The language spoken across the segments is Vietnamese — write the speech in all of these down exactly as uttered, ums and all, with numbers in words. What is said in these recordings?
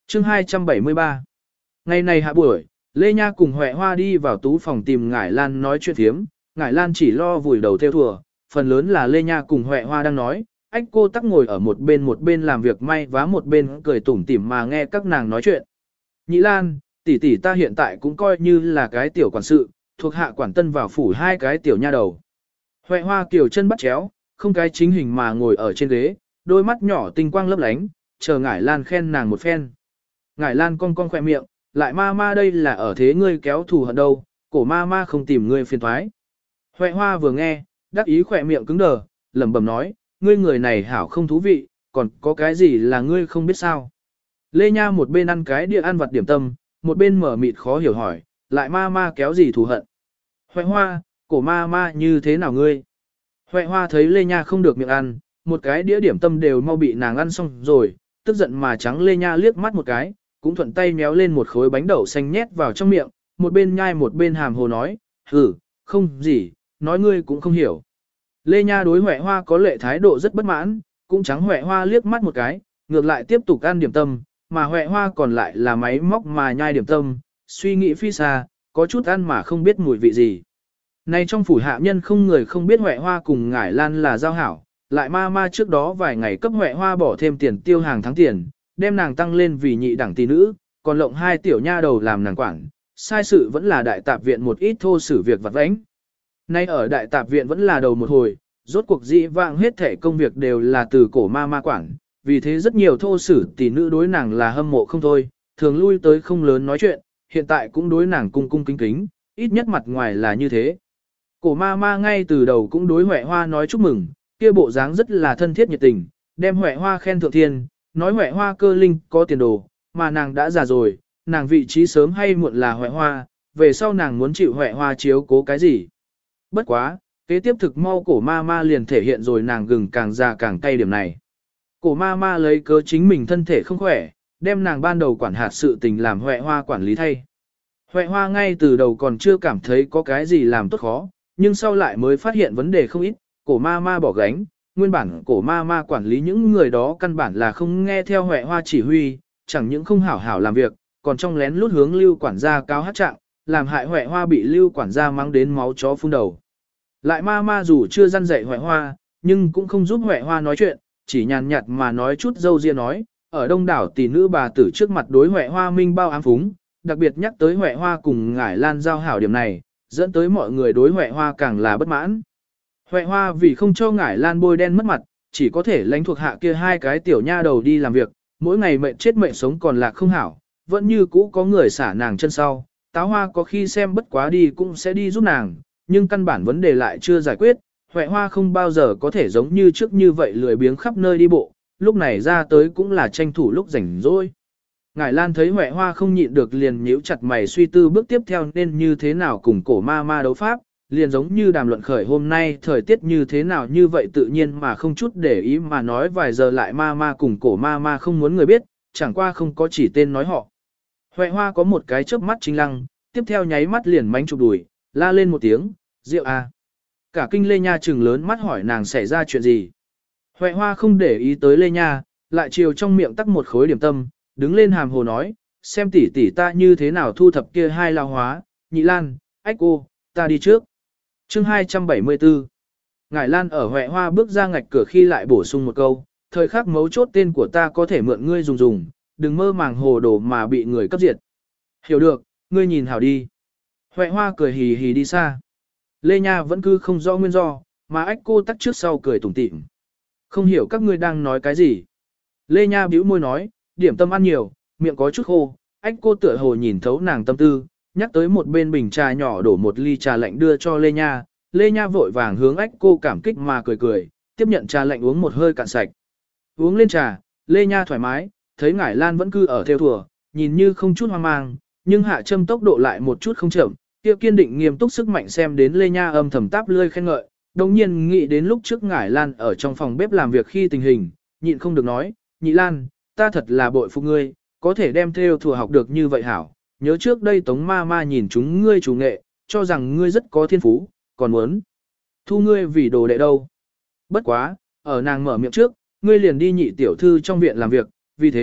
Chương hai trăm bảy mươi ba. Ngày này hạ buổi, Lê Nha cùng Huệ Hoa đi vào tú phòng tìm Ngải Lan nói chuyện thiếm, Ngải Lan chỉ lo vùi đầu theo thùa, phần lớn là Lê Nha cùng Huệ Hoa đang nói, ách cô tắc ngồi ở một bên một bên làm việc may vá một bên cười tủm tỉm mà nghe các nàng nói chuyện. Nhị Lan, tỷ tỷ ta hiện tại cũng coi như là cái tiểu quản sự, thuộc hạ quản tân vào phủ hai cái tiểu nha đầu. Huệ Hoa kiều chân bắt chéo, không cái chính hình mà ngồi ở trên ghế, đôi mắt nhỏ tinh quang lấp lánh, chờ Ngải Lan khen nàng một phen. Ngải Lan cong cong khỏe miệng, lại ma ma đây là ở thế ngươi kéo thù hận đâu, cổ ma ma không tìm ngươi phiền thoái. Huệ Hoa vừa nghe, đắc ý khỏe miệng cứng đờ, lẩm bẩm nói, ngươi người này hảo không thú vị, còn có cái gì là ngươi không biết sao. Lê Nha một bên ăn cái đĩa ăn vặt điểm tâm, một bên mở mịt khó hiểu hỏi, lại ma ma kéo gì thù hận. Huệ Hoa, cổ ma ma như thế nào ngươi? Huệ Hoa thấy Lê Nha không được miệng ăn, một cái đĩa điểm tâm đều mau bị nàng ăn xong rồi, tức giận mà trắng Lê Nha liếc mắt một cái, cũng thuận tay méo lên một khối bánh đậu xanh nhét vào trong miệng, một bên nhai một bên hàm hồ nói, hử, không gì, nói ngươi cũng không hiểu. Lê Nha đối Huệ Hoa có lệ thái độ rất bất mãn, cũng trắng Huệ Hoa liếc mắt một cái, ngược lại tiếp tục ăn điểm tâm, mà Huệ Hoa còn lại là máy móc mà nhai điểm tâm, suy nghĩ phi xa, có chút ăn mà không biết mùi vị gì. Nay trong phủ hạ nhân không người không biết Huệ Hoa cùng Ngải Lan là giao hảo, lại ma ma trước đó vài ngày cấp Huệ Hoa bỏ thêm tiền tiêu hàng tháng tiền, đem nàng tăng lên vì nhị đẳng tỷ nữ, còn lộng hai tiểu nha đầu làm nàng quản, sai sự vẫn là đại tạp viện một ít thô xử việc vặt vãnh. Nay ở đại tạp viện vẫn là đầu một hồi, rốt cuộc dị vãng hết thể công việc đều là từ cổ ma ma quản, vì thế rất nhiều thô sử tỷ nữ đối nàng là hâm mộ không thôi, thường lui tới không lớn nói chuyện, hiện tại cũng đối nàng cung cung kính kính, ít nhất mặt ngoài là như thế. Cổ ma ma ngay từ đầu cũng đối Huệ Hoa nói chúc mừng, kia bộ dáng rất là thân thiết nhiệt tình, đem Huệ Hoa khen thượng thiên, nói Huệ Hoa cơ linh có tiền đồ, mà nàng đã già rồi, nàng vị trí sớm hay muộn là Huệ Hoa, về sau nàng muốn chịu Huệ Hoa chiếu cố cái gì. Bất quá, kế tiếp thực mau cổ ma ma liền thể hiện rồi nàng gừng càng già càng cay điểm này. Cổ ma ma lấy cớ chính mình thân thể không khỏe, đem nàng ban đầu quản hạt sự tình làm Huệ Hoa quản lý thay. Huệ Hoa ngay từ đầu còn chưa cảm thấy có cái gì làm tốt khó, nhưng sau lại mới phát hiện vấn đề không ít, cổ ma ma bỏ gánh, nguyên bản cổ ma ma quản lý những người đó căn bản là không nghe theo Huệ Hoa chỉ huy, chẳng những không hảo hảo làm việc, còn trong lén lút hướng lưu quản gia cao hát trạng, làm hại Huệ Hoa bị lưu quản gia mang đến máu chó phun đầu. Lại ma ma dù chưa răn dạy Huệ Hoa, nhưng cũng không giúp Huệ Hoa nói chuyện, chỉ nhàn nhạt mà nói chút dâu ria nói, ở đông đảo tỷ nữ bà tử trước mặt đối Huệ Hoa minh bao ám phúng, đặc biệt nhắc tới Huệ Hoa cùng Ngải Lan giao hảo điểm này, dẫn tới mọi người đối Huệ Hoa càng là bất mãn. Huệ Hoa vì không cho Ngải Lan bôi đen mất mặt, chỉ có thể lãnh thuộc hạ kia hai cái tiểu nha đầu đi làm việc, mỗi ngày mệnh chết mệnh sống còn là không hảo, vẫn như cũ có người xả nàng chân sau, Táo Hoa có khi xem bất quá đi cũng sẽ đi giúp nàng, nhưng căn bản vấn đề lại chưa giải quyết, Huệ Hoa không bao giờ có thể giống như trước như vậy lười biếng khắp nơi đi bộ, lúc này ra tới cũng là tranh thủ lúc rảnh rỗi. Ngải Lan thấy Huệ Hoa không nhịn được liền nhíu chặt mày suy tư bước tiếp theo nên như thế nào cùng cổ ma ma đấu pháp, liền giống như đàm luận khởi hôm nay thời tiết như thế nào như vậy tự nhiên mà không chút để ý mà nói vài giờ lại ma ma cùng cổ ma ma không muốn người biết, chẳng qua không có chỉ tên nói họ. Huệ Hoa có một cái chớp mắt chính lăng, tiếp theo nháy mắt liền mánh chụp đùi, la lên một tiếng, rượu à. Cả kinh Lê Nha trừng lớn mắt hỏi nàng xảy ra chuyện gì. Huệ Hoa không để ý tới Lê Nha, lại chiều trong miệng tắc một khối điểm tâm, đứng lên hàm hồ nói, xem tỷ tỷ ta như thế nào thu thập kia hai lao hóa, Nhị Lan, ách cô, ta đi trước. Chương hai trăm bảy mươi tư. Ngải Lan ở Huệ Hoa bước ra ngạch cửa khi lại bổ sung một câu, thời khắc mấu chốt tên của ta có thể mượn ngươi dùng dùng, đừng mơ màng hồ đồ mà bị người cấp diệt. Hiểu được, ngươi nhìn hảo đi. Huệ Hoa cười hì hì đi xa. Lê Nha vẫn cứ không rõ nguyên do, mà ách cô tắt trước sau cười tủm tỉm. Không hiểu các ngươi đang nói cái gì. Lê Nha bĩu môi nói, điểm tâm ăn nhiều, miệng có chút khô, ách cô tựa hồ nhìn thấu nàng tâm tư, nhắc tới một bên bình trà nhỏ đổ một ly trà lạnh đưa cho Lê Nha. Lê Nha vội vàng hướng ách cô cảm kích mà cười cười, tiếp nhận trà lạnh uống một hơi cạn sạch. Uống lên trà, Lê Nha thoải mái, thấy Ngải Lan vẫn cứ ở theo thùa, nhìn như không chút hoang mang, nhưng hạ châm tốc độ lại một chút không chậm, kia kiên định nghiêm túc sức mạnh xem đến Lê Nha âm thầm táp lươi khen ngợi, đồng nhiên nghĩ đến lúc trước Ngải Lan ở trong phòng bếp làm việc khi tình hình, nhịn không được nói, Nhị Lan, ta thật là bội phục ngươi, có thể đem theo thùa học được như vậy hảo, nhớ trước đây Tống ma ma nhìn chúng ngươi chủ nghệ, cho rằng ngươi rất có thiên phú, còn muốn thu ngươi vì đồ đệ đâu. Bất quá, ở nàng mở miệng trước, ngươi liền đi nhị tiểu thư trong viện làm việc, vì thế,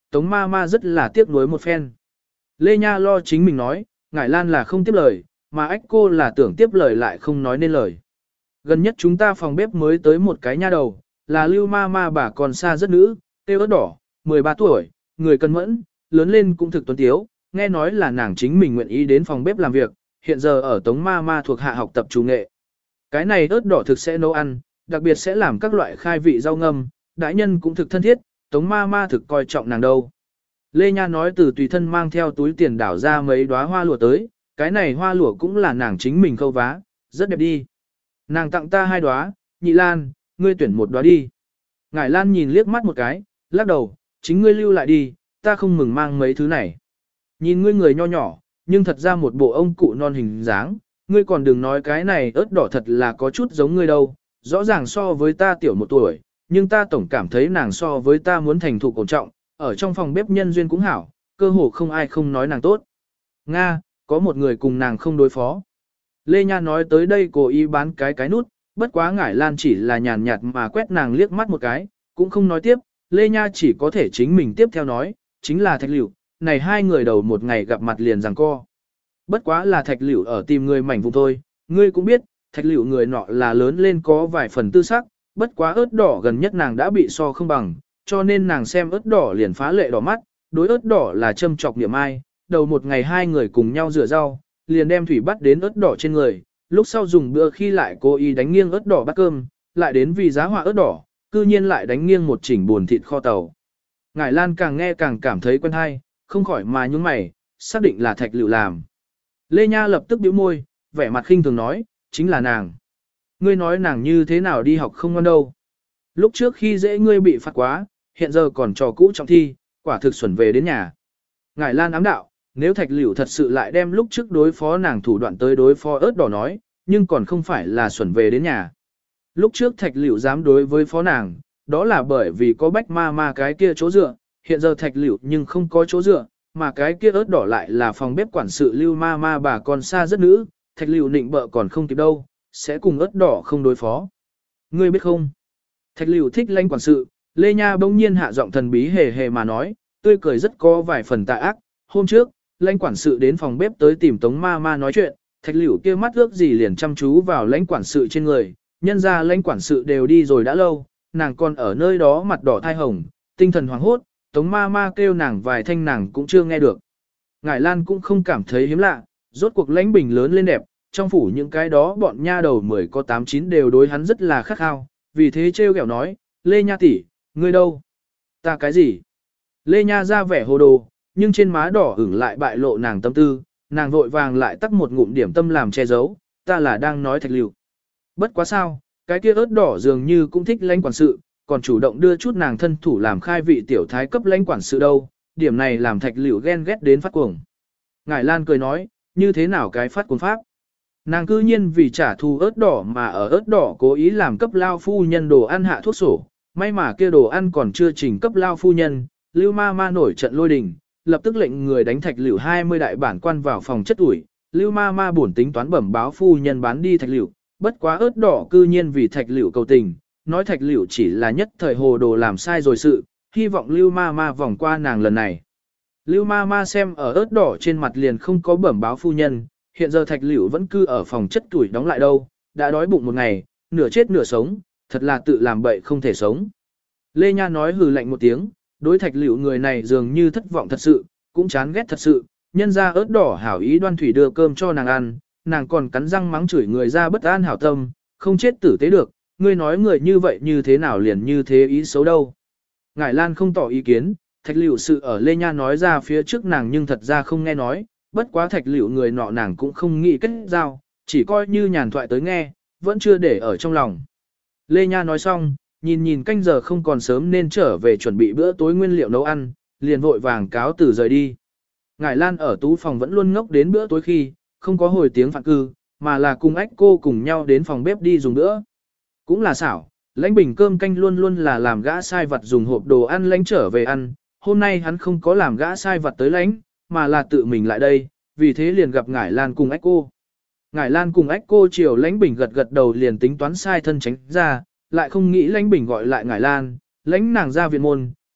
Tống ma ma rất là tiếc nuối một phen. Lê Nha lo chính mình nói, Ngải Lan là không tiếp lời, mà ách cô là tưởng tiếp lời lại không nói nên lời. Gần nhất chúng ta phòng bếp mới tới một cái nha đầu, là lưu ma ma bà còn xa rất nữ, tiêu ớt đỏ, mười ba tuổi, người cân mẫn, lớn lên cũng thực tuấn tiếu, nghe nói là nàng chính mình nguyện ý đến phòng bếp làm việc, hiện giờ ở Tống ma ma thuộc hạ học tập chủ nghệ. Cái này ớt đỏ thực sẽ nấu ăn, đặc biệt sẽ làm các loại khai vị rau ngâm, đại nhân cũng thực thân thiết, Tống ma ma thực coi trọng nàng đâu. Lê Nha nói từ tùy thân mang theo túi tiền đảo ra mấy đóa hoa lụa tới, cái này hoa lụa cũng là nàng chính mình khâu vá, rất đẹp đi. Nàng tặng ta hai đóa, Nhị Lan, ngươi tuyển một đóa đi. Ngải Lan nhìn liếc mắt một cái, lắc đầu, chính ngươi lưu lại đi, ta không mừng mang mấy thứ này. Nhìn ngươi người nho nhỏ, nhưng thật ra một bộ ông cụ non hình dáng, ngươi còn đừng nói cái này ớt đỏ thật là có chút giống ngươi đâu, rõ ràng so với ta tiểu một tuổi, nhưng ta tổng cảm thấy nàng so với ta muốn thành thục ổn trọng, ở trong phòng bếp nhân duyên cũng hảo, cơ hồ không ai không nói nàng tốt. Nga, có một người cùng nàng không đối phó. Lê Nha nói tới đây cố ý bán cái cái nút, bất quá Ngải Lan chỉ là nhàn nhạt mà quét nàng liếc mắt một cái, cũng không nói tiếp, Lê Nha chỉ có thể chính mình tiếp theo nói, chính là Thạch Liễu, này hai người đầu một ngày gặp mặt liền giằng co. Bất quá là Thạch Liễu ở tìm người mảnh vùng thôi, ngươi cũng biết, Thạch Liễu người nọ là lớn lên có vài phần tư sắc, bất quá ớt đỏ gần nhất nàng đã bị so không bằng, cho nên nàng xem ớt đỏ liền phá lệ đỏ mắt, đối ớt đỏ là châm chọc niệm ai, đầu một ngày hai người cùng nhau rửa rau, liền đem thủy bắt đến ớt đỏ trên người, lúc sau dùng bữa khi lại cố ý đánh nghiêng ớt đỏ bát cơm, lại đến vì giá họa ớt đỏ, cư nhiên lại đánh nghiêng một chỉnh buồn thịt kho tàu. Ngải Lan càng nghe càng cảm thấy quen hay, không khỏi mà nhúng mày, xác định là Thạch Liễu làm. Lê Nha lập tức bĩu môi, vẻ mặt khinh thường nói, chính là nàng. Ngươi nói nàng như thế nào đi học không ngon đâu. Lúc trước khi dễ ngươi bị phạt quá, hiện giờ còn trò cũ trong thi, quả thực xuẩn về đến nhà. Ngải Lan ám đạo, nếu Thạch Liễu thật sự lại đem lúc trước đối phó nàng thủ đoạn tới đối phó ớt đỏ nói, nhưng còn không phải là xuẩn về đến nhà. Lúc trước Thạch Liễu dám đối với phó nàng, đó là bởi vì có bách ma ma cái kia chỗ dựa, hiện giờ Thạch Liễu nhưng không có chỗ dựa, mà cái kia ớt đỏ lại là phòng bếp quản sự lưu ma ma bà con xa rất nữ, Thạch Liễu nịnh bợ còn không kịp đâu, sẽ cùng ớt đỏ không đối phó. Ngươi biết không? Thạch Liễu thích lãnh quản sự, Lê Nha bỗng nhiên hạ giọng thần bí hề hề mà nói, tươi cười rất có vài phần tà ác. Hôm trước, lãnh quản sự đến phòng bếp tới tìm Tống ma ma nói chuyện, Thạch Liễu kia mắt ước gì liền chăm chú vào lãnh quản sự trên người, nhân ra lãnh quản sự đều đi rồi đã lâu, nàng còn ở nơi đó mặt đỏ thai hồng, tinh thần hoảng hốt, Tống ma ma kêu nàng vài thanh nàng cũng chưa nghe được. Ngải Lan cũng không cảm thấy hiếm lạ, rốt cuộc lãnh bình lớn lên đẹp, trong phủ những cái đó bọn nha đầu mười có tám chín đều đối hắn rất là khắc khao, vì thế trêu ghẹo nói, Lê Nha tỷ, ngươi đâu? Ta cái gì? Lê Nha ra vẻ hồ đồ, nhưng trên má đỏ ửng lại bại lộ nàng tâm tư, nàng vội vàng lại tắt một ngụm điểm tâm làm che giấu, ta là đang nói Thạch Liễu. Bất quá sao, cái kia ớt đỏ dường như cũng thích lãnh quản sự, còn chủ động đưa chút nàng thân thủ làm khai vị tiểu thái cấp lãnh quản sự đâu, điểm này làm Thạch Liễu ghen ghét đến phát cuồng. Ngải Lan cười nói, như thế nào cái phát cuồng pháp? Nàng cư nhiên vì trả thù ớt đỏ mà ở ớt đỏ cố ý làm cấp lao phu nhân đồ ăn hạ thuốc sổ, may mà kia đồ ăn còn chưa trình cấp lao phu nhân, lưu ma ma nổi trận lôi đình, lập tức lệnh người đánh Thạch Liễu hai mươi đại bản quan vào phòng chất ủi, lưu ma ma buồn tính toán bẩm báo phu nhân bán đi Thạch Liễu, bất quá ớt đỏ cư nhiên vì Thạch Liễu cầu tình, nói Thạch Liễu chỉ là nhất thời hồ đồ làm sai rồi sự, hy vọng lưu ma ma vòng qua nàng lần này. Lưu ma ma xem ở ớt đỏ trên mặt liền không có bẩm báo phu nhân, hiện giờ Thạch Liễu vẫn cư ở phòng chất tuổi đóng lại đâu, đã đói bụng một ngày, nửa chết nửa sống, thật là tự làm bậy không thể sống. Lê Nha nói hừ lạnh một tiếng, đối Thạch Liễu người này dường như thất vọng thật sự, cũng chán ghét thật sự, nhân ra ớt đỏ hảo ý đoan thủy đưa cơm cho nàng ăn, nàng còn cắn răng mắng chửi người ra bất an hảo tâm, không chết tử tế được, ngươi nói người như vậy như thế nào liền như thế ý xấu đâu. Ngải Lan không tỏ ý kiến, Thạch Liễu sự ở Lê Nha nói ra phía trước nàng nhưng thật ra không nghe nói, bất quá Thạch Liễu người nọ nàng cũng không nghĩ kết giao, chỉ coi như nhàn thoại tới nghe, vẫn chưa để ở trong lòng. Lê Nha nói xong, nhìn nhìn canh giờ không còn sớm nên trở về chuẩn bị bữa tối nguyên liệu nấu ăn, liền vội vàng cáo từ rời đi. Ngải Lan ở tú phòng vẫn luôn ngốc đến bữa tối khi, không có hồi tiếng phản cư, mà là cùng ách cô cùng nhau đến phòng bếp đi dùng bữa. Cũng là xảo, lãnh bình cơm canh luôn luôn là làm gã sai vật dùng hộp đồ ăn lãnh trở về ăn, hôm nay hắn không có làm gã sai vật tới lãnh, mà là tự mình lại đây, vì thế liền gặp Ngải Lan cùng ách cô. Ngải Lan cùng ách cô chiều lãnh bình gật gật đầu liền tính toán sai thân tránh ra, lại không nghĩ lãnh bình gọi lại Ngải Lan, lãnh nàng ra viện môn,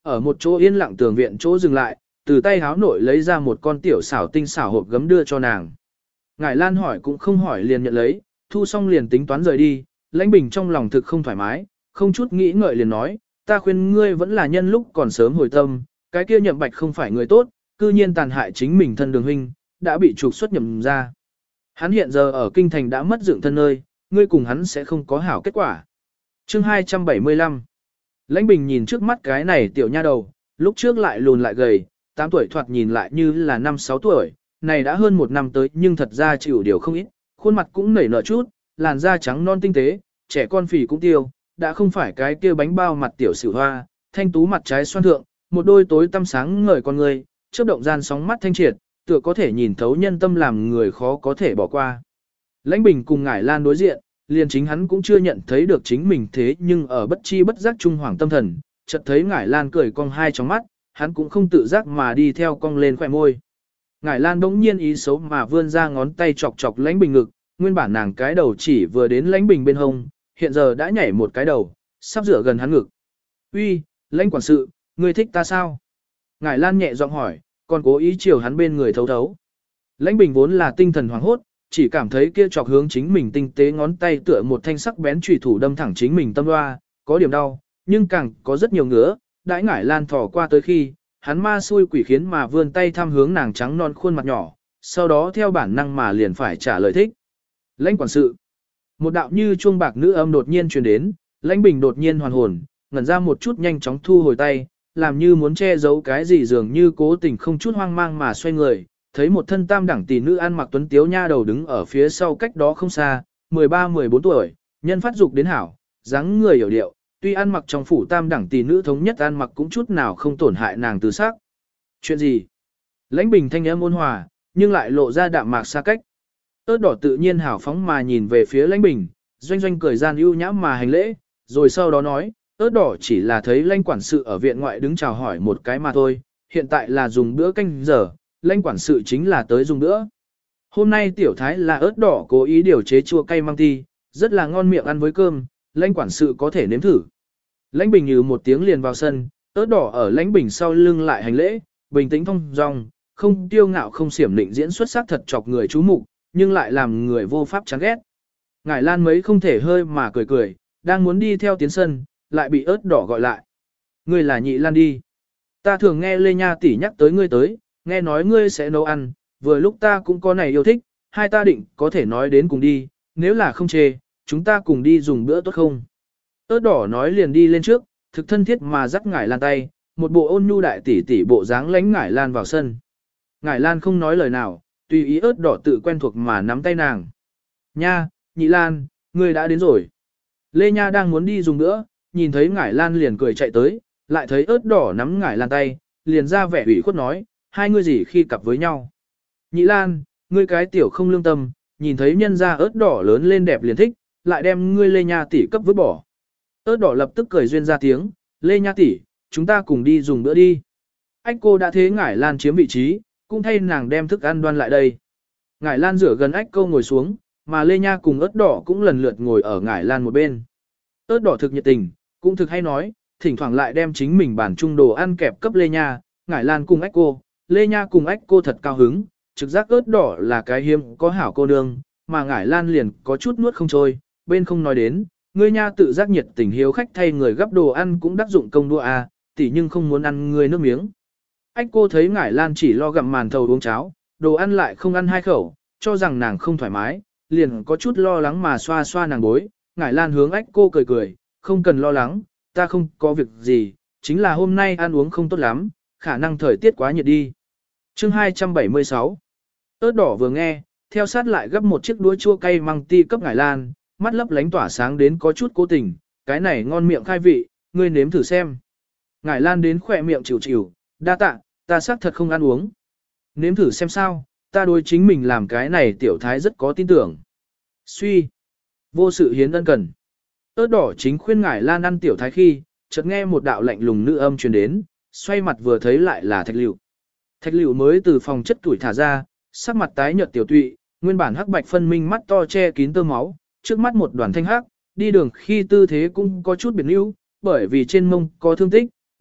ở một chỗ yên lặng tường viện chỗ dừng lại, từ tay háo nội lấy ra một con tiểu xảo tinh xảo hộp gấm đưa cho nàng. Ngải Lan hỏi cũng không hỏi liền nhận lấy, thu xong liền tính toán rời đi, Lãnh Bình trong lòng thực không thoải mái, không chút nghĩ ngợi liền nói, ta khuyên ngươi vẫn là nhân lúc còn sớm hồi tâm, cái kia Nhậm Bạch không phải người tốt, cư nhiên tàn hại chính mình thân đường huynh, đã bị trục xuất Nhậm ra. Hắn hiện giờ ở kinh thành đã mất dựng thân nơi, ngươi cùng hắn sẽ không có hảo kết quả. Chương hai trăm bảy mươi lăm. Lãnh Bình nhìn trước mắt cái này tiểu nha đầu, lúc trước lại lùn lại gầy, tám tuổi thoạt nhìn lại như là năm sáu tuổi, này đã hơn một năm tới nhưng thật ra chịu điều không ít, khuôn mặt cũng nảy nở chút, làn da trắng non tinh tế, trẻ con phì cũng tiêu, đã không phải cái kia bánh bao mặt tiểu xỉu hoa, thanh tú mặt trái xoan thượng, một đôi tối tăm sáng ngời con người, chớp động gian sóng mắt thanh triệt, tựa có thể nhìn thấu nhân tâm làm người khó có thể bỏ qua. Lãnh Bình cùng Ngải Lan đối diện, liền chính hắn cũng chưa nhận thấy được chính mình thế nhưng ở bất chi bất giác trung hoàng tâm thần, chợt thấy Ngải Lan cười cong hai trong mắt, hắn cũng không tự giác mà đi theo cong lên khóe môi. Ngải Lan đống nhiên ý xấu mà vươn ra ngón tay chọc chọc Lãnh Bình ngực, nguyên bản nàng cái đầu chỉ vừa đến Lãnh Bình bên hông, hiện giờ đã nhảy một cái đầu, sắp dựa gần hắn ngực. Uy, Lãnh quản sự, ngươi thích ta sao? Ngải Lan nhẹ giọng hỏi, còn cố ý chiều hắn bên người thấu thấu. Lãnh Bình vốn là tinh thần hoảng hốt, chỉ cảm thấy kia chọc hướng chính mình tinh tế ngón tay tựa một thanh sắc bén chủy thủ đâm thẳng chính mình tâm hoa, có điểm đau, nhưng càng có rất nhiều ngứa. Đãi Ngải Lan thò qua tới khi, hắn ma xui quỷ khiến mà vươn tay thăm hướng nàng trắng non khuôn mặt nhỏ, sau đó theo bản năng mà liền phải trả lời thích. Lãnh quản sự. Một đạo như chuông bạc nữ âm đột nhiên truyền đến, Lãnh Bình đột nhiên hoàn hồn, ngẩn ra một chút nhanh chóng thu hồi tay, làm như muốn che giấu cái gì dường như cố tình không chút hoang mang mà xoay người, thấy một thân tam đẳng tỷ nữ ăn mặc tuấn tiếu nha đầu đứng ở phía sau cách đó không xa, mười ba mười bốn tuổi, nhân phát dục đến hảo, dáng người hiểu điệu, tuy ăn mặc trong phủ tam đẳng tỷ nữ thống nhất ăn mặc cũng chút nào không tổn hại nàng từ sắc. Chuyện gì? Lãnh Bình thanh âm ôn hòa, nhưng lại lộ ra đạm mạc xa cách. Ơt đỏ tự nhiên hảo phóng mà nhìn về phía Lãnh Bình, doanh doanh cười gian ưu nhã mà hành lễ, rồi sau đó nói, ớt đỏ chỉ là thấy Lãnh quản sự ở viện ngoại đứng chào hỏi một cái mà thôi, hiện tại là dùng bữa canh giờ, Lãnh quản sự chính là tới dùng bữa. Hôm nay tiểu thái là ớt đỏ cố ý điều chế chua cay mang ti, rất là ngon miệng ăn với cơm, Lãnh quản sự có thể nếm thử. Lãnh Bình như một tiếng liền vào sân, ớt đỏ ở Lãnh Bình sau lưng lại hành lễ, bình tĩnh thong dong, không tiêu ngạo không xiểm định diễn xuất sắc thật chọc người chú mục, nhưng lại làm người vô pháp chán ghét. Ngải Lan mấy không thể hơi mà cười cười, đang muốn đi theo tiến sân, lại bị ớt đỏ gọi lại. Ngươi là Nhị Lan đi. Ta thường nghe Lê Nha tỷ nhắc tới ngươi tới, nghe nói ngươi sẽ nấu ăn, vừa lúc ta cũng có này yêu thích, hai ta định có thể nói đến cùng đi, nếu là không chê, chúng ta cùng đi dùng bữa tốt không? Ớt đỏ nói liền đi lên trước, thực thân thiết mà dắt Ngải Lan tay, một bộ ôn nhu đại tỷ tỷ bộ dáng lánh Ngải Lan vào sân. Ngải Lan không nói lời nào, tùy ý ớt đỏ tự quen thuộc mà nắm tay nàng. Nha, Nhị Lan, ngươi đã đến rồi. Lê Nha đang muốn đi dùng bữa, nhìn thấy Ngải Lan liền cười chạy tới, lại thấy ớt đỏ nắm Ngải Lan tay, liền ra vẻ ủy khuất nói, hai ngươi gì khi cặp với nhau. Nhị Lan, ngươi cái tiểu không lương tâm, nhìn thấy nhân gia ớt đỏ lớn lên đẹp liền thích, lại đem ngươi Lê Nha tỷ cấp vứt bỏ. Ớt đỏ lập tức cười duyên ra tiếng, Lê Nha tỷ, chúng ta cùng đi dùng bữa đi. Ách cô đã thế Ngải Lan chiếm vị trí, cũng thay nàng đem thức ăn đoan lại đây. Ngải Lan rửa gần ách câu ngồi xuống, mà Lê Nha cùng ớt đỏ cũng lần lượt ngồi ở Ngải Lan một bên. Ớt đỏ thực nhiệt tình, cũng thực hay nói, thỉnh thoảng lại đem chính mình bản trung đồ ăn kẹp cấp Lê Nha, Ngải Lan cùng ách cô, Lê Nha cùng ách cô thật cao hứng, trực giác ớt đỏ là cái hiếm có hảo cô nương, mà Ngải Lan liền có chút nuốt không trôi, bên không nói đến, ngươi Nha tự giác nhiệt tình hiếu khách thay người gấp đồ ăn cũng đắc dụng công đua à, tỉ nhưng không muốn ăn ngươi nước miếng. Ách cô thấy Ngải Lan chỉ lo gặm màn thầu uống cháo, đồ ăn lại không ăn hai khẩu, cho rằng nàng không thoải mái, liền có chút lo lắng mà xoa xoa nàng bối. Ngải Lan hướng ách cô cười cười, không cần lo lắng, ta không có việc gì, chính là hôm nay ăn uống không tốt lắm, khả năng thời tiết quá nhiệt đi. Chương hai trăm bảy mươi sáu. Ớt đỏ vừa nghe, theo sát lại gấp một chiếc đũa chua cay măng ti cấp Ngải Lan, mắt lấp lánh tỏa sáng đến có chút cố tình, cái này ngon miệng khai vị, ngươi nếm thử xem. Ngải Lan đến khỏe miệng chịu chịu, đa tạ, ta xác thật không ăn uống. Nếm thử xem sao, ta đối chính mình làm cái này tiểu thái rất có tin tưởng. Suy, vô sự hiến ân cần. Ớt đỏ chính khuyên Ngải Lan ăn tiểu thái khi, chợt nghe một đạo lạnh lùng nữ âm truyền đến, xoay mặt vừa thấy lại là Thạch Liệu. Thạch Liệu mới từ phòng chất tuổi thả ra, sắc mặt tái nhợt tiểu tụy, nguyên bản hắc bạch phân minh mắt to che kín tơ máu, trước mắt một đoàn thanh hắc, đi đường khi tư thế cũng có chút biệt níu, bởi vì trên mông có thương tích,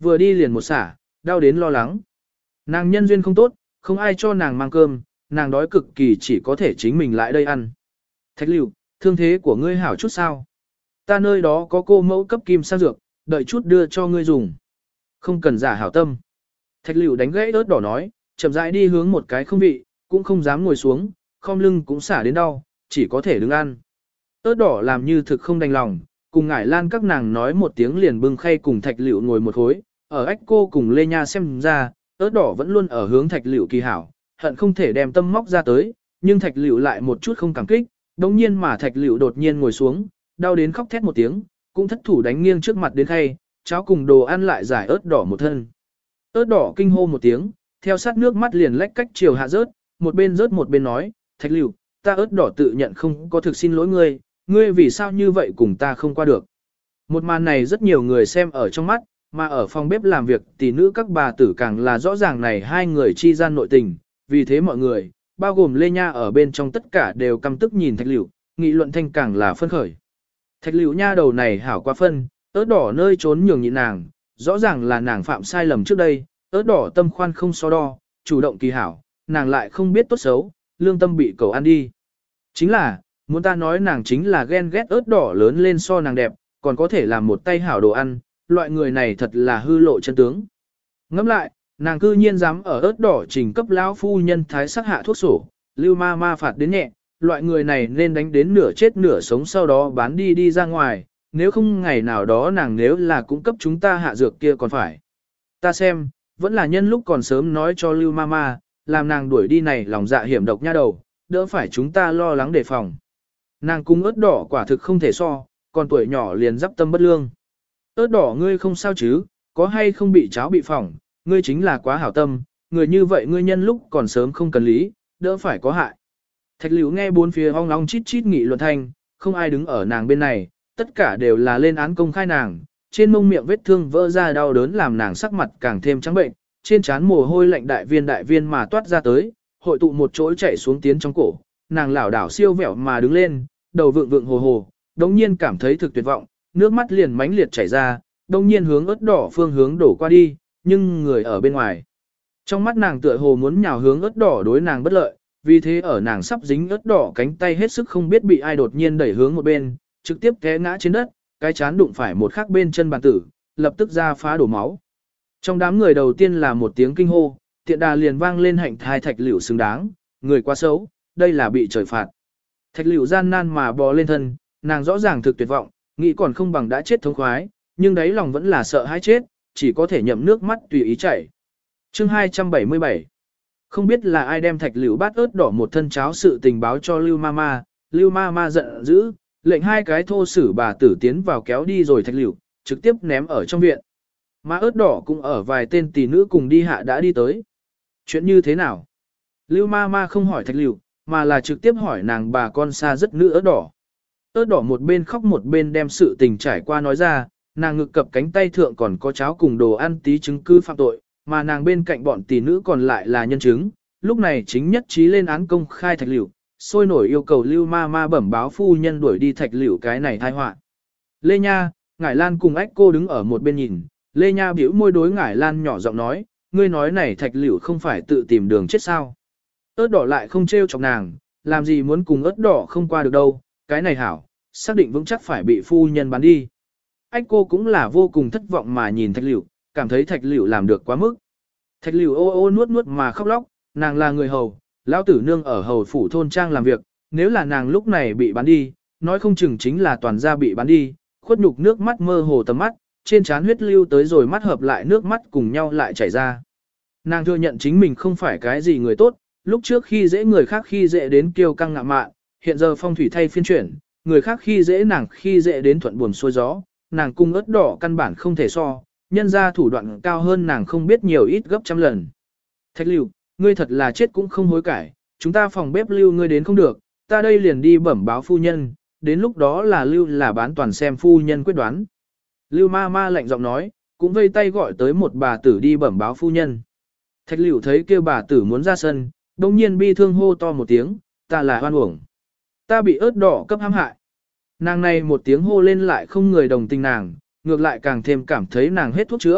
vừa đi liền một xả, đau đến lo lắng. Nàng nhân duyên không tốt, không ai cho nàng mang cơm, nàng đói cực kỳ chỉ có thể chính mình lại đây ăn. Thạch Lưu, thương thế của ngươi hảo chút sao? Ta nơi đó có cô mẫu cấp kim sang dược, đợi chút đưa cho ngươi dùng. Không cần giả hảo tâm. Thạch Lưu đánh gãy ớt đỏ nói, chậm rãi đi hướng một cái không vị, cũng không dám ngồi xuống, khom lưng cũng xả đến đau, chỉ có thể đứng ăn. Ớt đỏ làm như thực không đành lòng, cùng ngải lan các nàng nói một tiếng liền bưng khay cùng Thạch Lưu ngồi một khối, ở ách cô cùng Lê Nha xem ra, ớt đỏ vẫn luôn ở hướng Thạch Lưu kỳ hảo, hận không thể đem tâm móc ra tới, nhưng Thạch Lưu lại một chút không cảm kích, đồng nhiên mà Thạch Lưu đột nhiên ngồi xuống, đau đến khóc thét một tiếng, cũng thất thủ đánh nghiêng trước mặt đến khay, cháo cùng đồ ăn lại giải ớt đỏ một thân. Ớt đỏ kinh hô một tiếng, theo sát nước mắt liền lách cách chiều hạ rớt, một bên rớt một bên nói, Thạch Lưu, ta ớt đỏ tự nhận không có thực xin lỗi ngươi, ngươi vì sao như vậy cùng ta không qua được. Một màn này rất nhiều người xem ở trong mắt, mà ở phòng bếp làm việc tỷ nữ các bà tử càng là rõ ràng này hai người chi gian nội tình, vì thế mọi người, bao gồm Lê Nha ở bên trong tất cả đều căm tức nhìn Thạch Lưu, nghị luận thanh càng là phân khởi. Thạch Lưu nha đầu này hảo quá phân, ớt đỏ nơi trốn nhường nhịn nàng, rõ ràng là nàng phạm sai lầm trước đây, ớt đỏ tâm khoan không so đo, chủ động kỳ hảo, nàng lại không biết tốt xấu, lương tâm bị cầu ăn đi. Chính là, muốn ta nói nàng chính là ghen ghét ớt đỏ lớn lên so nàng đẹp, còn có thể làm một tay hảo đồ ăn, loại người này thật là hư lộ chân tướng. Ngẫm lại, nàng cư nhiên dám ở ớt đỏ trình cấp lão phu nhân thái sắc hạ thuốc sổ, lưu ma ma phạt đến nhẹ, loại người này nên đánh đến nửa chết nửa sống sau đó bán đi đi ra ngoài, nếu không ngày nào đó nàng nếu là cung cấp chúng ta hạ dược kia còn phải. Ta xem, vẫn là nhân lúc còn sớm nói cho lưu ma ma, làm nàng đuổi đi này lòng dạ hiểm độc nha đầu, đỡ phải chúng ta lo lắng đề phòng. Nàng cung ớt đỏ quả thực không thể so, còn tuổi nhỏ liền dắp tâm bất lương. Ớt đỏ ngươi không sao chứ, có hay không bị cháo bị phỏng, ngươi chính là quá hảo tâm, người như vậy ngươi nhân lúc còn sớm không cần lý, đỡ phải có hại. Thạch Lưu nghe bốn phía ong ong chít chít nghị luận thanh, không ai đứng ở nàng bên này, tất cả đều là lên án công khai nàng, trên mông miệng vết thương vỡ ra đau đớn làm nàng sắc mặt càng thêm trắng bệnh, trên trán mồ hôi lạnh đại viên đại viên mà toát ra tới, hội tụ một chỗ chảy xuống tiến trong cổ, nàng lảo đảo siêu vẹo mà đứng lên, đầu vượng vượng hồ hồ, đống nhiên cảm thấy thực tuyệt vọng, nước mắt liền mãnh liệt chảy ra, đống nhiên hướng ớt đỏ phương hướng đổ qua đi, nhưng người ở bên ngoài. Trong mắt nàng tựa hồ muốn nhào hướng ớt đỏ đối nàng bất lợi, vì thế ở nàng sắp dính ớt đỏ cánh tay hết sức không biết bị ai đột nhiên đẩy hướng một bên, trực tiếp té ngã trên đất, cái chán đụng phải một khắc bên chân bàn tử, lập tức ra phá đổ máu. Trong đám người đầu tiên là một tiếng kinh hô, tiện đà liền vang lên hạnh thai Thạch Lưu xứng đáng, người quá xấu, đây là bị trời phạt. Thạch Lưu gian nan mà bò lên thân, nàng rõ ràng thực tuyệt vọng, nghĩ còn không bằng đã chết thống khoái, nhưng đáy lòng vẫn là sợ hãi chết, chỉ có thể nhậm nước mắt tùy ý chảy. Chương hai trăm bảy mươi bảy. Không biết là ai đem Thạch Lưu bát ớt đỏ một thân cháo sự tình báo cho Lưu Mama, Lưu Mama giận dữ, lệnh hai cái thô sử bà tử tiến vào kéo đi rồi Thạch Lưu, trực tiếp ném ở trong viện. Mà ớt đỏ cũng ở vài tên tỷ nữ cùng đi hạ đã đi tới. Chuyện như thế nào? Lưu Mama không hỏi Thạch Lưu, mà là trực tiếp hỏi nàng bà con xa rất nữ ớt đỏ. Ớt đỏ một bên khóc một bên đem sự tình trải qua nói ra, nàng ngực cập cánh tay thượng còn có cháo cùng đồ ăn tí chứng cứ phạm tội, mà nàng bên cạnh bọn tỷ nữ còn lại là nhân chứng. Lúc này chính nhất trí lên án công khai Thạch Lưu, sôi nổi yêu cầu Lưu ma ma bẩm báo phu nhân đuổi đi Thạch Lưu cái này tai họa. Lê Nha, Ngải Lan cùng ách cô đứng ở một bên nhìn, Lê Nha bĩu môi đối Ngải Lan nhỏ giọng nói, ngươi nói này Thạch Lưu không phải tự tìm đường chết sao? Ớt đỏ lại không trêu chọc nàng, làm gì muốn cùng ớt đỏ không qua được đâu, cái này hảo, xác định vững chắc phải bị phu nhân bán đi. Ách cô cũng là vô cùng thất vọng mà nhìn Thạch Lưu, cảm thấy Thạch Lưu làm được quá mức. Thạch Lưu ô ô nuốt nuốt mà khóc lóc, nàng là người hầu, lão tử nương ở hầu phủ thôn trang làm việc, nếu là nàng lúc này bị bán đi, nói không chừng chính là toàn gia bị bán đi, khuất nhục nước mắt mơ hồ tầm mắt, trên trán huyết lưu tới rồi mắt hợp lại nước mắt cùng nhau lại chảy ra. Nàng thừa nhận chính mình không phải cái gì người tốt, lúc trước khi dễ người khác khi dễ đến kiêu căng ngạo mạn, hiện giờ phong thủy thay phiên chuyển, người khác khi dễ nàng khi dễ đến thuận buồm xuôi gió, nàng cung ớt đỏ căn bản không thể so, nhân ra thủ đoạn cao hơn nàng không biết nhiều ít gấp trăm lần. Thạch Lưu, ngươi thật là chết cũng không hối cải, chúng ta phòng bếp Lưu ngươi đến không được, ta đây liền đi bẩm báo phu nhân, đến lúc đó là Lưu là bán toàn xem phu nhân quyết đoán. Lưu ma ma lạnh giọng nói, cũng vây tay gọi tới một bà tử đi bẩm báo phu nhân. Thạch Lưu thấy kêu bà tử muốn ra sân, đông nhiên bi thương hô to một tiếng, ta là hoan uổng. Ta bị ớt đỏ cấp hãm hại. Nàng này một tiếng hô lên lại không người đồng tình nàng, ngược lại càng thêm cảm thấy nàng hết thuốc chữa,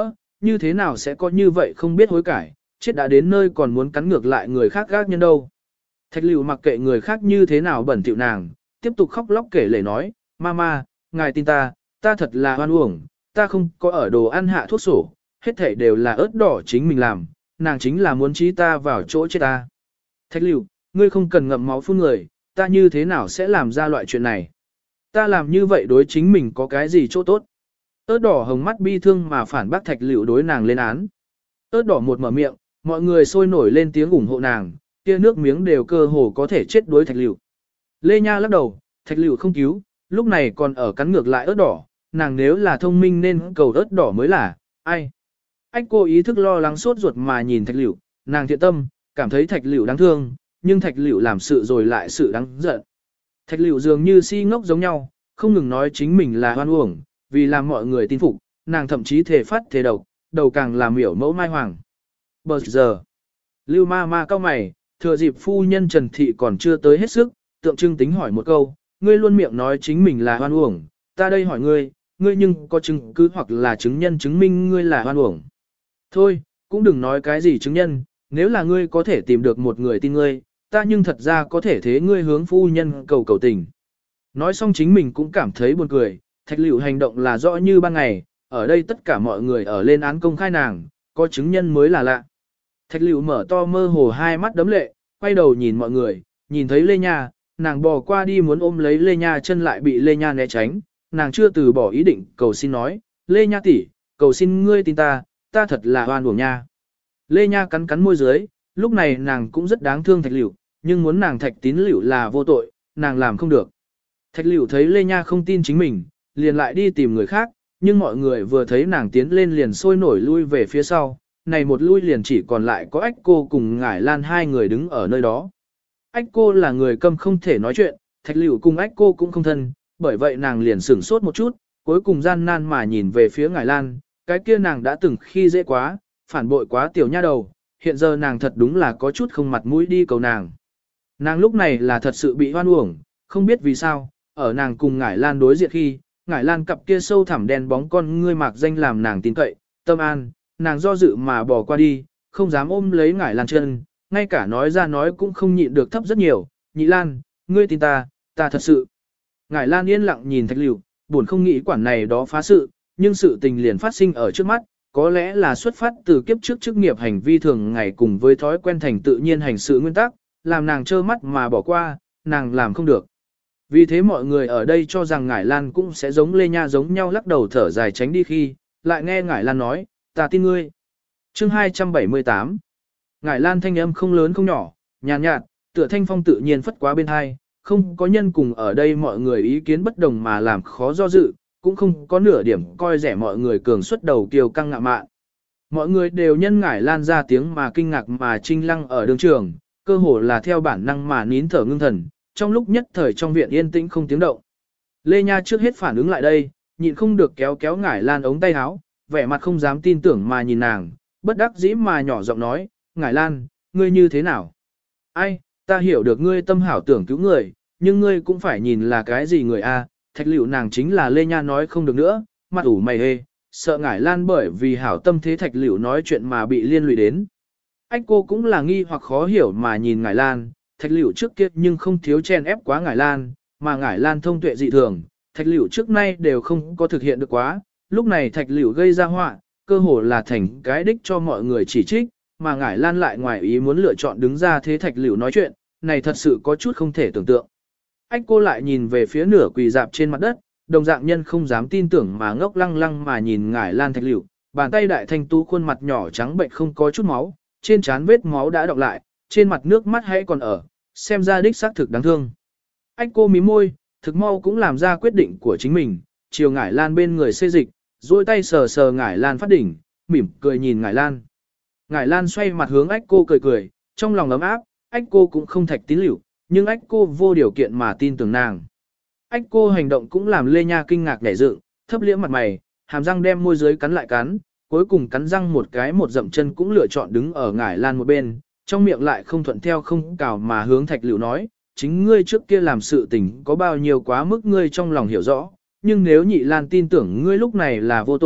như thế nào sẽ có như vậy không biết hối cải, chết đã đến nơi còn muốn cắn ngược lại người khác gác nhân đâu. Thạch Lưu mặc kệ người khác như thế nào bẩn thỉu nàng, tiếp tục khóc lóc kể lể nói, Mama, ngài tin ta, ta thật là hoan uổng, ta không có ở đồ ăn hạ thuốc sổ, hết thảy đều là ớt đỏ chính mình làm, nàng chính là muốn trí ta vào chỗ chết ta. Thạch Lưu, ngươi không cần ngậm máu phun người, ta như thế nào sẽ làm ra loại chuyện này? Ta làm như vậy đối chính mình có cái gì chỗ tốt? Ớt đỏ hồng mắt bi thương mà phản bác Thạch Lưu đối nàng lên án. Ớt đỏ một mở miệng, mọi người sôi nổi lên tiếng ủng hộ nàng, kia nước miếng đều cơ hồ có thể chết đối Thạch Lưu. Lê Nha lắc đầu, Thạch Lưu không cứu, lúc này còn ở cắn ngược lại ớt đỏ, nàng nếu là thông minh nên cầu ớt đỏ mới là, ai? Ách cô ý thức lo lắng sốt ruột mà nhìn Thạch Lưu, nàng thiện tâm, cảm thấy Thạch Lưu đáng thương, nhưng Thạch Lưu làm sự rồi lại sự đáng giận. Thạch Lưu dường như si ngốc giống nhau, không ngừng nói chính mình là hoan uổng, vì làm mọi người tin phục, nàng thậm chí thề phát thề độc, đầu càng làm miểu mẫu mai hoàng. Bờ giờ, Lưu ma ma cao mày, thừa dịp phu nhân Trần Thị còn chưa tới hết sức, tượng trưng tính hỏi một câu, ngươi luôn miệng nói chính mình là hoan uổng, ta đây hỏi ngươi, ngươi nhưng có chứng cứ hoặc là chứng nhân chứng minh ngươi là hoan uổng. Thôi, cũng đừng nói cái gì chứng nhân, nếu là ngươi có thể tìm được một người tin ngươi, ta nhưng thật ra có thể thế ngươi hướng phu nhân cầu cầu tình. Nói xong chính mình cũng cảm thấy buồn cười, Thạch Lưu hành động là rõ như ban ngày, ở đây tất cả mọi người ở lên án công khai nàng, có chứng nhân mới là lạ. Thạch Lưu mở to mơ hồ hai mắt đấm lệ, quay đầu nhìn mọi người, nhìn thấy Lê Nha, nàng bò qua đi muốn ôm lấy Lê Nha chân lại bị Lê Nha né tránh, nàng chưa từ bỏ ý định, cầu xin nói, Lê Nha tỷ, cầu xin ngươi tin ta, ta thật là oan uổng nha. Lê Nha cắn cắn môi dưới, lúc này nàng cũng rất đáng thương Thạch Lưu, nhưng muốn nàng Thạch Tín Lưu là vô tội, nàng làm không được. Thạch Lưu thấy Lê Nha không tin chính mình, liền lại đi tìm người khác, nhưng mọi người vừa thấy nàng tiến lên liền sôi nổi lui về phía sau, này một lui liền chỉ còn lại có Ách Cô cùng Ngải Lan hai người đứng ở nơi đó. Ách Cô là người câm không thể nói chuyện, Thạch Lưu cùng Ách Cô cũng không thân, bởi vậy nàng liền sửng sốt một chút, cuối cùng gian nan mà nhìn về phía Ngải Lan, cái kia nàng đã từng khi dễ quá, phản bội quá tiểu nha đầu, hiện giờ nàng thật đúng là có chút không mặt mũi đi cầu nàng. Nàng lúc này là thật sự bị hoan uổng, không biết vì sao, ở nàng cùng Ngải Lan đối diện khi, Ngải Lan cặp kia sâu thẳm đen bóng con ngươi mạc danh làm nàng tin cậy, tâm an, nàng do dự mà bỏ qua đi, không dám ôm lấy Ngải Lan chân, ngay cả nói ra nói cũng không nhịn được thấp rất nhiều, Nhị Lan, ngươi tin ta, ta thật sự. Ngải Lan yên lặng nhìn Thạch Lưu, buồn không nghĩ quản này đó phá sự, nhưng sự tình liền phát sinh ở trước mắt, có lẽ là xuất phát từ kiếp trước chức nghiệp hành vi thường ngày cùng với thói quen thành tự nhiên hành sự nguyên tắc, làm nàng trơ mắt mà bỏ qua, nàng làm không được. Vì thế mọi người ở đây cho rằng Ngải Lan cũng sẽ giống Lê Nha giống nhau lắc đầu thở dài tránh đi khi, lại nghe Ngải Lan nói, ta tin ngươi. Chương hai trăm bảy mươi tám. Ngải Lan thanh âm không lớn không nhỏ, nhàn nhạt, nhạt, tựa thanh phong tự nhiên phất quá bên hai, không có nhân cùng ở đây mọi người ý kiến bất đồng mà làm khó do dự, cũng không có nửa điểm coi rẻ mọi người cường xuất đầu kiều căng ngạ mạn. Mọi người đều nhân Ngải Lan ra tiếng mà kinh ngạc mà trinh lăng ở đường trường, cơ hồ là theo bản năng mà nín thở ngưng thần, trong lúc nhất thời trong viện yên tĩnh không tiếng động. Lê Nha trước hết phản ứng lại đây, nhịn không được kéo kéo Ngải Lan ống tay áo, vẻ mặt không dám tin tưởng mà nhìn nàng, bất đắc dĩ mà nhỏ giọng nói, Ngải Lan, ngươi như thế nào? Ai, ta hiểu được ngươi tâm hảo tưởng cứu người, nhưng ngươi cũng phải nhìn là cái gì người a? Thạch Lưu nàng chính là Lê Nha nói không được nữa, mặt ủ mày hê, sợ Ngải Lan bởi vì hảo tâm thế Thạch Lưu nói chuyện mà bị liên lụy đến. Ách Cô cũng là nghi hoặc khó hiểu mà nhìn Ngải Lan, Thạch Lưu trước kia nhưng không thiếu chen ép quá Ngải Lan, mà Ngải Lan thông tuệ dị thường, Thạch Lưu trước nay đều không có thực hiện được quá, lúc này Thạch Lưu gây ra họa, cơ hồ là thành cái đích cho mọi người chỉ trích, mà Ngải Lan lại ngoài ý muốn lựa chọn đứng ra thế Thạch Lưu nói chuyện, này thật sự có chút không thể tưởng tượng. Ách Cô lại nhìn về phía nửa quỳ dạp trên mặt đất, đồng dạng nhân không dám tin tưởng mà ngốc lăng lăng mà nhìn Ngải Lan Thạch Lưu, bàn tay đại thanh tú khuôn mặt nhỏ trắng bệnh không có chút máu, trên trán vết máu đã đọng lại, trên mặt nước mắt hãy còn ở, xem ra đích xác thực đáng thương. Ách Cô mím môi, thực mau cũng làm ra quyết định của chính mình, chiều Ngải Lan bên người xê dịch, duỗi tay sờ sờ Ngải Lan phát đỉnh, mỉm cười nhìn Ngải Lan. Ngải Lan xoay mặt hướng Ách Cô cười cười, trong lòng ấm áp, Ách Cô cũng không Thạch Tín Lưu, nhưng Ách Cô vô điều kiện mà tin tưởng nàng. Ách Cô hành động cũng làm Lê Nha kinh ngạc nhảy dựng, thấp liễm mặt mày, hàm răng đem môi dưới cắn lại cắn, cuối cùng cắn răng một cái một dậm chân cũng lựa chọn đứng ở Ngải Lan một bên, trong miệng lại không thuận theo không cào mà hướng Thạch Lưu nói, chính ngươi trước kia làm sự tình có bao nhiêu quá mức ngươi trong lòng hiểu rõ, nhưng nếu Nhị Lan tin tưởng ngươi lúc này là vô tội,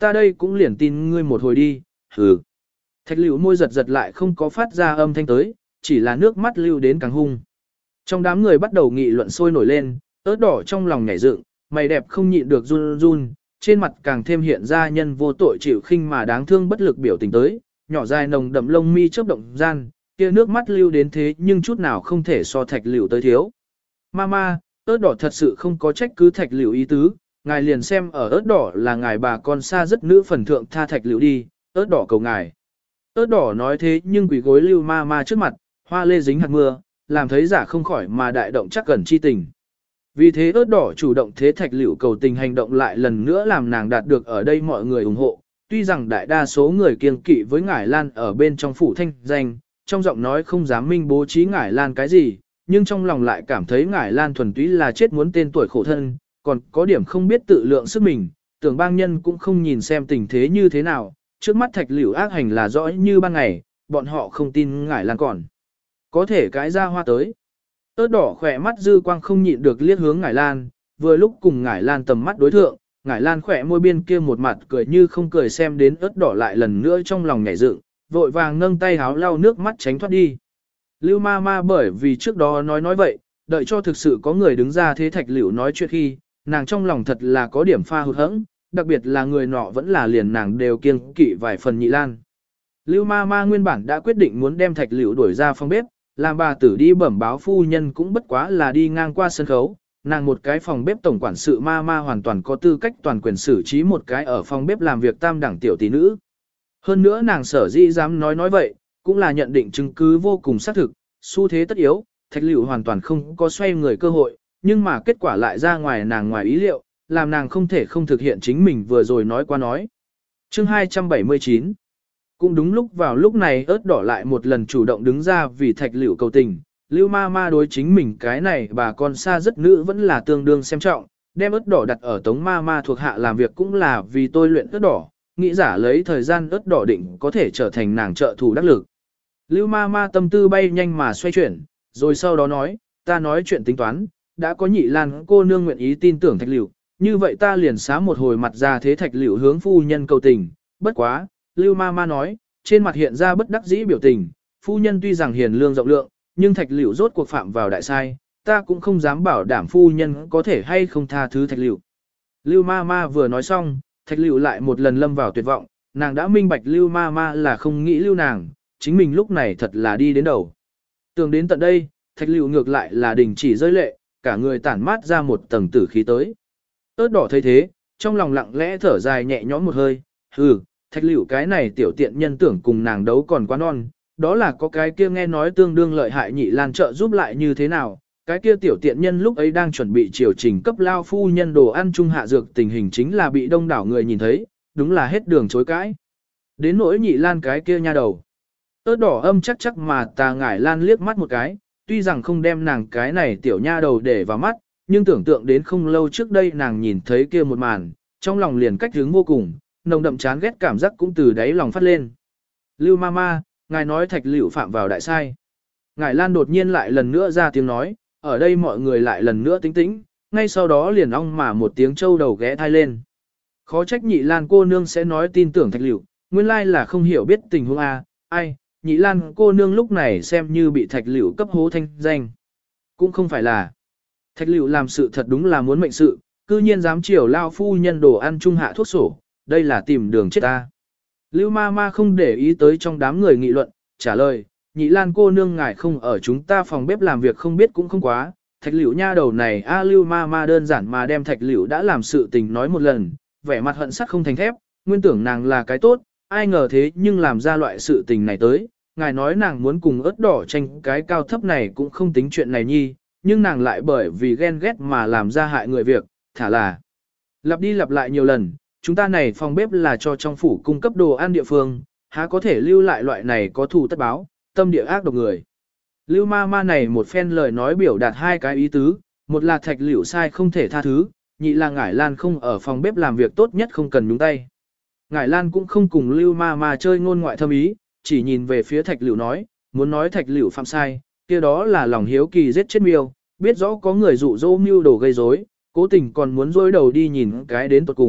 ta đây cũng liền tin ngươi một hồi đi, hừ. Thạch Lưu môi giật giật lại không có phát ra âm thanh tới, chỉ là nước mắt lưu đến càng hung. Trong đám người bắt đầu nghị luận sôi nổi lên, ớt đỏ trong lòng nhảy dựng, mày đẹp không nhịn được run run, trên mặt càng thêm hiện ra nhân vô tội chịu khinh mà đáng thương bất lực biểu tình tới, nhỏ dài nồng đậm lông mi chớp động gian, kia nước mắt lưu đến thế nhưng chút nào không thể so Thạch Lưu tới thiếu. Mama, ớt đỏ thật sự không có trách cứ Thạch Lưu ý tứ, ngài liền xem ở ớt đỏ là ngài bà con xa rất nữ phần thượng tha Thạch Lưu đi, ớt đỏ cầu ngài. Ớt đỏ nói thế nhưng quỷ gối Lưu Mama trước mặt, hoa lê dính hạt mưa, làm thấy giả không khỏi mà đại động chắc gần chi tình. Vì thế ớt đỏ chủ động thế Thạch Lưu cầu tình hành động lại lần nữa làm nàng đạt được ở đây mọi người ủng hộ. Tuy rằng đại đa số người kiêng kỵ với Ngải Lan ở bên trong phủ thanh danh, trong giọng nói không dám minh bố trí Ngải Lan cái gì, nhưng trong lòng lại cảm thấy Ngải Lan thuần túy là chết muốn tên tuổi khổ thân, còn có điểm không biết tự lượng sức mình, tưởng bang nhân cũng không nhìn xem tình thế như thế nào, trước mắt Thạch Lưu ác hành là rõ như ban ngày, bọn họ không tin Ngải Lan còn có thể cãi ra hoa tới. Ớt đỏ khỏe mắt dư quang không nhịn được liếc hướng Ngải Lan, vừa lúc cùng Ngải Lan tầm mắt đối thượng, Ngải Lan khỏe môi biên kia một mặt cười như không cười xem đến ớt đỏ lại lần nữa trong lòng nhảy dựng, vội vàng nâng tay háo lau nước mắt tránh thoát đi. Lưu ma ma bởi vì trước đó nói nói vậy, đợi cho thực sự có người đứng ra thế Thạch Lưu nói chuyện khi, nàng trong lòng thật là có điểm pha hụt hẫng, đặc biệt là người nọ vẫn là liền nàng đều kiêng kỵ vài phần Nhị Lan. Lưu ma ma nguyên bản đã quyết định muốn đem Thạch Lưu đuổi ra phòng bếp, làm bà tử đi bẩm báo phu nhân cũng bất quá là đi ngang qua sân khấu, nàng một cái phòng bếp tổng quản sự ma ma hoàn toàn có tư cách toàn quyền xử trí một cái ở phòng bếp làm việc tam đẳng tiểu tỷ nữ. Hơn nữa nàng sở dĩ dám nói nói vậy, cũng là nhận định chứng cứ vô cùng xác thực, xu thế tất yếu, Thạch Lưu hoàn toàn không có xoay người cơ hội, nhưng mà kết quả lại ra ngoài nàng ngoài ý liệu, làm nàng không thể không thực hiện chính mình vừa rồi nói qua nói. Chương hai trăm bảy mươi chín. Cũng đúng lúc vào lúc này ớt đỏ lại một lần chủ động đứng ra vì Thạch Lưu cầu tình, Lưu ma ma đối chính mình cái này bà con xa rất nữ vẫn là tương đương xem trọng, đem ớt đỏ đặt ở tống ma ma thuộc hạ làm việc cũng là vì tôi luyện ớt đỏ, nghĩ giả lấy thời gian ớt đỏ định có thể trở thành nàng trợ thủ đắc lực. Lưu ma ma tâm tư bay nhanh mà xoay chuyển, rồi sau đó nói, ta nói chuyện tính toán, đã có Nhị Lan cô nương nguyện ý tin tưởng Thạch Lưu, như vậy ta liền xá một hồi mặt ra thế Thạch Lưu hướng phu nhân cầu tình, bất quá, Lưu ma ma nói, trên mặt hiện ra bất đắc dĩ biểu tình, phu nhân tuy rằng hiền lương rộng lượng, nhưng Thạch Lưu rốt cuộc phạm vào đại sai, ta cũng không dám bảo đảm phu nhân có thể hay không tha thứ Thạch Lưu. Lưu ma ma vừa nói xong, Thạch Lưu lại một lần lâm vào tuyệt vọng, nàng đã minh bạch Lưu ma ma là không nghĩ lưu nàng, chính mình lúc này thật là đi đến đầu. Tưởng đến tận đây, Thạch Lưu ngược lại là đình chỉ rơi lệ, cả người tản mát ra một tầng tử khí tới. Ớt đỏ thấy thế, trong lòng lặng lẽ thở dài nhẹ nhõm một hơi, hừ, Thạch Lưu cái này tiểu tiện nhân tưởng cùng nàng đấu còn quá non, đó là có cái kia nghe nói tương đương lợi hại Nhị Lan trợ giúp lại như thế nào, cái kia tiểu tiện nhân lúc ấy đang chuẩn bị triều trình cấp lao phu nhân đồ ăn chung hạ dược tình hình chính là bị đông đảo người nhìn thấy, đúng là hết đường chối cãi. Đến nỗi Nhị Lan cái kia nha đầu. Ớt đỏ âm chắc chắc mà tà Ngải Lan liếc mắt một cái, tuy rằng không đem nàng cái này tiểu nha đầu để vào mắt, nhưng tưởng tượng đến không lâu trước đây nàng nhìn thấy kia một màn, trong lòng liền cách hướng vô cùng, nồng đậm chán ghét cảm giác cũng từ đáy lòng phát lên. Lưu Mama, ngài nói Thạch Lưu phạm vào đại sai. Ngải Lan đột nhiên lại lần nữa ra tiếng nói, ở đây mọi người lại lần nữa tính tĩnh, ngay sau đó liền ong mà một tiếng trâu đầu ghé thai lên. Khó trách Nhị Lan cô nương sẽ nói tin tưởng Thạch Lưu, nguyên lai là không hiểu biết tình huống a, ai, Nhị Lan cô nương lúc này xem như bị Thạch Lưu cấp hố thanh danh. Cũng không phải là. Thạch Lưu làm sự thật đúng là muốn mệnh sự, cư nhiên dám chiều lao phu nhân đồ ăn chung hạ thuốc sổ, đây là tìm đường chết ta. Lưu ma ma không để ý tới trong đám người nghị luận, trả lời, Nhị Lan cô nương ngài không ở chúng ta phòng bếp làm việc không biết cũng không quá, Thạch Lưu nha đầu này a Lưu ma ma đơn giản mà đem Thạch Lưu đã làm sự tình nói một lần, vẻ mặt hận sắt không thành thép, nguyên tưởng nàng là cái tốt, ai ngờ thế nhưng làm ra loại sự tình này tới, ngài nói nàng muốn cùng ớt đỏ tranh cái cao thấp này cũng không tính chuyện này nhi, nhưng nàng lại bởi vì ghen ghét mà làm ra hại người việc, thả là lặp đi lặp lại nhiều lần, chúng ta này phòng bếp là cho trong phủ cung cấp đồ ăn địa phương, há có thể lưu lại loại này có thù tất báo, tâm địa ác độc người. Lưu ma ma này một phen lời nói biểu đạt hai cái ý tứ, một là Thạch Lưu sai không thể tha thứ, nhị là Ngải Lan không ở phòng bếp làm việc tốt nhất không cần nhúng tay. Ngải Lan cũng không cùng Lưu ma ma chơi ngôn ngoại thâm ý, chỉ nhìn về phía Thạch Lưu nói, muốn nói Thạch Lưu phạm sai, kia đó là lòng hiếu kỳ giết chết miêu, biết rõ có người dụ dỗ mưu đồ gây rối, cố tình còn muốn dối đầu đi nhìn cái đến tuột cùng,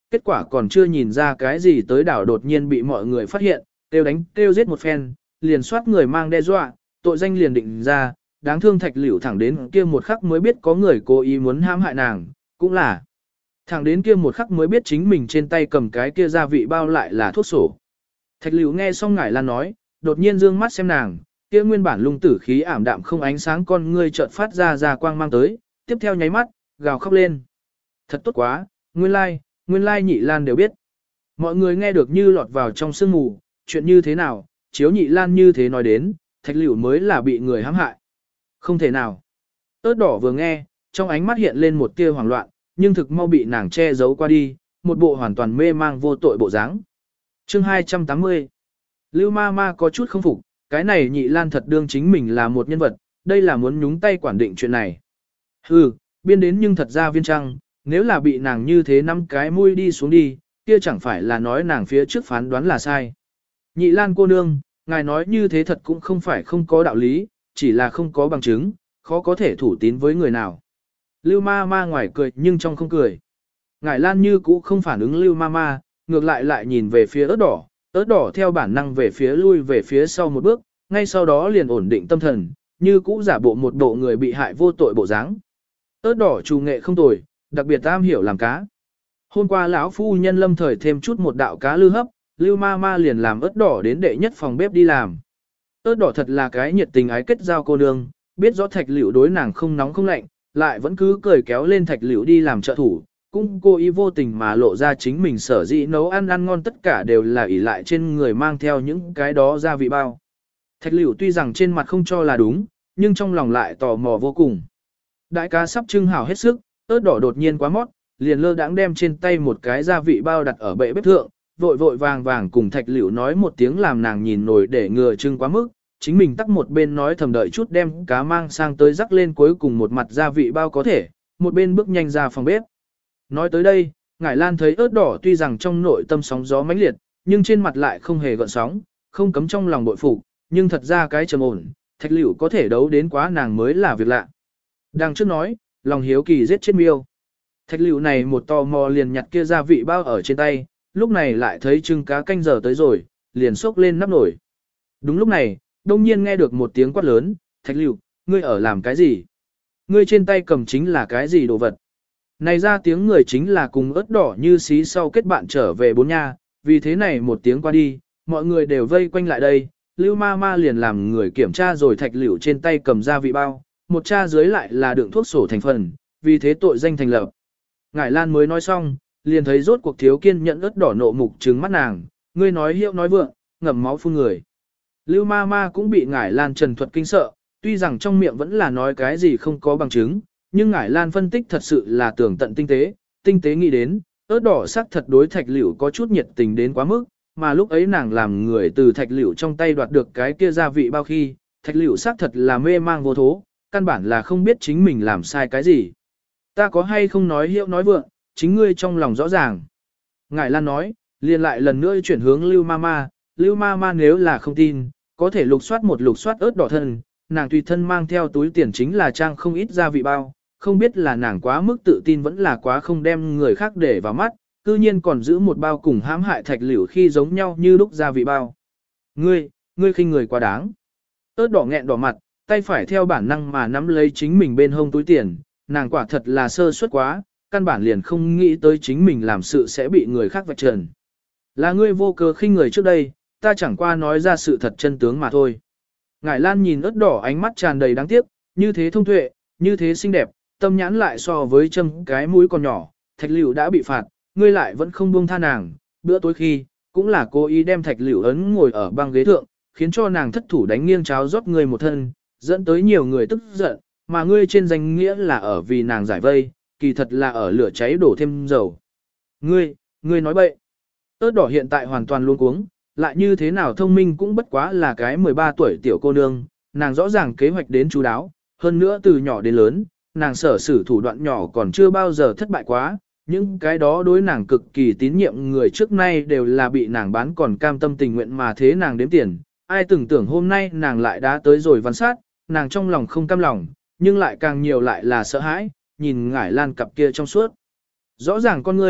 kết quả còn chưa nhìn ra cái gì tới đảo đột nhiên bị mọi người phát hiện, kêu đánh kêu giết một phen, liền soát người mang đe dọa, tội danh liền định ra, đáng thương Thạch Liễu thẳng đến kia một khắc mới biết có người cố ý muốn hãm hại nàng, cũng là thẳng đến kia một khắc mới biết chính mình trên tay cầm cái kia gia vị bao lại là thuốc sổ. Thạch Liễu nghe xong Ngải Lan nói, đột nhiên dương mắt xem nàng, kia nguyên bản lung tử khí ảm đạm không ánh sáng con ngươi chợt phát ra ra quang mang tới, tiếp theo nháy mắt, gào khóc lên. Thật tốt quá, nguyên lai, nguyên lai Nhị Lan đều biết. Mọi người nghe được như lọt vào trong sương mù, chuyện như thế nào, chiếu Nhị Lan như thế nói đến, Thạch Liễu mới là bị người hãm hại. Không thể nào. Ơt đỏ vừa nghe, trong ánh mắt hiện lên một tia hoảng loạn, nhưng thực mau bị nàng che giấu qua đi, một bộ hoàn toàn mê mang vô tội bộ dáng. Chương hai trăm tám mươi. Lưu ma ma có chút không phục, cái này Nhị Lan thật đương chính mình là một nhân vật, đây là muốn nhúng tay quản định chuyện này. Hừ, biên đến nhưng thật ra viên trăng, nếu là bị nàng như thế năm cái mũi đi xuống đi, kia chẳng phải là nói nàng phía trước phán đoán là sai. Nhị Lan cô nương, ngài nói như thế thật cũng không phải không có đạo lý, chỉ là không có bằng chứng, khó có thể thủ tín với người nào. Lưu ma ma ngoài cười nhưng trong không cười. Ngải Lan như cũ không phản ứng Lưu ma ma, ngược lại lại nhìn về phía ớt đỏ, ớt đỏ theo bản năng về phía lui về phía sau một bước, ngay sau đó liền ổn định tâm thần, như cũ giả bộ một bộ người bị hại vô tội bộ dáng. Ớt đỏ trù nghệ không tồi, đặc biệt am hiểu làm cá. Hôm qua lão phu nhân lâm thời thêm chút một đạo cá lư hấp, Lưu ma ma liền làm ớt đỏ đến đệ nhất phòng bếp đi làm. Ớt đỏ thật là cái nhiệt tình ái kết giao cô nương, biết rõ Thạch Liễu đối nàng không nóng không lạnh, lại vẫn cứ cười kéo lên Thạch Liễu đi làm trợ thủ, cũng cố ý vô tình mà lộ ra chính mình sở dĩ nấu ăn ăn ngon tất cả đều là ỷ lại trên người mang theo những cái đó gia vị bao. Thạch Liễu tuy rằng trên mặt không cho là đúng, nhưng trong lòng lại tò mò vô cùng. Đại cá sắp trưng hảo hết sức, ớt đỏ đột nhiên quá mót, liền lơ đãng đem trên tay một cái gia vị bao đặt ở bệ bếp thượng, vội vội vàng vàng cùng Thạch Liễu nói một tiếng làm nàng nhìn nổi để ngừa trưng quá mức, chính mình tắt một bên nói thầm đợi chút đem cá mang sang tới rắc lên cuối cùng một mặt gia vị bao có thể, một bên bước nhanh ra phòng bếp. Nói tới đây, Ngải Lan thấy ớt đỏ tuy rằng trong nội tâm sóng gió mãnh liệt, nhưng trên mặt lại không hề gợn sóng, không cấm trong lòng bội phục, nhưng thật ra cái trầm ổn, Thạch Liễu có thể đấu đến quá nàng mới là việc lạ. Đang trước nói, lòng hiếu kỳ giết chết miêu. Thạch Liễu này một tò mò liền nhặt kia gia vị bao ở trên tay, lúc này lại thấy trưng cá canh giờ tới rồi, liền xốc lên nắp nổi. Đúng lúc này, đông nhiên nghe được một tiếng quát lớn, Thạch Liễu, ngươi ở làm cái gì? Ngươi trên tay cầm chính là cái gì đồ vật? Này ra tiếng người chính là cùng ớt đỏ như xí sau kết bạn trở về bốn nha, vì thế này một tiếng qua đi, mọi người đều vây quanh lại đây, Lưu ma ma liền làm người kiểm tra rồi Thạch Liễu trên tay cầm gia vị bao, một cha dưới lại là đựng thuốc sổ thành phần, vì thế tội danh thành lập. Ngải Lan mới nói xong, liền thấy rốt cuộc thiếu kiên nhẫn ớt đỏ nộ mục trừng mắt nàng, ngươi nói hiệu nói vượng, ngậm máu phun người. Lưu ma ma cũng bị Ngải Lan trần thuật kinh sợ, tuy rằng trong miệng vẫn là nói cái gì không có bằng chứng, nhưng Ngải Lan phân tích thật sự là tường tận tinh tế, tinh tế nghĩ đến, ớt đỏ sắc thật đối Thạch Liễu có chút nhiệt tình đến quá mức, mà lúc ấy nàng làm người từ Thạch Liễu trong tay đoạt được cái kia gia vị bao khi, Thạch Liễu sắc thật là mê mang vô thố, căn bản là không biết chính mình làm sai cái gì. Ta có hay không nói hiệu nói vượng, chính ngươi trong lòng rõ ràng. Ngải Lan nói, liền lại lần nữa chuyển hướng Lưu Mama, Lưu Mama nếu là không tin, có thể lục soát một lục soát ớt đỏ thân, nàng tùy thân mang theo túi tiền chính là trang không ít gia vị bao, không biết là nàng quá mức tự tin vẫn là quá không đem người khác để vào mắt, cư nhiên còn giữ một bao cùng hãm hại Thạch Liễu khi giống nhau như lúc gia vị bao. Ngươi, ngươi khinh người quá đáng. Ớt đỏ nghẹn đỏ mặt, tay phải theo bản năng mà nắm lấy chính mình bên hông túi tiền, nàng quả thật là sơ suất quá, căn bản liền không nghĩ tới chính mình làm sự sẽ bị người khác vạch trần. Là ngươi vô cớ khinh người trước đây, ta chẳng qua nói ra sự thật chân tướng mà thôi. Ngải Lan nhìn ớt đỏ ánh mắt tràn đầy đáng tiếc, như thế thông tuệ, như thế xinh đẹp, tâm nhãn lại so với châm cái mũi còn nhỏ, Thạch Liễu đã bị phạt, ngươi lại vẫn không buông tha nàng, bữa tối khi, cũng là cố ý đem Thạch Liễu ấn ngồi ở băng ghế thượng, khiến cho nàng thất thủ đánh nghiêng cháo rót người một thân, dẫn tới nhiều người tức giận, mà ngươi trên danh nghĩa là ở vì nàng giải vây, kỳ thật là ở lửa cháy đổ thêm dầu. Ngươi, ngươi nói bậy. Ớt đỏ hiện tại hoàn toàn luống cuống, lại như thế nào thông minh cũng bất quá là cái mười ba tuổi tiểu cô nương, nàng rõ ràng kế hoạch đến chú đáo, hơn nữa từ nhỏ đến lớn, nàng sở sử thủ đoạn nhỏ còn chưa bao giờ thất bại quá, những cái đó đối nàng cực kỳ tín nhiệm người trước nay đều là bị nàng bán còn cam tâm tình nguyện mà thế nàng đếm tiền, ai từng tưởng hôm nay nàng lại đã tới rồi văn sát, nàng trong lòng không cam lòng, nhưng lại càng nhiều lại là sợ hãi, nhìn Ngải Lan cặp kia trong suốt. Rõ ràng con ngươi,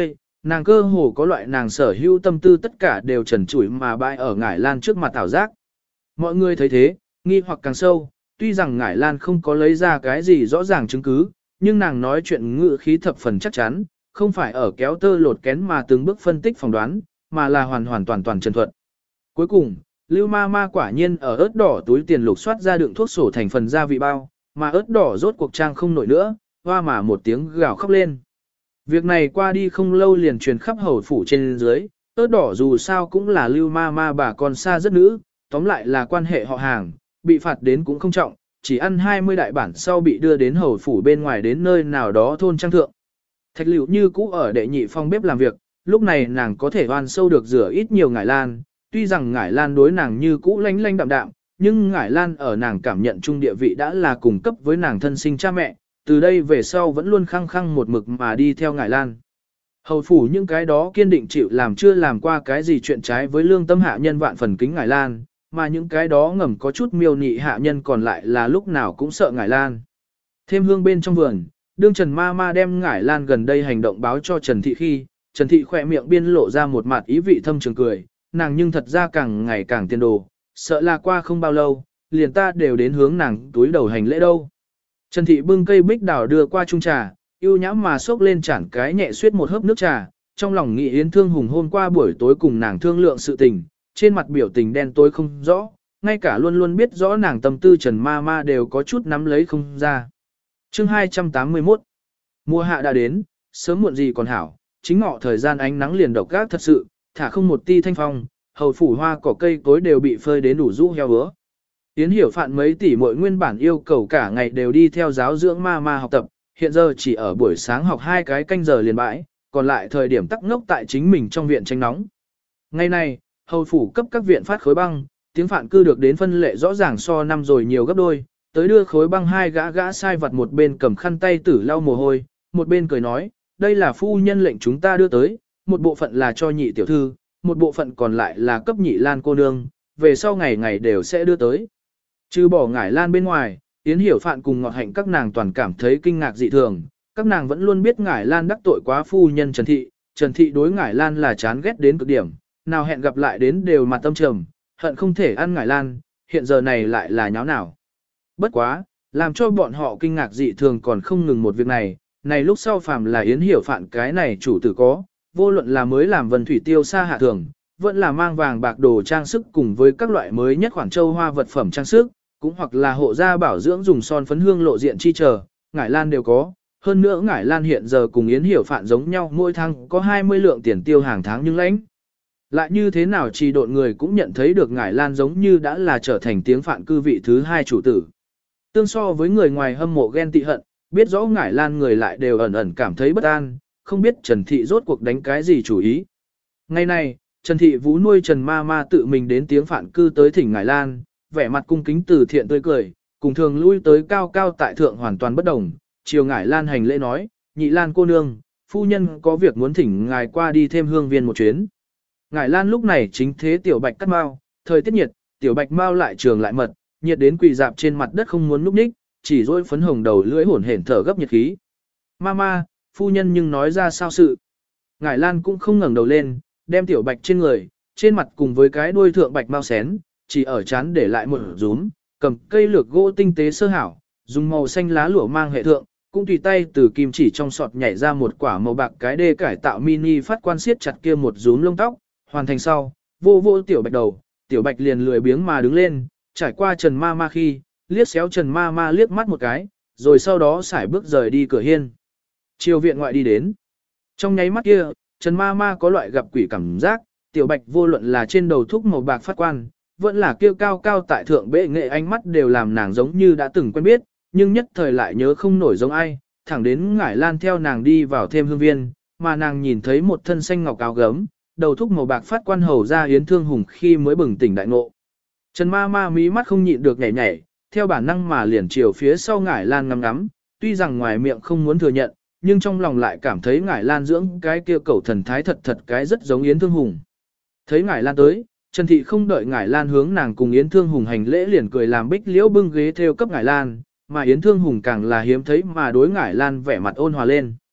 Nàng cơ hồ có loại nàng sở hữu tâm tư tất cả đều trần trụi mà bại ở Ngải Lan trước mặt ảo giác. Mọi người thấy thế, nghi hoặc càng sâu, tuy rằng Ngải Lan không có lấy ra cái gì rõ ràng chứng cứ, nhưng nàng nói chuyện ngữ khí thập phần chắc chắn, không phải ở kéo tơ lột kén mà từng bước phân tích phỏng đoán, mà là hoàn hoàn toàn toàn chân thuận. Cuối cùng, Lưu Ma Ma quả nhiên ở ớt đỏ túi tiền lục soát ra đựng thuốc sổ thành phần gia vị bao, mà ớt đỏ rốt cuộc trang không nổi nữa, hoa mà một tiếng gào khóc lên. Việc này qua đi không lâu liền truyền khắp hầu phủ trên dưới, ớt đỏ dù sao cũng là Lưu Ma Ma bà con xa rất nữ, tóm lại là quan hệ họ hàng, bị phạt đến cũng không trọng, chỉ ăn hai mươi đại bản sau bị đưa đến hầu phủ bên ngoài đến nơi nào đó thôn trang thượng. Thạch Lưu như cũ ở đệ nhị phong bếp làm việc, lúc này nàng có thể oan sâu được rửa ít nhiều Ngải Lan, tuy rằng Ngải Lan đối nàng như cũ lánh lánh đạm đạm, nhưng Ngải Lan ở nàng cảm nhận chung địa vị đã là cùng cấp với nàng thân sinh cha mẹ, từ đây về sau vẫn luôn khăng khăng một mực mà đi theo Ngải Lan. Hầu phủ những cái đó kiên định chịu làm chưa làm qua cái gì chuyện trái với lương tâm hạ nhân vạn phần kính Ngải Lan, mà những cái đó ngầm có chút miêu nị hạ nhân còn lại là lúc nào cũng sợ Ngải Lan. Thêm hương bên trong vườn, đương Trần Ma Ma đem Ngải Lan gần đây hành động báo cho Trần Thị khi, Trần Thị khỏe miệng biên lộ ra một mặt ý vị thâm trường cười, nàng nhưng thật ra càng ngày càng tiên đồ, sợ là qua không bao lâu, liền ta đều đến hướng nàng túi đầu hành lễ đâu. Trần Thị bưng cây bích đào đưa qua chung trà, yêu nhãm mà xốc lên chản cái nhẹ suyết một hớp nước trà, trong lòng nghĩ Yến Thương Hùng hôm qua buổi tối cùng nàng thương lượng sự tình, trên mặt biểu tình đen tối không rõ, ngay cả luôn luôn biết rõ nàng tâm tư Trần Ma Ma đều có chút nắm lấy không ra. Chương hai trăm tám mươi mốt Mùa hạ đã đến, sớm muộn gì còn hảo, chính ngọ thời gian ánh nắng liền độc gác thật sự, thả không một ti thanh phong, hầu phủ hoa cỏ cây cối đều bị phơi đến đủ rũ heo bữa. Yến Hiểu Phạn mấy tỷ muội nguyên bản yêu cầu cả ngày đều đi theo giáo dưỡng ma ma học tập, hiện giờ chỉ ở buổi sáng học hai cái canh giờ liền bãi, còn lại thời điểm tắc ngốc tại chính mình trong viện tranh nóng. Ngày nay, hầu phủ cấp các viện phát khối băng, tiếng Phạn cư được đến phân lệ rõ ràng so năm rồi nhiều gấp đôi, tới đưa khối băng hai gã gã sai vặt một bên cầm khăn tay tử lau mồ hôi, một bên cười nói, đây là phu nhân lệnh chúng ta đưa tới, một bộ phận là cho nhị tiểu thư, một bộ phận còn lại là cấp nhị Lan cô nương, về sau ngày ngày đều sẽ đưa tới. Trừ bỏ Ngải Lan bên ngoài, Yến Hiểu Phạn cùng Ngọt Hạnh các nàng toàn cảm thấy kinh ngạc dị thường, các nàng vẫn luôn biết Ngải Lan đắc tội quá phu nhân Trần Thị, Trần Thị đối Ngải Lan là chán ghét đến cực điểm, nào hẹn gặp lại đến đều mặt tâm trầm, hận không thể ăn Ngải Lan, hiện giờ này lại là nháo nào. Bất quá, làm cho bọn họ kinh ngạc dị thường còn không ngừng một việc này, này lúc sau phàm là Yến Hiểu Phạn cái này chủ tử có, vô luận là mới làm Vân Thủy Tiêu xa hạ thường, vẫn là mang vàng bạc đồ trang sức cùng với các loại mới nhất khoản châu hoa vật phẩm trang sức, cũng hoặc là hộ gia bảo dưỡng dùng son phấn hương lộ diện chi chờ, Ngải Lan đều có. Hơn nữa Ngải Lan hiện giờ cùng Yến Hiểu Phạn giống nhau mỗi tháng có hai mươi lượng tiền tiêu hàng tháng nhưng lãnh. Lại như thế nào chỉ độn người cũng nhận thấy được Ngải Lan giống như đã là trở thành tiếng Phạn cư vị thứ hai chủ tử. Tương so với người ngoài hâm mộ ghen tị hận, biết rõ Ngải Lan người lại đều ẩn ẩn cảm thấy bất an, không biết Trần Thị rốt cuộc đánh cái gì chủ ý. Ngày này, Trần Thị Vũ nuôi Trần Ma Ma tự mình đến tiếng Phạn cư tới thỉnh Ngải Lan, vẻ mặt cung kính từ thiện tươi cười, cùng thường lui tới cao cao tại thượng hoàn toàn bất đồng. Chiều Ngải Lan hành lễ nói, nhị Lan cô nương, phu nhân có việc muốn thỉnh ngài qua đi thêm hương viên một chuyến. Ngải Lan lúc này chính thế tiểu bạch cắt mau, thời tiết nhiệt, tiểu bạch mau lại trường lại mật, nhiệt đến quỳ dạp trên mặt đất không muốn núp ních, chỉ dỗi phấn hồng đầu lưỡi hổn hển thở gấp nhiệt khí. Mama, phu nhân nhưng nói ra sao sự. Ngải Lan cũng không ngẩng đầu lên, đem tiểu bạch trên người, trên mặt cùng với cái đuôi thượng bạch mau xén, chỉ ở chán để lại một rúm, cầm cây lược gỗ tinh tế sơ hảo, dùng màu xanh lá lụa mang hệ thượng, cũng tùy tay từ kim chỉ trong sọt nhảy ra một quả màu bạc cái đê cải tạo mini phát quan siết chặt kia một rúm lông tóc, hoàn thành sau, vô vô tiểu bạch đầu, tiểu bạch liền lười biếng mà đứng lên, trải qua Trần Ma Ma khi, liếc xéo Trần Ma Ma liếc mắt một cái, rồi sau đó xải bước rời đi cửa hiên. Chiều viện ngoại đi đến. Trong nháy mắt kia, Trần Ma Ma có loại gặp quỷ cảm giác, tiểu bạch vô luận là trên đầu thúc màu bạc phát quan, vẫn là kêu cao cao tại thượng bệ nghệ ánh mắt đều làm nàng giống như đã từng quen biết, nhưng nhất thời lại nhớ không nổi giống ai, thẳng đến Ngải Lan theo nàng đi vào thêm hương viên, mà nàng nhìn thấy một thân xanh ngọc áo gấm, đầu thúc màu bạc phát quan hầu ra Yến Thương Hùng khi mới bừng tỉnh đại ngộ. Trần Ma Ma mí mắt không nhịn được nhảy nhảy, theo bản năng mà liền chiều phía sau Ngải Lan ngắm ngắm, tuy rằng ngoài miệng không muốn thừa nhận, nhưng trong lòng lại cảm thấy Ngải Lan dưỡng cái kia cẩu thần thái thật thật cái rất giống Yến Thương Hùng. Thấy Ngải Lan tới, Trần Thị không đợi Ngải Lan hướng nàng cùng Yến Thương Hùng hành lễ liền cười làm bích liễu bưng ghế theo cấp Ngải Lan, mà Yến Thương Hùng càng là hiếm thấy mà đối Ngải Lan vẻ mặt ôn hòa lên.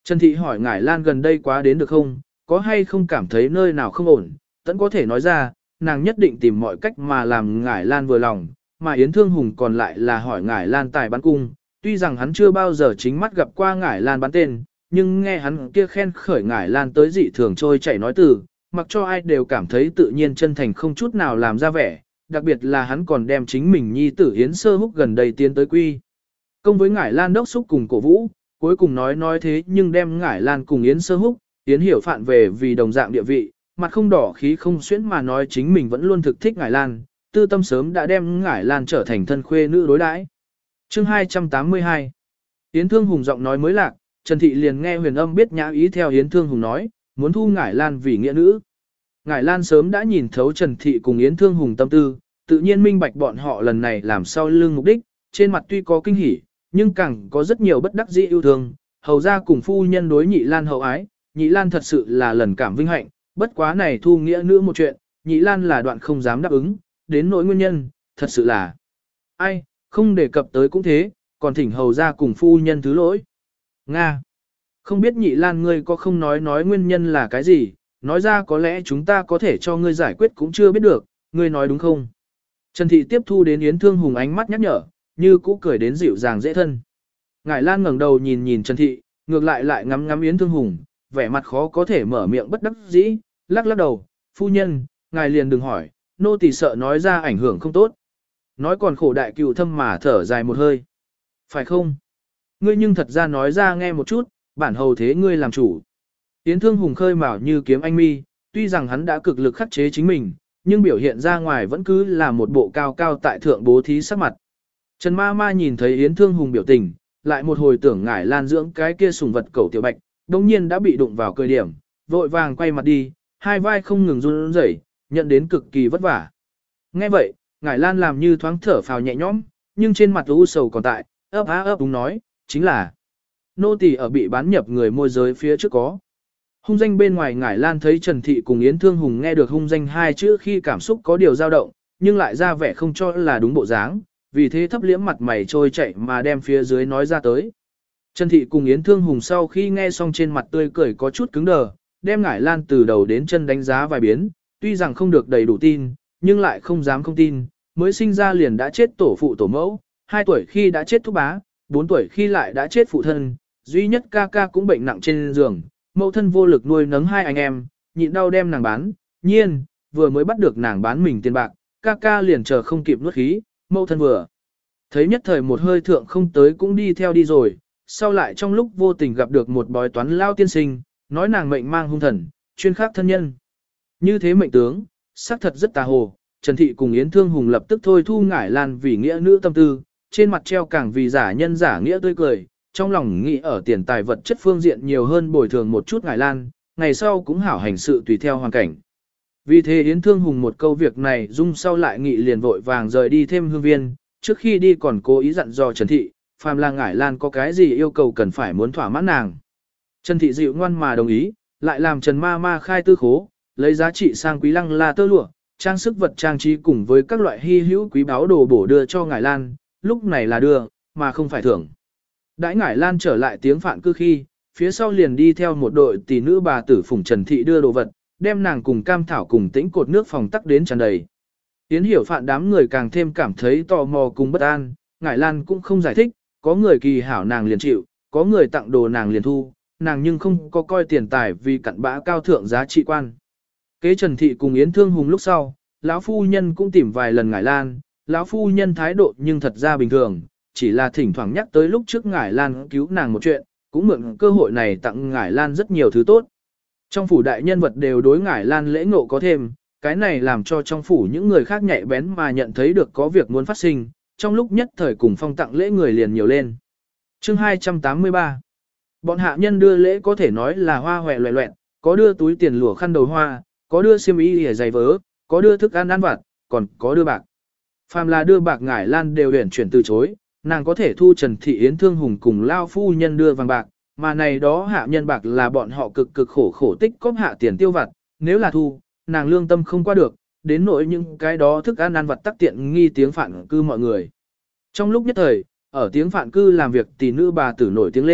Trần Thị hỏi Ngải Lan gần đây quá đến được không, có hay không cảm thấy nơi nào không ổn, tẫn có thể nói ra, nàng nhất định tìm mọi cách mà làm Ngải Lan vừa lòng, mà Yến Thương Hùng còn lại là hỏi Ngải Lan tài bắn cung, tuy rằng hắn chưa bao giờ chính mắt gặp qua Ngải Lan bắn tên, nhưng nghe hắn kia khen khởi Ngải Lan tới dị thường trôi chảy nói từ, mặc cho ai đều cảm thấy tự nhiên chân thành không chút nào làm ra vẻ, đặc biệt là hắn còn đem chính mình nhi tử Yến Sơ Húc gần đây tiến tới quy. Công với Ngải Lan đốc xúc cùng cổ vũ, cuối cùng nói nói thế nhưng đem Ngải Lan cùng Yến Sơ Húc, Yến Hiểu Phạn về vì đồng dạng địa vị, mặt không đỏ khí không xuyễn mà nói chính mình vẫn luôn thực thích Ngải Lan, tư tâm sớm đã đem Ngải Lan trở thành thân khuê nữ đối đãi. Chương hai trăm tám mươi hai. Yến Thương Hùng giọng nói mới lạc, Trần Thị liền nghe huyền âm biết nhã ý theo Yến Thương Hùng nói, muốn thu Ngải Lan vì nghĩa nữ. Ngải Lan sớm đã nhìn thấu Trần Thị cùng Yến Thương Hùng tâm tư, tự nhiên minh bạch bọn họ lần này làm sau lưng mục đích, trên mặt tuy có kinh hỉ, nhưng càng có rất nhiều bất đắc dĩ yêu thương, hầu ra cùng phu nhân đối Nhị Lan hậu ái, Nhị Lan thật sự là lần cảm vinh hạnh, bất quá này thu nghĩa nữ một chuyện, Nhị Lan là đoạn không dám đáp ứng, đến nỗi nguyên nhân, thật sự là ai, không đề cập tới cũng thế, còn thỉnh hầu ra cùng phu nhân thứ lỗi. Nga, không biết Nhị Lan ngươi có không nói nói nguyên nhân là cái gì, nói ra có lẽ chúng ta có thể cho ngươi giải quyết cũng chưa biết được, ngươi nói đúng không? Trần Thị tiếp thu đến Yến Thương Hùng ánh mắt nhắc nhở, như cũ cười đến dịu dàng dễ thân. Ngải Lan ngẩng đầu nhìn nhìn Trần Thị, ngược lại lại ngắm ngắm Yến Thương Hùng, vẻ mặt khó có thể mở miệng bất đắc dĩ, lắc lắc đầu, phu nhân, ngài liền đừng hỏi, nô tỳ sợ nói ra ảnh hưởng không tốt. Nói còn khổ đại cựu thâm mà thở dài một hơi. Phải không? Ngươi nhưng thật ra nói ra nghe một chút, bản hầu thế ngươi làm chủ. Yến Thương Hùng khơi mào như kiếm anh mi, tuy rằng hắn đã cực lực khắc chế chính mình, nhưng biểu hiện ra ngoài vẫn cứ là một bộ cao cao tại thượng bố thí sắc mặt. Trần ma ma nhìn thấy Yến Thương Hùng biểu tình, lại một hồi tưởng Ngải Lan dưỡng cái kia sùng vật cẩu tiểu bạch, đồng nhiên đã bị đụng vào cười điểm, vội vàng quay mặt đi, hai vai không ngừng run rẩy, nhận đến cực kỳ vất vả. Nghe vậy, Ngải Lan làm như thoáng thở phào nhẹ nhõm, nhưng trên mặt u sầu còn tại, ấp á ấp đúng nói, chính là nô tỳ ở bị bán nhập người môi giới phía trước có. Hung danh bên ngoài Ngải Lan thấy Trần Thị cùng Yến Thương Hùng nghe được hung danh hai chữ khi cảm xúc có điều dao động, nhưng lại ra vẻ không cho là đúng bộ dáng, vì thế thấp liễm mặt mày trôi chạy mà đem phía dưới nói ra tới. Trần Thị cùng Yến Thương Hùng sau khi nghe xong trên mặt tươi cười có chút cứng đờ, đem Ngải Lan từ đầu đến chân đánh giá vài biến, tuy rằng không được đầy đủ tin, nhưng lại không dám không tin, mới sinh ra liền đã chết tổ phụ tổ mẫu, hai tuổi khi đã chết thúc bá, bốn tuổi khi lại đã chết phụ thân, duy nhất ca ca cũng bệnh nặng trên giường, mẫu thân vô lực nuôi nấng hai anh em, nhịn đau đem nàng bán, nhiên, vừa mới bắt được nàng bán mình tiền bạc, ca ca liền chờ không kịp nuốt khí, mẫu thân vừa thấy nhất thời một hơi thượng không tới cũng đi theo đi rồi, sau lại trong lúc vô tình gặp được một bói toán lao tiên sinh, nói nàng mệnh mang hung thần, chuyên khắc thân nhân. Như thế mệnh tướng, xác thật rất tà hồ, Trần Thị cùng Yến Thương Hùng lập tức thôi thu Ngải Lan vì nghĩa nữ tâm tư, trên mặt treo càng vì giả nhân giả nghĩa tươi cười, trong lòng nghĩ ở tiền tài vật chất phương diện nhiều hơn bồi thường một chút Ngải Lan, ngày sau cũng hảo hành sự tùy theo hoàn cảnh. Vì thế Yến Thương Hùng một câu việc này dung sau lại nghị liền vội vàng rời đi thêm hương viên, trước khi đi còn cố ý dặn dò Trần Thị, phàm là Ngải Lan có cái gì yêu cầu cần phải muốn thỏa mãn nàng. Trần Thị dịu ngoan mà đồng ý, lại làm Trần Ma Ma khai tư khố, lấy giá trị sang quý lăng la tơ lụa, trang sức vật trang trí cùng với các loại hy hữu quý báu đồ bổ đưa cho Ngải Lan, lúc này là đưa, mà không phải thưởng. Đãi Ngải Lan trở lại tiếng Phạn cư khi, phía sau liền đi theo một đội tỷ nữ bà tử phụng Trần Thị đưa đồ vật, đem nàng cùng Cam Thảo cùng tĩnh cột nước phòng tắc đến tràn đầy. Yến Hiểu Phạn đám người càng thêm cảm thấy tò mò cùng bất an, Ngải Lan cũng không giải thích, có người kỳ hảo nàng liền chịu, có người tặng đồ nàng liền thu, nàng nhưng không có coi tiền tài vì cặn bã cao thượng giá trị quan. Kế Trần Thị cùng Yến Thương Hùng lúc sau, lão phu nhân cũng tìm vài lần Ngải Lan, lão phu nhân thái độ nhưng thật ra bình thường, chỉ là thỉnh thoảng nhắc tới lúc trước Ngải Lan cứu nàng một chuyện, cũng mượn cơ hội này tặng Ngải Lan rất nhiều thứ tốt. Trong phủ đại nhân vật đều đối Ngải Lan lễ ngộ có thêm, cái này làm cho trong phủ những người khác nhạy bén mà nhận thấy được có việc muốn phát sinh, trong lúc nhất thời cùng phong tặng lễ người liền nhiều lên. Chương hai trăm tám mươi ba. Bọn hạ nhân đưa lễ có thể nói là hoa hoẹ loẹ loẹn, có đưa túi tiền lụa khăn đầu hoa, có đưa xiêm y để giày vớ, có đưa thức ăn ăn vặt, còn có đưa bạc. Phàm là đưa bạc Ngải Lan đều huyền chuyển từ chối, nàng có thể thu Trần Thị Yến Thương Hùng cùng lao phu nhân đưa vàng bạc, mà này đó hạ nhân bạc là bọn họ cực cực khổ khổ tích cóp hạ tiền tiêu vặt, nếu là thu, nàng lương tâm không qua được, đến nỗi những cái đó thức ăn ăn vặt tắc tiện nghi tiếng Phạn cư mọi người. Trong lúc nhất thời, ở tiếng Phạn cư làm việc tỷ nữ bà tử nổi tiếng lên,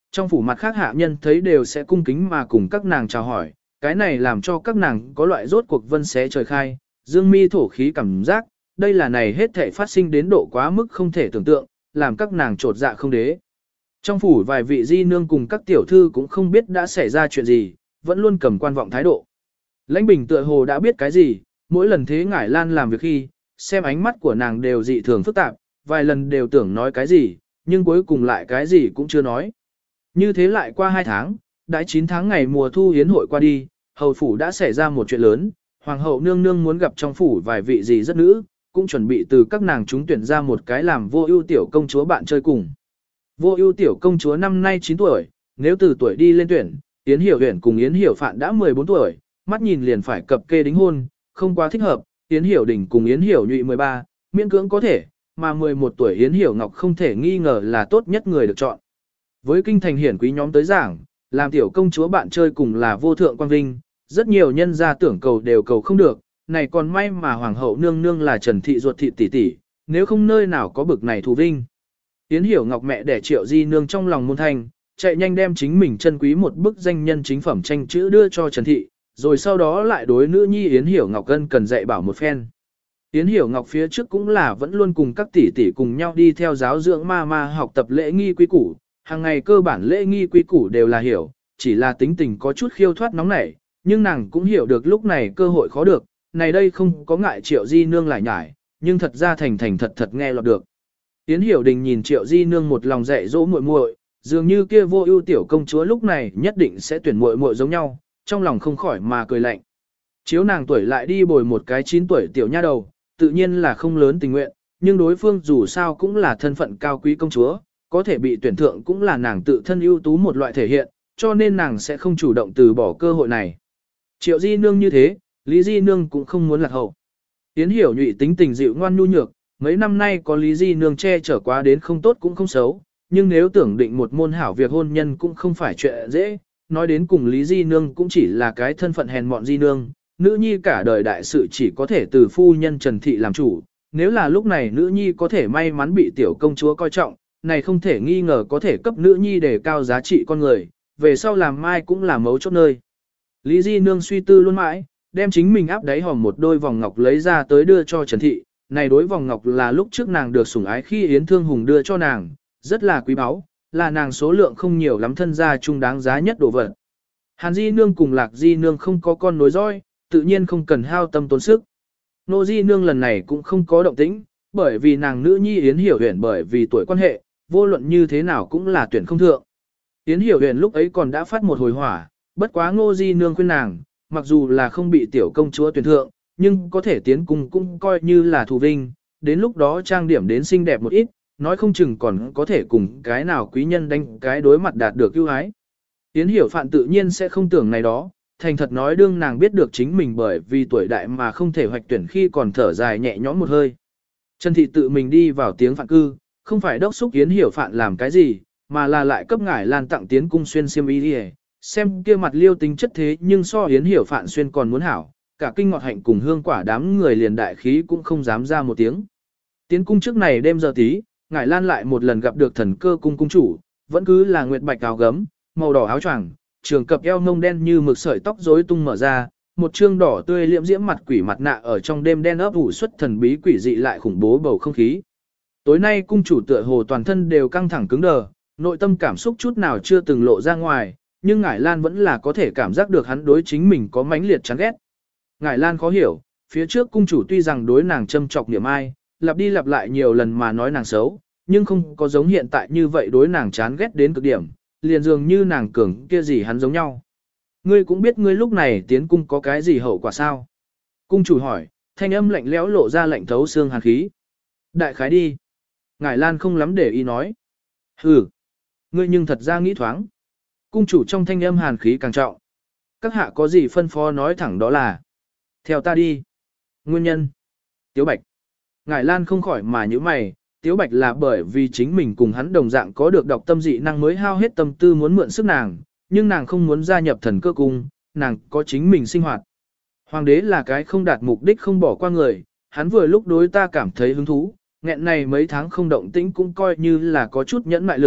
trong phủ mặt khác hạ nhân thấy đều sẽ cung kính mà cùng các nàng chào hỏi, cái này làm cho các nàng có loại rốt cuộc vân xé trời khai, dương mi thổ khí cảm giác, đây là này hết thể phát sinh đến độ quá mức không thể tưởng tượng, làm các nàng trột dạ không đế. Trong phủ vài vị di nương cùng các tiểu thư cũng không biết đã xảy ra chuyện gì, vẫn luôn cầm quan vọng thái độ. Lãnh Bình tựa hồ đã biết cái gì, mỗi lần thế Ngải Lan làm việc khi, xem ánh mắt của nàng đều dị thường phức tạp, vài lần đều tưởng nói cái gì, nhưng cuối cùng lại cái gì cũng chưa nói. Như thế lại qua hai tháng, đã chín tháng ngày mùa thu hiến hội qua đi, hầu phủ đã xảy ra một chuyện lớn, hoàng hậu nương nương muốn gặp trong phủ vài vị gì rất nữ, cũng chuẩn bị từ các nàng chúng tuyển ra một cái làm vô ưu tiểu công chúa bạn chơi cùng. Vô ưu tiểu công chúa năm nay chín tuổi, nếu từ tuổi đi lên tuyển, Yến Hiểu Huyền cùng Yến Hiểu Phạn đã mười bốn tuổi, mắt nhìn liền phải cập kê đính hôn, không quá thích hợp, Yến Hiểu Đình cùng Yến Hiểu Nhụy mười ba, miễn cưỡng có thể, mà mười một tuổi Yến Hiểu Ngọc không thể nghi ngờ là tốt nhất người được chọn. Với kinh thành hiển quý nhóm tới giảng, làm tiểu công chúa bạn chơi cùng là vô thượng quan vinh, rất nhiều nhân gia tưởng cầu đều cầu không được, này còn may mà hoàng hậu nương nương là Trần thị ruột thị tỷ tỷ, nếu không nơi nào có bực này thù vinh. Yến Hiểu Ngọc mẹ đẻ Triệu Di nương trong lòng môn thành, chạy nhanh đem chính mình chân quý một bức danh nhân chính phẩm tranh chữ đưa cho Trần thị, rồi sau đó lại đối nữ nhi Yến Hiểu Ngọc Ân cần dạy bảo một phen. Yến Hiểu Ngọc phía trước cũng là vẫn luôn cùng các tỷ tỷ cùng nhau đi theo giáo dưỡng ma ma học tập lễ nghi quý củ, hàng ngày cơ bản lễ nghi quý củ đều là hiểu, chỉ là tính tình có chút khiêu thoát nóng nảy, nhưng nàng cũng hiểu được lúc này cơ hội khó được, này đây không có ngại Triệu Di nương lại nhải, nhưng thật ra thành thành thật thật nghe lọt được. Yến Hiểu Đình nhìn Triệu Di nương một lòng dạy dỗ muội muội, dường như kia vô ưu tiểu công chúa lúc này nhất định sẽ tuyển muội muội giống nhau, trong lòng không khỏi mà cười lạnh. Chiếu nàng tuổi lại đi bồi một cái chín tuổi tiểu nha đầu, tự nhiên là không lớn tình nguyện, nhưng đối phương dù sao cũng là thân phận cao quý công chúa, có thể bị tuyển thượng cũng là nàng tự thân ưu tú một loại thể hiện, cho nên nàng sẽ không chủ động từ bỏ cơ hội này. Triệu Di nương như thế, Lý Di nương cũng không muốn lạc hậu. Yến Hiểu Nhụy tính tình dịu ngoan nhu nhược, mấy năm nay có Lý Di nương che chở quá đến không tốt cũng không xấu, nhưng nếu tưởng định một môn hảo việc hôn nhân cũng không phải chuyện dễ, nói đến cùng Lý Di nương cũng chỉ là cái thân phận hèn mọn Di nương, nữ nhi cả đời đại sự chỉ có thể từ phu nhân Trần Thị làm chủ, nếu là lúc này nữ nhi có thể may mắn bị tiểu công chúa coi trọng, này không thể nghi ngờ có thể cấp nữ nhi để cao giá trị con người, về sau làm mai cũng là mấu chốt nơi. Lý Di nương suy tư luôn mãi, đem chính mình áp đáy hòm một đôi vòng ngọc lấy ra tới đưa cho Trần Thị, này đối vòng ngọc là lúc trước nàng được sủng ái khi Yến Thương Hùng đưa cho nàng, rất là quý báu, là nàng số lượng không nhiều lắm thân gia chung đáng giá nhất đồ vật. Hàn Di nương cùng Lạc Di nương không có con nối dõi, tự nhiên không cần hao tâm tốn sức. Nô Di nương lần này cũng không có động tĩnh, bởi vì nàng nữ nhi Yến Hiểu Huyền bởi vì tuổi quan hệ, vô luận như thế nào cũng là tuyển không thượng. Yến Hiểu Huyền lúc ấy còn đã phát một hồi hỏa, bất quá Ngô Di nương khuyên nàng, mặc dù là không bị tiểu công chúa tuyển thượng, nhưng có thể tiến cung cũng coi như là thù vinh, đến lúc đó trang điểm đến xinh đẹp một ít, nói không chừng còn có thể cùng cái nào quý nhân đánh cái đối mặt đạt được ưu ái. Yến Hiểu Phạn tự nhiên sẽ không tưởng này đó, thành thật nói đương nàng biết được chính mình bởi vì tuổi đại mà không thể hoạch tuyển khi còn thở dài nhẹ nhõm một hơi. Trần Thị tự mình đi vào tiếng phạn cư, không phải đốc xúc Yến Hiểu Phạn làm cái gì, mà là lại cấp Ngải Lan tặng tiến cung xuyên xiêm y đi, xem kia mặt liêu tính chất thế nhưng so Yến Hiểu Phạn xuyên còn muốn hảo, cả kinh ngọt hạnh cùng hương quả đám người liền đại khí cũng không dám ra một tiếng. Tiến cung trước này đêm giờ tí, Ngải Lan lại một lần gặp được thần cơ cung cung chủ, vẫn cứ là nguyệt bạch áo gấm, màu đỏ áo choàng, trường cập eo ngông đen như mực sợi tóc rối tung mở ra, một trương đỏ tươi liễm diễm mặt quỷ mặt nạ ở trong đêm đen ấp ủ xuất thần bí quỷ dị lại khủng bố bầu không khí. Tối nay cung chủ tựa hồ toàn thân đều căng thẳng cứng đờ, nội tâm cảm xúc chút nào chưa từng lộ ra ngoài, nhưng Ngải Lan vẫn là có thể cảm giác được hắn đối chính mình có mãnh liệt chán ghét. Ngải Lan khó hiểu, phía trước cung chủ tuy rằng đối nàng châm chọc niệm ai, lặp đi lặp lại nhiều lần mà nói nàng xấu, nhưng không có giống hiện tại như vậy đối nàng chán ghét đến cực điểm, liền dường như nàng cường kia gì hắn giống nhau. Ngươi cũng biết ngươi lúc này tiến cung có cái gì hậu quả sao? Cung chủ hỏi, thanh âm lạnh lẽo lộ ra lạnh thấu xương hàn khí. Đại khái đi. Ngải Lan không lắm để ý nói. Hừ, ngươi nhưng thật ra nghĩ thoáng. Cung chủ trong thanh âm hàn khí càng trọng. Các hạ có gì phân phó nói thẳng đó là. Theo ta đi. Nguyên nhân. Tiếu Bạch. Ngải Lan không khỏi mà nhíu mày. Tiếu Bạch là bởi vì chính mình cùng hắn đồng dạng có được độc tâm dị năng mới hao hết tâm tư muốn mượn sức nàng, nhưng nàng không muốn gia nhập thần cơ cung, nàng có chính mình sinh hoạt. Hoàng đế là cái không đạt mục đích không bỏ qua người, hắn vừa lúc đối ta cảm thấy hứng thú, nghẹn này mấy tháng không động tĩnh cũng coi như là có chút nhẫn mại lực,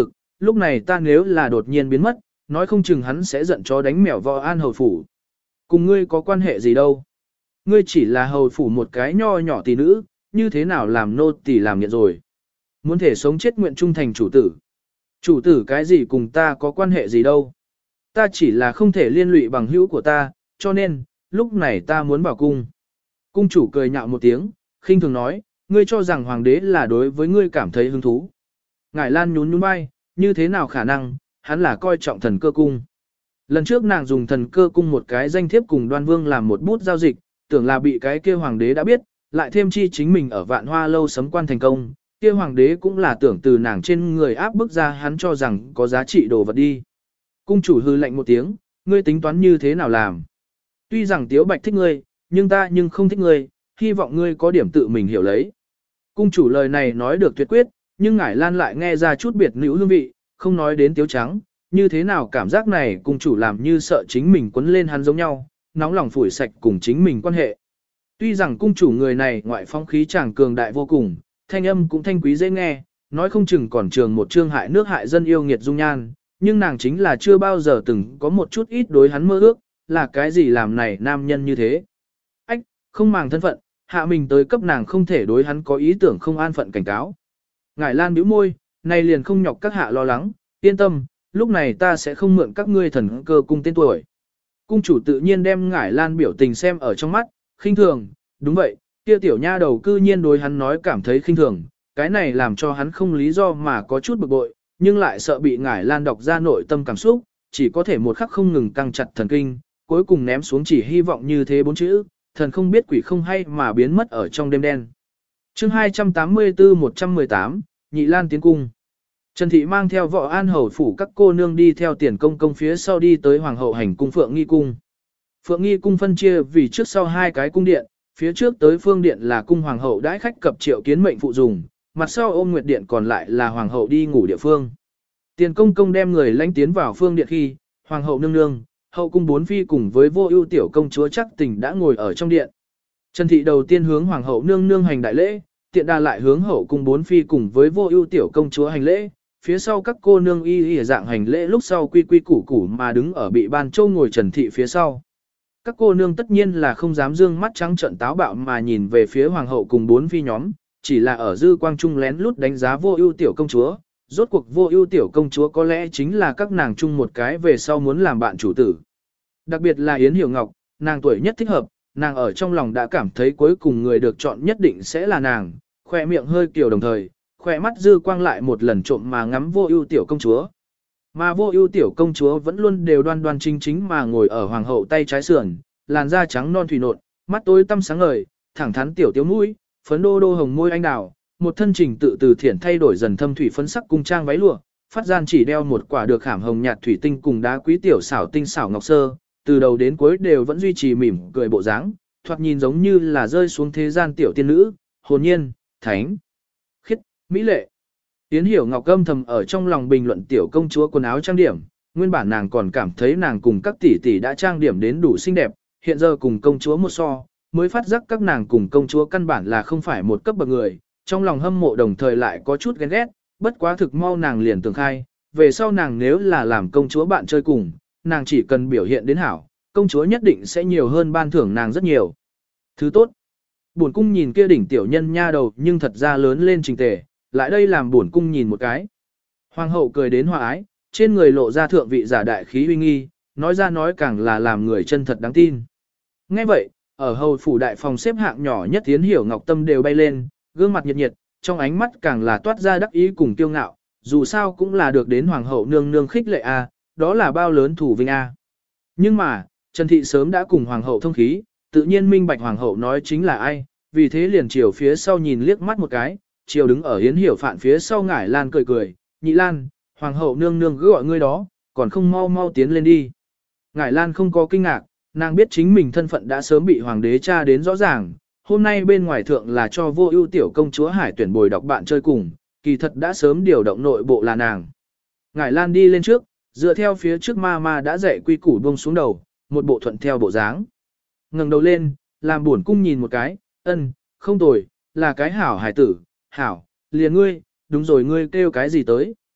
lúc này ta nếu là đột nhiên biến mất, nói không chừng hắn sẽ giận chó đánh mèo võ an hầu phủ. Cùng ngươi có quan hệ gì đâu. Ngươi chỉ là hầu phủ một cái nho nhỏ tỷ nữ, như thế nào làm nô tỳ làm nghiện rồi. Muốn thể sống chết nguyện trung thành chủ tử. Chủ tử cái gì cùng ta có quan hệ gì đâu. Ta chỉ là không thể liên lụy bằng hữu của ta, cho nên, lúc này ta muốn bảo cung. Cung chủ cười nhạo một tiếng, khinh thường nói, ngươi cho rằng hoàng đế là đối với ngươi cảm thấy hứng thú. Ngải Lan nhún nhún vai, như thế nào khả năng, hắn là coi trọng thần cơ cung. Lần trước nàng dùng thần cơ cung một cái danh thiếp cùng đoan vương làm một bút giao dịch, tưởng là bị cái kia hoàng đế đã biết, lại thêm chi chính mình ở vạn hoa lâu sấm quan thành công, kia hoàng đế cũng là tưởng từ nàng trên người áp bức ra hắn cho rằng có giá trị đồ vật đi. Cung chủ hư lạnh một tiếng, ngươi tính toán như thế nào làm? Tuy rằng Tiếu Bạch thích ngươi, nhưng ta nhưng không thích ngươi, hy vọng ngươi có điểm tự mình hiểu lấy. Cung chủ lời này nói được tuyệt quyết, nhưng Ngải Lan lại nghe ra chút biệt nữ hương vị, không nói đến Tiếu Trắng, như thế nào cảm giác này cung chủ làm như sợ chính mình quấn lên hắn giống nhau, nóng lòng phủi sạch cùng chính mình quan hệ. Tuy rằng cung chủ người này ngoại phong khí chàng cường đại vô cùng, thanh âm cũng thanh quý dễ nghe, nói không chừng còn trường một trương hại nước hại dân yêu nghiệt dung nhan, nhưng nàng chính là chưa bao giờ từng có một chút ít đối hắn mơ ước, là cái gì làm này nam nhân như thế. Ách, không màng thân phận, hạ mình tới cấp nàng không thể đối hắn có ý tưởng không an phận cảnh cáo. Ngải Lan bĩu môi, này liền không nhọc các hạ lo lắng, yên tâm, lúc này ta sẽ không mượn các ngươi thần cơ cung tên tuổi. Cung chủ tự nhiên đem Ngải Lan biểu tình xem ở trong mắt, khinh thường, đúng vậy, kia tiểu nha đầu cư nhiên đối hắn nói cảm thấy khinh thường, cái này làm cho hắn không lý do mà có chút bực bội, nhưng lại sợ bị Ngải Lan đọc ra nội tâm cảm xúc, chỉ có thể một khắc không ngừng căng chặt thần kinh, cuối cùng ném xuống chỉ hy vọng như thế bốn chữ, thần không biết quỷ không hay mà biến mất ở trong đêm đen. Chương hai trăm tám mươi tư một trăm mười tám, Nhị Lan tiến cung. Trần Thị mang theo võ an hầu phủ các cô nương đi theo tiền công công phía sau đi tới hoàng hậu hành cung Phượng Nghi cung. Phượng Nghi cung phân chia vì trước sau hai cái cung điện, phía trước tới phương điện là cung hoàng hậu đãi khách cập triệu kiến mệnh phụ dùng, mặt sau ôm nguyệt điện còn lại là hoàng hậu đi ngủ địa phương. Tiền công công đem người lãnh tiến vào phương điện khi, hoàng hậu nương nương, hậu cung bốn phi cùng với vô ưu tiểu công chúa chắc tình đã ngồi ở trong điện. Trần Thị đầu tiên hướng hoàng hậu nương nương hành đại lễ, tiện đà lại hướng hậu cung bốn phi cùng với vô ưu tiểu công chúa hành lễ, phía sau các cô nương y y dạng hành lễ lúc sau quy quy củ củ mà đứng ở bị ban châu ngồi Trần Thị phía sau. Các cô nương tất nhiên là không dám dương mắt trắng trợn táo bạo mà nhìn về phía hoàng hậu cùng bốn phi nhóm, chỉ là ở dư quang trung lén lút đánh giá vô ưu tiểu công chúa. Rốt cuộc vô ưu tiểu công chúa có lẽ chính là các nàng chung một cái về sau muốn làm bạn chủ tử. Đặc biệt là Yến Hiểu Ngọc, nàng tuổi nhất thích hợp, nàng ở trong lòng đã cảm thấy cuối cùng người được chọn nhất định sẽ là nàng, khoe miệng hơi kiểu đồng thời, khoe mắt dư quang lại một lần trộm mà ngắm vô ưu tiểu công chúa. Mà vô ưu tiểu công chúa vẫn luôn đều đoan đoan chính chính mà ngồi ở hoàng hậu tay trái sườn, làn da trắng non thủy nộn, mắt tối tăm sáng ngời, thẳng thắn tiểu tiếu mũi, phấn đô đô hồng môi anh đào, một thân trình tự từ thiển thay đổi dần thâm thủy phấn sắc cung trang váy lụa, phát gian chỉ đeo một quả được khảm hồng nhạt thủy tinh cùng đá quý tiểu xảo tinh xảo ngọc sơ, từ đầu đến cuối đều vẫn duy trì mỉm cười bộ dáng, thoạt nhìn giống như là rơi xuống thế gian tiểu tiên nữ, hồn nhiên, thánh, khiết, mỹ lệ. Yến Hiểu Ngọc âm thầm ở trong lòng bình luận tiểu công chúa quần áo trang điểm, nguyên bản nàng còn cảm thấy nàng cùng các tỷ tỷ đã trang điểm đến đủ xinh đẹp, hiện giờ cùng công chúa một so, mới phát giác các nàng cùng công chúa căn bản là không phải một cấp bậc người, trong lòng hâm mộ đồng thời lại có chút ghen ghét, bất quá thực mau nàng liền tưởng khai, về sau nàng nếu là làm công chúa bạn chơi cùng, nàng chỉ cần biểu hiện đến hảo, công chúa nhất định sẽ nhiều hơn ban thưởng nàng rất nhiều. Thứ tốt, bổn cung nhìn kia đỉnh tiểu nhân nha đầu nhưng thật ra lớn lên trình tề, lại đây làm bổn cung nhìn một cái. Hoàng hậu cười đến hòa ái, trên người lộ ra thượng vị giả đại khí uy nghi, nói ra nói càng là làm người chân thật đáng tin. Nghe vậy, ở hầu phủ đại phòng xếp hạng nhỏ nhất Yến Hiểu Ngọc tâm đều bay lên, gương mặt nhiệt nhiệt, trong ánh mắt càng là toát ra đắc ý cùng kiêu ngạo, dù sao cũng là được đến hoàng hậu nương nương khích lệ a, đó là bao lớn thủ vinh a. Nhưng mà, Trần Thị sớm đã cùng hoàng hậu thông khí, tự nhiên minh bạch hoàng hậu nói chính là ai, vì thế liền chiều phía sau nhìn liếc mắt một cái, chiều đứng ở Yến Hiểu Phạn phía sau Ngải Lan cười cười, Nhị Lan, hoàng hậu nương nương cứ gọi ngươi đó, còn không mau mau tiến lên đi. Ngải Lan không có kinh ngạc, nàng biết chính mình thân phận đã sớm bị hoàng đế tra đến rõ ràng, hôm nay bên ngoài thượng là cho vô ưu tiểu công chúa Hải tuyển bồi đọc bạn chơi cùng, kỳ thật đã sớm điều động nội bộ là nàng. Ngải Lan đi lên trước, dựa theo phía trước ma ma đã dạy quy củ buông xuống đầu, một bộ thuận theo bộ dáng. Ngẩng đầu lên, làm buồn cung nhìn một cái, ân, không tồi, là cái hảo hải tử, hảo, liền ngươi, đúng rồi ngươi kêu cái gì tới.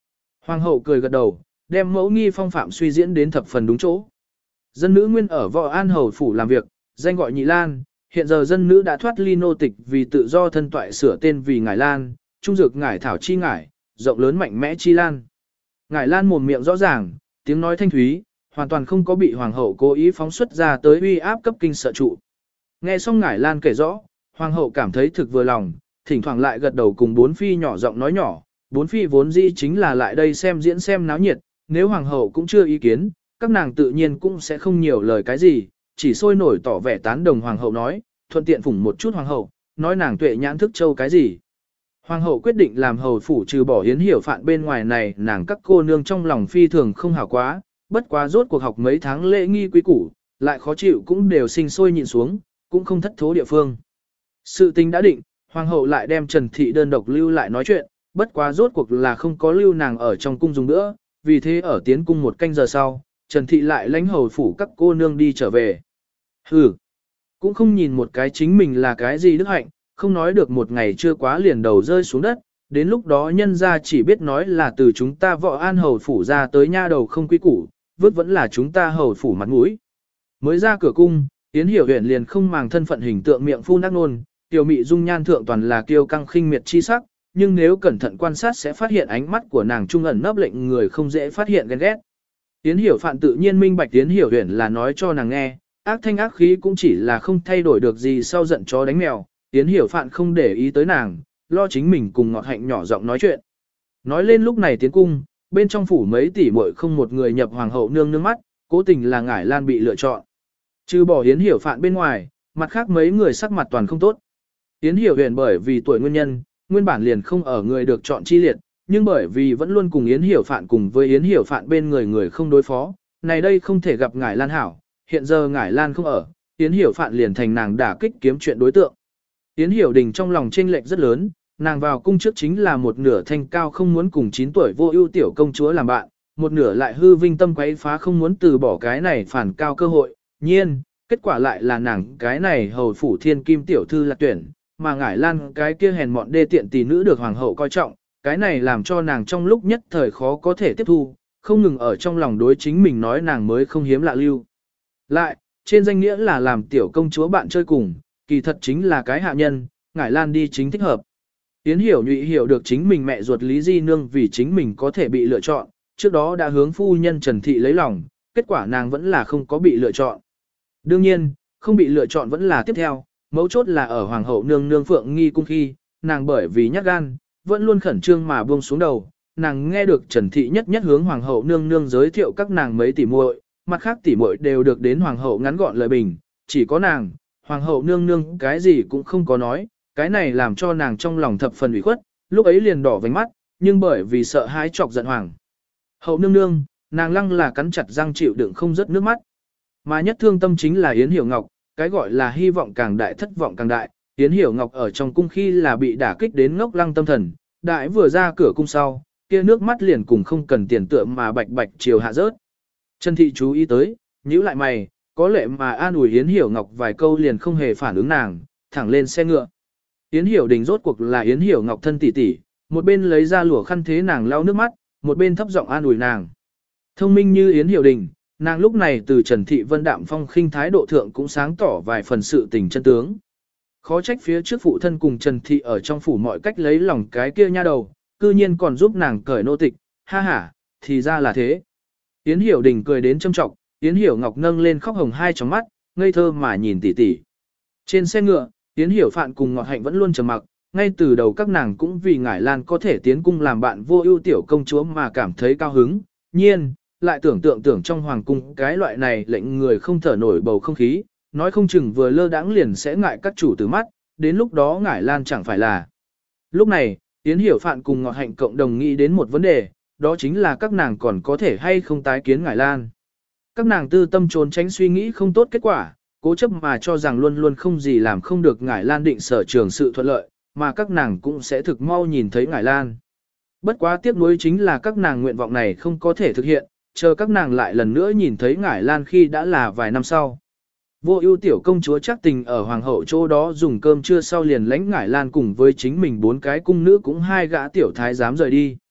Hoàng hậu cười gật đầu, đem mẫu nghi phong phạm suy diễn đến thập phần đúng chỗ. Dân nữ nguyên ở Võ An hầu phủ làm việc, danh gọi Nhị Lan, hiện giờ dân nữ đã thoát ly nô tịch vì tự do thân toại sửa tên vì Ngải Lan, trung dược Ngải thảo chi ngải, rộng lớn mạnh mẽ chi lan. Ngải Lan mồm miệng rõ ràng, tiếng nói thanh thúy, hoàn toàn không có bị hoàng hậu cố ý phóng xuất ra tới uy áp cấp kinh sợ trụ. Nghe xong Ngải Lan kể rõ, hoàng hậu cảm thấy thực vừa lòng, thỉnh thoảng lại gật đầu cùng bốn phi nhỏ giọng nói nhỏ, bốn phi vốn dĩ chính là lại đây xem diễn xem náo nhiệt, nếu hoàng hậu cũng chưa ý kiến, các nàng tự nhiên cũng sẽ không nhiều lời cái gì, chỉ sôi nổi tỏ vẻ tán đồng hoàng hậu nói, thuận tiện phủng một chút hoàng hậu, nói nàng tuệ nhãn thức châu cái gì. Hoàng hậu quyết định làm hầu phủ trừ bỏ hiến hiểu phạn bên ngoài này, nàng các cô nương trong lòng phi thường không hảo quá, bất quá rốt cuộc học mấy tháng lễ nghi quý củ, lại khó chịu cũng đều sinh sôi nhịn xuống, cũng không thất thố địa phương. Sự tình đã định, hoàng hậu lại đem Trần Thị đơn độc lưu lại nói chuyện, bất quá rốt cuộc là không có lưu nàng ở trong cung dùng nữa, vì thế ở tiến cung một canh giờ sau, Trần Thị lại lãnh hầu phủ các cô nương đi trở về. Hừ, cũng không nhìn một cái chính mình là cái gì đức hạnh, không nói được một ngày chưa quá liền đầu rơi xuống đất, đến lúc đó nhân ra chỉ biết nói là từ chúng ta Võ An hầu phủ ra tới nha đầu không quý củ, vứt vẫn là chúng ta hầu phủ mặt mũi. Mới ra cửa cung, Yến Hiểu Huyền liền không màng thân phận hình tượng miệng phun ác nôn, tiểu mị dung nhan thượng toàn là kiêu căng khinh miệt chi sắc, nhưng nếu cẩn thận quan sát sẽ phát hiện ánh mắt của nàng trung ẩn nấp lệnh người không dễ phát hiện ghen ghét. Yến Hiểu Phạn tự nhiên minh bạch Yến Hiểu Huyền là nói cho nàng nghe, ác thanh ác khí cũng chỉ là không thay đổi được gì sau giận chó đánh mèo, Yến Hiểu Phạn không để ý tới nàng, lo chính mình cùng Ngọt Hạnh nhỏ giọng nói chuyện. Nói lên lúc này tiến cung, bên trong phủ mấy tỷ muội không một người nhập hoàng hậu nương nương mắt, cố tình là Ngải Lan bị lựa chọn. Trừ bỏ Yến Hiểu Phạn bên ngoài, mặt khác mấy người sắc mặt toàn không tốt. Yến Hiểu Huyền bởi vì tuổi nguyên nhân, nguyên bản liền không ở người được chọn chi liệt, nhưng bởi vì vẫn luôn cùng Yến Hiểu Phạn cùng với Yến Hiểu Phạn bên người người không đối phó, này đây không thể gặp Ngải Lan hảo, hiện giờ Ngải Lan không ở, Yến Hiểu Phạn liền thành nàng đả kích kiếm chuyện đối tượng. Yến Hiểu Đình trong lòng chênh lệch rất lớn, nàng vào cung trước chính là một nửa thanh cao không muốn cùng chín tuổi vô ưu tiểu công chúa làm bạn, một nửa lại hư vinh tâm quấy phá không muốn từ bỏ cái này phản cao cơ hội, nhiên, kết quả lại là nàng cái này hầu phủ thiên kim tiểu thư là tuyển, mà Ngải Lan cái kia hèn mọn đê tiện tỷ nữ được hoàng hậu coi trọng, cái này làm cho nàng trong lúc nhất thời khó có thể tiếp thu, không ngừng ở trong lòng đối chính mình nói nàng mới không hiếm lạ lưu. Lại, trên danh nghĩa là làm tiểu công chúa bạn chơi cùng, kỳ thật chính là cái hạ nhân, Ngải Lan đi chính thích hợp. Yến Hiểu Nhụy hiểu được chính mình mẹ ruột Lý Di Nương vì chính mình có thể bị lựa chọn, trước đó đã hướng phu nhân Trần Thị lấy lòng, kết quả nàng vẫn là không có bị lựa chọn. Đương nhiên, không bị lựa chọn vẫn là tiếp theo, mấu chốt là ở Hoàng hậu nương nương Phượng Nghi cung khi, nàng bởi vì nhát gan, vẫn luôn khẩn trương mà buông xuống đầu, nàng nghe được Trần Thị nhất nhất hướng Hoàng hậu nương nương giới thiệu các nàng mấy tỷ muội, mặt khác tỷ muội đều được đến Hoàng hậu ngắn gọn lời bình, chỉ có nàng, Hoàng hậu nương nương cái gì cũng không có nói, cái này làm cho nàng trong lòng thập phần ủy khuất, lúc ấy liền đỏ vành mắt, nhưng bởi vì sợ hãi chọc giận Hoàng hậu nương nương, nàng lăng là cắn chặt răng chịu đựng không rớt nước mắt. Mà nhất thương tâm chính là Yến Hiểu Ngọc, cái gọi là hy vọng càng đại thất vọng càng đại, Yến Hiểu Ngọc ở trong cung khi là bị đả kích đến ngốc lăng tâm thần, đại vừa ra cửa cung sau, kia nước mắt liền cùng không cần tiền tượng mà bạch bạch chiều hạ rớt. Trần Thị chú ý tới, nhíu lại mày, có lệ mà an ủi Yến Hiểu Ngọc vài câu liền không hề phản ứng nàng, thẳng lên xe ngựa. Yến Hiểu Đình rốt cuộc là Yến Hiểu Ngọc thân tỷ tỷ, một bên lấy ra lụa khăn thế nàng lau nước mắt, một bên thấp giọng an ủi nàng. Thông minh như Yến Hiểu Đình, nàng lúc này từ Trần Thị Vân đạm phong khinh thái độ thượng cũng sáng tỏ vài phần sự tình chân tướng. Khó trách phía trước phụ thân cùng Trần Thị ở trong phủ mọi cách lấy lòng cái kia nha đầu, cư nhiên còn giúp nàng cởi nô tịch, ha ha, thì ra là thế. Yến Hiểu Đình cười đến châm trọng, Yến Hiểu Ngọc nâng lên khóc hồng hai tròng mắt, ngây thơ mà nhìn tỷ tỷ. Trên xe ngựa, Yến Hiểu Phạn cùng Ngọt Hạnh vẫn luôn trầm mặc, ngay từ đầu các nàng cũng vì Ngải Lan có thể tiến cung làm bạn vô ưu tiểu công chúa mà cảm thấy cao hứng, nhiên, lại tưởng tượng tưởng trong hoàng cung cái loại này lệnh người không thở nổi bầu không khí, nói không chừng vừa lơ đãng liền sẽ ngại các chủ từ mắt, đến lúc đó Ngải Lan chẳng phải là. Lúc này, Yến Hiểu Phạn cùng Ngọt Hạnh cộng đồng nghĩ đến một vấn đề, đó chính là các nàng còn có thể hay không tái kiến Ngải Lan. Các nàng tư tâm trốn tránh suy nghĩ không tốt kết quả, cố chấp mà cho rằng luôn luôn không gì làm không được Ngải Lan định sở trường sự thuận lợi, mà các nàng cũng sẽ thực mau nhìn thấy Ngải Lan. Bất quá tiếc nuối chính là các nàng nguyện vọng này không có thể thực hiện, chờ các nàng lại lần nữa nhìn thấy Ngải Lan khi đã là vài năm sau. Vô ưu tiểu công chúa chắc tình ở hoàng hậu chỗ đó dùng cơm trưa sau liền lãnh Ngải Lan cùng với chính mình bốn cái cung nữ cũng hai gã tiểu thái dám rời đi.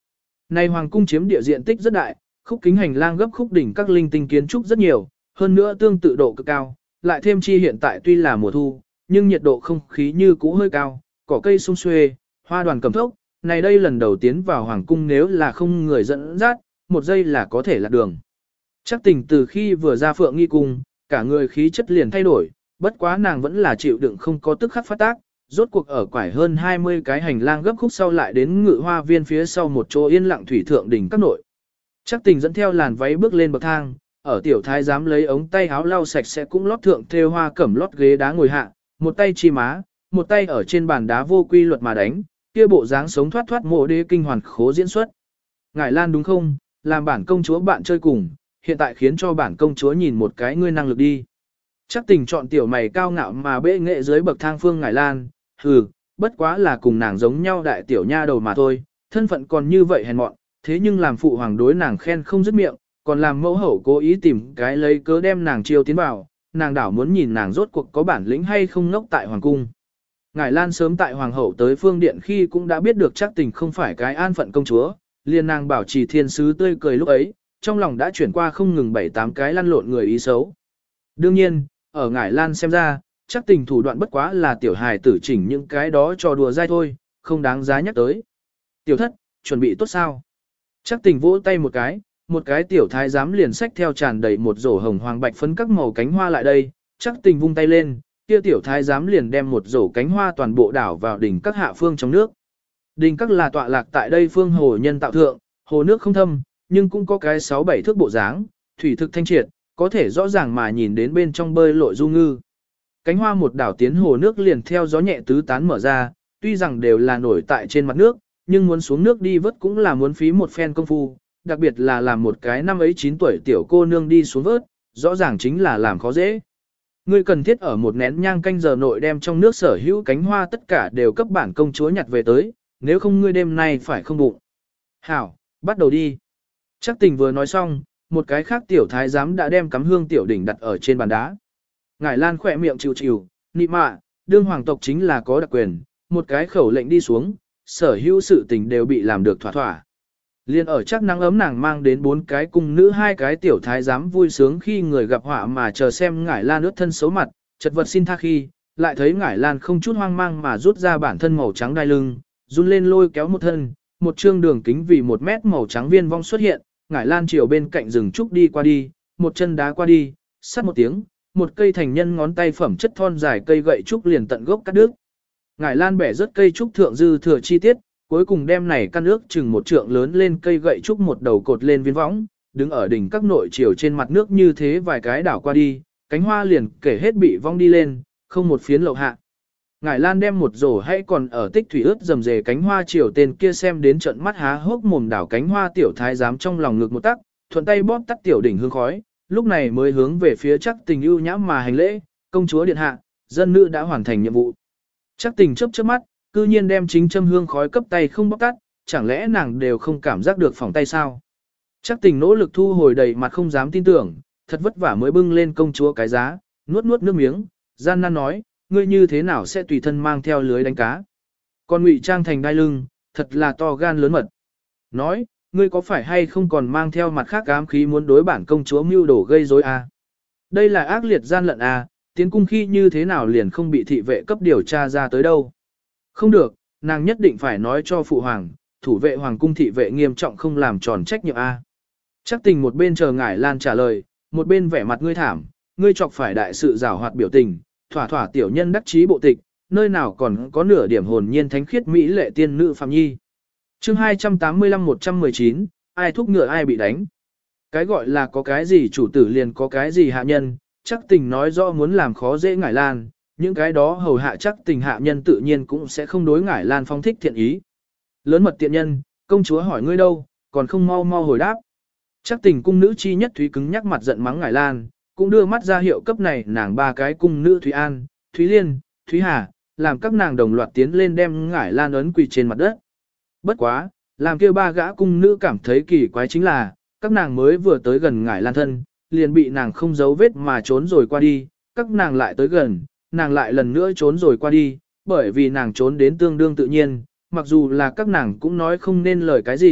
Này hoàng cung chiếm địa diện tích rất đại, khúc kính hành lang gấp khúc đỉnh các linh tinh kiến trúc rất nhiều, hơn nữa tương tự độ cực cao, lại thêm chi hiện tại tuy là mùa thu, nhưng nhiệt độ không khí như cũ hơi cao, cỏ cây sum xuê, hoa đoàn cầm thốc, này đây lần đầu tiến vào hoàng cung nếu là không người dẫn dắt, một giây là có thể lạc đường. Chắc tình từ khi vừa ra phượng nghi cung, cả người khí chất liền thay đổi, bất quá nàng vẫn là chịu đựng không có tức khắc phát tác, rốt cuộc ở quải hơn hai mươi cái hành lang gấp khúc sau lại đến ngự hoa viên phía sau một chỗ yên lặng thủy thượng đỉnh các nội. Chắc tình dẫn theo làn váy bước lên bậc thang, ở tiểu thái giám lấy ống tay áo lau sạch sẽ cũng lót thượng thêu hoa cẩm lót ghế đá ngồi hạ, một tay chi má, một tay ở trên bàn đá vô quy luật mà đánh, kia bộ dáng sống thoát thoát mộ đế kinh hoàn khố diễn xuất. Ngải Lan đúng không, làm bản công chúa bạn chơi cùng, hiện tại khiến cho bản công chúa nhìn một cái ngươi năng lực đi. Chắc tình chọn tiểu mày cao ngạo mà bệ nghệ dưới bậc thang phương Ngải Lan, hừ, bất quá là cùng nàng giống nhau đại tiểu nha đầu mà thôi, thân phận còn như vậy hèn mọn, thế nhưng làm phụ hoàng đối nàng khen không dứt miệng, còn làm mẫu hậu cố ý tìm cái lấy cớ đem nàng chiêu tiến vào, nàng đảo muốn nhìn nàng rốt cuộc có bản lĩnh hay không ngốc tại hoàng cung. Ngải Lan sớm tại hoàng hậu tới phương điện khi cũng đã biết được chắc tình không phải cái an phận công chúa, liền nàng bảo trì thiên sứ tươi cười lúc ấy, trong lòng đã chuyển qua không ngừng bảy tám cái lăn lộn người ý xấu. Đương nhiên, ở Ngải Lan xem ra, chắc tình thủ đoạn bất quá là tiểu hài tử chỉnh những cái đó cho đùa dai thôi, không đáng giá nhắc tới. Tiểu thất, chuẩn bị tốt sao? Chắc tình vỗ tay một cái, một cái tiểu thái giám liền xách theo tràn đầy một rổ hồng hoàng bạch phấn các màu cánh hoa lại đây, chắc tình vung tay lên, kia tiểu thái giám liền đem một rổ cánh hoa toàn bộ đảo vào đỉnh các hạ phương trong nước. Đỉnh các là tọa lạc tại đây phương hồ nhân tạo thượng, hồ nước không thâm, nhưng cũng có cái sáu bảy thước bộ dáng, thủy thực thanh triệt, có thể rõ ràng mà nhìn đến bên trong bơi lội du ngư. Cánh hoa một đảo tiến hồ nước liền theo gió nhẹ tứ tán mở ra, tuy rằng đều là nổi tại trên mặt nước, nhưng muốn xuống nước đi vớt cũng là muốn phí một phen công phu, đặc biệt là làm một cái năm ấy chín tuổi tiểu cô nương đi xuống vớt, rõ ràng chính là làm khó dễ. Ngươi cần thiết ở một nén nhang canh giờ nội đem trong nước sở hữu cánh hoa tất cả đều cấp bản công chúa nhặt về tới, nếu không ngươi đêm nay phải không bụng. Hảo, bắt đầu đi. Chắc tình vừa nói xong, một cái khác tiểu thái giám đã đem cắm hương tiểu đỉnh đặt ở trên bàn đá. Ngải Lan khỏe miệng chịu chịu, nị mạ, đương hoàng tộc chính là có đặc quyền, một cái khẩu lệnh đi xuống, sở hữu sự tình đều bị làm được thỏa thỏa. Liên ở chắc nắng ấm nàng mang đến bốn cái cung nữ hai cái tiểu thái giám vui sướng khi người gặp họa mà chờ xem Ngải Lan ướt thân xấu mặt, chật vật xin tha khi, lại thấy Ngải Lan không chút hoang mang mà rút ra bản thân màu trắng đai lưng, run lên lôi kéo một thân, một trương đường kính vì một mét màu trắng viên vong xuất hiện, Ngải Lan chiều bên cạnh rừng trúc đi qua đi, một chân đá qua đi, sát một tiếng, một cây thành nhân ngón tay phẩm chất thon dài cây gậy trúc liền tận gốc cắt đứt. Ngải Lan bẻ rớt cây trúc thượng dư thừa chi tiết, cuối cùng đem này căn ước chừng một trượng lớn lên cây gậy trúc một đầu cột lên viên võng, đứng ở đỉnh các nội chiều trên mặt nước như thế vài cái đảo qua đi, cánh hoa liền kể hết bị vong đi lên, không một phiến lậu hạ. Ngải Lan đem một rổ hay còn ở tích thủy ướt dầm dề cánh hoa chiều tên kia xem đến trận mắt há hốc mồm đảo cánh hoa tiểu thái giám trong lòng ngực một tắc, thuận tay bóp tắt tiểu đỉnh hương khói, lúc này mới hướng về phía chắc tình ưu nhã mà hành lễ, công chúa điện hạ, dân nữ đã hoàn thành nhiệm vụ. Chắc tình chớp chớp mắt, cư nhiên đem chính châm hương khói cấp tay không bóp tắt, chẳng lẽ nàng đều không cảm giác được phỏng tay sao? Chắc tình nỗ lực thu hồi đầy mặt không dám tin tưởng, thật vất vả mới bưng lên công chúa cái giá, nuốt nuốt nước miếng, gian nan nói, ngươi như thế nào sẽ tùy thân mang theo lưới đánh cá? Còn ngụy trang thành đai lưng, thật là to gan lớn mật. Nói, ngươi có phải hay không còn mang theo mặt khác ám khí muốn đối bản công chúa mưu đồ gây rối à? Đây là ác liệt gian lận à, tiến cung khi như thế nào liền không bị thị vệ cấp điều tra ra tới đâu? Không được, nàng nhất định phải nói cho phụ hoàng, thủ vệ hoàng cung thị vệ nghiêm trọng không làm tròn trách nhiệm a. Chắc tình một bên chờ Ngải Lan trả lời, một bên vẻ mặt ngươi thảm, ngươi chọc phải đại sự giảo hoạt biểu tình, thỏa thỏa tiểu nhân đắc chí bộ tịch, nơi nào còn có nửa điểm hồn nhiên thánh khiết mỹ lệ tiên nữ phạm nhi. Chương hai trăm tám mươi lăm một trăm mười chín, ai thúc ngựa ai bị đánh. Cái gọi là có cái gì chủ tử liền có cái gì hạ nhân, chắc tình nói rõ muốn làm khó dễ Ngải Lan, những cái đó hầu hạ chắc tình hạ nhân tự nhiên cũng sẽ không đối Ngải Lan phong thích thiện ý. Lớn mật tiện nhân, công chúa hỏi ngươi đâu, còn không mau mau hồi đáp. Chắc tình cung nữ chi nhất Thúy cứng nhắc mặt giận mắng Ngải Lan, cũng đưa mắt ra hiệu cấp này nàng ba cái cung nữ Thúy An, Thúy Liên, Thúy Hà, làm các nàng đồng loạt tiến lên đem Ngải Lan ấn quỳ trên mặt đất. Bất quá, làm kêu ba gã cung nữ cảm thấy kỳ quái chính là, các nàng mới vừa tới gần Ngải Lan thân, liền bị nàng không giấu vết mà trốn rồi qua đi, các nàng lại tới gần, nàng lại lần nữa trốn rồi qua đi, bởi vì nàng trốn đến tương đương tự nhiên, mặc dù là các nàng cũng nói không nên lời cái gì,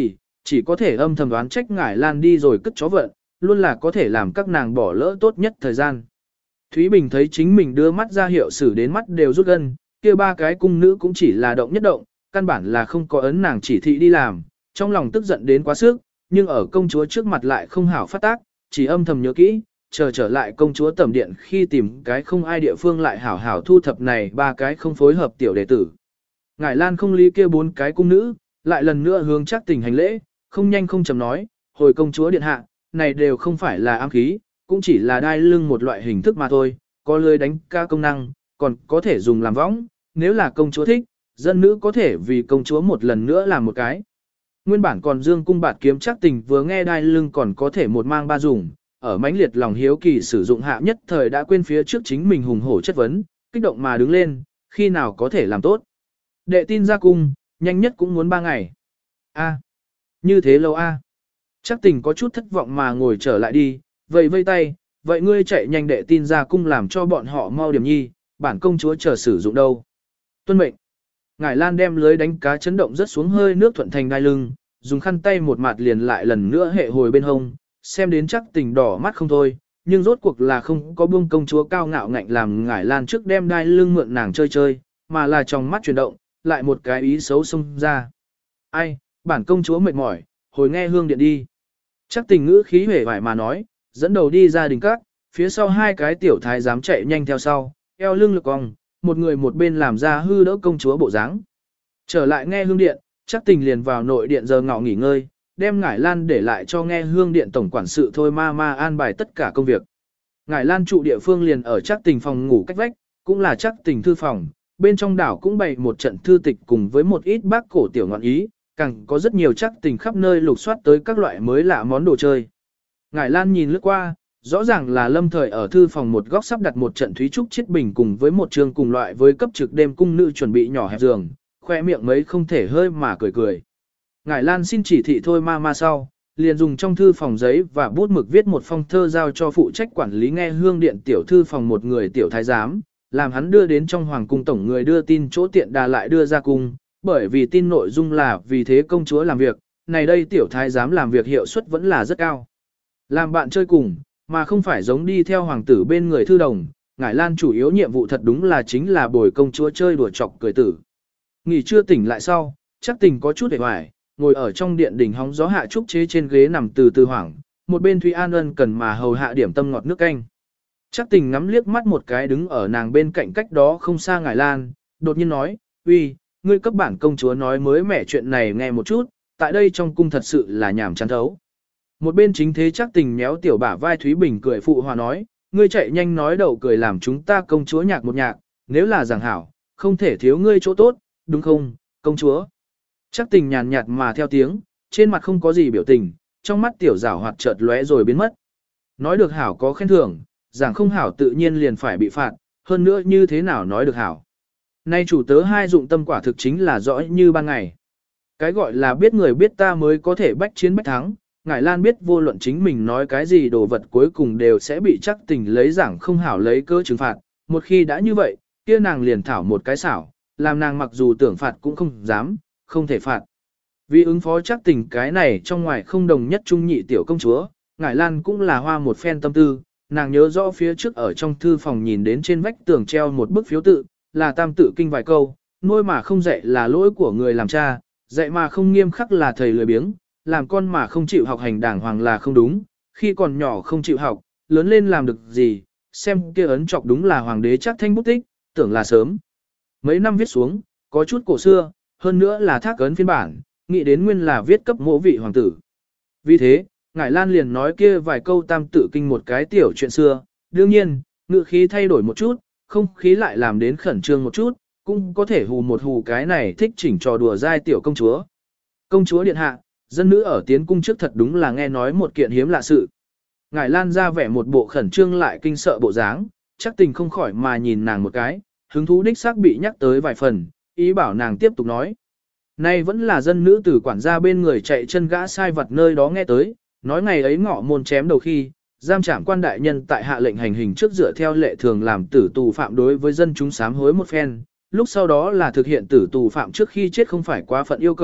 chỉ có thể âm thầm đoán trách Ngải Lan đi rồi cất chó vận, luôn là có thể làm các nàng bỏ lỡ tốt nhất thời gian. Thúy Bình thấy chính mình đưa mắt ra hiệu xử đến mắt đều rút gân, kia ba cái cung nữ cũng chỉ là động nhất động, căn bản là không có ấn nàng chỉ thị đi làm, trong lòng tức giận đến quá sức, nhưng ở công chúa trước mặt lại không hảo phát tác, chỉ âm thầm nhớ kỹ, chờ trở lại công chúa tẩm điện khi tìm cái không ai địa phương lại hảo hảo thu thập này ba cái không phối hợp tiểu đệ tử. Ngải Lan không lý kia bốn cái cung nữ, lại lần nữa hướng chắc tình hành lễ, không nhanh không chậm nói, hồi công chúa điện hạ, này đều không phải là ám khí, cũng chỉ là đai lưng một loại hình thức mà thôi, có lưới đánh ca công năng, còn có thể dùng làm võng, nếu là công chúa thích, dân nữ có thể vì công chúa một lần nữa làm một cái. Nguyên bản còn dương cung bạt kiếm chắc tình vừa nghe đai lưng còn có thể một mang ba dùng, ở mãnh liệt lòng hiếu kỳ sử dụng hạ nhất thời đã quên phía trước chính mình hùng hổ chất vấn, kích động mà đứng lên, khi nào có thể làm tốt. Đệ tin ra cung, nhanh nhất cũng muốn ba ngày. A, như thế lâu a. Chắc tình có chút thất vọng mà ngồi trở lại đi, vậy vây tay, vậy ngươi chạy nhanh đệ tin ra cung làm cho bọn họ mau điểm nhi, bản công chúa chờ sử dụng đâu. Tuân mệnh. Ngải Lan đem lưới đánh cá chấn động rất xuống hơi nước thuận thành đai lưng, dùng khăn tay một mặt liền lại lần nữa hệ hồi bên hông, xem đến chắc tình đỏ mắt không thôi, nhưng rốt cuộc là không có buông công chúa cao ngạo ngạnh làm Ngải Lan trước đem đai lưng mượn nàng chơi chơi, mà là trong mắt chuyển động, lại một cái ý xấu xông ra. Ai, bản công chúa mệt mỏi, hồi nghe hương điện đi. Chắc tình ngữ khí hề vải mà nói, dẫn đầu đi ra đình các, phía sau hai cái tiểu thái giám chạy nhanh theo sau, eo lưng lực cong, một người một bên làm ra hư đỡ công chúa bộ dáng. Trở lại nghe hương điện, chắc tình liền vào nội điện giờ ngọ nghỉ ngơi, đem Ngải Lan để lại cho nghe hương điện tổng quản sự thôi ma ma an bài tất cả công việc. Ngải Lan trụ địa phương liền ở chắc tình phòng ngủ cách vách, cũng là chắc tình thư phòng, bên trong đảo cũng bày một trận thư tịch cùng với một ít bác cổ tiểu ngọn ý, càng có rất nhiều chắc tình khắp nơi lục soát tới các loại mới lạ món đồ chơi. Ngải Lan nhìn lướt qua, rõ ràng là lâm thời ở thư phòng một góc sắp đặt một trận thúy trúc chiết bình cùng với một trường cùng loại với cấp trực đêm cung nữ chuẩn bị nhỏ hẹp giường, khoe miệng mấy không thể hơi mà cười cười. Ngải Lan xin chỉ thị thôi ma ma sau, liền dùng trong thư phòng giấy và bút mực viết một phong thơ giao cho phụ trách quản lý nghe hương điện tiểu thư phòng một người tiểu thái giám, làm hắn đưa đến trong hoàng cung tổng người đưa tin chỗ tiện đà lại đưa ra cung, bởi vì tin nội dung là vì thế công chúa làm việc, này đây tiểu thái giám làm việc hiệu suất vẫn là rất cao. Làm bạn chơi cùng, mà không phải giống đi theo hoàng tử bên người thư đồng, Ngải Lan chủ yếu nhiệm vụ thật đúng là chính là bồi công chúa chơi đùa chọc cười tử. Nghỉ trưa tỉnh lại sau, chắc tình có chút hề hoài, ngồi ở trong điện đỉnh hóng gió hạ trúc chế trên ghế nằm từ từ hoảng, một bên Thúy An ân cần mà hầu hạ điểm tâm ngọt nước canh. Chắc tình ngắm liếc mắt một cái đứng ở nàng bên cạnh cách đó không xa Ngải Lan, đột nhiên nói, uy, ngươi cấp bản công chúa nói mới mẻ chuyện này nghe một chút, tại đây trong cung thật sự là nhảm chán thấu. Một bên chính thế chắc tình méo tiểu bả vai Thúy Bình cười phụ hòa nói, ngươi chạy nhanh nói đầu cười làm chúng ta công chúa nhạc một nhạc, nếu là giảng hảo, không thể thiếu ngươi chỗ tốt, đúng không, công chúa. Chắc tình nhàn nhạt mà theo tiếng, trên mặt không có gì biểu tình, trong mắt tiểu giảo hoạt chợt lóe rồi biến mất. Nói được hảo có khen thưởng, giảng không hảo tự nhiên liền phải bị phạt, hơn nữa như thế nào nói được hảo. Nay chủ tớ hai dụng tâm quả thực chính là rõ như ban ngày. Cái gọi là biết người biết ta mới có thể bách chiến bách thắng, Ngải Lan biết vô luận chính mình nói cái gì đồ vật cuối cùng đều sẽ bị chắc tình lấy giảng không hảo lấy cơ trừng phạt, một khi đã như vậy, kia nàng liền thảo một cái xảo, làm nàng mặc dù tưởng phạt cũng không dám, không thể phạt. Vì ứng phó chắc tình cái này trong ngoài không đồng nhất trung nhị tiểu công chúa, Ngải Lan cũng là hoa một phen tâm tư, nàng nhớ rõ phía trước ở trong thư phòng nhìn đến trên vách tường treo một bức phiếu tự, là tam tự kinh vài câu, nuôi mà không dạy là lỗi của người làm cha, dạy mà không nghiêm khắc là thầy lười biếng, làm con mà không chịu học hành đàng hoàng là không đúng, khi còn nhỏ không chịu học, lớn lên làm được gì, xem kia ấn chọc đúng là hoàng đế chắc thanh bút tích, tưởng là sớm. Mấy năm viết xuống, có chút cổ xưa, hơn nữa là thác ấn phiên bản, nghĩ đến nguyên là viết cấp mộ vị hoàng tử. Vì thế, Ngải Lan liền nói kia vài câu tam tự kinh một cái tiểu chuyện xưa, đương nhiên, ngữ khí thay đổi một chút, không khí lại làm đến khẩn trương một chút, cũng có thể hù một hù cái này thích chỉnh trò đùa dai tiểu công chúa. Công chúa điện hạ, dân nữ ở tiến cung trước thật đúng là nghe nói một kiện hiếm lạ sự. Ngải Lan ra vẻ một bộ khẩn trương lại kinh sợ bộ dáng, chắc tình không khỏi mà nhìn nàng một cái, hứng thú đích xác bị nhắc tới vài phần, ý bảo nàng tiếp tục nói. Nay vẫn là dân nữ tử quản gia bên người chạy chân gã sai vật nơi đó nghe tới, nói ngày ấy ngọ môn chém đầu khi, giam trảm quan đại nhân tại hạ lệnh hành hình trước dựa theo lệ thường làm tử tù phạm đối với dân chúng sám hối một phen, lúc sau đó là thực hiện tử tù phạm trước khi chết không phải quá phận yêu cầu,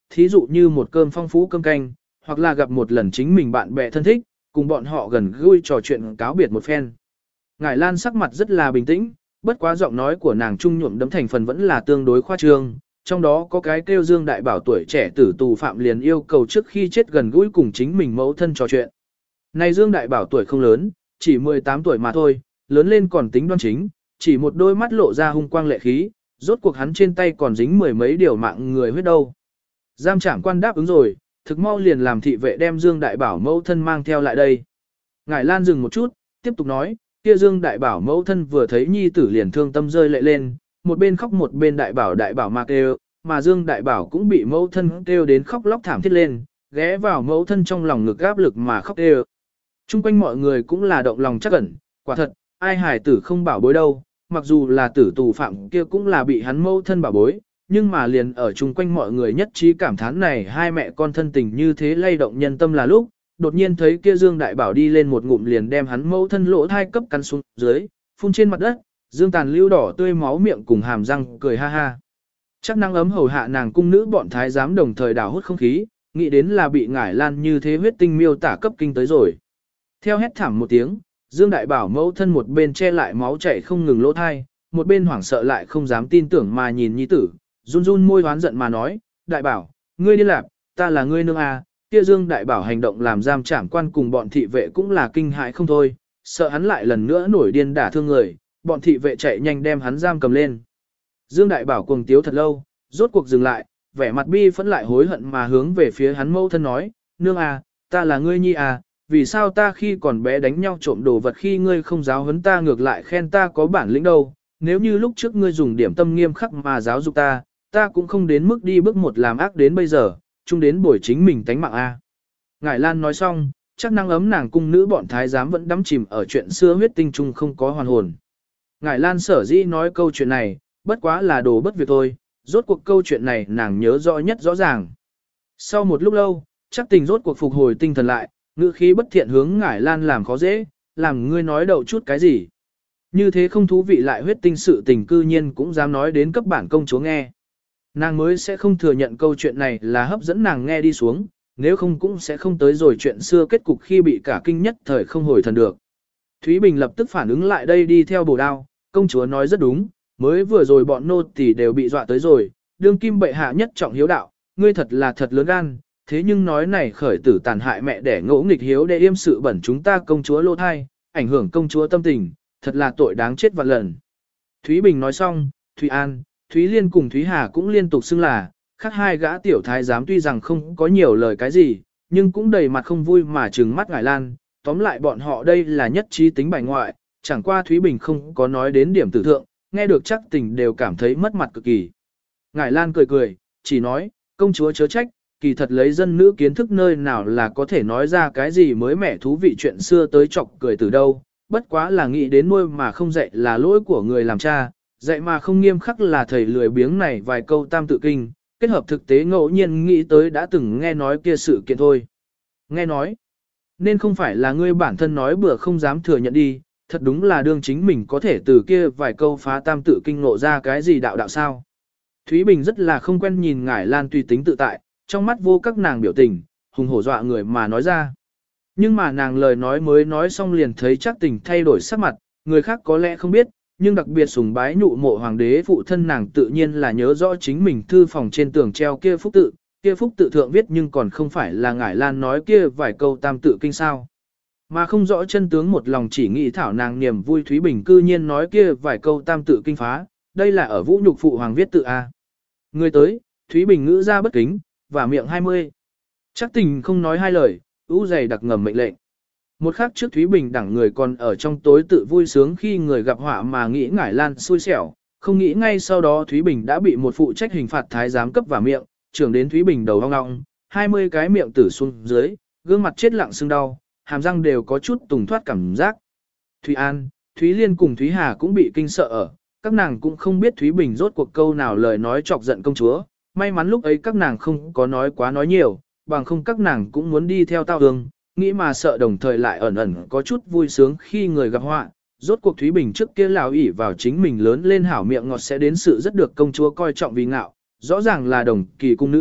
thí dụ như một cơm phong phú cơm canh, hoặc là gặp một lần chính mình bạn bè thân thích, cùng bọn họ gần gũi trò chuyện cáo biệt một phen. Ngải Lan sắc mặt rất là bình tĩnh, bất quá giọng nói của nàng trung nhuộm đấm thành phần vẫn là tương đối khoa trương, trong đó có cái kêu Dương Đại Bảo tuổi trẻ tử tù phạm liền yêu cầu trước khi chết gần gũi cùng chính mình mẫu thân trò chuyện. Này Dương Đại Bảo tuổi không lớn, chỉ mười tám tuổi mà thôi, lớn lên còn tính đoan chính, chỉ một đôi mắt lộ ra hung quang lệ khí, rốt cuộc hắn trên tay còn dính mười mấy điều mạng người huyết đâu. Giam trảm quan đáp ứng rồi, thực mau liền làm thị vệ đem Dương Đại Bảo mẫu thân mang theo lại đây. Ngải Lan dừng một chút, tiếp tục nói, kia Dương Đại Bảo mẫu thân vừa thấy nhi tử liền thương tâm rơi lệ lên, một bên khóc một bên Đại Bảo Đại Bảo mà kêu, mà Dương Đại Bảo cũng bị mẫu thân kêu đến khóc lóc thảm thiết lên, ghé vào mẫu thân trong lòng ngực áp lực mà khóc kêu. Trung quanh mọi người cũng là động lòng chắc ẩn, quả thật, ai hài tử không bảo bối đâu, mặc dù là tử tù phạm kia cũng là bị hắn mẫu thân bảo bối, nhưng mà liền ở chung quanh mọi người nhất trí cảm thán này hai mẹ con thân tình như thế lay động nhân tâm là lúc, đột nhiên thấy kia Dương Đại Bảo đi lên một ngụm liền đem hắn mẫu thân lỗ thai cấp cắn xuống dưới, phun trên mặt đất, Dương tàn lưu đỏ tươi máu miệng cùng hàm răng cười ha ha. Chắc năng ấm hầu hạ nàng cung nữ bọn thái giám đồng thời đào hút không khí, nghĩ đến là bị Ngải Lan như thế huyết tinh miêu tả cấp kinh tới rồi. Theo hét thảm một tiếng, Dương Đại Bảo mẫu thân một bên che lại máu chảy không ngừng lỗ thai, một bên hoảng sợ lại không dám tin tưởng mà nhìn nhi tử, run run môi hoán giận mà nói, Đại Bảo, ngươi đi lạc, ta là ngươi nương à, kia Dương Đại Bảo hành động làm giam trảm quan cùng bọn thị vệ cũng là kinh hại không thôi, sợ hắn lại lần nữa nổi điên đả thương người, bọn thị vệ chạy nhanh đem hắn giam cầm lên. Dương Đại Bảo cuồng tiếu thật lâu, rốt cuộc dừng lại, vẻ mặt bi phẫn lại hối hận mà hướng về phía hắn mẫu thân nói, nương à, ta là ngươi nhi à, vì sao ta khi còn bé đánh nhau trộm đồ vật khi ngươi không giáo huấn ta ngược lại khen ta có bản lĩnh đâu, nếu như lúc trước ngươi dùng điểm tâm nghiêm khắc mà giáo dục ta, ta cũng không đến mức đi bước một làm ác đến bây giờ, chung đến bồi chính mình tánh mạng a. Ngải Lan nói xong, chắc năng ấm nàng cung nữ bọn thái giám vẫn đắm chìm ở chuyện xưa huyết tinh chung không có hoàn hồn. Ngải Lan sở dĩ nói câu chuyện này, bất quá là đồ bất việc thôi, rốt cuộc câu chuyện này nàng nhớ rõ nhất rõ ràng. Sau một lúc lâu, chắc tình rốt cuộc phục hồi tinh thần lại, ngữ khí bất thiện hướng Ngải Lan làm khó dễ, làm ngươi nói đậu chút cái gì. Như thế không thú vị lại huyết tinh sự tình cư nhiên cũng dám nói đến cấp bản công chúa nghe. Nàng mới sẽ không thừa nhận câu chuyện này là hấp dẫn nàng nghe đi xuống, nếu không cũng sẽ không tới rồi chuyện xưa kết cục khi bị cả kinh nhất thời không hồi thần được. Thúy Bình lập tức phản ứng lại đây đi theo bổ đao, công chúa nói rất đúng, mới vừa rồi bọn nô tỳ đều bị dọa tới rồi, đương kim bệ hạ nhất trọng hiếu đạo, ngươi thật là thật lớn gan, thế nhưng nói này khởi tử tàn hại mẹ để ngỗ nghịch hiếu để yêm sự bẩn chúng ta công chúa lô thai, ảnh hưởng công chúa tâm tình, thật là tội đáng chết vạn lần. Thúy Bình nói xong, Thúy An, Thúy Liên cùng Thúy Hà cũng liên tục xưng là, khác hai gã tiểu thái giám tuy rằng không có nhiều lời cái gì, nhưng cũng đầy mặt không vui mà trừng mắt Ngải Lan, tóm lại bọn họ đây là nhất trí tính bài ngoại, chẳng qua Thúy Bình không có nói đến điểm tử thượng, nghe được chắc tình đều cảm thấy mất mặt cực kỳ. Ngải Lan cười cười, chỉ nói, công chúa chớ trách, kỳ thật lấy dân nữ kiến thức nơi nào là có thể nói ra cái gì mới mẻ thú vị chuyện xưa tới chọc cười từ đâu, bất quá là nghĩ đến nuôi mà không dạy là lỗi của người làm cha, dạy mà không nghiêm khắc là thầy lười biếng này vài câu tam tự kinh, kết hợp thực tế ngẫu nhiên nghĩ tới đã từng nghe nói kia sự kiện thôi. Nghe nói, nên không phải là ngươi bản thân nói bừa không dám thừa nhận đi, thật đúng là đương chính mình có thể từ kia vài câu phá tam tự kinh ngộ ra cái gì đạo đạo sao. Thúy Bình rất là không quen nhìn Ngải Lan tùy tính tự tại, trong mắt vô các nàng biểu tình, hùng hổ dọa người mà nói ra. Nhưng mà nàng lời nói mới nói xong liền thấy chắc tình thay đổi sắc mặt, người khác có lẽ không biết, nhưng đặc biệt sùng bái nhụ mộ hoàng đế phụ thân nàng tự nhiên là nhớ rõ chính mình thư phòng trên tường treo kia phúc tự, kia phúc tự thượng viết nhưng còn không phải là Ngải Lan nói kia vài câu tam tự kinh sao. Mà không rõ chân tướng một lòng chỉ nghĩ thảo nàng niềm vui Thúy Bình cư nhiên nói kia vài câu tam tự kinh phá, đây là ở vũ nhục phụ hoàng viết tự A. Người tới, Thúy Bình ngữ ra bất kính, và miệng hai mươi. Chắc tình không nói hai lời, ú dày đặc ngầm mệnh lệnh. Một khắc trước Thúy Bình đẳng người còn ở trong tối tự vui sướng khi người gặp họa mà nghĩ Ngải Lan xui xẻo, không nghĩ ngay sau đó Thúy Bình đã bị một phụ trách hình phạt thái giám cấp vào miệng, trưởng đến Thúy Bình đầu ong ong, hai mươi cái miệng tử xuống dưới, gương mặt chết lặng sưng đau, hàm răng đều có chút tùng thoát cảm giác. Thúy An, Thúy Liên cùng Thúy Hà cũng bị kinh sợ ở, các nàng cũng không biết Thúy Bình rốt cuộc câu nào lời nói chọc giận công chúa, may mắn lúc ấy các nàng không có nói quá nói nhiều, bằng không các nàng cũng muốn đi theo tao hương, nghĩ mà sợ đồng thời lại ẩn ẩn có chút vui sướng khi người gặp họa. Rốt cuộc Thúy Bình trước kia lão ỷ vào chính mình lớn lên hảo miệng ngọt sẽ đến sự rất được công chúa coi trọng vì ngạo, rõ ràng là đồng kỳ cung nữ,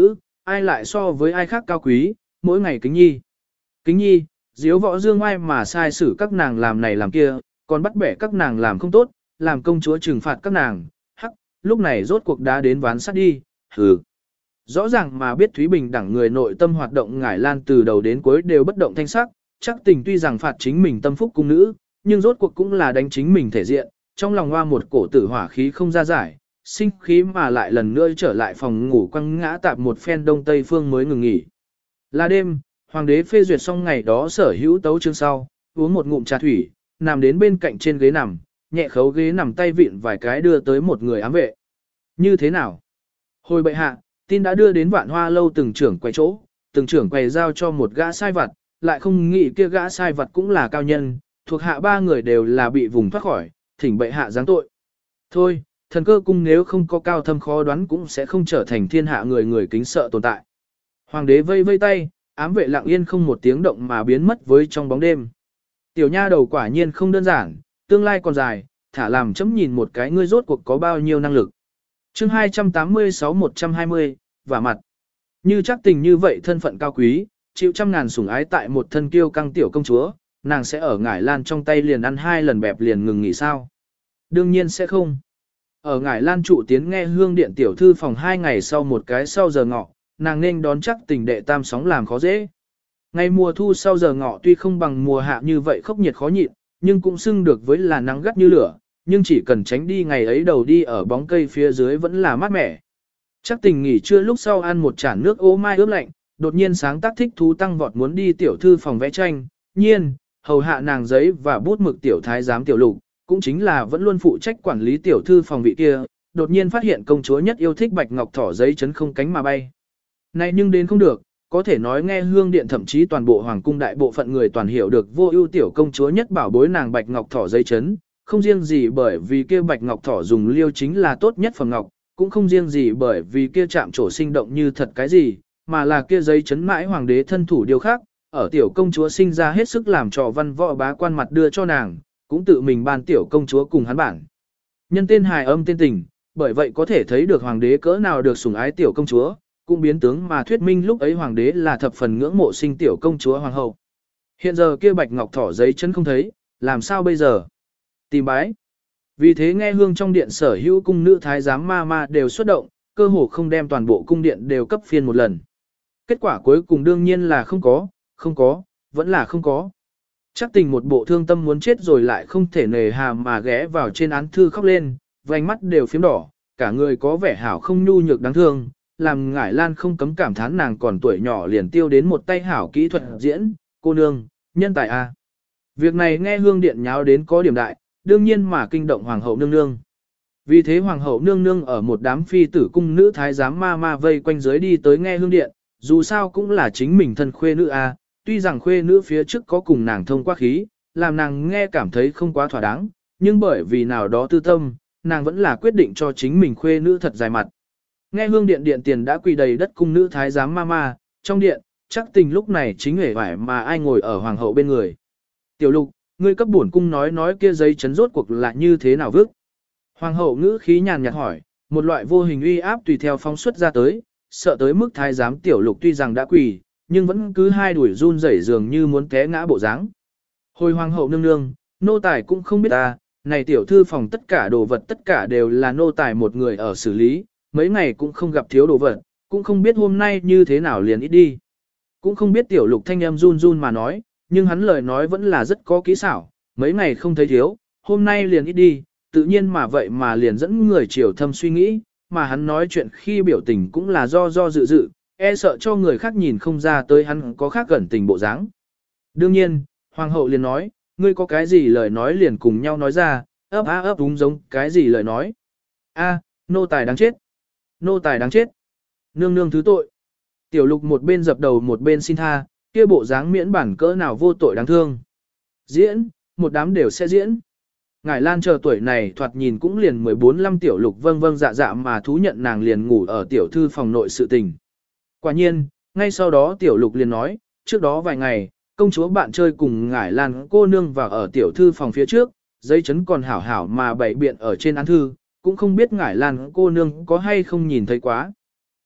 ai lại so với ai khác cao quý, mỗi ngày kính nhi. Kính nhi, diếu võ dương ai mà sai xử các nàng làm này làm kia, còn bắt bẻ các nàng làm không tốt, làm công chúa trừng phạt các nàng, hắc, lúc này rốt cuộc đã đến ván sát đi, hừ. Rõ ràng mà biết Thúy Bình đẳng người nội tâm hoạt động ngải lan từ đầu đến cuối đều bất động thanh sắc, chắc tình tuy rằng phạt chính mình tâm phúc cung nữ, nhưng rốt cuộc cũng là đánh chính mình thể diện, trong lòng hoa một cổ tử hỏa khí không ra giải, sinh khí mà lại lần nữa trở lại phòng ngủ quăng ngã tạp một phen đông tây phương mới ngừng nghỉ. Là đêm, hoàng đế phê duyệt xong ngày đó sở hữu tấu chương sau, uống một ngụm trà thủy, nằm đến bên cạnh trên ghế nằm, nhẹ khấu ghế nằm tay vịn vài cái đưa tới một người ám vệ. Như thế nào? Hồi bệ hạ, tin đã đưa đến Vạn Hoa lâu từng trưởng quầy chỗ, từng trưởng quầy giao cho một gã sai vặt, lại không nghĩ kia gã sai vặt cũng là cao nhân, thuộc hạ ba người đều là bị vùng thoát khỏi, thỉnh bệ hạ giáng tội. Thôi, thần cơ cung nếu không có cao thâm khó đoán cũng sẽ không trở thành thiên hạ người người kính sợ tồn tại. Hoàng đế vây vây tay, ám vệ lặng yên không một tiếng động mà biến mất với trong bóng đêm. Tiểu nha đầu quả nhiên không đơn giản, tương lai còn dài, thả làm chấm nhìn một cái ngươi rốt cuộc có bao nhiêu năng lực. Chương hai trăm tám mươi sáu một trăm hai mươi, vả mặt. Như chắc tình như vậy thân phận cao quý, chịu trăm ngàn sủng ái tại một thân kiêu căng tiểu công chúa, nàng sẽ ở ngải lan trong tay liền ăn hai lần bẹp liền ngừng nghỉ sao? Đương nhiên sẽ không. Ở ngải lan trụ tiến nghe hương điện tiểu thư phòng hai ngày sau một cái sau giờ ngọ, nàng nên đón chắc tình đệ tam sóng làm khó dễ. Ngày mùa thu sau giờ ngọ tuy không bằng mùa hạ như vậy khốc nhiệt khó nhịn, nhưng cũng xưng được với là nắng gắt như lửa, nhưng chỉ cần tránh đi ngày ấy đầu đi ở bóng cây phía dưới vẫn là mát mẻ. Chắc tình nghỉ trưa lúc sau ăn một chản nước ô mai ướp lạnh, đột nhiên sáng tác thích thú tăng vọt muốn đi tiểu thư phòng vẽ tranh, nhiên, hầu hạ nàng giấy và bút mực tiểu thái giám tiểu lục, cũng chính là vẫn luôn phụ trách quản lý tiểu thư phòng vị kia, đột nhiên phát hiện công chúa nhất yêu thích bạch ngọc thỏ giấy chấn không cánh mà bay. Này nhưng đến không được, có thể nói nghe hương điện thậm chí toàn bộ hoàng cung đại bộ phận người toàn hiểu được vô ưu tiểu công chúa nhất bảo bối nàng bạch ngọc thỏ giấy chấn, không riêng gì bởi vì kia bạch ngọc thỏ dùng liêu chính là tốt nhất phẩm ngọc, cũng không riêng gì bởi vì kia chạm trổ sinh động như thật cái gì, mà là kia giấy chấn mãi hoàng đế thân thủ điều khác, ở tiểu công chúa sinh ra hết sức làm trò văn võ bá quan mặt đưa cho nàng, cũng tự mình ban tiểu công chúa cùng hắn bản. Nhân tên hài âm tên tình, bởi vậy có thể thấy được hoàng đế cỡ nào được sủng ái tiểu công chúa, cũng biến tướng mà thuyết minh lúc ấy hoàng đế là thập phần ngưỡng mộ sinh tiểu công chúa hoàng hậu. Hiện giờ kia bạch ngọc thỏ giấy chân không thấy, làm sao bây giờ? Tìm bái. Vì thế nghe hương trong điện sở hữu cung nữ thái giám ma ma đều xuất động, cơ hồ không đem toàn bộ cung điện đều cấp phiên một lần. Kết quả cuối cùng đương nhiên là không có, không có, vẫn là không có. Chắc tình một bộ thương tâm muốn chết rồi lại không thể nề hà mà ghé vào trên án thư khóc lên, vành mắt đều phím đỏ, cả người có vẻ hảo không nhu nhược đáng thương, làm ngải lan không cấm cảm thán nàng còn tuổi nhỏ liền tiêu đến một tay hảo kỹ thuật diễn, cô nương, nhân tài a. Việc này nghe hương điện nháo đến có điểm đại, đương nhiên mà kinh động hoàng hậu nương nương. Vì thế hoàng hậu nương nương ở một đám phi tử cung nữ thái giám ma ma vây quanh dưới đi tới nghe hương điện, dù sao cũng là chính mình thân khuê nữ a, tuy rằng khuê nữ phía trước có cùng nàng thông qua khí, làm nàng nghe cảm thấy không quá thỏa đáng, nhưng bởi vì nào đó tư tâm, nàng vẫn là quyết định cho chính mình khuê nữ thật dài mặt. Nghe hương điện điện tiền đã quỳ đầy đất cung nữ thái giám ma ma, trong điện, chắc tình lúc này chính hề vải mà ai ngồi ở hoàng hậu bên người. Tiểu lục, ngươi cấp bổn cung nói nói kia giấy chấn rốt cuộc là như thế nào vước. Hoàng hậu ngữ khí nhàn nhạt hỏi, một loại vô hình uy áp tùy theo phóng xuất ra tới, sợ tới mức thái giám tiểu lục tuy rằng đã quỳ, nhưng vẫn cứ hai đuổi run rẩy dường như muốn té ngã bộ dáng. Hồi hoàng hậu nương nương, nô tài cũng không biết ta, này tiểu thư phòng tất cả đồ vật tất cả đều là nô tài một người ở xử lý, mấy ngày cũng không gặp thiếu đồ vật, cũng không biết hôm nay như thế nào liền ít đi. Cũng không biết tiểu lục thanh em run run mà nói, nhưng hắn lời nói vẫn là rất có kỹ xảo, mấy ngày không thấy thiếu, hôm nay liền ít đi, tự nhiên mà vậy mà liền dẫn người chiều thâm suy nghĩ, mà hắn nói chuyện khi biểu tình cũng là do do dự dự, e sợ cho người khác nhìn không ra tới hắn có khác gần tình bộ dáng. Đương nhiên, hoàng hậu liền nói, ngươi có cái gì lời nói liền cùng nhau nói ra, ấp á ấp đúng giống cái gì lời nói. A, nô tài đáng chết. Nô tài đáng chết. Nương nương thứ tội. Tiểu lục một bên dập đầu một bên xin tha, kia bộ dáng miễn bản cỡ nào vô tội đáng thương. Diễn, một đám đều sẽ diễn. Ngải Lan chờ tuổi này thoạt nhìn cũng liền mười bốn lăm tiểu lục vâng vâng dạ dạ mà thú nhận nàng liền ngủ ở tiểu thư phòng nội sự tình. Quả nhiên, ngay sau đó tiểu lục liền nói, trước đó vài ngày, công chúa bạn chơi cùng Ngải Lan cô nương vào ở tiểu thư phòng phía trước, giấy chấn còn hảo hảo mà bày biện ở trên án thư, cũng không biết Ngải Lan cô nương có hay không nhìn thấy quá.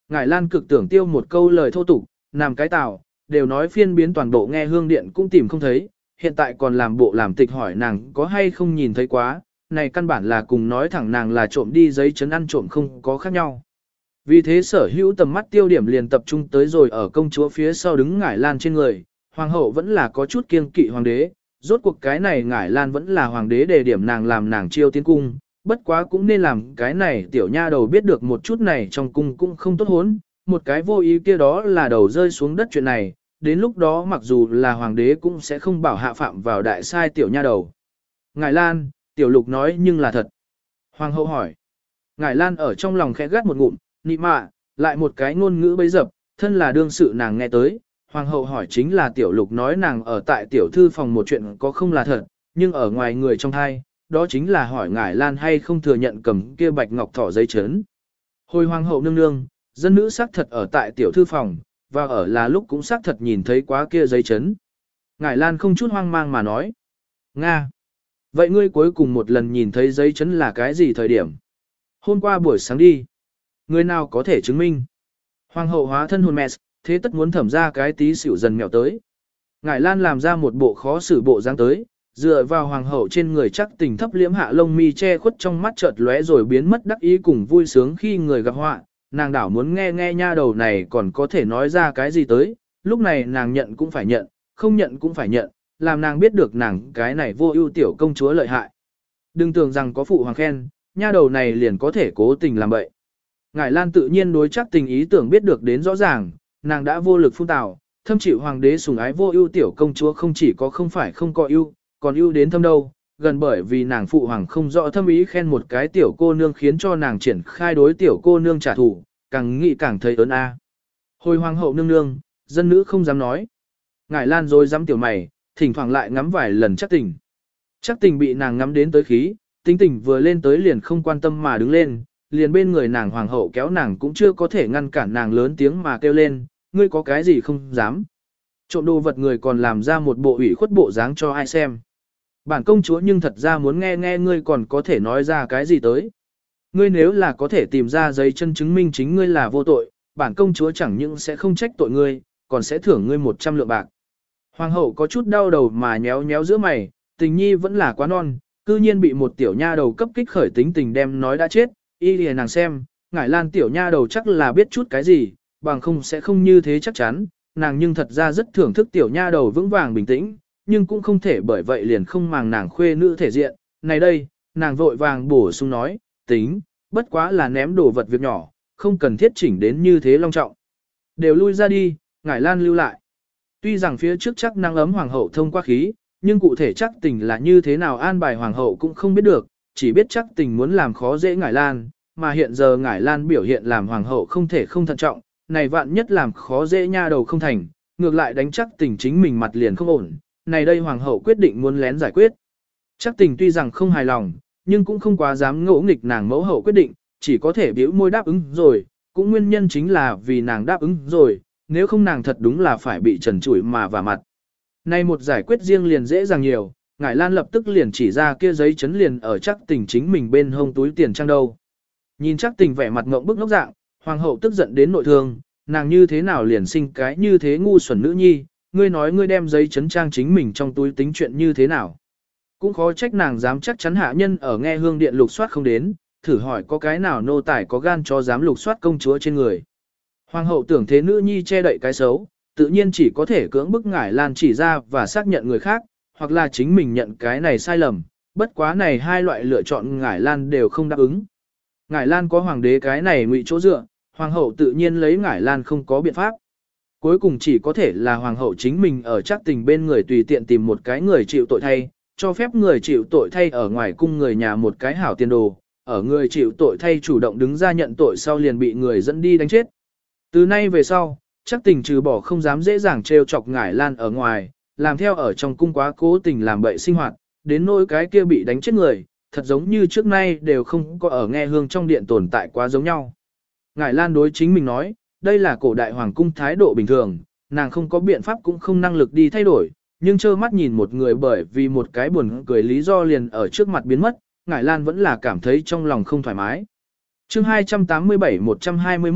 Ngải Lan cực tưởng tiêu một câu lời thô tục, làm cái tào, đều nói phiên biến toàn bộ nghe hương điện cũng tìm không thấy, hiện tại còn làm bộ làm tịch hỏi nàng có hay không nhìn thấy quá, này căn bản là cùng nói thẳng nàng là trộm đi giấy chấn ăn trộm không có khác nhau. Vì thế sở hữu tầm mắt tiêu điểm liền tập trung tới rồi ở công chúa phía sau đứng Ngải Lan trên người, hoàng hậu vẫn là có chút kiêng kỵ hoàng đế, rốt cuộc cái này Ngải Lan vẫn là hoàng đế đề điểm nàng làm nàng chiêu tiến cung, bất quá cũng nên làm cái này tiểu nha đầu biết được một chút này trong cung cũng không tốt hốn, một cái vô ý kia đó là đầu rơi xuống đất chuyện này, đến lúc đó mặc dù là hoàng đế cũng sẽ không bảo hạ phạm vào đại sai tiểu nha đầu. Ngải Lan, tiểu lục nói nhưng là thật. Hoàng hậu hỏi. Ngải Lan ở trong lòng khẽ gắt một ngụm, nị mạ, lại một cái ngôn ngữ bấy dập, thân là đương sự nàng nghe tới. Hoàng hậu hỏi chính là tiểu lục nói nàng ở tại tiểu thư phòng một chuyện có không là thật, nhưng ở ngoài người trong thai, đó chính là hỏi Ngải Lan hay không thừa nhận cầm kia bạch ngọc thỏ giấy chấn. Hồi hoàng hậu nương nương, dân nữ xác thật ở tại tiểu thư phòng, và ở là lúc cũng xác thật nhìn thấy quá kia giấy chấn. Ngải Lan không chút hoang mang mà nói. Nga! Vậy ngươi cuối cùng một lần nhìn thấy giấy chấn là cái gì thời điểm? Hôm qua buổi sáng đi. Người nào có thể chứng minh? Hoàng hậu hóa thân hồn mẹ, thế tất muốn thẩm ra cái tí xỉu dần mèo tới. Ngải Lan làm ra một bộ khó xử bộ dáng tới, dựa vào hoàng hậu trên người chắc tình thấp liễm hạ lông mi che khuất trong mắt chợt lóe rồi biến mất đắc ý cùng vui sướng khi người gặp họa. Nàng đảo muốn nghe nghe nha đầu này còn có thể nói ra cái gì tới, lúc này nàng nhận cũng phải nhận, không nhận cũng phải nhận, làm nàng biết được nàng cái này vô ưu tiểu công chúa lợi hại. Đừng tưởng rằng có phụ hoàng khen, nha đầu này liền có thể cố tình làm bậy. Ngải Lan tự nhiên đối chắc tình ý tưởng biết được đến rõ ràng, nàng đã vô lực phun tào, thâm chịu hoàng đế sủng ái vô ưu tiểu công chúa không chỉ có không phải không có ưu, còn ưu đến thâm đâu, gần bởi vì nàng phụ hoàng không rõ thâm ý khen một cái tiểu cô nương khiến cho nàng triển khai đối tiểu cô nương trả thù, càng nghĩ càng thấy ớn a. Hồi hoàng hậu nương nương, dân nữ không dám nói. Ngải Lan rồi dám tiểu mày, thỉnh thoảng lại ngắm vài lần chắc tình. Chắc tình bị nàng ngắm đến tới khí, tính tình vừa lên tới liền không quan tâm mà đứng lên, liền bên người nàng hoàng hậu kéo nàng cũng chưa có thể ngăn cản nàng lớn tiếng mà kêu lên, ngươi có cái gì không dám. Trộm đồ vật người còn làm ra một bộ ủy khuất bộ dáng cho ai xem. Bản công chúa nhưng thật ra muốn nghe nghe ngươi còn có thể nói ra cái gì tới. Ngươi nếu là có thể tìm ra giấy chân chứng minh chính ngươi là vô tội, bản công chúa chẳng những sẽ không trách tội ngươi, còn sẽ thưởng ngươi một trăm lượng bạc. Hoàng hậu có chút đau đầu mà nhéo nhéo giữa mày, tình nhi vẫn là quá non, cư nhiên bị một tiểu nha đầu cấp kích khởi tính tình đem nói đã chết, y lìa nàng xem, Ngải Lan tiểu nha đầu chắc là biết chút cái gì, bằng không sẽ không như thế chắc chắn, nàng nhưng thật ra rất thưởng thức tiểu nha đầu vững vàng bình tĩnh, nhưng cũng không thể bởi vậy liền không màng nàng khuê nữ thể diện, này đây, nàng vội vàng bổ sung nói, tính, bất quá là ném đồ vật việc nhỏ, không cần thiết chỉnh đến như thế long trọng. Đều lui ra đi, Ngải Lan lưu lại. Tuy rằng phía trước chắc năng ấm hoàng hậu thông qua khí, nhưng cụ thể chắc tình là như thế nào an bài hoàng hậu cũng không biết được, chỉ biết chắc tình muốn làm khó dễ Ngải Lan, mà hiện giờ Ngải Lan biểu hiện làm hoàng hậu không thể không thận trọng, này vạn nhất làm khó dễ nha đầu không thành, ngược lại đánh chắc tình chính mình mặt liền không ổn, này đây hoàng hậu quyết định muốn lén giải quyết. Chắc tình tuy rằng không hài lòng, nhưng cũng không quá dám ngỗ nghịch nàng mẫu hậu quyết định, chỉ có thể biểu môi đáp ứng rồi, cũng nguyên nhân chính là vì nàng đáp ứng rồi, nếu không nàng thật đúng là phải bị trần trụi mà vả mặt. Nay một giải quyết riêng liền dễ dàng nhiều, Ngải Lan lập tức liền chỉ ra kia giấy chấn liền ở chắc tình chính mình bên hông túi tiền trang đâu. Nhìn chắc tình vẻ mặt ngộng bức ngốc dạng, hoàng hậu tức giận đến nội thương, nàng như thế nào liền sinh cái như thế ngu xuẩn nữ nhi, ngươi nói ngươi đem giấy chấn trang chính mình trong túi tính chuyện như thế nào. Cũng khó trách nàng dám chắc chắn hạ nhân ở nghe hương điện lục soát không đến, thử hỏi có cái nào nô tài có gan cho dám lục soát công chúa trên người. Hoàng hậu tưởng thế nữ nhi che đậy cái xấu, tự nhiên chỉ có thể cưỡng bức Ngải Lan chỉ ra và xác nhận người khác, hoặc là chính mình nhận cái này sai lầm, bất quá này hai loại lựa chọn Ngải Lan đều không đáp ứng. Ngải Lan có hoàng đế cái này ngụy chỗ dựa, hoàng hậu tự nhiên lấy Ngải Lan không có biện pháp. Cuối cùng chỉ có thể là hoàng hậu chính mình ở chắc tình bên người tùy tiện tìm một cái người chịu tội thay, cho phép người chịu tội thay ở ngoài cung người nhà một cái hảo tiền đồ, ở người chịu tội thay chủ động đứng ra nhận tội sau liền bị người dẫn đi đánh chết. Từ nay về sau, chắc tình trừ bỏ không dám dễ dàng trêu chọc Ngải Lan ở ngoài, làm theo ở trong cung quá cố tình làm bậy sinh hoạt, đến nỗi cái kia bị đánh chết người, thật giống như trước nay đều không có ở nghe hương trong điện tồn tại quá giống nhau. Ngải Lan đối chính mình nói, đây là cổ đại hoàng cung thái độ bình thường, nàng không có biện pháp cũng không năng lực đi thay đổi, nhưng trơ mắt nhìn một người bởi vì một cái buồn cười lý do liền ở trước mặt biến mất, Ngải Lan vẫn là cảm thấy trong lòng không thoải mái. Chương hai trăm tám mươi bảy một trăm hai mươi mốt,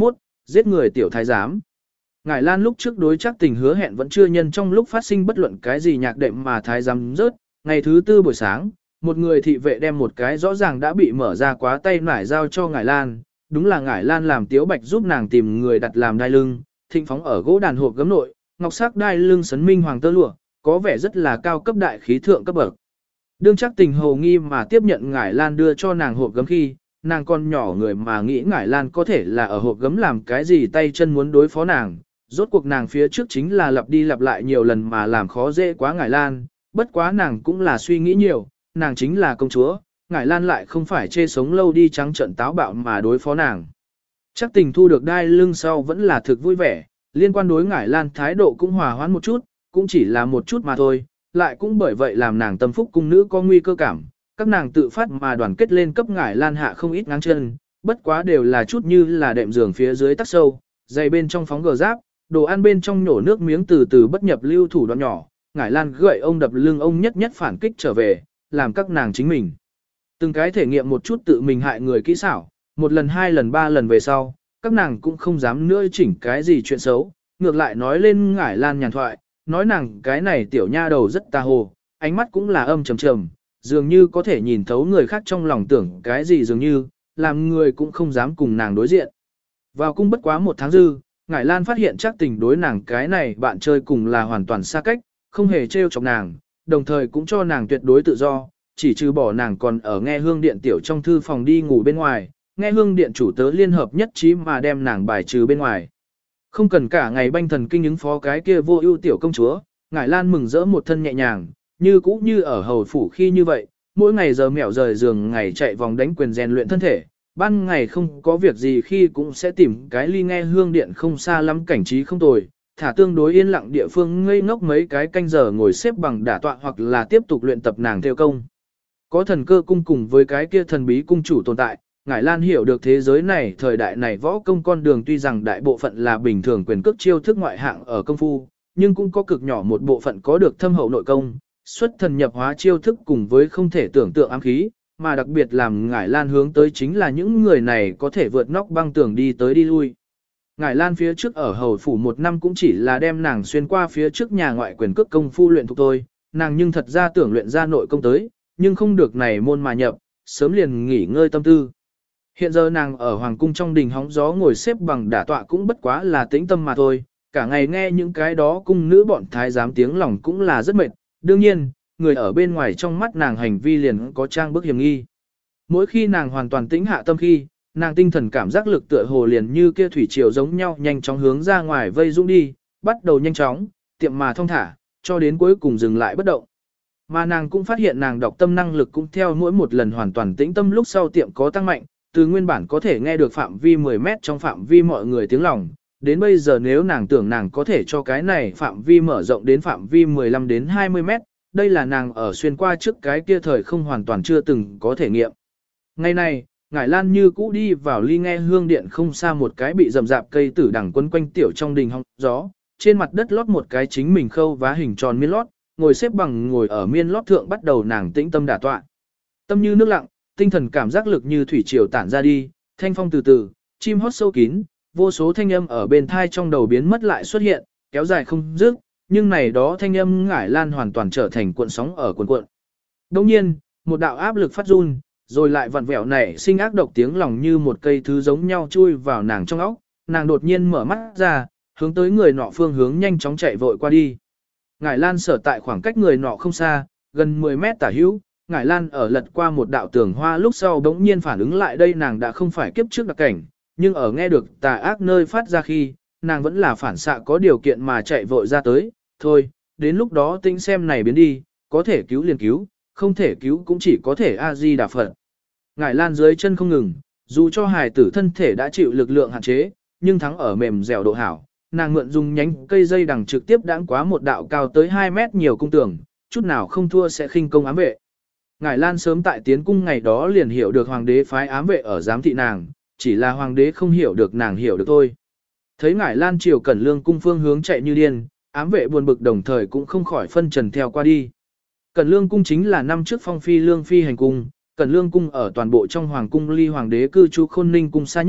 giết người tiểu thái giám. Ngải Lan lúc trước đối chắc tình hứa hẹn vẫn chưa nhân trong lúc phát sinh bất luận cái gì nhạc đệm mà thái giám rớt. Ngày thứ tư buổi sáng, một người thị vệ đem một cái rõ ràng đã bị mở ra quá tay nải giao cho Ngải Lan. Đúng là Ngải Lan làm Tiếu Bạch giúp nàng tìm người đặt làm đai lưng, thịnh phóng ở gỗ đàn hộp gấm nội, ngọc sắc đai lưng sấn minh hoàng tơ lụa, có vẻ rất là cao cấp đại khí thượng cấp bậc. Đương chắc tình hầu nghi mà tiếp nhận Ngải Lan đưa cho nàng hộp gấm khi, nàng còn nhỏ người mà nghĩ Ngải Lan có thể là ở hộp gấm làm cái gì tay chân muốn đối phó nàng. Rốt cuộc nàng phía trước chính là lặp đi lặp lại nhiều lần mà làm khó dễ quá Ngải Lan, bất quá nàng cũng là suy nghĩ nhiều, nàng chính là công chúa, Ngải Lan lại không phải chê sống lâu đi trắng trận táo bạo mà đối phó nàng. Chắc tình thu được đai lưng sau vẫn là thực vui vẻ, liên quan đối Ngải Lan thái độ cũng hòa hoãn một chút, cũng chỉ là một chút mà thôi, lại cũng bởi vậy làm nàng tâm phúc cung nữ có nguy cơ cảm, các nàng tự phát mà đoàn kết lên cấp Ngải Lan hạ không ít ngáng chân, bất quá đều là chút như là đệm giường phía dưới tắc sâu, dày bên trong phóng gờ giáp, đồ ăn bên trong nhổ nước miếng từ từ bất nhập lưu thủ đoạn nhỏ, Ngải Lan gậy ông đập lưng ông nhất nhất phản kích trở về, làm các nàng chính mình. Từng cái thể nghiệm một chút tự mình hại người kỹ xảo, một lần hai lần ba lần về sau, các nàng cũng không dám nữa chỉnh cái gì chuyện xấu, ngược lại nói lên Ngải Lan nhàn thoại, nói nàng cái này tiểu nha đầu rất tà hồ, ánh mắt cũng là âm trầm trầm, dường như có thể nhìn thấu người khác trong lòng tưởng cái gì dường như, làm người cũng không dám cùng nàng đối diện. Vào cung bất quá một tháng dư, Ngải Lan phát hiện chắc tình đối nàng cái này bạn chơi cùng là hoàn toàn xa cách, không hề trêu chọc nàng, đồng thời cũng cho nàng tuyệt đối tự do, chỉ trừ bỏ nàng còn ở nghe hương điện tiểu trong thư phòng đi ngủ bên ngoài, nghe hương điện chủ tớ liên hợp nhất trí mà đem nàng bài trừ bên ngoài. Không cần cả ngày banh thần kinh ứng phó cái kia vô ưu tiểu công chúa, Ngải Lan mừng rỡ một thân nhẹ nhàng, như cũ như ở hầu phủ khi như vậy, mỗi ngày giờ mẹo rời giường ngày chạy vòng đánh quyền rèn luyện thân thể, ban ngày không có việc gì khi cũng sẽ tìm cái ly nghe hương điện không xa lắm cảnh trí không tồi, thả tương đối yên lặng địa phương ngây ngốc mấy cái canh giờ ngồi xếp bằng đả tọa hoặc là tiếp tục luyện tập nàng theo công. Có thần cơ cung cùng với cái kia thần bí cung chủ tồn tại, Ngải Lan hiểu được thế giới này thời đại này võ công con đường tuy rằng đại bộ phận là bình thường quyền cước chiêu thức ngoại hạng ở công phu, nhưng cũng có cực nhỏ một bộ phận có được thâm hậu nội công, xuất thần nhập hóa chiêu thức cùng với không thể tưởng tượng ám khí, mà đặc biệt làm Ngải Lan hướng tới chính là những người này có thể vượt nóc băng tường đi tới đi lui. Ngải Lan phía trước ở hầu phủ một năm cũng chỉ là đem nàng xuyên qua phía trước nhà ngoại quyền cước công phu luyện thuộc thôi, nàng nhưng thật ra tưởng luyện ra nội công tới, nhưng không được này môn mà nhập, sớm liền nghỉ ngơi tâm tư. Hiện giờ nàng ở hoàng cung trong đình hóng gió ngồi xếp bằng đả tọa cũng bất quá là tĩnh tâm mà thôi, cả ngày nghe những cái đó cung nữ bọn thái giám tiếng lòng cũng là rất mệt, đương nhiên, người ở bên ngoài trong mắt nàng hành vi liền có trang bức hiểm nghi. Mỗi khi nàng hoàn toàn tĩnh hạ tâm khi, nàng tinh thần cảm giác lực tựa hồ liền như kia thủy triều giống nhau nhanh chóng hướng ra ngoài vây dũng đi, bắt đầu nhanh chóng, tiệm mà thông thả, cho đến cuối cùng dừng lại bất động. Mà nàng cũng phát hiện nàng đọc tâm năng lực cũng theo mỗi một lần hoàn toàn tĩnh tâm lúc sau tiệm có tăng mạnh, từ nguyên bản có thể nghe được phạm vi mười mét trong phạm vi mọi người tiếng lòng, đến bây giờ nếu nàng tưởng nàng có thể cho cái này phạm vi mở rộng đến phạm vi mười lăm đến hai mươi mét, đây là nàng ở xuyên qua trước cái kia thời không hoàn toàn chưa từng có thể nghiệm. Ngày này, Ngải Lan như cũ đi vào ly nghe hương điện không xa một cái bị rậm rạp cây tử đằng quấn quanh tiểu trong đình hong gió, trên mặt đất lót một cái chính mình khâu vá hình tròn miên lót, ngồi xếp bằng ngồi ở miên lót thượng bắt đầu nàng tĩnh tâm đả tọa. Tâm như nước lặng, tinh thần cảm giác lực như thủy triều tản ra đi, thanh phong từ từ, chim hót sâu kín, vô số thanh âm ở bên thai trong đầu biến mất lại xuất hiện, kéo dài không dứt, nhưng này đó thanh âm Ngải Lan hoàn toàn trở thành cuộn sóng ở cuộn cuộn. Đồng nhiên, một đạo áp lực phát run, rồi lại vặn vẹo nảy sinh ác độc tiếng lòng như một cây thứ giống nhau chui vào nàng trong óc, nàng đột nhiên mở mắt ra, hướng tới người nọ phương hướng nhanh chóng chạy vội qua đi. Ngải Lan sở tại khoảng cách người nọ không xa, gần mười mét tả hữu, Ngải Lan ở lật qua một đạo tường hoa lúc sau bỗng nhiên phản ứng lại đây nàng đã không phải kiếp trước đặc cảnh, nhưng ở nghe được tà ác nơi phát ra khi, nàng vẫn là phản xạ có điều kiện mà chạy vội ra tới, thôi, đến lúc đó tính xem này biến đi, có thể cứu liền cứu, không thể cứu cũng chỉ có thể A-di Đà Phật. Ngải Lan dưới chân không ngừng, dù cho hài tử thân thể đã chịu lực lượng hạn chế, nhưng thắng ở mềm dẻo độ hảo, nàng mượn dùng nhánh cây dây đằng trực tiếp đãng quá một đạo cao tới hai mét nhiều cung tường, chút nào không thua sẽ khinh công ám vệ. Ngải Lan sớm tại tiến cung ngày đó liền hiểu được hoàng đế phái ám vệ ở giám thị nàng, chỉ là hoàng đế không hiểu được nàng hiểu được thôi. Thấy Ngải Lan chiều Cẩn Lương cung phương hướng chạy như điên, ám vệ buồn bực đồng thời cũng không khỏi phân trần theo qua đi. Cẩn Lương cung chính là năm trước phong phi lương phi hành cung, Cẩn Lương cung ở toàn bộ trong hoàng cung ly hoàng đế cư trú Khôn Ninh cung xa nhất,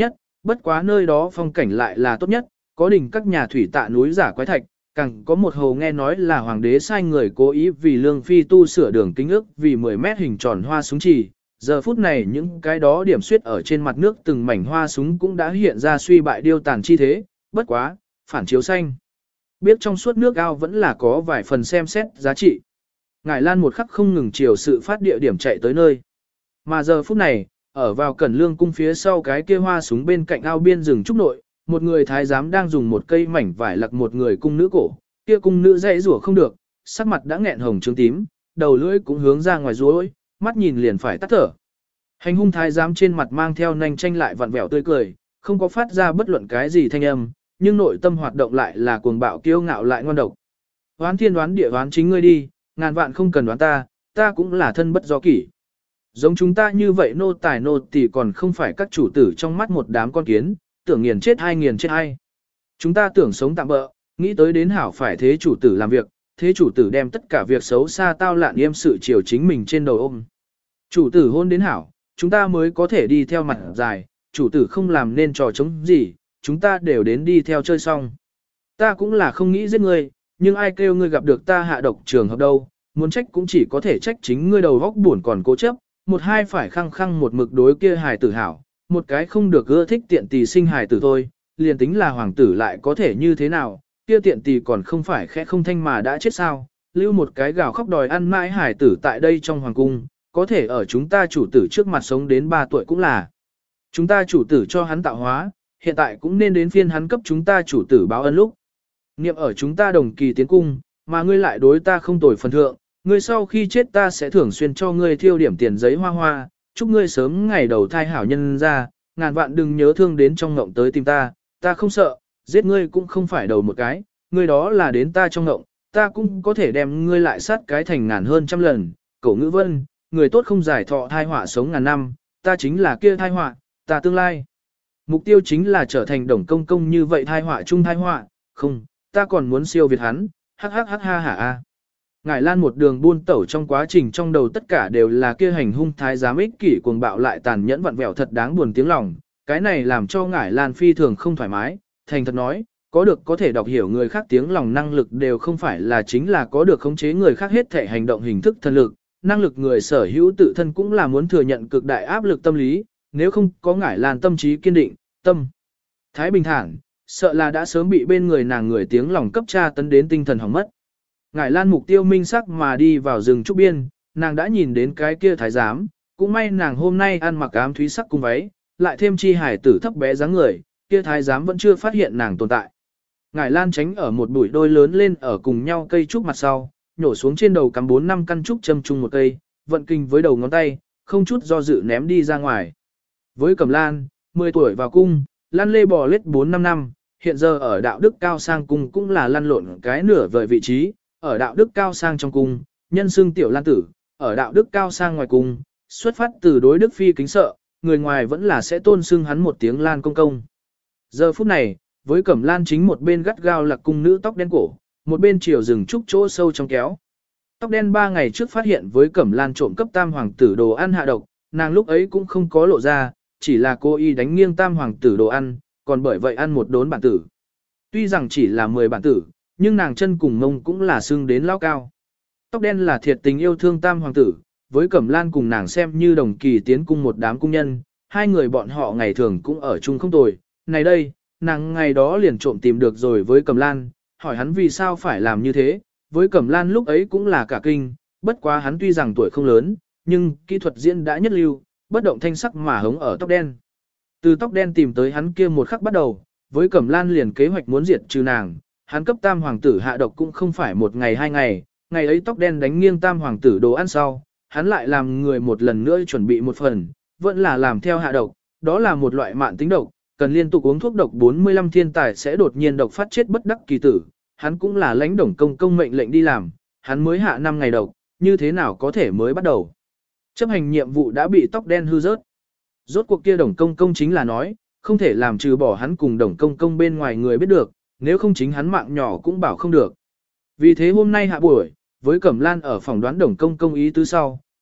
bất quá nơi đó phong cảnh lại là tốt nhất, có đỉnh các nhà thủy tạ núi giả quái thạch, càng có một hồ nghe nói là hoàng đế sai người cố ý vì lương phi tu sửa đường kính ước vì mười mét hình tròn hoa súng trì. Giờ phút này những cái đó điểm suyết ở trên mặt nước từng mảnh hoa súng cũng đã hiện ra suy bại điêu tàn chi thế, bất quá, phản chiếu xanh. Biết trong suốt nước ao vẫn là có vài phần xem xét giá trị. Ngải Lan một khắc không ngừng chiều sự phát địa điểm chạy tới nơi. Mà giờ phút này, ở vào cẩn lương cung phía sau cái kia hoa súng bên cạnh ao biên rừng trúc nội, một người thái giám đang dùng một cây mảnh vải lặc một người cung nữ cổ, kia cung nữ dãy rủa không được, sắc mặt đã nghẹn hồng trướng tím, đầu lưỡi cũng hướng ra ngoài rối, mắt nhìn liền phải tắt thở. Hành hung thái giám trên mặt mang theo nanh tranh lại vặn vẹo tươi cười, không có phát ra bất luận cái gì thanh âm, nhưng nội tâm hoạt động lại là cuồng bạo kiêu ngạo lại ngoan độc. Hoán thiên đoán địa đoán chính ngươi đi, ngàn vạn không cần đoán ta, ta cũng là thân bất do kỷ. Giống chúng ta như vậy nô tài nô tỳ còn không phải các chủ tử trong mắt một đám con kiến, tưởng nghiền chết hai nghiền chết hai. Chúng ta tưởng sống tạm bỡ, nghĩ tới đến hảo phải thế chủ tử làm việc, thế chủ tử đem tất cả việc xấu xa tao lạn yêm sự chiều chính mình trên đầu ôm. Chủ tử hôn đến hảo, chúng ta mới có thể đi theo mặt dài, chủ tử không làm nên trò chống gì, chúng ta đều đến đi theo chơi xong. Ta cũng là không nghĩ giết ngươi, nhưng ai kêu ngươi gặp được ta hạ độc trường hợp đâu, muốn trách cũng chỉ có thể trách chính ngươi đầu góc buồn còn cố chấp, một hai phải khăng khăng một mực đối kia hài tử hảo, một cái không được ưa thích tiện tỳ sinh hài tử thôi, liền tính là hoàng tử lại có thể như thế nào, kia tiện tỳ còn không phải khẽ không thanh mà đã chết sao, lưu một cái gào khóc đòi ăn mãi hài tử tại đây trong hoàng cung, có thể ở chúng ta chủ tử trước mặt sống đến ba tuổi cũng là. Chúng ta chủ tử cho hắn tạo hóa, hiện tại cũng nên đến phiên hắn cấp chúng ta chủ tử báo ân lúc. Niệm ở chúng ta đồng kỳ tiến cung, mà ngươi lại đối ta không tồi phần thượng, ngươi sau khi chết ta sẽ thường xuyên cho ngươi thiêu điểm tiền giấy hoa hoa, chúc ngươi sớm ngày đầu thai hảo nhân ra, ngàn vạn đừng nhớ thương đến trong ngộng tới tìm ta, ta không sợ, giết ngươi cũng không phải đầu một cái, ngươi đó là đến ta trong ngộng, ta cũng có thể đem ngươi lại sát cái thành ngàn hơn trăm lần, cổ ngữ vân, người tốt không giải thọ thai họa sống ngàn năm, ta chính là kia thai họa, ta tương lai. Mục tiêu chính là trở thành đồng công công như vậy thai họa chung thai họa, không, ta còn muốn siêu việt hắn, hắc hắc hắc ha hả a. Ngải Lan một đường buôn tẩu trong quá trình trong đầu tất cả đều là kia hành hung thái giám ích kỷ cuồng bạo lại tàn nhẫn vặn vẹo thật đáng buồn tiếng lòng, cái này làm cho Ngải Lan phi thường không thoải mái, thành thật nói, có được có thể đọc hiểu người khác tiếng lòng năng lực đều không phải là chính là có được khống chế người khác hết thể hành động hình thức thân lực, năng lực người sở hữu tự thân cũng là muốn thừa nhận cực đại áp lực tâm lý, nếu không có Ngải Lan tâm trí kiên định, tâm thái bình thản, sợ là đã sớm bị bên người nàng người tiếng lòng cấp tra tấn đến tinh thần hỏng mất. Ngải Lan mục tiêu minh sắc mà đi vào rừng trúc biên, nàng đã nhìn đến cái kia thái giám, cũng may nàng hôm nay ăn mặc ám thúy sắc cung váy, lại thêm chi hải tử thấp bé dáng người, kia thái giám vẫn chưa phát hiện nàng tồn tại. Ngải Lan tránh ở một bụi đôi lớn lên ở cùng nhau cây trúc mặt sau, nhổ xuống trên đầu cắm bốn năm căn trúc châm chung một cây, vận kinh với đầu ngón tay, không chút do dự ném đi ra ngoài. Với Cẩm Lan, mười tuổi vào cung, Lan lê bò lết bốn năm năm, hiện giờ ở đạo đức cao sang cung cũng là lăn lộn cái nửa vời vị trí, ở đạo đức cao sang trong cung, nhân xưng tiểu Lan tử, ở đạo đức cao sang ngoài cung, xuất phát từ đối đức phi kính sợ, người ngoài vẫn là sẽ tôn xưng hắn một tiếng Lan công công. Giờ phút này, với Cẩm Lan chính một bên gắt gao lạc cung nữ tóc đen cổ, một bên chiều rừng trúc chỗ sâu trong kéo. Tóc đen ba ngày trước phát hiện với Cẩm Lan trộm cấp tam hoàng tử đồ ăn hạ độc, nàng lúc ấy cũng không có lộ ra, chỉ là cô y đánh nghiêng tam hoàng tử đồ ăn, còn bởi vậy ăn một đốn bản tử. Tuy rằng chỉ là mười bản tử, nhưng nàng chân cùng mông cũng là xương đến lao cao. Tóc đen là thiệt tình yêu thương tam hoàng tử, với Cẩm Lan cùng nàng xem như đồng kỳ tiến cung một đám cung nhân, hai người bọn họ ngày thường cũng ở chung không tồi. Này đây, nàng ngày đó liền trộm tìm được rồi với Cẩm Lan, hỏi hắn vì sao phải làm như thế, với Cẩm Lan lúc ấy cũng là cả kinh, bất quá hắn tuy rằng tuổi không lớn, nhưng kỹ thuật diễn đã nhất lưu, bất động thanh sắc mà hống ở tóc đen. Từ tóc đen tìm tới hắn kia một khắc bắt đầu, với Cẩm Lan liền kế hoạch muốn diệt trừ nàng, hắn cấp tam hoàng tử hạ độc cũng không phải một ngày hai ngày, ngày ấy tóc đen đánh nghiêng tam hoàng tử đồ ăn sau, hắn lại làm người một lần nữa chuẩn bị một phần, vẫn là làm theo hạ độc, đó là một loại mạn tính độc, cần liên tục uống thuốc độc bốn mươi lăm thiên tài sẽ đột nhiên độc phát chết bất đắc kỳ tử, hắn cũng là lãnh đồng công công mệnh lệnh đi làm, hắn mới hạ năm ngày độc, như thế nào có thể mới bắt đầu. Chấp hành nhiệm vụ đã bị tóc đen hư rớt. Rốt cuộc kia đồng công công chính là nói, không thể làm trừ bỏ hắn cùng đồng công công bên ngoài người biết được, nếu không chính hắn mạng nhỏ cũng bảo không được. Vì thế hôm nay hạ buổi, với Cẩm Lan ở phòng đoán đồng công công ý tứ sau,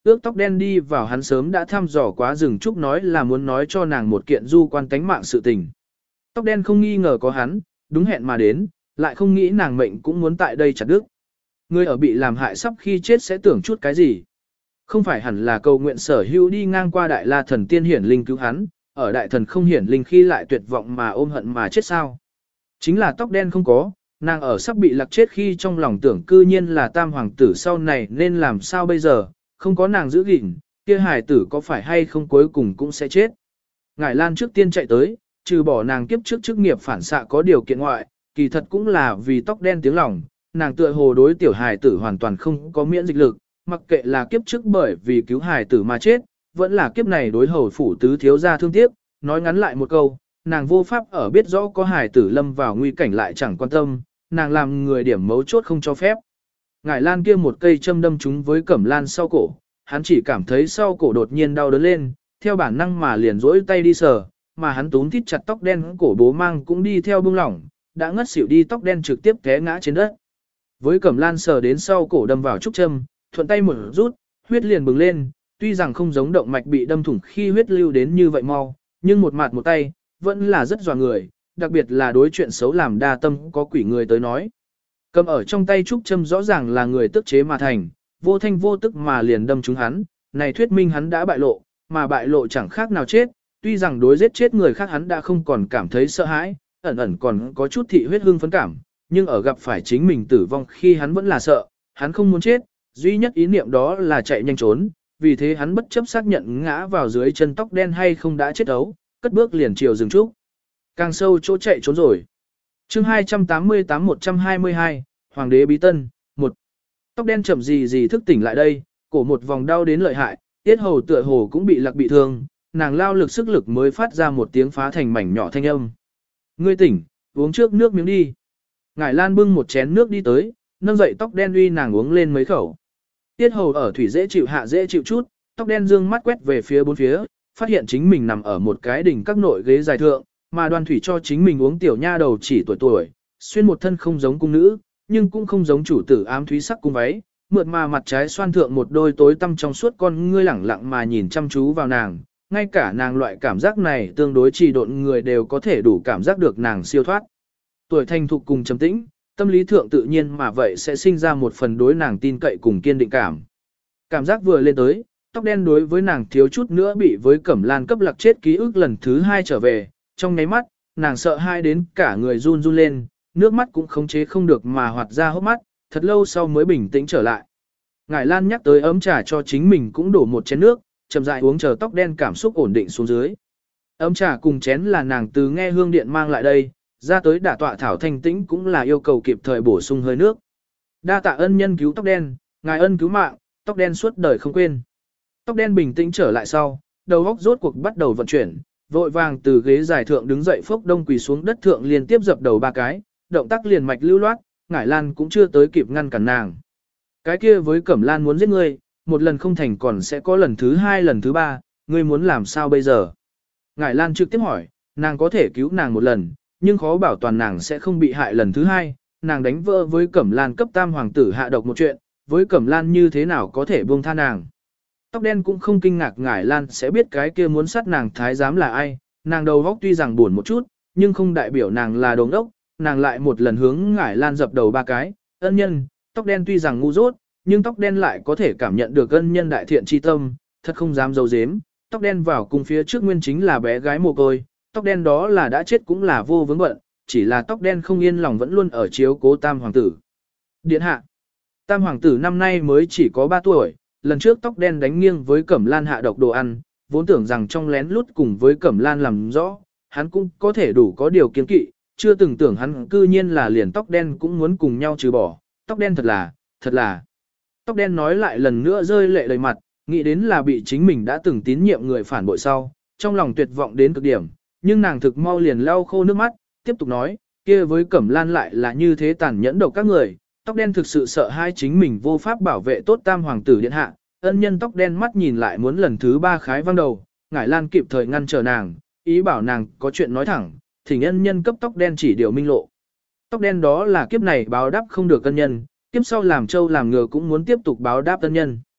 ước tóc đen đi vào hắn sớm đã thăm dò quá rừng trúc nói là muốn nói cho nàng một kiện du quan tánh mạng sự tình. Tóc đen không nghi ngờ có hắn, đúng hẹn mà đến, lại không nghĩ nàng mệnh cũng muốn tại đây chặt đứt. Người ở bị làm hại sắp khi chết sẽ tưởng chút cái gì. Không phải hẳn là cầu nguyện sở hữu đi ngang qua đại la thần tiên hiển linh cứu hắn, ở đại thần không hiển linh khi lại tuyệt vọng mà ôm hận mà chết sao. Chính là tóc đen không có, nàng ở sắp bị lạc chết khi trong lòng tưởng cư nhiên là tam hoàng tử sau này nên làm sao bây giờ, không có nàng giữ gìn, kia hài tử có phải hay không cuối cùng cũng sẽ chết. Ngải Lan trước tiên chạy tới, trừ bỏ nàng kiếp trước chức nghiệp phản xạ có điều kiện ngoại, kỳ thật cũng là vì tóc đen tiếng lòng, nàng tựa hồ đối tiểu hài tử hoàn toàn không có miễn dịch lực, mặc kệ là kiếp trước bởi vì cứu hài tử mà chết, vẫn là kiếp này đối hầu phủ tứ thiếu gia thương tiếc, nói ngắn lại một câu, nàng vô pháp ở biết rõ có hài tử lâm vào nguy cảnh lại chẳng quan tâm, nàng làm người điểm mấu chốt không cho phép. Ngải Lan kia một cây châm đâm trúng với Cẩm Lan sau cổ, hắn chỉ cảm thấy sau cổ đột nhiên đau đớn lên, theo bản năng mà liền rỗi tay đi sờ, mà hắn túm thít chặt tóc đen cổ bố mang cũng đi theo bưng lỏng, đã ngất xỉu đi tóc đen trực tiếp té ngã trên đất. Với Cẩm Lan sờ đến sau cổ đâm vào trúc châm, thuận tay một rút, huyết liền bừng lên, tuy rằng không giống động mạch bị đâm thủng khi huyết lưu đến như vậy mau, nhưng một mặt một tay, vẫn là rất dọa người, đặc biệt là đối chuyện xấu làm đa tâm có quỷ người tới nói. Cầm ở trong tay trúc châm rõ ràng là người tức chế mà thành, vô thanh vô tức mà liền đâm trúng hắn, này thuyết minh hắn đã bại lộ, mà bại lộ chẳng khác nào chết, tuy rằng đối giết chết người khác hắn đã không còn cảm thấy sợ hãi, ẩn ẩn còn có chút thị huyết hương phấn cảm, nhưng ở gặp phải chính mình tử vong khi hắn vẫn là sợ, hắn không muốn chết, duy nhất ý niệm đó là chạy nhanh trốn, vì thế hắn bất chấp xác nhận ngã vào dưới chân tóc đen hay không đã chết ấu, cất bước liền chiều rừng trúc. Càng sâu chỗ chạy trốn rồi. Chương hai trăm tám mươi tám một trăm hai mươi hai, Hoàng đế bí tân, một. Tóc đen chậm gì gì thức tỉnh lại đây, cổ một vòng đau đến lợi hại, tiết hầu tựa hồ cũng bị lạc bị thương, nàng lao lực sức lực mới phát ra một tiếng phá thành mảnh nhỏ thanh âm. Ngươi tỉnh, uống trước nước miếng đi. Ngải Lan bưng một chén nước đi tới, nâng dậy tóc đen uy nàng uống lên mấy khẩu. Tiết hầu ở thủy dễ chịu hạ dễ chịu chút, tóc đen dương mắt quét về phía bốn phía, phát hiện chính mình nằm ở một cái đỉnh các nội ghế dài thượng, mà Đoan Thủy cho chính mình uống tiểu nha đầu chỉ tuổi tuổi, xuyên một thân không giống cung nữ, nhưng cũng không giống chủ tử ám thúy sắc cung váy, mượt mà mặt trái xoan thượng một đôi tối tăm trong suốt con ngươi lẳng lặng mà nhìn chăm chú vào nàng, ngay cả nàng loại cảm giác này tương đối trì độn người đều có thể đủ cảm giác được nàng siêu thoát. Tuổi thanh thục cùng trầm tĩnh, tâm lý thượng tự nhiên mà vậy sẽ sinh ra một phần đối nàng tin cậy cùng kiên định cảm. Cảm giác vừa lên tới, tóc đen đối với nàng thiếu chút nữa bị với Cẩm Lan cấp lạc chết ký ức lần thứ hai trở về, trong nháy mắt, nàng sợ hai đến cả người run run lên, nước mắt cũng khống chế không được mà hoạt ra hốc mắt, thật lâu sau mới bình tĩnh trở lại. Ngải Lan nhắc tới ấm trà cho chính mình cũng đổ một chén nước, chậm rãi uống chờ tóc đen cảm xúc ổn định xuống dưới. Ấm trà cùng chén là nàng từ nghe hương điện mang lại đây, ra tới đả tọa thảo thanh tĩnh cũng là yêu cầu kịp thời bổ sung hơi nước. Đa tạ ân nhân cứu tóc đen, ngài ân cứu mạng, tóc đen suốt đời không quên. Tóc đen bình tĩnh trở lại sau, đầu óc rốt cuộc bắt đầu vận chuyển, vội vàng từ ghế dài thượng đứng dậy phốc đông quỳ xuống đất thượng liên tiếp dập đầu ba cái, động tác liền mạch lưu loát, Ngải Lan cũng chưa tới kịp ngăn cản nàng. Cái kia với Cẩm Lan muốn giết ngươi, một lần không thành còn sẽ có lần thứ hai lần thứ ba, ngươi muốn làm sao bây giờ? Ngải Lan trực tiếp hỏi, nàng có thể cứu nàng một lần, nhưng khó bảo toàn nàng sẽ không bị hại lần thứ hai, nàng đánh vỡ với Cẩm Lan cấp tam hoàng tử hạ độc một chuyện, với Cẩm Lan như thế nào có thể buông tha nàng. Tóc đen cũng không kinh ngạc Ngải Lan sẽ biết cái kia muốn sát nàng thái giám là ai, nàng đầu góc tuy rằng buồn một chút, nhưng không đại biểu nàng là đồng đốc, nàng lại một lần hướng Ngải Lan dập đầu ba cái, ân nhân, tóc đen tuy rằng ngu dốt, nhưng tóc đen lại có thể cảm nhận được ân nhân đại thiện chi tâm, thật không dám giấu giếm, tóc đen vào cung phía trước nguyên chính là bé gái mồ côi, tóc đen đó là đã chết cũng là vô vướng bận, chỉ là tóc đen không yên lòng vẫn luôn ở chiếu cố tam hoàng tử. Điện hạ, tam hoàng tử năm nay mới chỉ có ba tuổi, lần trước tóc đen đánh nghiêng với Cẩm Lan hạ độc đồ ăn, vốn tưởng rằng trong lén lút cùng với Cẩm Lan làm rõ, hắn cũng có thể đủ có điều kiên kỵ, chưa từng tưởng hắn cư nhiên là liền tóc đen cũng muốn cùng nhau trừ bỏ, tóc đen thật là, thật là. Tóc đen nói lại lần nữa rơi lệ đầy mặt, nghĩ đến là bị chính mình đã từng tín nhiệm người phản bội sau, trong lòng tuyệt vọng đến cực điểm, nhưng nàng thực mau liền lau khô nước mắt, tiếp tục nói, kia với Cẩm Lan lại là như thế tàn nhẫn độc các người, tóc đen thực sự sợ hai chính mình vô pháp bảo vệ tốt tam hoàng tử điện hạ, ân nhân tóc đen mắt nhìn lại muốn lần thứ ba khái văng đầu, Ngải Lan kịp thời ngăn trở nàng, ý bảo nàng có chuyện nói thẳng, thỉnh ân nhân cấp tóc đen chỉ điều minh lộ. Tóc đen đó là kiếp này báo đáp không được ân nhân, kiếp sau làm trâu làm ngựa cũng muốn tiếp tục báo đáp ân nhân.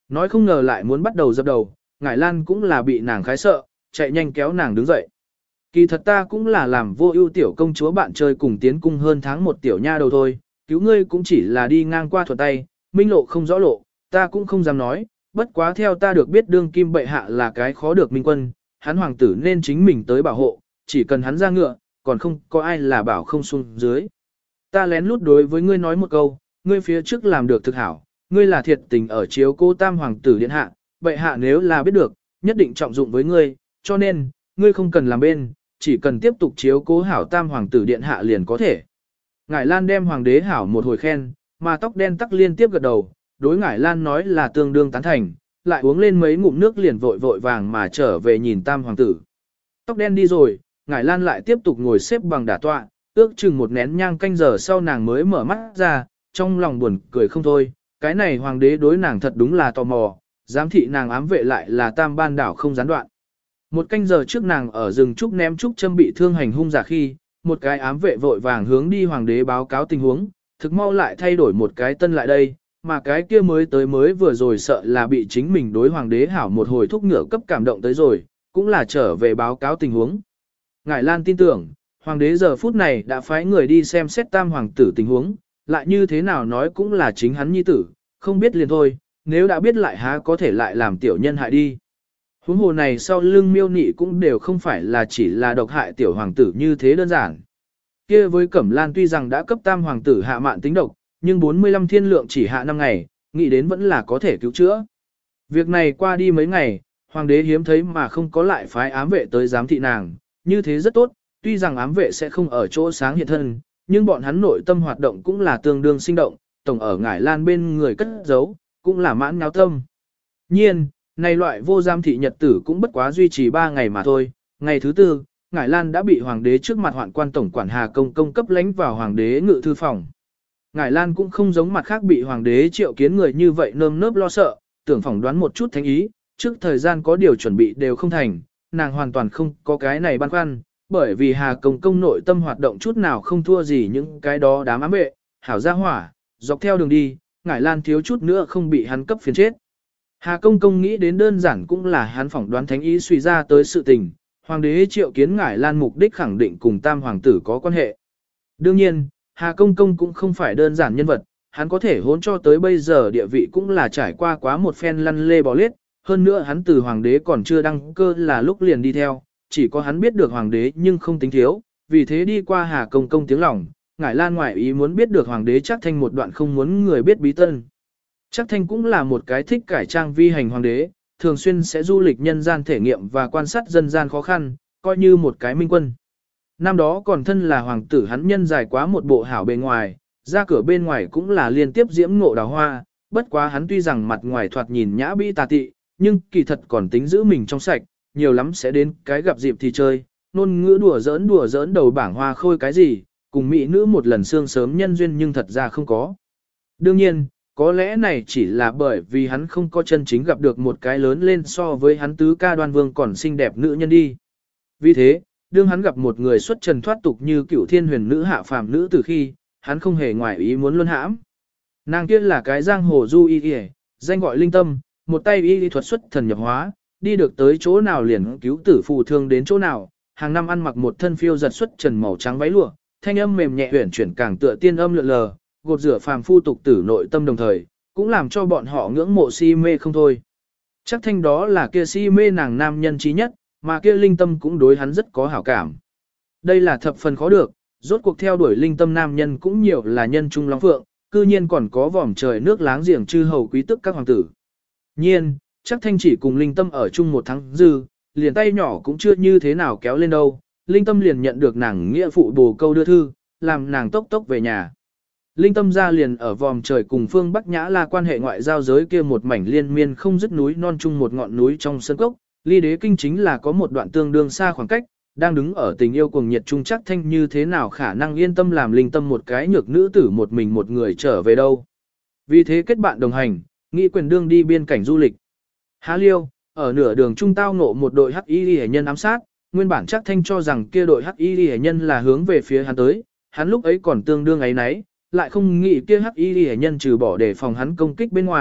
Nói không ngờ lại muốn bắt đầu dập đầu, Ngải Lan cũng là bị nàng khái sợ, chạy nhanh kéo nàng đứng dậy. Kỳ thật ta cũng là làm vô ưu tiểu công chúa bạn chơi cùng tiến cung hơn tháng một tiểu nha đầu thôi, cứu ngươi cũng chỉ là đi ngang qua thuận tay, minh lộ không rõ lộ, ta cũng không dám nói, bất quá theo ta được biết đương kim bệ hạ là cái khó được minh quân, hắn hoàng tử nên chính mình tới bảo hộ, chỉ cần hắn ra ngựa, còn không có ai là bảo không xuống dưới. Ta lén lút đối với ngươi nói một câu, ngươi phía trước làm được thực hảo, ngươi là thiệt tình ở chiếu cô tam hoàng tử điện hạ, bệ hạ nếu là biết được, nhất định trọng dụng với ngươi, cho nên, ngươi không cần làm bên, chỉ cần tiếp tục chiếu cố hảo tam hoàng tử điện hạ liền có thể. Ngải Lan đem hoàng đế hảo một hồi khen, mà tóc đen tắc liên tiếp gật đầu, đối Ngải Lan nói là tương đương tán thành, lại uống lên mấy ngụm nước liền vội vội vàng mà trở về nhìn tam hoàng tử. Tóc đen đi rồi, Ngải Lan lại tiếp tục ngồi xếp bằng đả tọa, ước chừng một nén nhang canh giờ sau nàng mới mở mắt ra, trong lòng buồn cười không thôi, cái này hoàng đế đối nàng thật đúng là tò mò, giám thị nàng ám vệ lại là tam ban đảo không gián đoạn. Một canh giờ trước nàng ở rừng trúc ném trúc châm bị thương hành hung giả khi, một cái ám vệ vội vàng hướng đi hoàng đế báo cáo tình huống, thực mau lại thay đổi một cái tân lại đây, mà cái kia mới tới mới vừa rồi sợ là bị chính mình đối hoàng đế hảo một hồi thúc ngựa cấp cảm động tới rồi, cũng là trở về báo cáo tình huống. Ngải Lan tin tưởng, hoàng đế giờ phút này đã phái người đi xem xét tam hoàng tử tình huống, lại như thế nào nói cũng là chính hắn nhi tử, không biết liền thôi, nếu đã biết lại há có thể lại làm tiểu nhân hại đi. Huống hồ này sau lưng miêu nị cũng đều không phải là chỉ là độc hại tiểu hoàng tử như thế đơn giản. Kia với Cẩm Lan tuy rằng đã cấp tam hoàng tử hạ mạn tính độc, nhưng bốn mươi lăm thiên lượng chỉ hạ năm ngày, nghĩ đến vẫn là có thể cứu chữa. Việc này qua đi mấy ngày, hoàng đế hiếm thấy mà không có lại phái ám vệ tới giám thị nàng, như thế rất tốt, tuy rằng ám vệ sẽ không ở chỗ sáng hiện thân, nhưng bọn hắn nội tâm hoạt động cũng là tương đương sinh động, tổng ở Ngải Lan bên người cất giấu, cũng là mãn nháo tâm. Nhiên, này loại vô giám thị nhật tử cũng bất quá duy trì ba ngày mà thôi, ngày thứ tư, Ngải Lan đã bị hoàng đế trước mặt hoạn quan tổng quản Hà Công Công cấp lánh vào hoàng đế ngự thư phòng. Ngải Lan cũng không giống mặt khác bị hoàng đế triệu kiến người như vậy nơm nớp lo sợ, tưởng phỏng đoán một chút thánh ý, trước thời gian có điều chuẩn bị đều không thành, nàng hoàn toàn không có cái này băn khoăn, bởi vì Hà Công Công nội tâm hoạt động chút nào không thua gì những cái đó đám ám vệ, hảo gia hỏa, dọc theo đường đi, Ngải Lan thiếu chút nữa không bị hắn cấp phiền chết. Hà Công Công nghĩ đến đơn giản cũng là hắn phỏng đoán thánh ý suy ra tới sự tình, hoàng đế triệu kiến Ngải Lan mục đích khẳng định cùng tam hoàng tử có quan hệ. Đương nhiên, Hà Công Công cũng không phải đơn giản nhân vật, hắn có thể hôn cho tới bây giờ địa vị cũng là trải qua quá một phen lăn lê bò lết, hơn nữa hắn từ hoàng đế còn chưa đăng cơ là lúc liền đi theo, chỉ có hắn biết được hoàng đế nhưng không tính thiếu, vì thế đi qua Hà Công Công tiếng lòng, Ngải Lan ngoại ý muốn biết được hoàng đế Trác Thanh một đoạn không muốn người biết bí tân. Trác Thanh cũng là một cái thích cải trang vi hành hoàng đế, thường xuyên sẽ du lịch nhân gian thể nghiệm và quan sát dân gian khó khăn, coi như một cái minh quân. Năm đó còn thân là hoàng tử hắn nhân dài quá một bộ hảo bề ngoài, ra cửa bên ngoài cũng là liên tiếp diễm ngộ đào hoa, bất quá hắn tuy rằng mặt ngoài thoạt nhìn nhã bĩ tà tị, nhưng kỳ thật còn tính giữ mình trong sạch, nhiều lắm sẽ đến cái gặp dịp thì chơi, nôn ngữ đùa giỡn đùa giỡn đầu bảng hoa khôi cái gì, cùng mỹ nữ một lần sương sớm nhân duyên nhưng thật ra không có. Đương nhiên, có lẽ này chỉ là bởi vì hắn không có chân chính gặp được một cái lớn lên so với hắn tứ ca Đoan Vương còn xinh đẹp nữ nhân đi. Vì thế, đương hắn gặp một người xuất trần thoát tục như cựu thiên huyền nữ hạ phàm nữ từ khi, hắn không hề ngoại ý muốn luân hãm. Nàng kia là cái giang hồ du y y, danh gọi linh tâm, một tay y lý thuật xuất thần nhập hóa, đi được tới chỗ nào liền cứu tử phù thương đến chỗ nào, hàng năm ăn mặc một thân phiêu giật xuất trần màu trắng váy lụa, thanh âm mềm nhẹ uyển chuyển càng tựa tiên âm lượn lờ, gột rửa phàm phu tục tử nội tâm đồng thời, cũng làm cho bọn họ ngưỡng mộ si mê không thôi. Chắc thanh đó là kia si mê nàng nam nhân trí nhất, mà kia linh tâm cũng đối hắn rất có hảo cảm. Đây là thập phần khó được, rốt cuộc theo đuổi linh tâm nam nhân cũng nhiều là nhân trung long phượng, cư nhiên còn có vòm trời nước láng giềng chư hầu quý tức các hoàng tử. Nhiên, chắc thanh chỉ cùng linh tâm ở chung một tháng dư, liền tay nhỏ cũng chưa như thế nào kéo lên đâu, linh tâm liền nhận được nàng nghĩa phụ bồ câu đưa thư, làm nàng tốc tốc về nhà. Linh tâm ra liền ở vòm trời cùng phương Bắc Nhã La quan hệ ngoại giao giới kia một mảnh liên miên không dứt núi non chung một ngọn núi trong sơn cốc, ly đế kinh chính là có một đoạn tương đương xa khoảng cách, đang đứng ở tình yêu cuồng nhiệt trung chắc thanh như thế nào khả năng yên tâm làm linh tâm một cái nhược nữ tử một mình một người trở về đâu. Vì thế kết bạn đồng hành, nghị quyền đương đi biên cảnh du lịch. Há liêu, ở nửa đường trung tao ngộ một đội hắc y hệ nhân ám sát, nguyên bản chắc thanh cho rằng kia đội hắc y hệ nhân là hướng về phía hắn tới, hắn lúc ấy còn tương đương ấy nấy, lại không nghĩ kia hắc y hệ nhân trừ bỏ để phòng hắn công kích bên ngoài,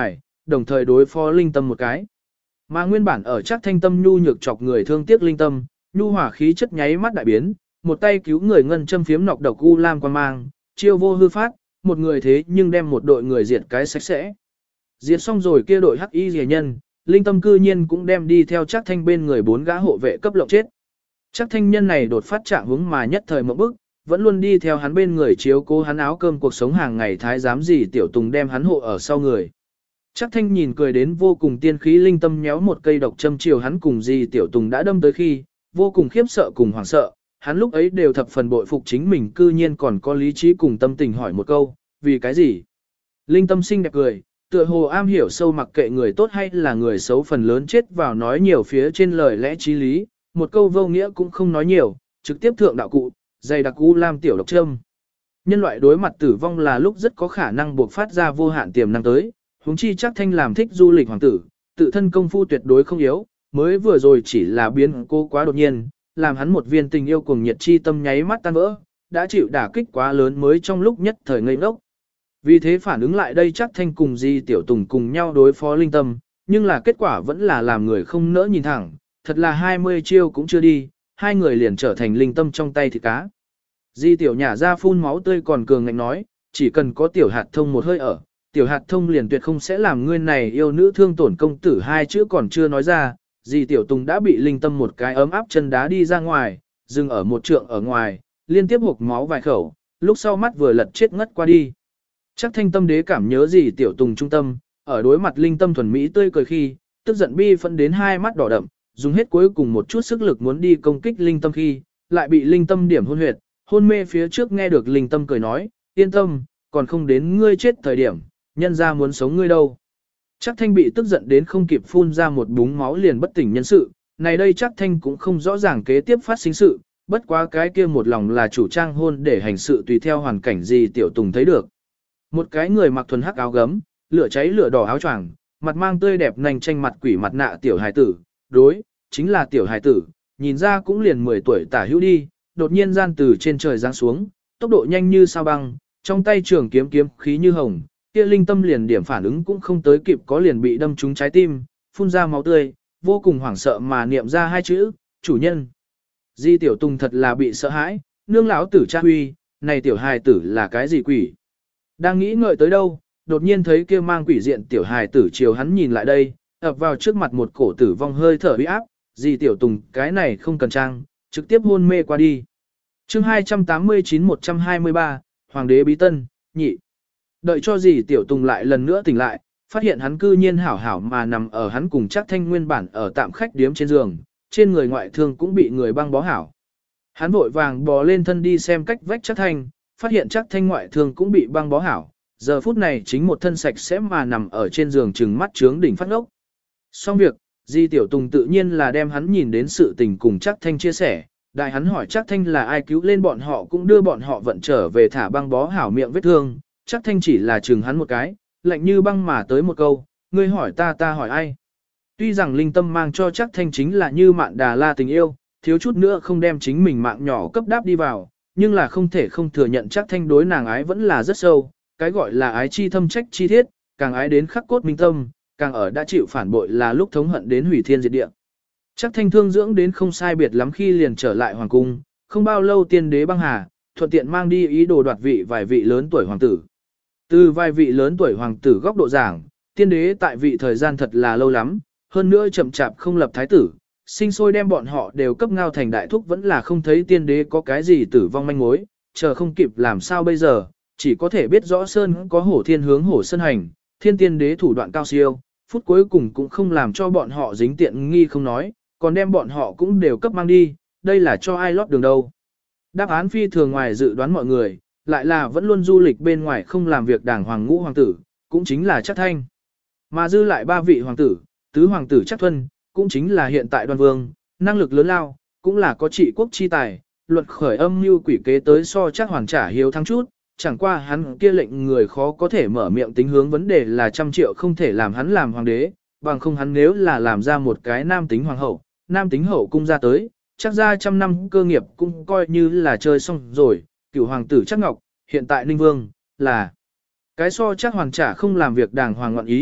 đồng thời đối phó linh tâm một cái. Mà nguyên bản ở chắc thanh tâm nhu nhược chọc người thương tiếc linh tâm, nhu hỏa khí chất nháy mắt đại biến, một tay cứu người ngân châm phiếm nọc độc u lam quan mang, chiêu vô hư phát, một người thế nhưng đem một đội người diệt cái sạch sẽ. Diệt xong rồi kia đội hắc y rìa nhân, linh tâm cư nhiên cũng đem đi theo chắc thanh bên người bốn gã hộ vệ cấp lộng chết. Chắc thanh nhân này đột phát trạng hướng mà nhất thời một bức, vẫn luôn đi theo hắn bên người chiếu cố hắn áo cơm cuộc sống hàng ngày thái giám gì tiểu tùng đem hắn hộ ở sau người. Chắc thanh nhìn cười đến vô cùng tiên khí linh tâm nhéo một cây độc châm chiều hắn cùng gì tiểu tùng đã đâm tới khi, vô cùng khiếp sợ cùng hoảng sợ, hắn lúc ấy đều thập phần bội phục chính mình cư nhiên còn có lý trí cùng tâm tình hỏi một câu, vì cái gì? Linh tâm xinh đẹp cười, tựa hồ am hiểu sâu mặc kệ người tốt hay là người xấu phần lớn chết vào nói nhiều phía trên lời lẽ trí lý, một câu vô nghĩa cũng không nói nhiều, trực tiếp thượng đạo cụ, dày đặc u lam tiểu độc châm. Nhân loại đối mặt tử vong là lúc rất có khả năng buộc phát ra vô hạn tiềm năng tới, huống chi chắc thanh làm thích du lịch hoàng tử, tự thân công phu tuyệt đối không yếu, mới vừa rồi chỉ là biến cố quá đột nhiên, làm hắn một viên tình yêu cuồng nhiệt chi tâm nháy mắt tan vỡ, đã chịu đả kích quá lớn mới trong lúc nhất thời ngây ngốc. Vì thế phản ứng lại đây chắc thanh cùng Di Tiểu Tùng cùng nhau đối phó linh tâm, nhưng là kết quả vẫn là làm người không nỡ nhìn thẳng, thật là hai mươi chiêu cũng chưa đi, hai người liền trở thành linh tâm trong tay thịt cá. Di Tiểu nhả ra phun máu tươi còn cường ngạnh nói, chỉ cần có Tiểu hạt thông một hơi ở, Tiểu hạt thông liền tuyệt không sẽ làm ngươi này yêu nữ thương tổn công tử hai chữ còn chưa nói ra, Di Tiểu Tùng đã bị linh tâm một cái ấm áp chân đá đi ra ngoài, dừng ở một trượng ở ngoài, liên tiếp hộc máu vài khẩu, lúc sau mắt vừa lật chết ngất qua đi. Chắc thanh tâm đế cảm nhớ gì Tiểu Tùng trung tâm, ở đối mặt linh tâm thuần mỹ tươi cười khi, tức giận bi phẫn đến hai mắt đỏ đậm, dùng hết cuối cùng một chút sức lực muốn đi công kích linh tâm khi, lại bị linh tâm điểm hôn huyệt, hôn mê phía trước nghe được linh tâm cười nói, yên tâm, còn không đến ngươi chết thời điểm, nhân ra muốn sống ngươi đâu. Chắc thanh bị tức giận đến không kịp phun ra một búng máu liền bất tỉnh nhân sự, này đây chắc thanh cũng không rõ ràng kế tiếp phát sinh sự, bất quá cái kia một lòng là chủ trang hôn để hành sự tùy theo hoàn cảnh gì Tiểu Tùng thấy được. Một cái người mặc thuần hắc áo gấm, lửa cháy lửa đỏ áo choàng, mặt mang tươi đẹp nành tranh mặt quỷ mặt nạ tiểu hài tử, đối, chính là tiểu hài tử, nhìn ra cũng liền mười tuổi tả hữu đi, đột nhiên gian từ trên trời giáng xuống, tốc độ nhanh như sao băng, trong tay trường kiếm kiếm khí như hồng, kia linh tâm liền điểm phản ứng cũng không tới kịp có liền bị đâm trúng trái tim, phun ra máu tươi, vô cùng hoảng sợ mà niệm ra hai chữ, chủ nhân. Di Tiểu Tùng thật là bị sợ hãi, nương lão tử cha huy, này tiểu hài tử là cái gì quỷ? Đang nghĩ ngợi tới đâu, đột nhiên thấy kia mang quỷ diện tiểu hài tử chiều hắn nhìn lại đây, ập vào trước mặt một cổ tử vong hơi thở uy áp, Di Tiểu Tùng cái này không cần trang, trực tiếp hôn mê qua đi. Chương hai trăm tám mươi chín một trăm hai mươi ba, Hoàng đế bí tân, nhị. Đợi cho Di Tiểu Tùng lại lần nữa tỉnh lại, phát hiện hắn cư nhiên hảo hảo mà nằm ở hắn cùng chắc thanh nguyên bản ở tạm khách điếm trên giường, trên người ngoại thương cũng bị người băng bó hảo. Hắn vội vàng bò lên thân đi xem cách vách chắc thanh, phát hiện chắc thanh ngoại thương cũng bị băng bó hảo, giờ phút này chính một thân sạch sẽ mà nằm ở trên giường trừng mắt trướng đỉnh phát ngốc. Xong việc, Di Tiểu Tùng tự nhiên là đem hắn nhìn đến sự tình cùng chắc thanh chia sẻ, đại hắn hỏi chắc thanh là ai cứu lên bọn họ cũng đưa bọn họ vận trở về thả băng bó hảo miệng vết thương, chắc thanh chỉ là chừng hắn một cái, lạnh như băng mà tới một câu, ngươi hỏi ta ta hỏi ai. Tuy rằng linh tâm mang cho chắc thanh chính là như mạn đà la tình yêu, thiếu chút nữa không đem chính mình mạng nhỏ cấp đáp đi vào, nhưng là không thể không thừa nhận chắc thanh đối nàng ái vẫn là rất sâu, cái gọi là ái chi thâm trách chi thiết, càng ái đến khắc cốt minh tâm, càng ở đã chịu phản bội là lúc thống hận đến hủy thiên diệt địa. Chắc thanh thương dưỡng đến không sai biệt lắm khi liền trở lại hoàng cung, không bao lâu tiên đế băng hà, thuận tiện mang đi ý đồ đoạt vị vài vị lớn tuổi hoàng tử. Từ vài vị lớn tuổi hoàng tử góc độ giảng, tiên đế tại vị thời gian thật là lâu lắm, hơn nữa chậm chạp không lập thái tử, sinh sôi đem bọn họ đều cấp ngao thành đại thúc vẫn là không thấy tiên đế có cái gì tử vong manh mối, chờ không kịp làm sao bây giờ, chỉ có thể biết rõ sơn có hổ thiên hướng hổ sơn hành, thiên tiên đế thủ đoạn cao siêu, phút cuối cùng cũng không làm cho bọn họ dính tiện nghi không nói, còn đem bọn họ cũng đều cấp mang đi, đây là cho ai lót đường đâu. Đáp án phi thường ngoài dự đoán mọi người, lại là vẫn luôn du lịch bên ngoài không làm việc đảng hoàng ngũ hoàng tử, cũng chính là Chắc Thanh. Mà dư lại ba vị hoàng tử, tứ hoàng tử Chắc Thuân, cũng chính là hiện tại Đoan Vương, năng lực lớn lao, cũng là có trị quốc chi tài, luật khởi âm mưu quỷ kế tới so Chắc Hoàng trả hiếu thắng chút, chẳng qua hắn kia lệnh người khó có thể mở miệng tính hướng vấn đề là trăm triệu không thể làm hắn làm hoàng đế, bằng không hắn nếu là làm ra một cái nam tính hoàng hậu, nam tính hậu cung ra tới, chắc ra trăm năm cơ nghiệp cũng coi như là chơi xong rồi, cửu hoàng tử Chắc Ngọc, hiện tại Ninh Vương, là cái so Chắc Hoàng trả không làm việc đàng hoàng ngoạn ý,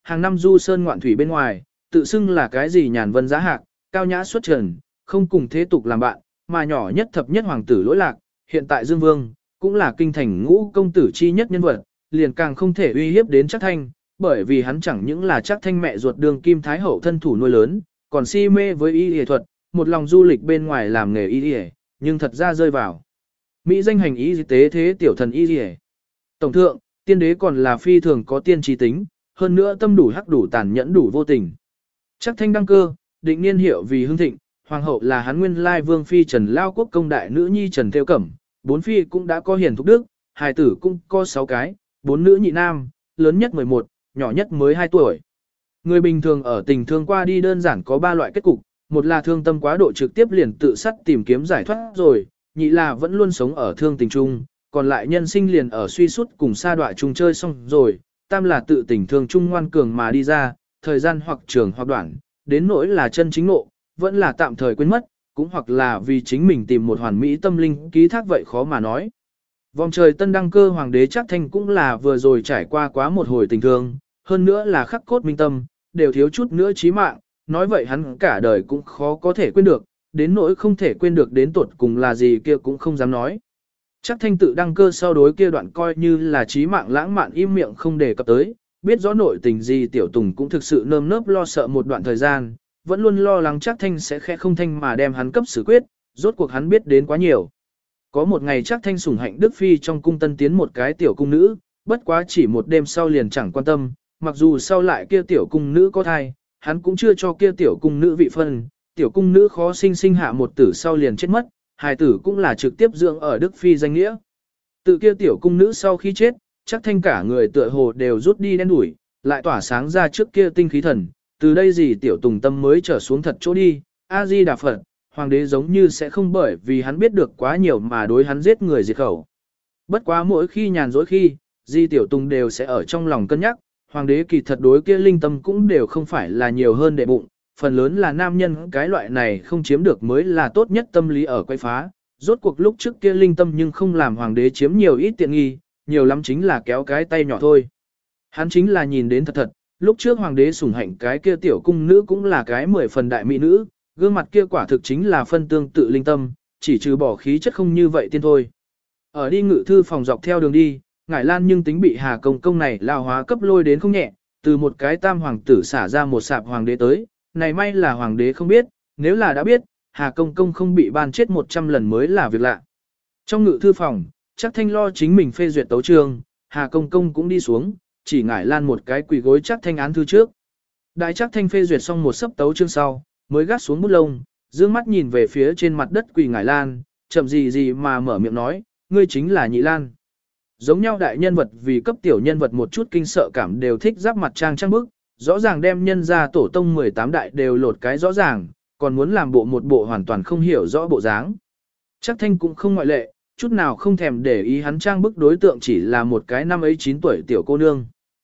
hàng năm du sơn ngoạn thủy bên ngoài, tự xưng là cái gì nhàn vân giá hạc, cao nhã xuất trần, không cùng thế tục làm bạn, mà nhỏ nhất thập nhất hoàng tử lỗi lạc, hiện tại Dương Vương, cũng là kinh thành ngũ công tử chi nhất nhân vật, liền càng không thể uy hiếp đến Trác Thanh, bởi vì hắn chẳng những là Trác Thanh mẹ ruột đường Kim Thái Hậu thân thủ nuôi lớn, còn si mê với y y thuật, một lòng du lịch bên ngoài làm nghề y y, nhưng thật ra rơi vào Mỹ danh hành y tế thế tiểu thần y y. Tổng thượng, tiên đế còn là phi thường có tiên trí tính, hơn nữa tâm đủ hắc đủ tàn nhẫn đủ vô tình. Trác Thanh đăng cơ, định niên hiệu vì hưng thịnh, hoàng hậu là hắn nguyên lai vương phi Trần Lao Quốc công đại nữ nhi Trần Theo Cẩm, bốn phi cũng đã có hiền thúc đức, hài tử cũng có sáu cái, bốn nữ nhị nam, lớn nhất mười một, nhỏ nhất mới hai tuổi. Người bình thường ở tình thương qua đi đơn giản có ba loại kết cục, một là thương tâm quá độ trực tiếp liền tự sát tìm kiếm giải thoát rồi, nhị là vẫn luôn sống ở thương tình chung, còn lại nhân sinh liền ở suy sút cùng sa đọa chung chơi xong rồi, tam là tự tình thương chung ngoan cường mà đi ra, thời gian hoặc trường hoặc đoạn, đến nỗi là chân chính nộ, vẫn là tạm thời quên mất, cũng hoặc là vì chính mình tìm một hoàn mỹ tâm linh ký thác vậy khó mà nói. Vòng trời tân đăng cơ hoàng đế Trác Thanh cũng là vừa rồi trải qua quá một hồi tình thương, hơn nữa là khắc cốt minh tâm, đều thiếu chút nữa chí mạng, nói vậy hắn cả đời cũng khó có thể quên được, đến nỗi không thể quên được đến tuột cùng là gì kia cũng không dám nói. Trác Thanh tự đăng cơ sau đối kia đoạn coi như là chí mạng lãng mạn im miệng không đề cập tới, biết rõ nội tình gì Tiểu Tùng cũng thực sự nơm nớp lo sợ một đoạn thời gian, vẫn luôn lo lắng Trác Thanh sẽ khẽ không thanh mà đem hắn cấp xử quyết, rốt cuộc hắn biết đến quá nhiều. Có một ngày Trác Thanh sủng hạnh Đức Phi trong cung tân tiến một cái tiểu cung nữ, bất quá chỉ một đêm sau liền chẳng quan tâm, mặc dù sau lại kia tiểu cung nữ có thai, hắn cũng chưa cho kia tiểu cung nữ vị phân, tiểu cung nữ khó sinh sinh hạ một tử sau liền chết mất, hài tử cũng là trực tiếp dưỡng ở Đức Phi danh nghĩa. Tự kia tiểu cung nữ sau khi chết, Trác Thanh cả người tựa hồ đều rút đi đen đủi, lại tỏa sáng ra trước kia tinh khí thần, từ đây gì tiểu tùng tâm mới trở xuống thật chỗ đi, A-di Đà Phật, hoàng đế giống như sẽ không bởi vì hắn biết được quá nhiều mà đối hắn giết người diệt khẩu. Bất quá mỗi khi nhàn rỗi khi, di tiểu tùng đều sẽ ở trong lòng cân nhắc, hoàng đế kỳ thật đối kia linh tâm cũng đều không phải là nhiều hơn đệ bụng, phần lớn là nam nhân cái loại này không chiếm được mới là tốt nhất tâm lý ở quay phá, rốt cuộc lúc trước kia linh tâm nhưng không làm hoàng đế chiếm nhiều ít tiện nghi, nhiều lắm chính là kéo cái tay nhỏ thôi. Hắn chính là nhìn đến thật thật, lúc trước hoàng đế sủng hạnh cái kia tiểu cung nữ cũng là cái mười phần đại mỹ nữ, gương mặt kia quả thực chính là phân tương tự linh tâm, chỉ trừ bỏ khí chất không như vậy tiên thôi. Ở đi ngự thư phòng dọc theo đường đi, Ngải Lan nhưng tính bị Hà Công Công này lao hóa cấp lôi đến không nhẹ, từ một cái tam hoàng tử xả ra một sạp hoàng đế tới, này may là hoàng đế không biết, nếu là đã biết, Hà Công Công không bị ban chết một trăm lần mới là việc lạ. Trong ngự thư phòng, Trác Thanh lo chính mình phê duyệt tấu chương, Hà Công Công cũng đi xuống, chỉ Ngải Lan một cái quỳ gối Trác Thanh án thư trước. Đại Trác Thanh phê duyệt xong một sấp tấu chương sau, mới gác xuống bút lông, dương mắt nhìn về phía trên mặt đất quỳ Ngải Lan, chậm gì gì mà mở miệng nói, ngươi chính là Nhị Lan. Giống nhau đại nhân vật vì cấp tiểu nhân vật một chút kinh sợ cảm đều thích giáp mặt trang trang bức, rõ ràng đem nhân ra tổ tông mười tám đại đều lột cái rõ ràng, còn muốn làm bộ một bộ hoàn toàn không hiểu rõ bộ dáng. Trác Thanh cũng không ngoại lệ, chút nào không thèm để ý hắn trang bức đối tượng chỉ là một cái năm ấy chín tuổi tiểu cô nương.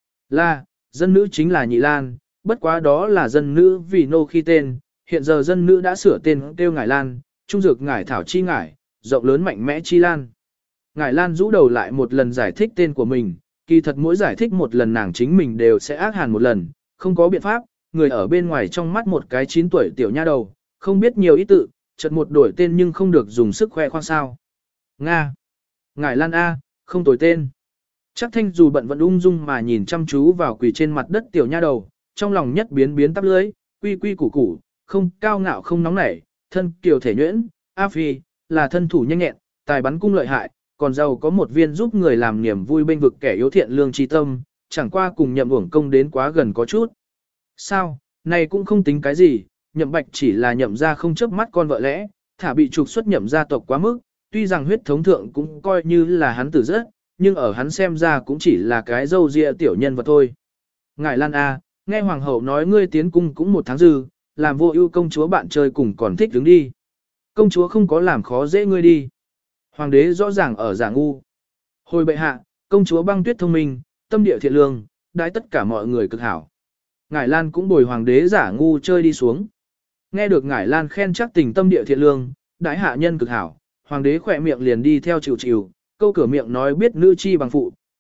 Là, dân nữ chính là Nhị Lan, bất quá đó là dân nữ vì nô khi tên, hiện giờ dân nữ đã sửa tên kêu Ngải Lan, trung dược Ngải Thảo Chi Ngải, rộng lớn mạnh mẽ Chi Lan. Ngải Lan rũ đầu lại một lần giải thích tên của mình, kỳ thật mỗi giải thích một lần nàng chính mình đều sẽ ác hàn một lần, không có biện pháp, người ở bên ngoài trong mắt một cái chín tuổi tiểu nha đầu, không biết nhiều ý tự, chợt một đổi tên nhưng không được dùng sức khoe khoang sao. Nga. Ngải Lan A, không tồi tên. Trác Thanh dù bận vẫn ung dung mà nhìn chăm chú vào quỳ trên mặt đất tiểu nha đầu, trong lòng nhất biến biến tắp lưới, quy quy củ củ, không cao ngạo không nóng nảy, thân kiều thể nhuyễn, A Phi, là thân thủ nhanh nhẹn, tài bắn cung lợi hại, còn giàu có một viên giúp người làm niềm vui bên vực kẻ yếu thiện lương tri tâm, chẳng qua cùng nhậm uổng công đến quá gần có chút. Sao, này cũng không tính cái gì, nhậm bạch chỉ là nhậm ra không chớp mắt con vợ lẽ, thả bị trục xuất nhậm gia tộc quá mức, tuy rằng huyết thống thượng cũng coi như là hắn tử rất, nhưng ở hắn xem ra cũng chỉ là cái dâu dịa tiểu nhân vật thôi. Ngải Lan A, nghe hoàng hậu nói ngươi tiến cung cũng một tháng dư, làm vô ưu công chúa bạn chơi cùng còn thích đứng đi. Công chúa không có làm khó dễ ngươi đi. Hoàng đế rõ ràng ở giả ngu. Hồi bệ hạ, công chúa băng tuyết thông minh, tâm địa thiện lương, đãi tất cả mọi người cực hảo. Ngải Lan cũng bồi hoàng đế giả ngu chơi đi xuống. Nghe được Ngải Lan khen chắc tình tâm địa thiện lương, đãi hạ nhân cực hảo, hoàng đế khỏe miệng liền đi theo chịu chịu, câu cửa miệng nói biết nữ chi bằng phụ,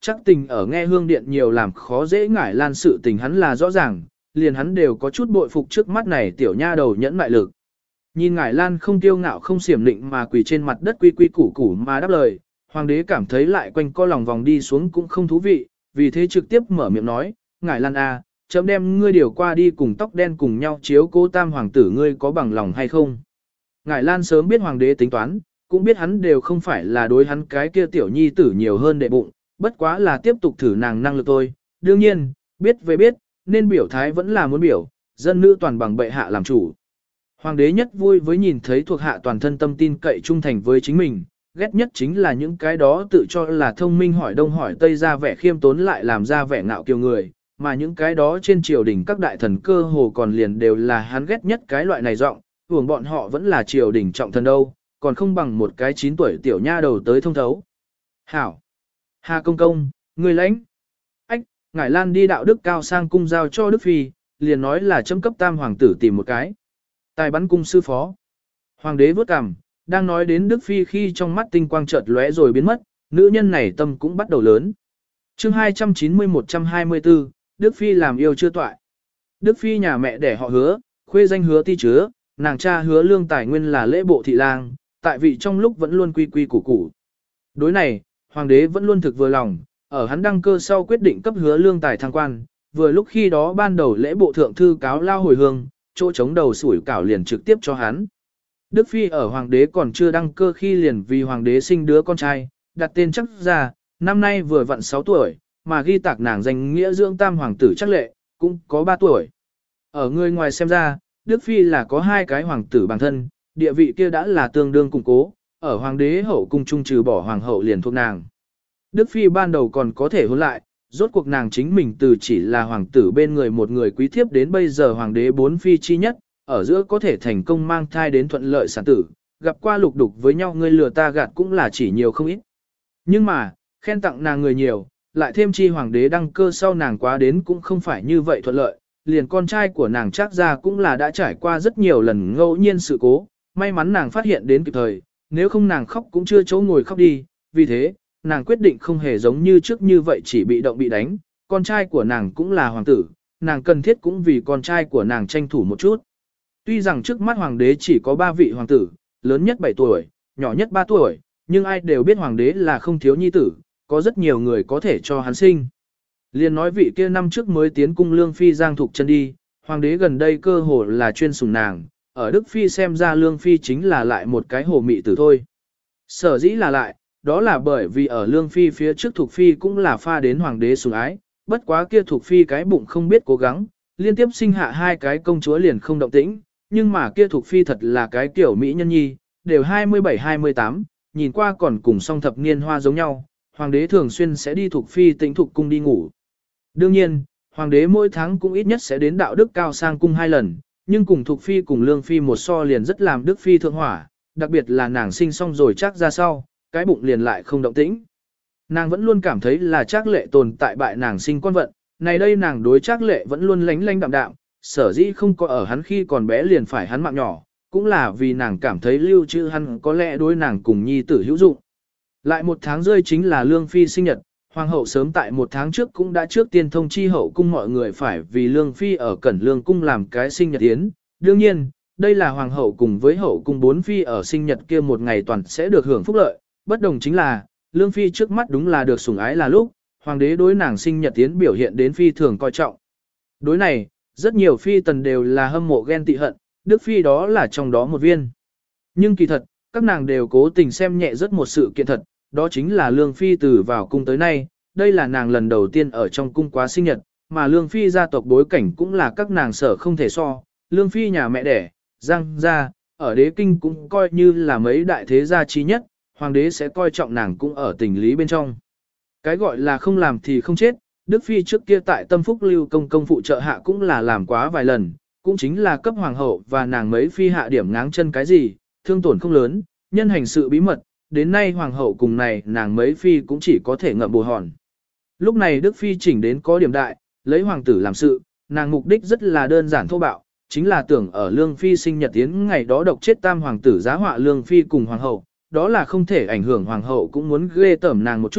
chắc tình ở nghe hương điện nhiều làm khó dễ ngải lan sự tình hắn là rõ ràng, liền hắn đều có chút bội phục trước mắt này tiểu nha đầu nhẫn mại lực. Nhìn ngải lan không tiêu ngạo không xiểm lịnh mà quỳ trên mặt đất quy quy củ củ mà đáp lời, hoàng đế cảm thấy lại quanh co lòng vòng đi xuống cũng không thú vị, vì thế trực tiếp mở miệng nói, ngải lan à, chấm đem ngươi điều qua đi cùng tóc đen cùng nhau chiếu cố tam hoàng tử ngươi có bằng lòng hay không. Ngải lan sớm biết hoàng đế tính toán, cũng biết hắn đều không phải là đối hắn cái kia tiểu nhi tử nhiều hơn đệ bụng, bất quá là tiếp tục thử nàng năng lực thôi. Đương nhiên, biết về biết, nên biểu thái vẫn là muốn biểu, dân nữ toàn bằng bệ hạ làm chủ. Hoàng đế nhất vui với nhìn thấy thuộc hạ toàn thân tâm tin cậy trung thành với chính mình, ghét nhất chính là những cái đó tự cho là thông minh hỏi đông hỏi tây ra vẻ khiêm tốn lại làm ra vẻ ngạo kiều người, mà những cái đó trên triều đình các đại thần cơ hồ còn liền đều là hắn ghét nhất cái loại này giọng, hưởng bọn họ vẫn là triều đình trọng thần đâu, còn không bằng một cái chín tuổi tiểu nha đầu tới thông thấu. Hảo! Hà công công, người lãnh! Ách! Ngải Lan đi đạo đức cao sang cung giao cho Đức Phi, liền nói là chấm cấp tam hoàng tử tìm một cái. Tài bắn cung sư phó. Hoàng đế vớt cằm, đang nói đến Đức Phi khi trong mắt tinh quang chợt lóe rồi biến mất, nữ nhân này tâm cũng bắt đầu lớn. chương hai trăm chín mươi một trăm hai mươi tư, Đức Phi làm yêu chưa toại. Đức Phi nhà mẹ đẻ họ Hứa, khuê danh Hứa Ti Chứa, nàng cha Hứa Lương Tài nguyên là lễ bộ thị lang, tại vị trong lúc vẫn luôn quy quy củ củ. Đối này, hoàng đế vẫn luôn thực vừa lòng, ở hắn đăng cơ sau quyết định cấp Hứa Lương Tài thăng quan, vừa lúc khi đó ban đầu lễ bộ thượng thư cáo lao hồi hương, chỗ chống đầu sủi cảo liền trực tiếp cho hắn. Đức Phi ở hoàng đế còn chưa đăng cơ khi liền vì hoàng đế sinh đứa con trai, đặt tên chắc ra, năm nay vừa vặn sáu tuổi, mà ghi tạc nàng danh nghĩa dưỡng tam hoàng tử chắc lệ, cũng có ba tuổi. Ở người ngoài xem ra, Đức Phi là có hai cái hoàng tử bằng thân, địa vị kia đã là tương đương củng cố, ở hoàng đế hậu cung trung trừ bỏ hoàng hậu liền thuộc nàng. Đức Phi ban đầu còn có thể hôn lại, rốt cuộc nàng chính mình từ chỉ là hoàng tử bên người một người quý thiếp đến bây giờ hoàng đế bốn phi chi nhất, ở giữa có thể thành công mang thai đến thuận lợi sản tử, gặp qua lục đục với nhau ngươi lừa ta gạt cũng là chỉ nhiều không ít. Nhưng mà, khen tặng nàng người nhiều, lại thêm chi hoàng đế đăng cơ sau nàng quá đến cũng không phải như vậy thuận lợi, liền con trai của nàng chắc ra cũng là đã trải qua rất nhiều lần ngẫu nhiên sự cố, may mắn nàng phát hiện đến kịp thời, nếu không nàng khóc cũng chưa chỗ ngồi khóc đi, vì thế, nàng quyết định không hề giống như trước như vậy chỉ bị động bị đánh, con trai của nàng cũng là hoàng tử, nàng cần thiết cũng vì con trai của nàng tranh thủ một chút. Tuy rằng trước mắt hoàng đế chỉ có ba vị hoàng tử, lớn nhất bảy tuổi, nhỏ nhất ba tuổi, nhưng ai đều biết hoàng đế là không thiếu nhi tử, có rất nhiều người có thể cho hắn sinh. Liên nói vị kia năm trước mới tiến cung Lương Phi Giang Thục chân đi, hoàng đế gần đây cơ hồ là chuyên sủng nàng, ở Đức Phi xem ra Lương Phi chính là lại một cái hồ mị tử thôi. Sở dĩ là lại, đó là bởi vì ở Lương Phi phía trước Thục Phi cũng là pha đến hoàng đế sủng ái, bất quá kia Thục Phi cái bụng không biết cố gắng, liên tiếp sinh hạ hai cái công chúa liền không động tĩnh, nhưng mà kia Thục Phi thật là cái tiểu mỹ nhân nhi, đều hai mươi bảy hai mươi tám, nhìn qua còn cùng song thập niên hoa giống nhau, hoàng đế thường xuyên sẽ đi Thục Phi tĩnh Thục cung đi ngủ. Đương nhiên, hoàng đế mỗi tháng cũng ít nhất sẽ đến đạo đức cao sang cung hai lần, nhưng cùng Thục Phi cùng Lương Phi một so liền rất làm Đức Phi thượng hỏa, đặc biệt là nàng sinh xong rồi chắc ra sau, cái bụng liền lại không động tĩnh. Nàng vẫn luôn cảm thấy là Trác Lệ tồn tại bại nàng sinh con vận, này đây nàng đối Trác Lệ vẫn luôn lánh lánh đạm đạm, sở dĩ không có ở hắn khi còn bé liền phải hắn mạng nhỏ, cũng là vì nàng cảm thấy lưu trữ hắn có lẽ đối nàng cùng nhi tử hữu dụng. Lại một tháng rơi chính là Lương Phi sinh nhật, hoàng hậu sớm tại một tháng trước cũng đã trước tiên thông chi hậu cung mọi người phải vì Lương Phi ở Cẩn Lương cung làm cái sinh nhật yến. Đương nhiên, đây là hoàng hậu cùng với hậu cung bốn phi ở sinh nhật kia một ngày toàn sẽ được hưởng phúc lợi, bất đồng chính là, Lương Phi trước mắt đúng là được sủng ái là lúc, hoàng đế đối nàng sinh nhật yến biểu hiện đến phi thường coi trọng. Đối này, rất nhiều phi tần đều là hâm mộ ghen tị hận, Đức Phi đó là trong đó một viên. Nhưng kỳ thật, các nàng đều cố tình xem nhẹ rất một sự kiện thật, đó chính là Lương Phi từ vào cung tới nay, đây là nàng lần đầu tiên ở trong cung quá sinh nhật, mà Lương Phi gia tộc bối cảnh cũng là các nàng sở không thể so. Lương Phi nhà mẹ đẻ, Giang gia, ở đế kinh cũng coi như là mấy đại thế gia trí nhất, hoàng đế sẽ coi trọng nàng cũng ở tình lý bên trong. Cái gọi là không làm thì không chết, Đức Phi trước kia tại Tâm Phúc Lưu công công phụ trợ hạ cũng là làm quá vài lần, cũng chính là cấp hoàng hậu và nàng mấy phi hạ điểm ngáng chân cái gì, thương tổn không lớn, nhân hành sự bí mật, đến nay hoàng hậu cùng này nàng mấy phi cũng chỉ có thể ngậm bù hòn. Lúc này Đức Phi chỉnh đến có điểm đại, lấy hoàng tử làm sự, nàng mục đích rất là đơn giản thô bạo, chính là tưởng ở Lương Phi sinh nhật tiến ngày đó độc chết tam hoàng tử giá họa Lương Phi cùng hoàng hậu, đó là không thể ảnh hưởng hoàng hậu cũng muốn ghê tởm nàng một chút,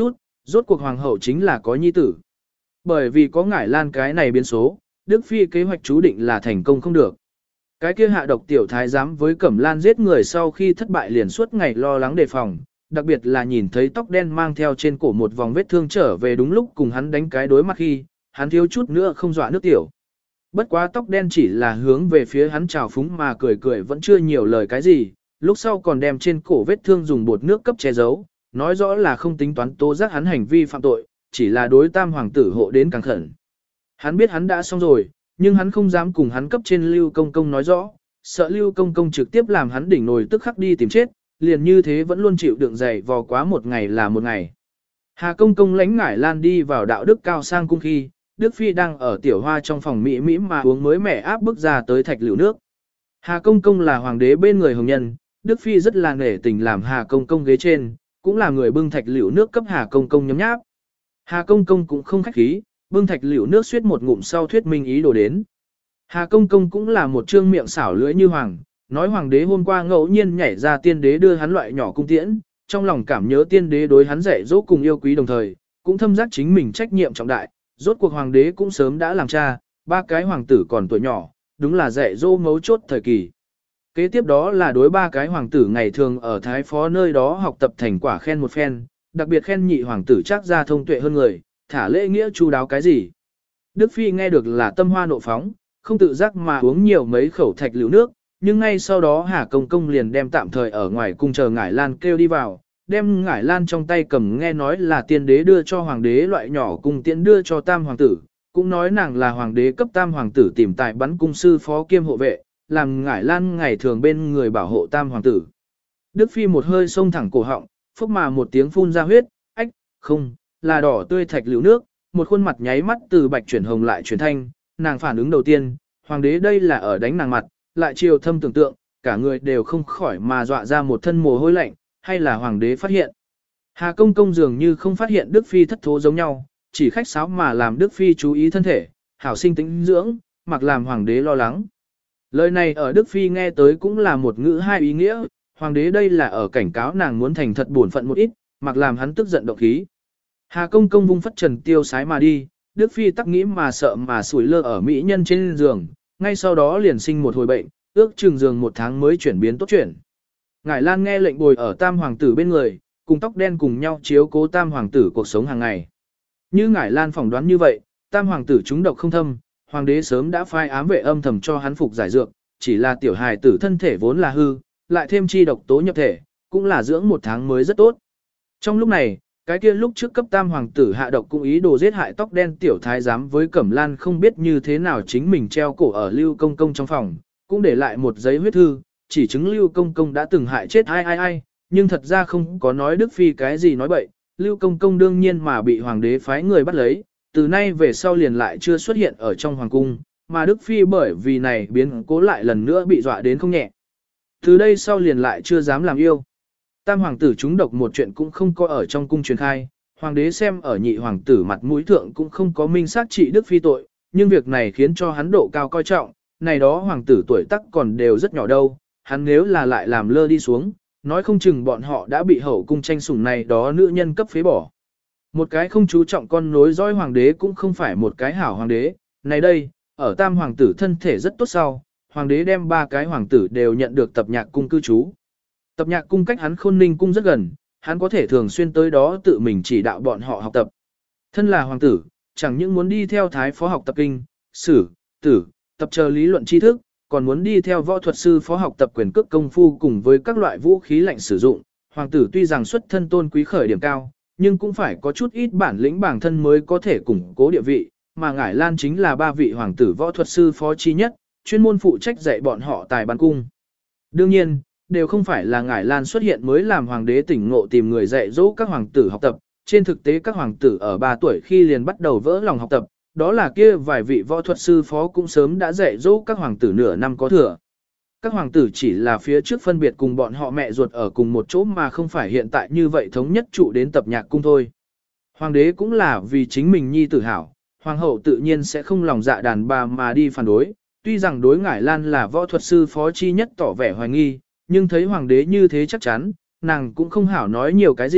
Rốt cuộc hoàng hậu chính là có nhi tử. Bởi vì có ngải lan cái này biến số, Đức Phi kế hoạch chú định là thành công không được. Cái kia hạ độc tiểu thái giám với Cẩm Lan giết người sau khi thất bại liền suốt ngày lo lắng đề phòng, đặc biệt là nhìn thấy tóc đen mang theo trên cổ một vòng vết thương trở về đúng lúc cùng hắn đánh cái đối mặt khi, hắn thiếu chút nữa không dọa nước tiểu. Bất quá tóc đen chỉ là hướng về phía hắn chào phúng mà cười cười vẫn chưa nhiều lời cái gì, lúc sau còn đem trên cổ vết thương dùng bột nước cấp che giấu, nói rõ là không tính toán tố giác hắn hành vi phạm tội, chỉ là đối tam hoàng tử hộ đến càng khẩn. Hắn biết hắn đã xong rồi, nhưng hắn không dám cùng hắn cấp trên Lưu Công Công nói rõ, sợ Lưu Công Công trực tiếp làm hắn đỉnh nồi tức khắc đi tìm chết, liền như thế vẫn luôn chịu đựng dày vò quá một ngày là một ngày. Hà Công Công lãnh ngải lan đi vào đạo đức cao sang cung khi, Đức Phi đang ở tiểu hoa trong phòng mỹ mỹ mà uống mới mẻ áp bức ra tới thạch liều nước. Hà Công Công là hoàng đế bên người hồng nhân, Đức Phi rất là nể tình làm Hà Công Công ghế trên, cũng là người bưng thạch liều nước cấp Hà Công Công nhấm nháp. Hà Công Công cũng không khách khí, bưng thạch liều nước suýt một ngụm sau thuyết minh ý đồ đến. Hà Công Công cũng là một trương miệng xảo lưỡi như hoàng, nói hoàng đế hôm qua ngẫu nhiên nhảy ra tiên đế đưa hắn loại nhỏ cung tiễn, trong lòng cảm nhớ tiên đế đối hắn dạy dỗ cùng yêu quý đồng thời, cũng thâm giác chính mình trách nhiệm trọng đại, rốt cuộc hoàng đế cũng sớm đã làm cha, ba cái hoàng tử còn tuổi nhỏ, đúng là dạy dỗ mấu chốt thời kỳ. Kế tiếp đó là đối ba cái hoàng tử ngày thường ở Thái Phó nơi đó học tập thành quả khen một phen, đặc biệt khen nhị hoàng tử chắc ra thông tuệ hơn người, thả lễ nghĩa chu đáo cái gì. Đức Phi nghe được là tâm hoa nộ phóng, không tự giác mà uống nhiều mấy khẩu thạch liều nước, nhưng ngay sau đó Hà Công Công liền đem tạm thời ở ngoài cung chờ ngải lan kêu đi vào, đem ngải lan trong tay cầm nghe nói là tiên đế đưa cho hoàng đế loại nhỏ cung tiễn đưa cho tam hoàng tử, cũng nói nàng là hoàng đế cấp tam hoàng tử tìm tại bắn cung sư phó kiêm hộ vệ, làm ngải lan ngày thường bên người bảo hộ tam hoàng tử. Đức Phi một hơi xông thẳng cổ họng, phốc mà một tiếng phun ra huyết, ách, không, là đỏ tươi thạch liều nước, một khuôn mặt nháy mắt từ bạch chuyển hồng lại chuyển thanh, nàng phản ứng đầu tiên, hoàng đế đây là ở đánh nàng mặt, lại chiều thâm tưởng tượng, cả người đều không khỏi mà dọa ra một thân mồ hôi lạnh, hay là hoàng đế phát hiện. Hà Công Công dường như không phát hiện Đức Phi thất thố giống nhau, chỉ khách sáo mà làm Đức Phi chú ý thân thể, hảo sinh tĩnh dưỡng, mặc làm hoàng đế lo lắng. Lời này ở Đức Phi nghe tới cũng là một ngữ hai ý nghĩa, hoàng đế đây là ở cảnh cáo nàng muốn thành thật buồn phận một ít, mặc làm hắn tức giận động khí. Hà Công Công vung phất trần tiêu sái mà đi, Đức Phi tắc nghĩ mà sợ mà sủi lơ ở mỹ nhân trên giường, ngay sau đó liền sinh một hồi bệnh, ước chừng giường một tháng mới chuyển biến tốt chuyển. Ngải Lan nghe lệnh bồi ở tam hoàng tử bên người, cùng tóc đen cùng nhau chiếu cố tam hoàng tử cuộc sống hàng ngày. Như Ngải Lan phỏng đoán như vậy, tam hoàng tử trúng độc không thâm, hoàng đế sớm đã phái ám vệ âm thầm cho hắn phục giải dược, chỉ là tiểu hài tử thân thể vốn là hư, lại thêm chi độc tố nhập thể, cũng là dưỡng một tháng mới rất tốt. Trong lúc này, cái kia lúc trước cấp tam hoàng tử hạ độc cũng ý đồ giết hại tóc đen tiểu thái giám với Cẩm Lan không biết như thế nào chính mình treo cổ ở Lưu Công Công trong phòng, cũng để lại một giấy huyết thư, chỉ chứng Lưu Công Công đã từng hại chết ai ai ai, nhưng thật ra không có nói Đức Phi cái gì nói bậy, Lưu Công Công đương nhiên mà bị hoàng đế phái người bắt lấy, từ nay về sau liền lại chưa xuất hiện ở trong hoàng cung, mà Đức Phi bởi vì này biến cố lại lần nữa bị dọa đến không nhẹ. Từ đây sau liền lại chưa dám làm yêu. Tam hoàng tử trúng độc một chuyện cũng không có ở trong cung truyền khai, hoàng đế xem ở nhị hoàng tử mặt mũi thượng cũng không có minh xác trị Đức Phi tội, nhưng việc này khiến cho hắn độ cao coi trọng, này đó hoàng tử tuổi tác còn đều rất nhỏ đâu, hắn nếu là lại làm lơ đi xuống, nói không chừng bọn họ đã bị hậu cung tranh sủng này đó nữ nhân cấp phế bỏ. Một cái không chú trọng con nối dõi hoàng đế cũng không phải một cái hảo hoàng đế, này đây, ở tam hoàng tử thân thể rất tốt sau, hoàng đế đem ba cái hoàng tử đều nhận được tập nhạc cung cư trú. Tập nhạc cung cách hắn Khôn Ninh cung rất gần, hắn có thể thường xuyên tới đó tự mình chỉ đạo bọn họ học tập. Thân là hoàng tử, chẳng những muốn đi theo thái phó học tập kinh, sử, tử, tập chờ lý luận tri thức, còn muốn đi theo võ thuật sư phó học tập quyền cước công phu cùng với các loại vũ khí lạnh sử dụng. Hoàng tử tuy rằng xuất thân tôn quý khởi điểm cao, nhưng cũng phải có chút ít bản lĩnh bản thân mới có thể củng cố địa vị, mà Ngải Lan chính là ba vị hoàng tử võ thuật sư phó chi nhất, chuyên môn phụ trách dạy bọn họ tài bắn cung. Đương nhiên, đều không phải là Ngải Lan xuất hiện mới làm hoàng đế tỉnh ngộ tìm người dạy dỗ các hoàng tử học tập, trên thực tế các hoàng tử ở ba tuổi khi liền bắt đầu vỡ lòng học tập, đó là kia vài vị võ thuật sư phó cũng sớm đã dạy dỗ các hoàng tử nửa năm có thừa. Các hoàng tử chỉ là phía trước phân biệt cùng bọn họ mẹ ruột ở cùng một chỗ mà không phải hiện tại như vậy thống nhất trụ đến tập nhạc cung thôi. Hoàng đế cũng là vì chính mình nhi tử hảo, hoàng hậu tự nhiên sẽ không lòng dạ đàn bà mà đi phản đối, tuy rằng đối Ngải Lan là võ thuật sư phó chi nhất tỏ vẻ hoài nghi, nhưng thấy hoàng đế như thế chắc chắn, nàng cũng không hảo nói nhiều cái gì,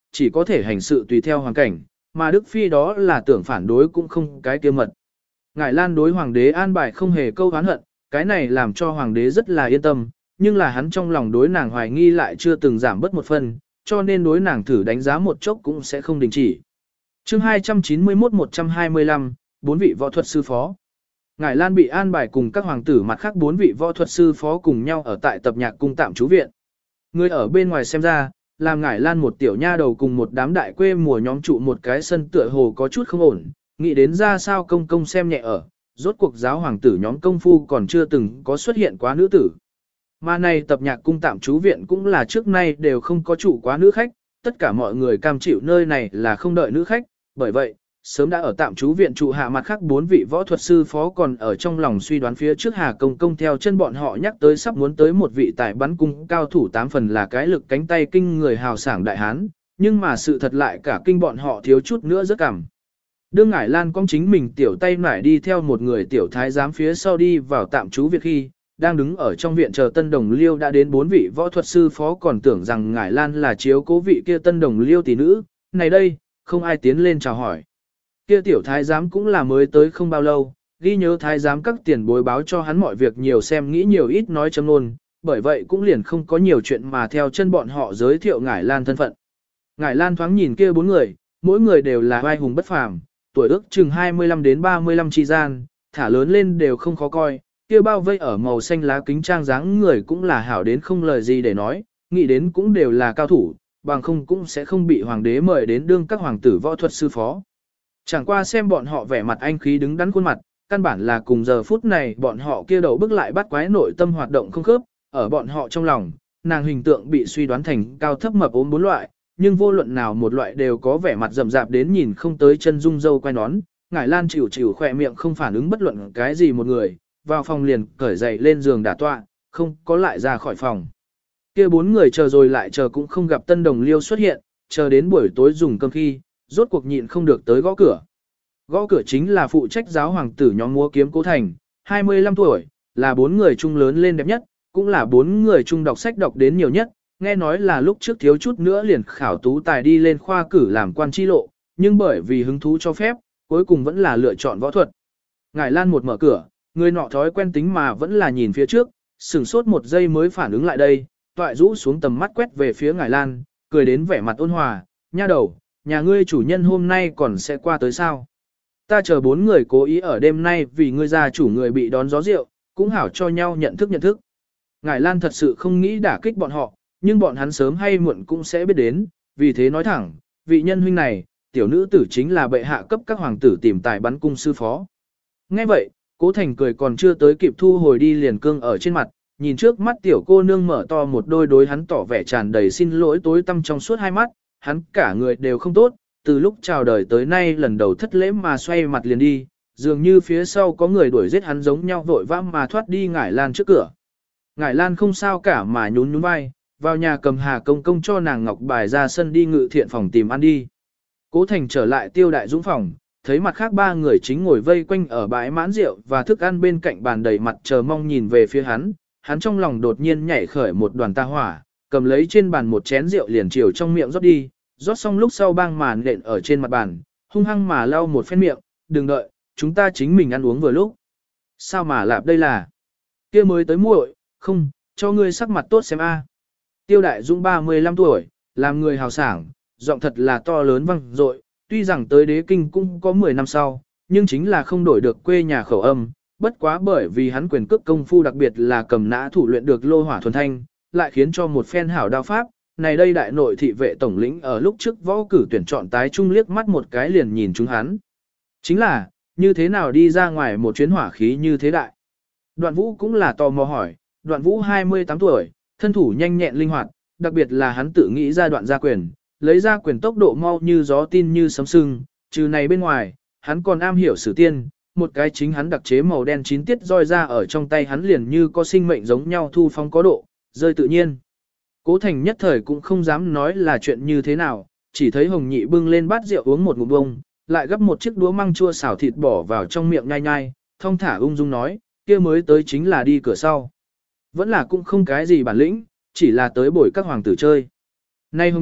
chỉ có thể hành sự tùy theo hoàn cảnh, mà Đức Phi đó là tưởng phản đối cũng không cái kia mật. Ngải Lan đối hoàng đế an bài không hề câu oán hận, cái này làm cho hoàng đế rất là yên tâm, nhưng là hắn trong lòng đối nàng hoài nghi lại chưa từng giảm bớt một phần, cho nên đối nàng thử đánh giá một chốc cũng sẽ không đình chỉ. Chương hai trăm chín mươi mốt một trăm hai mươi lăm, bốn vị võ thuật sư phó. Ngải Lan bị an bài cùng các hoàng tử mặt khác bốn vị võ thuật sư phó cùng nhau ở tại tập nhạc cung tạm trú viện. Người ở bên ngoài xem ra, làm Ngải Lan một tiểu nha đầu cùng một đám đại quê mùa nhóm trụ một cái sân tựa hồ có chút không ổn, nghĩ đến ra sao công công xem nhẹ ở, rốt cuộc giáo hoàng tử nhóm công phu còn chưa từng có xuất hiện quá nữ tử. Mà này tập nhạc cung tạm trú viện cũng là trước nay đều không có trụ quá nữ khách, tất cả mọi người cam chịu nơi này là không đợi nữ khách, bởi vậy, sớm đã ở tạm trú viện trụ hạ mặt khác bốn vị võ thuật sư phó còn ở trong lòng suy đoán phía trước Hà Công Công theo chân bọn họ nhắc tới sắp muốn tới một vị tài bắn cung cao thủ tám phần là cái lực cánh tay kinh người hào sảng đại hán, nhưng mà sự thật lại cả kinh bọn họ thiếu chút nữa rất cảm. Đương Ngải Lan cong chính mình tiểu tay nải đi theo một người tiểu thái giám phía sau đi vào tạm trú viện khi, đang đứng ở trong viện chờ Tân Đồng Liêu đã đến bốn vị võ thuật sư phó còn tưởng rằng Ngải Lan là chiếu cố vị kia Tân Đồng Liêu tỷ nữ, này đây, không ai tiến lên chào hỏi. Kia tiểu thái giám cũng là mới tới không bao lâu, ghi nhớ thái giám các tiền bối báo cho hắn mọi việc nhiều xem nghĩ nhiều ít nói chấm luôn, bởi vậy cũng liền không có nhiều chuyện mà theo chân bọn họ giới thiệu Ngải Lan thân phận. Ngải Lan thoáng nhìn kia bốn người, mỗi người đều là vai hùng bất phàm, tuổi ước chừng hai mươi lăm đến ba mươi lăm chi gian, thả lớn lên đều không khó coi, kia bao vây ở màu xanh lá kính trang dáng người cũng là hảo đến không lời gì để nói, nghĩ đến cũng đều là cao thủ, bằng không cũng sẽ không bị hoàng đế mời đến đương các hoàng tử võ thuật sư phó. Chẳng qua xem bọn họ vẻ mặt anh khí đứng đắn khuôn mặt, căn bản là cùng giờ phút này bọn họ kia đầu bức lại bắt quái nội tâm hoạt động không khớp, ở bọn họ trong lòng, nàng hình tượng bị suy đoán thành cao thấp mập ốm bốn loại, nhưng vô luận nào một loại đều có vẻ mặt rậm rạp đến nhìn không tới chân dung dâu quay nón. Ngải Lan chịu chịu khỏe miệng không phản ứng bất luận cái gì một người, vào phòng liền cởi giày lên giường đả tọa, không có lại ra khỏi phòng. Kia bốn người chờ rồi lại chờ cũng không gặp Tân Đồng Liêu xuất hiện, chờ đến buổi tối dùng cơm khi, rốt cuộc nhịn không được tới gõ cửa. Gõ cửa chính là phụ trách giáo hoàng tử nhóm múa kiếm Cố Thành, hai mươi lăm tuổi, là bốn người chung lớn lên đẹp nhất, cũng là bốn người chung đọc sách đọc đến nhiều nhất, nghe nói là lúc trước thiếu chút nữa liền khảo tú tài đi lên khoa cử làm quan chi lộ, nhưng bởi vì hứng thú cho phép, cuối cùng vẫn là lựa chọn võ thuật. Ngải Lan một mở cửa, người nọ thói quen tính mà vẫn là nhìn phía trước, sửng sốt một giây mới phản ứng lại đây, toại rũ xuống tầm mắt quét về phía Ngải Lan, cười đến vẻ mặt ôn hòa, nha đầu, nhà ngươi chủ nhân hôm nay còn sẽ qua tới sao? Ta chờ bốn người cố ý ở đêm nay vì ngươi gia chủ người bị đón gió rượu, cũng hảo cho nhau nhận thức nhận thức. Ngải Lan thật sự không nghĩ đả kích bọn họ, nhưng bọn hắn sớm hay muộn cũng sẽ biết đến, vì thế nói thẳng, vị nhân huynh này, tiểu nữ tử chính là bệ hạ cấp các hoàng tử tìm tài bắn cung sư phó. Nghe vậy, Cố Thành cười còn chưa tới kịp thu hồi đi liền cương ở trên mặt, nhìn trước mắt tiểu cô nương mở to một đôi đối hắn tỏ vẻ tràn đầy xin lỗi tối tăm trong suốt hai mắt, hắn cả người đều không tốt, từ lúc chào đời tới nay lần đầu thất lễ mà xoay mặt liền đi, dường như phía sau có người đuổi giết hắn giống nhau vội vã mà thoát đi Ngải Lan trước cửa. Ngải Lan không sao cả mà nhún nhún vai, vào nhà cầm Hà Công Công cho nàng ngọc bài ra sân đi ngự thiện phòng tìm ăn đi. Cố Thành trở lại Tiêu Đại Dũng phòng, thấy mặt khác ba người chính ngồi vây quanh ở bãi mãn rượu và thức ăn bên cạnh bàn đầy mặt chờ mong nhìn về phía hắn, hắn trong lòng đột nhiên nhảy khởi một đoàn ta hỏa, cầm lấy trên bàn một chén rượu liền chiều trong miệng rót đi, rót xong lúc sau bang màn nện ở trên mặt bàn, hung hăng mà lau một phen miệng, đừng đợi, chúng ta chính mình ăn uống vừa lúc. Sao mà lạp đây là? Kia mới tới muội, không, cho ngươi sắc mặt tốt xem a. Tiêu Đại Dũng ba mươi lăm tuổi, làm người hào sảng, giọng thật là to lớn vang dội, tuy rằng tới đế kinh cũng có mười năm sau, nhưng chính là không đổi được quê nhà khẩu âm, bất quá bởi vì hắn quyền cước công phu đặc biệt là cầm nã thủ luyện được lô hỏa thuần thanh, lại khiến cho một phen hảo đao pháp. Này đây đại nội thị vệ tổng lĩnh ở lúc trước võ cử tuyển chọn tái trung liếc mắt một cái liền nhìn chúng hắn. Chính là, như thế nào đi ra ngoài một chuyến hỏa khí như thế đại. Đoạn Vũ cũng là tò mò hỏi, Đoạn Vũ hai mươi tám tuổi, thân thủ nhanh nhẹn linh hoạt, đặc biệt là hắn tự nghĩ ra đoạn gia quyền, lấy ra quyền tốc độ mau như gió tin như sấm sưng, trừ này bên ngoài, hắn còn am hiểu sử tiên, một cái chính hắn đặc chế màu đen chín tiết roi ra ở trong tay hắn liền như có sinh mệnh giống nhau thu phong có độ, rơi tự nhiên. Cố Thành nhất thời cũng không dám nói là chuyện như thế nào, chỉ thấy Hồng Nhị bưng lên bát rượu uống một ngụm bông, lại gấp một chiếc đũa măng chua xào thịt bỏ vào trong miệng nhai nhai, thong thả ung dung nói, kia mới tới chính là đi cửa sau. Vẫn là cũng không cái gì bản lĩnh, chỉ là tới bồi các hoàng tử chơi. Nay Hồng Nhị,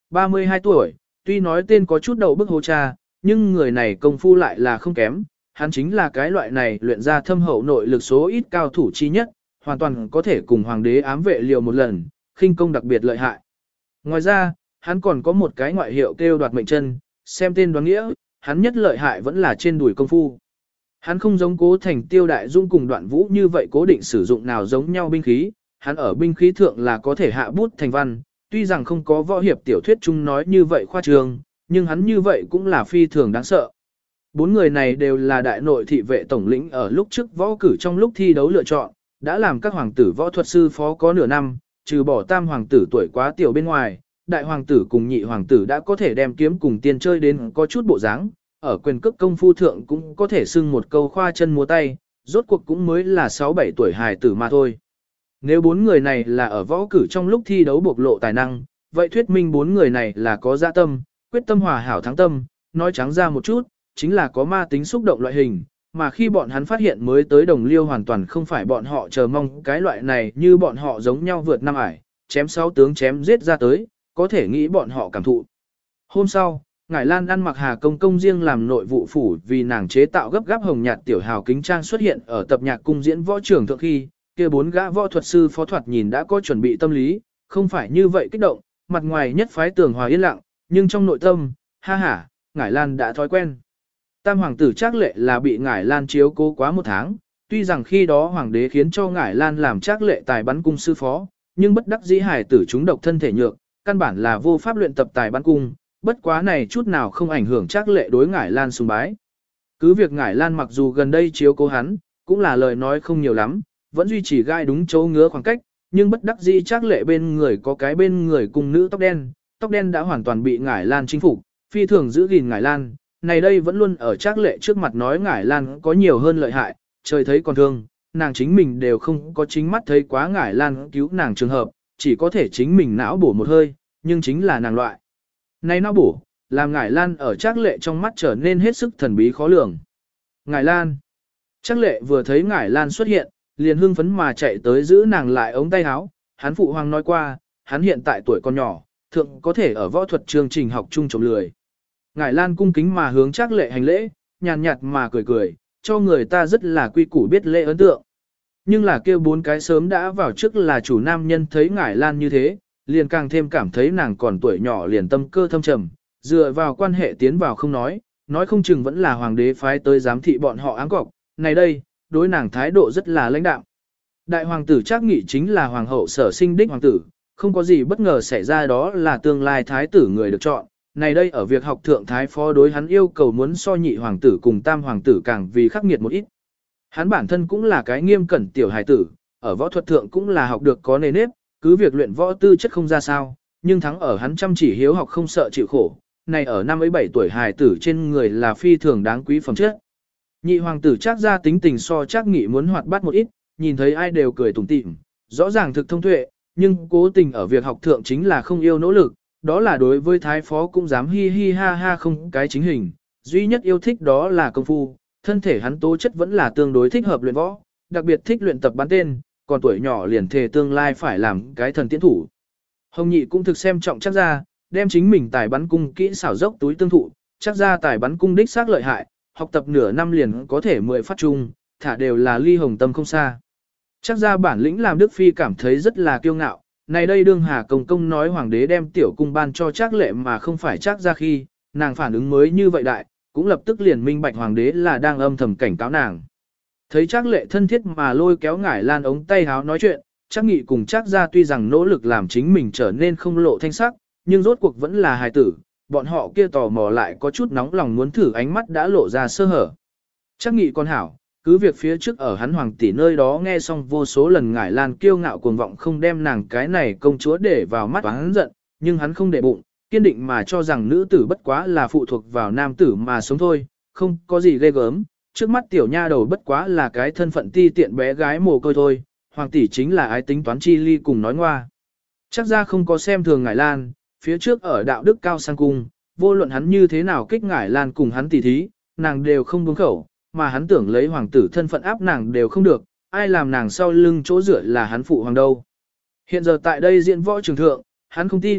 ba mươi hai tuổi, tuy nói tên có chút đầu bức hố cha, nhưng người này công phu lại là không kém, hắn chính là cái loại này luyện ra thâm hậu nội lực số ít cao thủ chi nhất, hoàn toàn có thể cùng hoàng đế ám vệ liều một lần, khinh công đặc biệt lợi hại. Ngoài ra, hắn còn có một cái ngoại hiệu kêu đoạt mệnh chân, xem tên đoán nghĩa, hắn nhất lợi hại vẫn là trên đùi công phu. Hắn không giống Cố Thành Tiêu Đại Dung cùng Đoạn Vũ như vậy cố định sử dụng nào giống nhau binh khí, hắn ở binh khí thượng là có thể hạ bút thành văn, tuy rằng không có võ hiệp tiểu thuyết chung nói như vậy khoa trương, nhưng hắn như vậy cũng là phi thường đáng sợ. Bốn người này đều là đại nội thị vệ tổng lĩnh ở lúc trước võ cử trong lúc thi đấu lựa chọn, đã làm các hoàng tử võ thuật sư phó có nửa năm, trừ bỏ tam hoàng tử tuổi quá tiểu bên ngoài, đại hoàng tử cùng nhị hoàng tử đã có thể đem kiếm cùng tiền chơi đến có chút bộ dáng, ở quyền cước công phu thượng cũng có thể xưng một câu khoa chân múa tay, rốt cuộc cũng mới là sáu bảy tuổi hài tử mà thôi. Nếu bốn người này là ở võ cử trong lúc thi đấu bộc lộ tài năng, vậy thuyết minh bốn người này là có dạ tâm, quyết tâm hòa hảo thắng tâm, nói trắng ra một chút, chính là có ma tính xúc động loại hình, mà khi bọn hắn phát hiện mới tới đồng liêu hoàn toàn không phải bọn họ chờ mong cái loại này như bọn họ giống nhau vượt năm ải, chém sáu tướng chém giết ra tới, có thể nghĩ bọn họ cảm thụ. Hôm sau, Ngải Lan ăn mặc Hà Công Công riêng làm nội vụ phủ vì nàng chế tạo gấp gáp hồng nhạt tiểu hào kính trang xuất hiện ở tập nhạc cung diễn võ trường thượng khi, kia bốn gã võ thuật sư phó thoạt nhìn đã có chuẩn bị tâm lý, không phải như vậy kích động, mặt ngoài nhất phái tường hòa yên lặng, nhưng trong nội tâm, ha ha, Ngải Lan đã thói quen. Tam hoàng tử Trác Lệ là bị Ngải Lan chiếu cố quá một tháng, tuy rằng khi đó hoàng đế khiến cho Ngải Lan làm Trác Lệ tài bắn cung sư phó, nhưng bất đắc dĩ hải tử chúng độc thân thể nhược, căn bản là vô pháp luyện tập tài bắn cung, bất quá này chút nào không ảnh hưởng Trác Lệ đối Ngải Lan sùng bái. Cứ việc Ngải Lan mặc dù gần đây chiếu cố hắn, cũng là lời nói không nhiều lắm, vẫn duy trì gai đúng chỗ ngứa khoảng cách, nhưng bất đắc dĩ Trác Lệ bên người có cái bên người cung nữ tóc đen, tóc đen đã hoàn toàn bị Ngải Lan chinh phục, phi thường giữ gìn Ngải Lan, này đây vẫn luôn ở Trác Lệ trước mặt nói Ngải Lan có nhiều hơn lợi hại, trời thấy còn thương, nàng chính mình đều không có chính mắt thấy quá Ngải Lan cứu nàng trường hợp, chỉ có thể chính mình não bổ một hơi, nhưng chính là nàng loại. Này não bổ, làm Ngải Lan ở Trác Lệ trong mắt trở nên hết sức thần bí khó lường. Ngải Lan. Trác Lệ vừa thấy Ngải Lan xuất hiện, liền hưng phấn mà chạy tới giữ nàng lại ống tay áo, hắn phụ hoàng nói qua, hắn hiện tại tuổi còn nhỏ, thượng có thể ở võ thuật chương trình học chung trộm lười. Ngải Lan cung kính mà hướng Trác Lệ hành lễ, nhàn nhạt mà cười cười, cho người ta rất là quy củ biết lễ ấn tượng. Nhưng là kêu bốn cái sớm đã vào trước là chủ nam nhân thấy Ngải Lan như thế, liền càng thêm cảm thấy nàng còn tuổi nhỏ liền tâm cơ thâm trầm, dựa vào quan hệ tiến vào không nói, nói không chừng vẫn là hoàng đế phái tới giám thị bọn họ áng cọc, này đây, đối nàng thái độ rất là lãnh đạm. Đại hoàng tử Trác Nghị chính là hoàng hậu sở sinh đích hoàng tử, không có gì bất ngờ xảy ra đó là tương lai thái tử người được chọn. Này đây ở việc học thượng thái phó đối hắn yêu cầu muốn so nhị hoàng tử cùng tam hoàng tử càng vì khắc nghiệt một ít. Hắn bản thân cũng là cái nghiêm cẩn tiểu hài tử, ở võ thuật thượng cũng là học được có nề nếp, cứ việc luyện võ tư chất không ra sao, nhưng thắng ở hắn chăm chỉ hiếu học không sợ chịu khổ. Này ở năm ấy bảy tuổi hài tử trên người là phi thường đáng quý phẩm chất. Nhị hoàng tử Trác gia tính tình so Trác Nghị muốn hoạt bát một ít, nhìn thấy ai đều cười tủm tỉm, rõ ràng thực thông tuệ, nhưng cố tình ở việc học thượng chính là không yêu nỗ lực, đó là đối với thái phó cũng dám hi hi ha ha không cái chính hình, duy nhất yêu thích đó là công phu, thân thể hắn tố chất vẫn là tương đối thích hợp luyện võ, đặc biệt thích luyện tập bắn tên, còn tuổi nhỏ liền thề tương lai phải làm cái thần tiễn thủ. Hồng Nhị cũng thực xem trọng Trác gia, đem chính mình tài bắn cung kỹ xảo dốc túi tương thụ, Trác gia tài bắn cung đích xác lợi hại, học tập nửa năm liền có thể mười phát trung, thả đều là ly hồng tâm không xa. Trác gia bản lĩnh làm Đức Phi cảm thấy rất là kiêu ngạo, này đây đương Hà Công Công nói hoàng đế đem tiểu cung ban cho Trác Lệ mà không phải Trác gia khi, nàng phản ứng mới như vậy đại, cũng lập tức liền minh bạch hoàng đế là đang âm thầm cảnh cáo nàng. Thấy Trác Lệ thân thiết mà lôi kéo Ngải Lan ống tay háo nói chuyện, Trác Nghị cùng Trác gia tuy rằng nỗ lực làm chính mình trở nên không lộ thanh sắc, nhưng rốt cuộc vẫn là hài tử, bọn họ kia tò mò lại có chút nóng lòng muốn thử ánh mắt đã lộ ra sơ hở. Trác Nghị con hảo, cứ việc phía trước ở hắn hoàng tỷ nơi đó nghe xong vô số lần Ngải Lan kiêu ngạo cuồng vọng không đem nàng cái này công chúa để vào mắt hắn giận, nhưng hắn không để bụng, kiên định mà cho rằng nữ tử bất quá là phụ thuộc vào nam tử mà sống thôi, không có gì ghê gớm, trước mắt tiểu nha đầu bất quá là cái thân phận ti tiện bé gái mồ côi thôi, hoàng tỷ chính là ái tính toán chi ly cùng nói ngoa. Chắc ra không có xem thường Ngải Lan, phía trước ở đạo đức cao sang cung, vô luận hắn như thế nào kích Ngải Lan cùng hắn tỉ thí, nàng đều không buông khẩu, mà hắn tưởng lấy hoàng tử thân phận áp nàng đều không được, ai làm nàng sau lưng chỗ dựa là hắn phụ hoàng đâu. Hiện giờ tại đây diễn võ trường thượng, hắn không tin,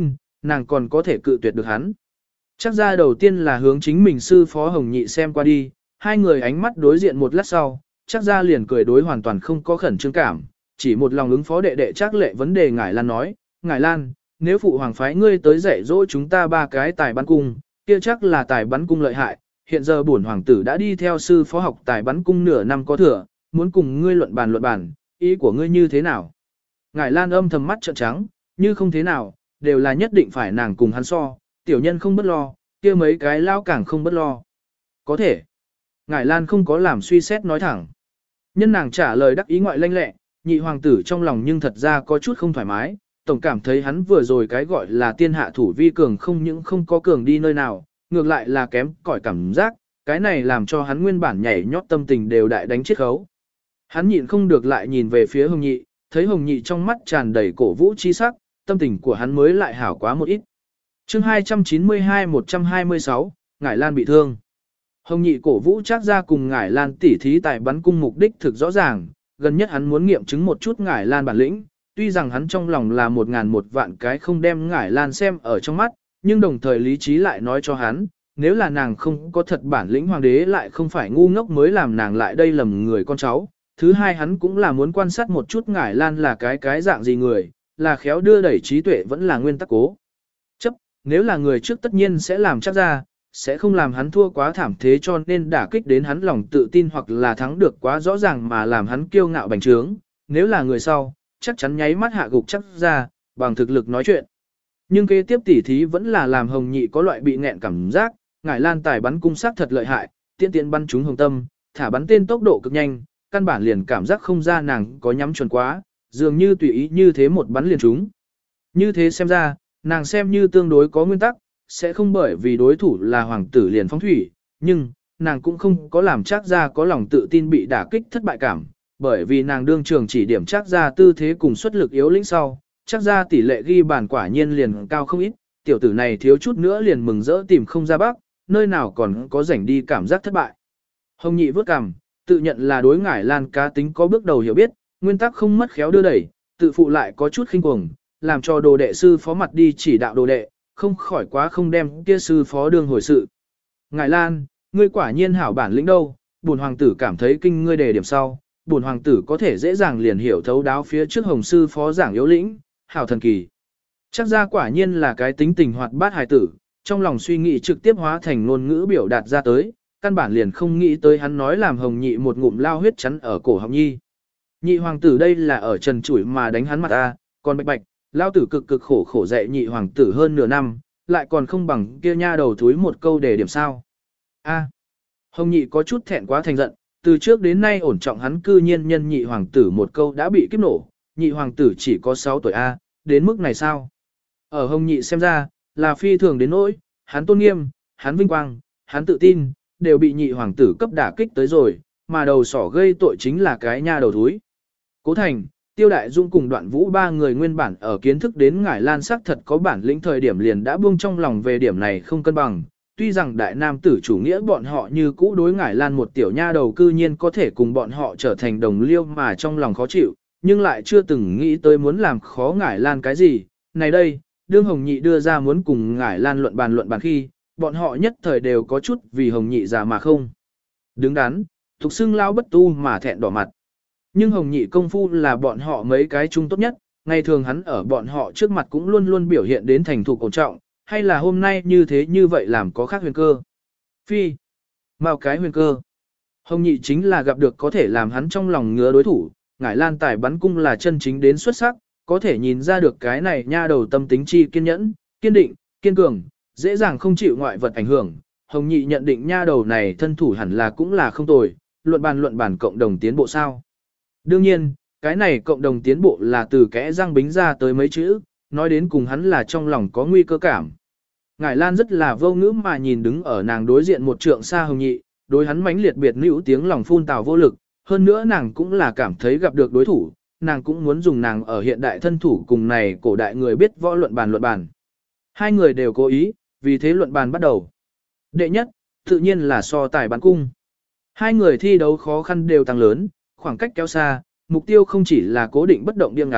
nàng còn có thể cự tuyệt được hắn. Chắc ra đầu tiên là hướng chính mình sư phó Hồng Nhị xem qua đi, hai người ánh mắt đối diện một lát sau, chắc ra liền cười đối hoàn toàn không có khẩn trương cảm, chỉ một lòng ứng phó đệ đệ chắc lệ vấn đề Ngải Lan nói, Ngải Lan, nếu phụ hoàng phái ngươi tới dạy dỗ chúng ta ba cái tài bắn cung, kia chắc là tài bắn cung lợi hại, hiện giờ bổn hoàng tử đã đi theo sư phó học tài bắn cung nửa năm có thừa, muốn cùng ngươi luận bàn luận bàn, ý của ngươi như thế nào? Ngải Lan âm thầm mắt trợn trắng, như không thế nào, đều là nhất định phải nàng cùng hắn so, tiểu nhân không bất lo, kia mấy cái lao càng không bất lo. Có thể. Ngải Lan không có làm suy xét nói thẳng. Nhân nàng trả lời đắc ý ngoại lanh lẹ, nhị hoàng tử trong lòng nhưng thật ra có chút không thoải mái, tổng cảm thấy hắn vừa rồi cái gọi là tiên hạ thủ vi cường không những không có cường đi nơi nào, ngược lại là kém cỏi cảm giác, cái này làm cho hắn nguyên bản nhảy nhót tâm tình đều đại đánh chết khấu. Hắn nhịn không được lại nhìn về phía Hồng Nhị, thấy Hồng Nhị trong mắt tràn đầy cổ vũ chi sắc, tâm tình của hắn mới lại hảo quá một ít. Chương hai trăm chín mươi hai một trăm hai mươi sáu, Ngải Lan bị thương. Hồng Nhị cổ vũ chắc ra cùng Ngải Lan tỉ thí tại bắn cung mục đích thực rõ ràng, gần nhất hắn muốn nghiệm chứng một chút Ngải Lan bản lĩnh, tuy rằng hắn trong lòng là một ngàn một vạn cái không đem Ngải Lan xem ở trong mắt, nhưng đồng thời lý trí lại nói cho hắn, nếu là nàng không có thật bản lĩnh hoàng đế lại không phải ngu ngốc mới làm nàng lại đây lầm người con cháu. Thứ hai hắn cũng là muốn quan sát một chút Ngải Lan là cái cái dạng gì người, là khéo đưa đẩy trí tuệ vẫn là nguyên tắc cố chấp, nếu là người trước tất nhiên sẽ làm chắc ra, sẽ không làm hắn thua quá thảm thế cho nên đả kích đến hắn lòng tự tin hoặc là thắng được quá rõ ràng mà làm hắn kiêu ngạo bành trướng, nếu là người sau, chắc chắn nháy mắt hạ gục chắc ra, bằng thực lực nói chuyện. Nhưng kế tiếp tỉ thí vẫn là làm Hồng Nhị có loại bị nghẹn cảm giác, Ngải Lan tài bắn cung sắc thật lợi hại, tiện tiện bắn trúng hồng tâm, thả bắn tên tốc độ cực nhanh, căn bản liền cảm giác không ra nàng có nhắm chuẩn quá, dường như tùy ý như thế một bắn liền trúng. Như thế xem ra, nàng xem như tương đối có nguyên tắc, sẽ không bởi vì đối thủ là hoàng tử liền phóng thủy, nhưng, nàng cũng không có làm chắc ra có lòng tự tin bị đả kích thất bại cảm, bởi vì nàng đương trường chỉ điểm chắc ra tư thế cùng xuất lực yếu lĩnh sau, chắc ra tỷ lệ ghi bàn quả nhiên liền cao không ít, tiểu tử này thiếu chút nữa liền mừng rỡ tìm không ra bắc, nơi nào còn có rảnh đi cảm giác thất bại. Hồng Nhị vớt cằm, tự nhận là đối Ngải Lan cá tính có bước đầu hiểu biết, nguyên tắc không mất khéo đưa đẩy, tự phụ lại có chút khinh cuồng, làm cho đồ đệ sư phó mặt đi chỉ đạo đồ đệ, không khỏi quá không đem kia sư phó đương hồi sự. Ngải Lan, ngươi quả nhiên hảo bản lĩnh đâu, bổn hoàng tử cảm thấy kinh ngươi đề điểm sau, bổn hoàng tử có thể dễ dàng liền hiểu thấu đáo phía trước hồng sư phó giảng yếu lĩnh, hảo thần kỳ. Chắc ra quả nhiên là cái tính tình hoạt bát hài tử, trong lòng suy nghĩ trực tiếp hóa thành ngôn ngữ biểu đạt ra tới, căn bản liền không nghĩ tới hắn nói làm Hồng Nhị một ngụm lao huyết chắn ở cổ họng nhi. Nhị hoàng tử đây là ở trần chủi mà đánh hắn mặt ta, còn bạch bạch, lao tử cực cực khổ khổ dạy nhị hoàng tử hơn nửa năm, lại còn không bằng kia nha đầu thúi một câu để điểm sao. A. Hồng Nhị có chút thẹn quá thành giận, từ trước đến nay ổn trọng hắn cư nhiên nhân nhị hoàng tử một câu đã bị kiếp nổ, nhị hoàng tử chỉ có sáu tuổi A, đến mức này sao? Ở Hồng Nhị xem ra, là phi thường đến nỗi, hắn tôn nghiêm, hắn vinh quang, hắn tự tin, đều bị nhị hoàng tử cấp đả kích tới rồi, mà đầu sỏ gây tội chính là cái nha đầu thúi. Cố Thành, Tiêu Đại Dung cùng Đoạn Vũ ba người nguyên bản ở kiến thức đến Ngải Lan sắc thật có bản lĩnh thời điểm liền đã buông trong lòng về điểm này không cân bằng. Tuy rằng đại nam tử chủ nghĩa bọn họ như cũ đối Ngải Lan một tiểu nha đầu cư nhiên có thể cùng bọn họ trở thành đồng liêu mà trong lòng khó chịu, nhưng lại chưa từng nghĩ tới muốn làm khó Ngải Lan cái gì. Này đây, đương Hồng Nhị đưa ra muốn cùng Ngải Lan luận bàn luận bàn khi, bọn họ nhất thời đều có chút vì Hồng Nhị già mà không đứng đắn, thục xưng lao bất tu mà thẹn đỏ mặt. Nhưng Hồng Nhị công phu là bọn họ mấy cái chung tốt nhất, ngày thường hắn ở bọn họ trước mặt cũng luôn luôn biểu hiện đến thành thục ổn trọng, hay là hôm nay như thế như vậy làm có khác huyền cơ. Phi, mau cái huyền cơ. Hồng Nhị chính là gặp được có thể làm hắn trong lòng ngứa đối thủ, Ngải Lan tài bắn cung là chân chính đến xuất sắc, có thể nhìn ra được cái này nha đầu tâm tính chi kiên nhẫn, kiên định, kiên cường, dễ dàng không chịu ngoại vật ảnh hưởng. Hồng Nhị nhận định nha đầu này thân thủ hẳn là cũng là không tồi, luận bàn luận bàn cộng đồng tiến bộ sao. Đương nhiên, cái này cộng đồng tiến bộ là từ kẽ răng bính ra tới mấy chữ, nói đến cùng hắn là trong lòng có nguy cơ cảm. Ngải Lan rất là vô ngữ mà nhìn đứng ở nàng đối diện một trượng xa Hồng Nhị, đối hắn mãnh liệt biệt nữ tiếng lòng phun tào vô lực, hơn nữa nàng cũng là cảm thấy gặp được đối thủ, nàng cũng muốn dùng nàng ở hiện đại thân thủ cùng này cổ đại người biết võ luận bàn luận bàn. Hai người đều cố ý, vì thế luận bàn bắt đầu. Đệ nhất, tự nhiên là so tài bắn cung. Hai người thi đấu khó khăn đều tăng lớn, khoảng cách kéo xa, mục tiêu không chỉ là cố định bất động điên ngắm,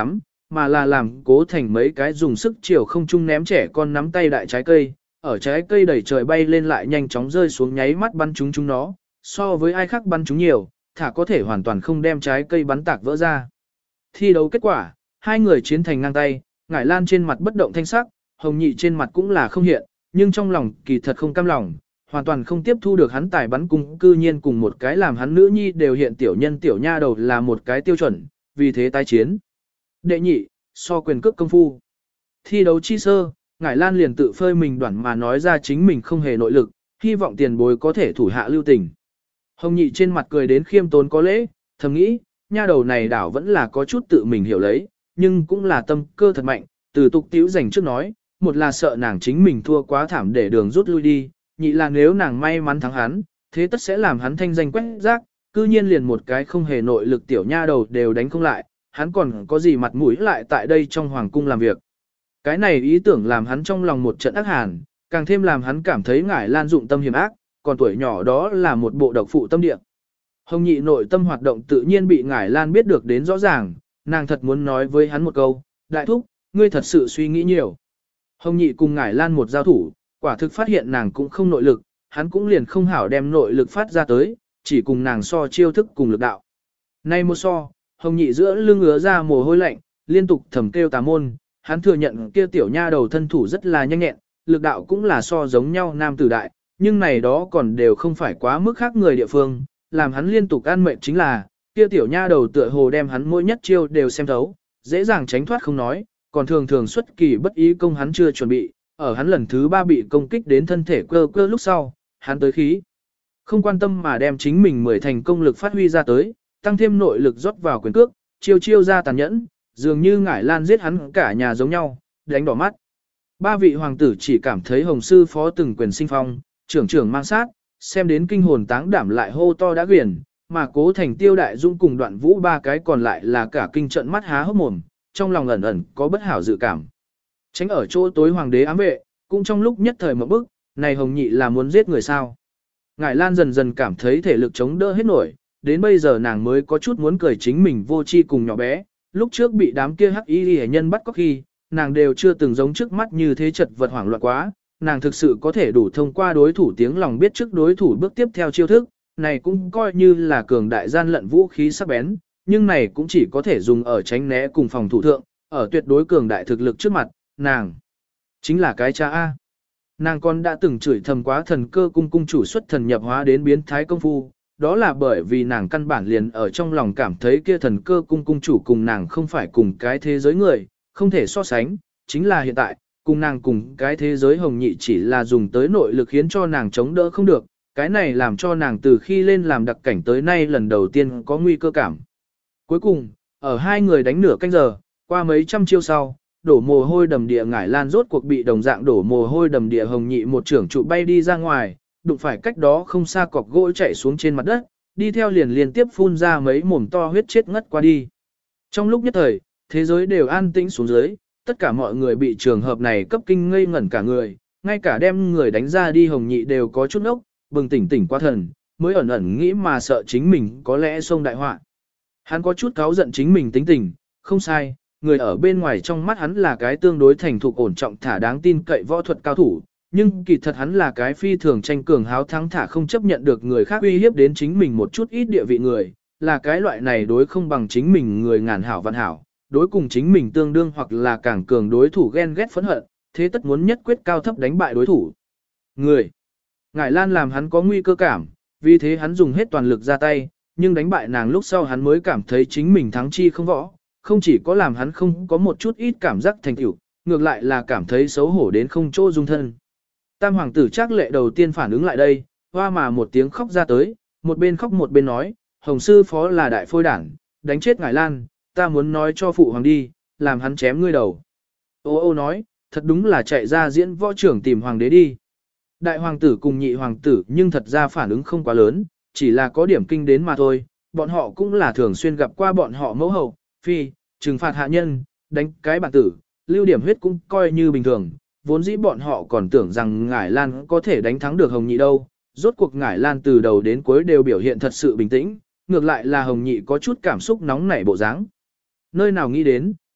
mà là làm Cố Thành mấy cái dùng sức chiều không chung ném trẻ con nắm tay đại trái cây, ở trái cây đẩy trời bay lên lại nhanh chóng rơi xuống nháy mắt bắn chúng chúng nó, so với ai khác bắn chúng nhiều, thả có thể hoàn toàn không đem trái cây bắn tạc vỡ ra. Thi đấu kết quả, hai người chiến thành ngang tay, Ngải Lan trên mặt bất động thanh sắc, Hồng Nhị trên mặt cũng là không hiện, nhưng trong lòng kỳ thật không cam lòng, hoàn toàn không tiếp thu được hắn tài bắn cung cư nhiên cùng một cái làm hắn nữ nhi đều hiện tiểu nhân tiểu nha đầu là một cái tiêu chuẩn, vì thế tái chiến. Đệ nhị, so quyền cước công phu. Thi đấu chi sơ, Ngải Lan liền tự phơi mình đoản mà nói ra chính mình không hề nội lực, hy vọng tiền bối có thể thủ hạ lưu tình. Hồng Nhị trên mặt cười đến khiêm tốn có lễ, thầm nghĩ, nha đầu này đảo vẫn là có chút tự mình hiểu lấy, nhưng cũng là tâm cơ thật mạnh, từ tục tiểu dành trước nói, một là sợ nàng chính mình thua quá thảm để đường rút lui đi, nhị là nếu nàng may mắn thắng hắn, thế tất sẽ làm hắn thanh danh quét rác, cư nhiên liền một cái không hề nội lực tiểu nha đầu đều đánh không lại, hắn còn có gì mặt mũi lại tại đây trong hoàng cung làm việc. Cái này ý tưởng làm hắn trong lòng một trận ác hàn, càng thêm làm hắn cảm thấy Ngải Lan dụng tâm hiểm ác, còn tuổi nhỏ đó là một bộ độc phụ tâm địa. Hồng Nhị nội tâm hoạt động tự nhiên bị Ngải Lan biết được đến rõ ràng, nàng thật muốn nói với hắn một câu, đại thúc, ngươi thật sự suy nghĩ nhiều. Hồng Nhị cùng Ngải Lan một giao thủ, quả thực phát hiện nàng cũng không nội lực, hắn cũng liền không hảo đem nội lực phát ra tới, chỉ cùng nàng so chiêu thức cùng lực đạo. Nay một so, Hồng Nhị giữa lưng ứa ra mồ hôi lạnh, liên tục thầm kêu tà môn, hắn thừa nhận kia tiểu nha đầu thân thủ rất là nhanh nhẹn, lực đạo cũng là so giống nhau nam tử đại, nhưng này đó còn đều không phải quá mức khác người địa phương, làm hắn liên tục ăn mệnh chính là, kia tiểu nha đầu tựa hồ đem hắn mỗi nhất chiêu đều xem thấu, dễ dàng tránh thoát không nói, còn thường thường xuất kỳ bất ý công hắn chưa chuẩn bị, ở hắn lần thứ ba bị công kích đến thân thể cơ cơ lúc sau, hắn tới khí. Không quan tâm mà đem chính mình mười thành công lực phát huy ra tới, tăng thêm nội lực rót vào quyền cước, chiêu chiêu ra tàn nhẫn, dường như Ngải Lan giết hắn cả nhà giống nhau, đánh đỏ mắt. Ba vị hoàng tử chỉ cảm thấy Hồng sư phó từng quyền sinh phong, trưởng trưởng mang sát, xem đến kinh hồn táng đảm lại hô to đã quyển, mà Cố Thành Tiêu Đại Dung cùng Đoạn Vũ ba cái còn lại là cả kinh trận mắt há hốc mồm, trong lòng ẩn ẩn có bất hảo dự cảm. Tránh ở chỗ tối hoàng đế ám vệ, cũng trong lúc nhất thời một bức, này Hồng Nhị là muốn giết người sao. Ngải Lan dần dần cảm thấy thể lực chống đỡ hết nổi, đến bây giờ nàng mới có chút muốn cười chính mình vô tri cùng nhỏ bé, lúc trước bị đám kia hắc y hệ nhân bắt có khi, nàng đều chưa từng giống trước mắt như thế chật vật hoảng loạn quá, nàng thực sự có thể đủ thông qua đối thủ tiếng lòng biết trước đối thủ bước tiếp theo chiêu thức, này cũng coi như là cường đại gian lận vũ khí sắc bén, nhưng này cũng chỉ có thể dùng ở tránh né cùng phòng thủ thượng, ở tuyệt đối cường đại thực lực trước mặt, nàng chính là cái cha A. Nàng còn đã từng chửi thầm quá thần cơ cung cung chủ xuất thần nhập hóa đến biến thái công phu, đó là bởi vì nàng căn bản liền ở trong lòng cảm thấy kia thần cơ cung cung chủ cùng nàng không phải cùng cái thế giới người, không thể so sánh, chính là hiện tại, cùng nàng cùng cái thế giới Hồng Nhị chỉ là dùng tới nội lực khiến cho nàng chống đỡ không được, cái này làm cho nàng từ khi lên làm đặc cảnh tới nay lần đầu tiên có nguy cơ cảm. Cuối cùng, ở hai người đánh nửa canh giờ, qua mấy trăm chiêu sau, đổ mồ hôi đầm địa Ngải Lan rốt cuộc bị đồng dạng đổ mồ hôi đầm địa Hồng Nhị một trưởng trụ bay đi ra ngoài, đụng phải cách đó không xa cọc gỗ chạy xuống trên mặt đất, đi theo liền liên tiếp phun ra mấy mồm to huyết chết ngất qua đi. Trong lúc nhất thời, thế giới đều an tĩnh xuống dưới, tất cả mọi người bị trường hợp này cấp kinh ngây ngẩn cả người, ngay cả đem người đánh ra đi Hồng Nhị đều có chút ốc, bừng tỉnh tỉnh qua thần, mới ẩn ẩn nghĩ mà sợ chính mình có lẽ xông đại họa. Hắn có chút cáu giận chính mình tính tình, không sai, người ở bên ngoài trong mắt hắn là cái tương đối thành thục ổn trọng thả đáng tin cậy võ thuật cao thủ, nhưng kỳ thật hắn là cái phi thường tranh cường háo thắng thả không chấp nhận được người khác uy hiếp đến chính mình một chút ít địa vị người, là cái loại này đối không bằng chính mình người ngàn hảo vạn hảo, đối cùng chính mình tương đương hoặc là càng cường đối thủ ghen ghét phẫn hận, thế tất muốn nhất quyết cao thấp đánh bại đối thủ. Người Ngải Lan làm hắn có nguy cơ cảm, vì thế hắn dùng hết toàn lực ra tay, nhưng đánh bại nàng lúc sau hắn mới cảm thấy chính mình thắng chi không võ, không chỉ có làm hắn không có một chút ít cảm giác thành tựu, ngược lại là cảm thấy xấu hổ đến không chỗ dung thân. Tam hoàng tử Trác Lệ đầu tiên phản ứng lại đây, hoa mà một tiếng khóc ra tới, một bên khóc một bên nói, Hồng sư phó là đại phôi đảng, đánh chết Ngải Lan, ta muốn nói cho phụ hoàng đi, làm hắn chém ngươi đầu. Ô ô nói, thật đúng là chạy ra diễn võ trưởng tìm hoàng đế đi. Đại hoàng tử cùng nhị hoàng tử nhưng thật ra phản ứng không quá lớn, chỉ là có điểm kinh đến mà thôi, bọn họ cũng là thường xuyên gặp qua bọn họ mẫu hậu, phi, trừng phạt hạ nhân, đánh cái bản tử, lưu điểm huyết cũng coi như bình thường, vốn dĩ bọn họ còn tưởng rằng Ngải Lan có thể đánh thắng được Hồng Nhị đâu, rốt cuộc Ngải Lan từ đầu đến cuối đều biểu hiện thật sự bình tĩnh, ngược lại là Hồng Nhị có chút cảm xúc nóng nảy bộ dáng. Nơi nào nghĩ đến,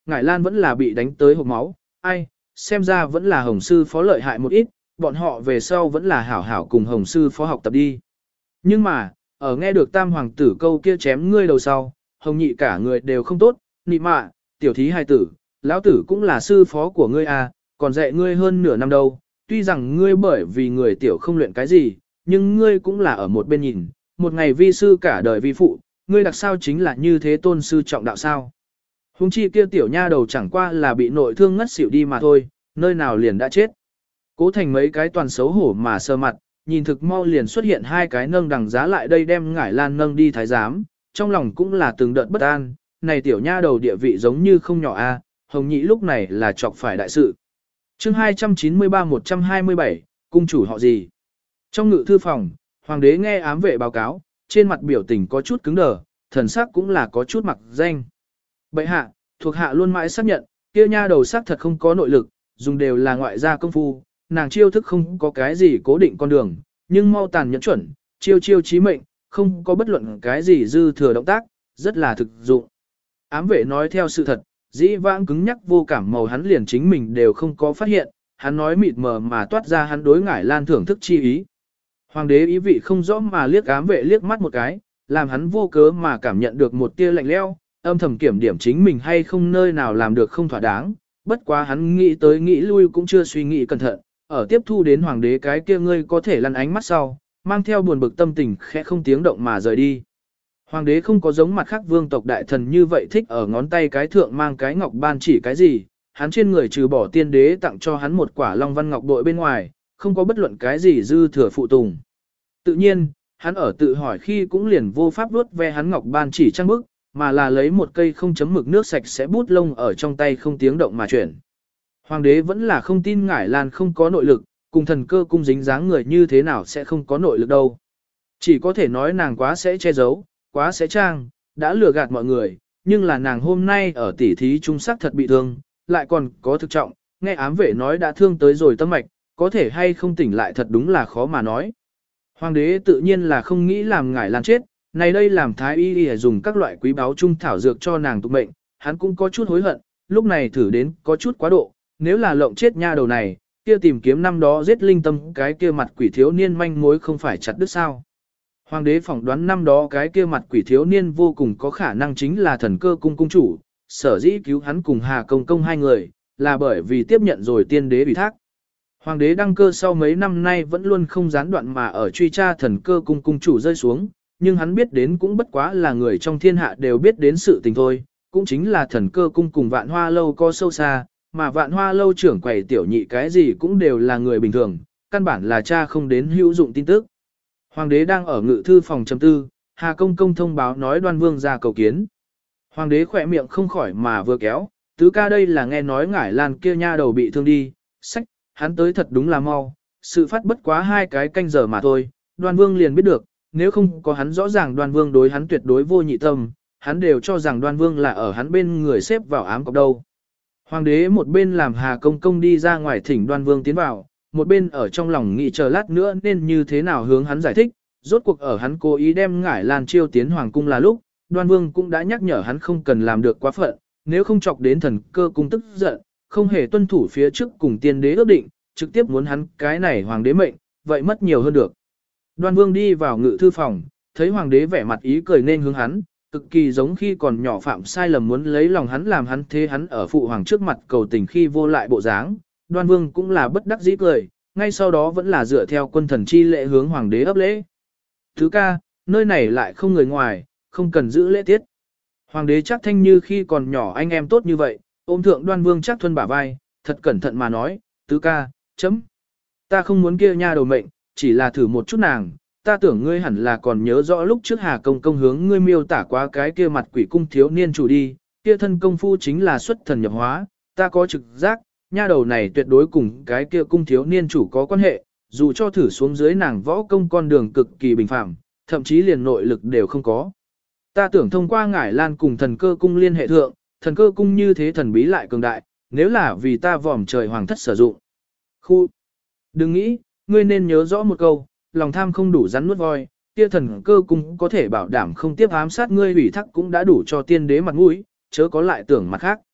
Ngải Lan vẫn là bị đánh tới hộc máu, ai, xem ra vẫn là Hồng sư phó lợi hại một ít, bọn họ về sau vẫn là hảo hảo cùng Hồng sư phó học tập đi. Nhưng mà, ở nghe được tam hoàng tử câu kia chém ngươi đầu sau, Hồng nhị cả người đều không tốt, nị mạ, tiểu thí hài tử, lão tử cũng là sư phó của ngươi à, còn dạy ngươi hơn nửa năm đâu, tuy rằng ngươi bởi vì người tiểu không luyện cái gì, nhưng ngươi cũng là ở một bên nhìn, một ngày vi sư cả đời vi phụ, ngươi đặc sao chính là như thế tôn sư trọng đạo sao. Hùng chi kia tiểu nha đầu chẳng qua là bị nội thương ngất xỉu đi mà thôi, nơi nào liền đã chết. Cố thành mấy cái toàn xấu hổ mà sơ mặt, nhìn thực mau liền xuất hiện hai cái nâng đằng giá lại đây đem Ngải Lan nâng đi thái giám, trong lòng cũng là từng đợt bất an, này tiểu nha đầu địa vị giống như không nhỏ a, Hồng nhị lúc này là chọc phải đại sự. Chương hai trăm chín mươi ba một trăm hai mươi bảy, cung chủ họ gì? Trong ngự thư phòng, hoàng đế nghe ám vệ báo cáo, trên mặt biểu tình có chút cứng đờ, thần sắc cũng là có chút mặc danh. Bệ hạ, thuộc hạ luôn mãi xác nhận, kia nha đầu sắc thật không có nội lực, dùng đều là ngoại gia công phu, nàng chiêu thức không có cái gì cố định con đường, nhưng mau tàn nhẫn chuẩn, chiêu chiêu chí mệnh, không có bất luận cái gì dư thừa động tác, rất là thực dụng. Ám vệ nói theo sự thật, dĩ vãng cứng nhắc vô cảm màu hắn liền chính mình đều không có phát hiện, hắn nói mịt mờ mà toát ra hắn đối Ngải Lan thưởng thức chi ý. Hoàng đế ý vị không rõ mà liếc ám vệ liếc mắt một cái, làm hắn vô cớ mà cảm nhận được một tia lạnh lẽo, âm thầm kiểm điểm chính mình hay không nơi nào làm được không thỏa đáng, bất quá hắn nghĩ tới nghĩ lui cũng chưa suy nghĩ cẩn thận, ở tiếp thu đến hoàng đế cái kia ngươi có thể lăn ánh mắt sau, mang theo buồn bực tâm tình khẽ không tiếng động mà rời đi. Hoàng đế không có giống mặt khác vương tộc đại thần như vậy thích ở ngón tay cái thượng mang cái ngọc ban chỉ cái gì, hắn trên người trừ bỏ tiên đế tặng cho hắn một quả long văn ngọc bội bên ngoài, không có bất luận cái gì dư thừa phụ tùng. Tự nhiên, hắn ở tự hỏi khi cũng liền vô pháp vuốt ve hắn ngọc ban chỉ trang bức, mà là lấy một cây không chấm mực nước sạch sẽ bút lông ở trong tay không tiếng động mà chuyển. Hoàng đế vẫn là không tin Ngải Lan không có nội lực, cùng thần cơ cung dính dáng người như thế nào sẽ không có nội lực đâu. Chỉ có thể nói nàng quá sẽ che giấu, quá sẽ trang, đã lừa gạt mọi người, nhưng là nàng hôm nay ở tỉ thí trung sắc thật bị thương, lại còn có thực trọng, nghe ám vệ nói đã thương tới rồi tâm mạch, có thể hay không tỉnh lại thật đúng là khó mà nói. Hoàng đế tự nhiên là không nghĩ làm Ngải Lan chết, này đây làm thái y y dùng các loại quý báu trung thảo dược cho nàng tục mệnh, hắn cũng có chút hối hận, lúc này thử đến có chút quá độ, nếu là lộng chết nha đầu này, kia tìm kiếm năm đó giết linh tâm cái kia mặt quỷ thiếu niên manh mối không phải chặt đứt sao. Hoàng đế phỏng đoán năm đó cái kia mặt quỷ thiếu niên vô cùng có khả năng chính là thần cơ cung cung chủ, sở dĩ cứu hắn cùng Hà Công Công hai người, là bởi vì tiếp nhận rồi tiên đế ủy thác. Hoàng đế đăng cơ sau mấy năm nay vẫn luôn không gián đoạn mà ở truy tra thần cơ cung cung chủ rơi xuống, nhưng hắn biết đến cũng bất quá là người trong thiên hạ đều biết đến sự tình thôi, cũng chính là thần cơ cung cùng vạn hoa lâu có sâu xa, mà vạn hoa lâu trưởng quầy tiểu nhị cái gì cũng đều là người bình thường, căn bản là cha không đến hữu dụng tin tức. Hoàng đế đang ở ngự thư phòng chấm tư, Hà Công Công thông báo nói Đoan Vương ra cầu kiến. Hoàng đế khỏe miệng không khỏi mà vừa kéo, tứ ca đây là nghe nói Ngải Lan kia nha đầu bị thương đi, sách, hắn tới thật đúng là mau, sự phát bất quá hai cái canh giờ mà thôi, Đoan Vương liền biết được, nếu không có hắn rõ ràng Đoan Vương đối hắn tuyệt đối vô nhị tâm, hắn đều cho rằng Đoan Vương là ở hắn bên người xếp vào ám cọc đâu. Hoàng đế một bên làm Hà Công Công đi ra ngoài thỉnh Đoan Vương tiến vào, một bên ở trong lòng nghĩ chờ lát nữa nên như thế nào hướng hắn giải thích, rốt cuộc ở hắn cố ý đem Ngải Lan chiêu tiến hoàng cung là lúc, Đoan Vương cũng đã nhắc nhở hắn không cần làm được quá phận, nếu không chọc đến thần cơ cung tức giận, không hề tuân thủ phía trước cùng tiên đế ước định, trực tiếp muốn hắn cái này hoàng đế mệnh, vậy mất nhiều hơn được. Đoan Vương đi vào ngự thư phòng, thấy hoàng đế vẻ mặt ý cười nên hướng hắn, cực kỳ giống khi còn nhỏ phạm sai lầm muốn lấy lòng hắn làm hắn thế hắn ở phụ hoàng trước mặt cầu tình khi vô lại bộ dáng. Đoan Vương cũng là bất đắc dĩ cười, ngay sau đó vẫn là dựa theo quân thần chi lệ hướng hoàng đế ấp lễ. Thứ ca, nơi này lại không người ngoài, không cần giữ lễ tiết. Hoàng đế chắc thanh như khi còn nhỏ anh em tốt như vậy, ôm thượng Đoan Vương chắc thuân bả vai, thật cẩn thận mà nói, tứ ca, chấm. Ta không muốn kia nha đầu mệnh, chỉ là thử một chút nàng, ta tưởng ngươi hẳn là còn nhớ rõ lúc trước Hà Công Công hướng ngươi miêu tả qua cái kia mặt quỷ cung thiếu niên chủ đi, kia thân công phu chính là xuất thần nhập hóa, ta có trực giác, nha đầu này tuyệt đối cùng cái kia cung thiếu niên chủ có quan hệ, dù cho thử xuống dưới nàng võ công con đường cực kỳ bình phẳng, thậm chí liền nội lực đều không có. Ta tưởng thông qua Ngải Lan cùng thần cơ cung liên hệ thượng, thần cơ cung như thế thần bí lại cường đại, nếu là vì ta vòm trời hoàng thất sử dụng. Khu! Đừng nghĩ, ngươi nên nhớ rõ một câu, lòng tham không đủ rắn nuốt voi, kia thần cơ cung có thể bảo đảm không tiếp ám sát ngươi ủy thác cũng đã đủ cho tiên đế mặt mũi, chớ có lại tưởng mặt khác.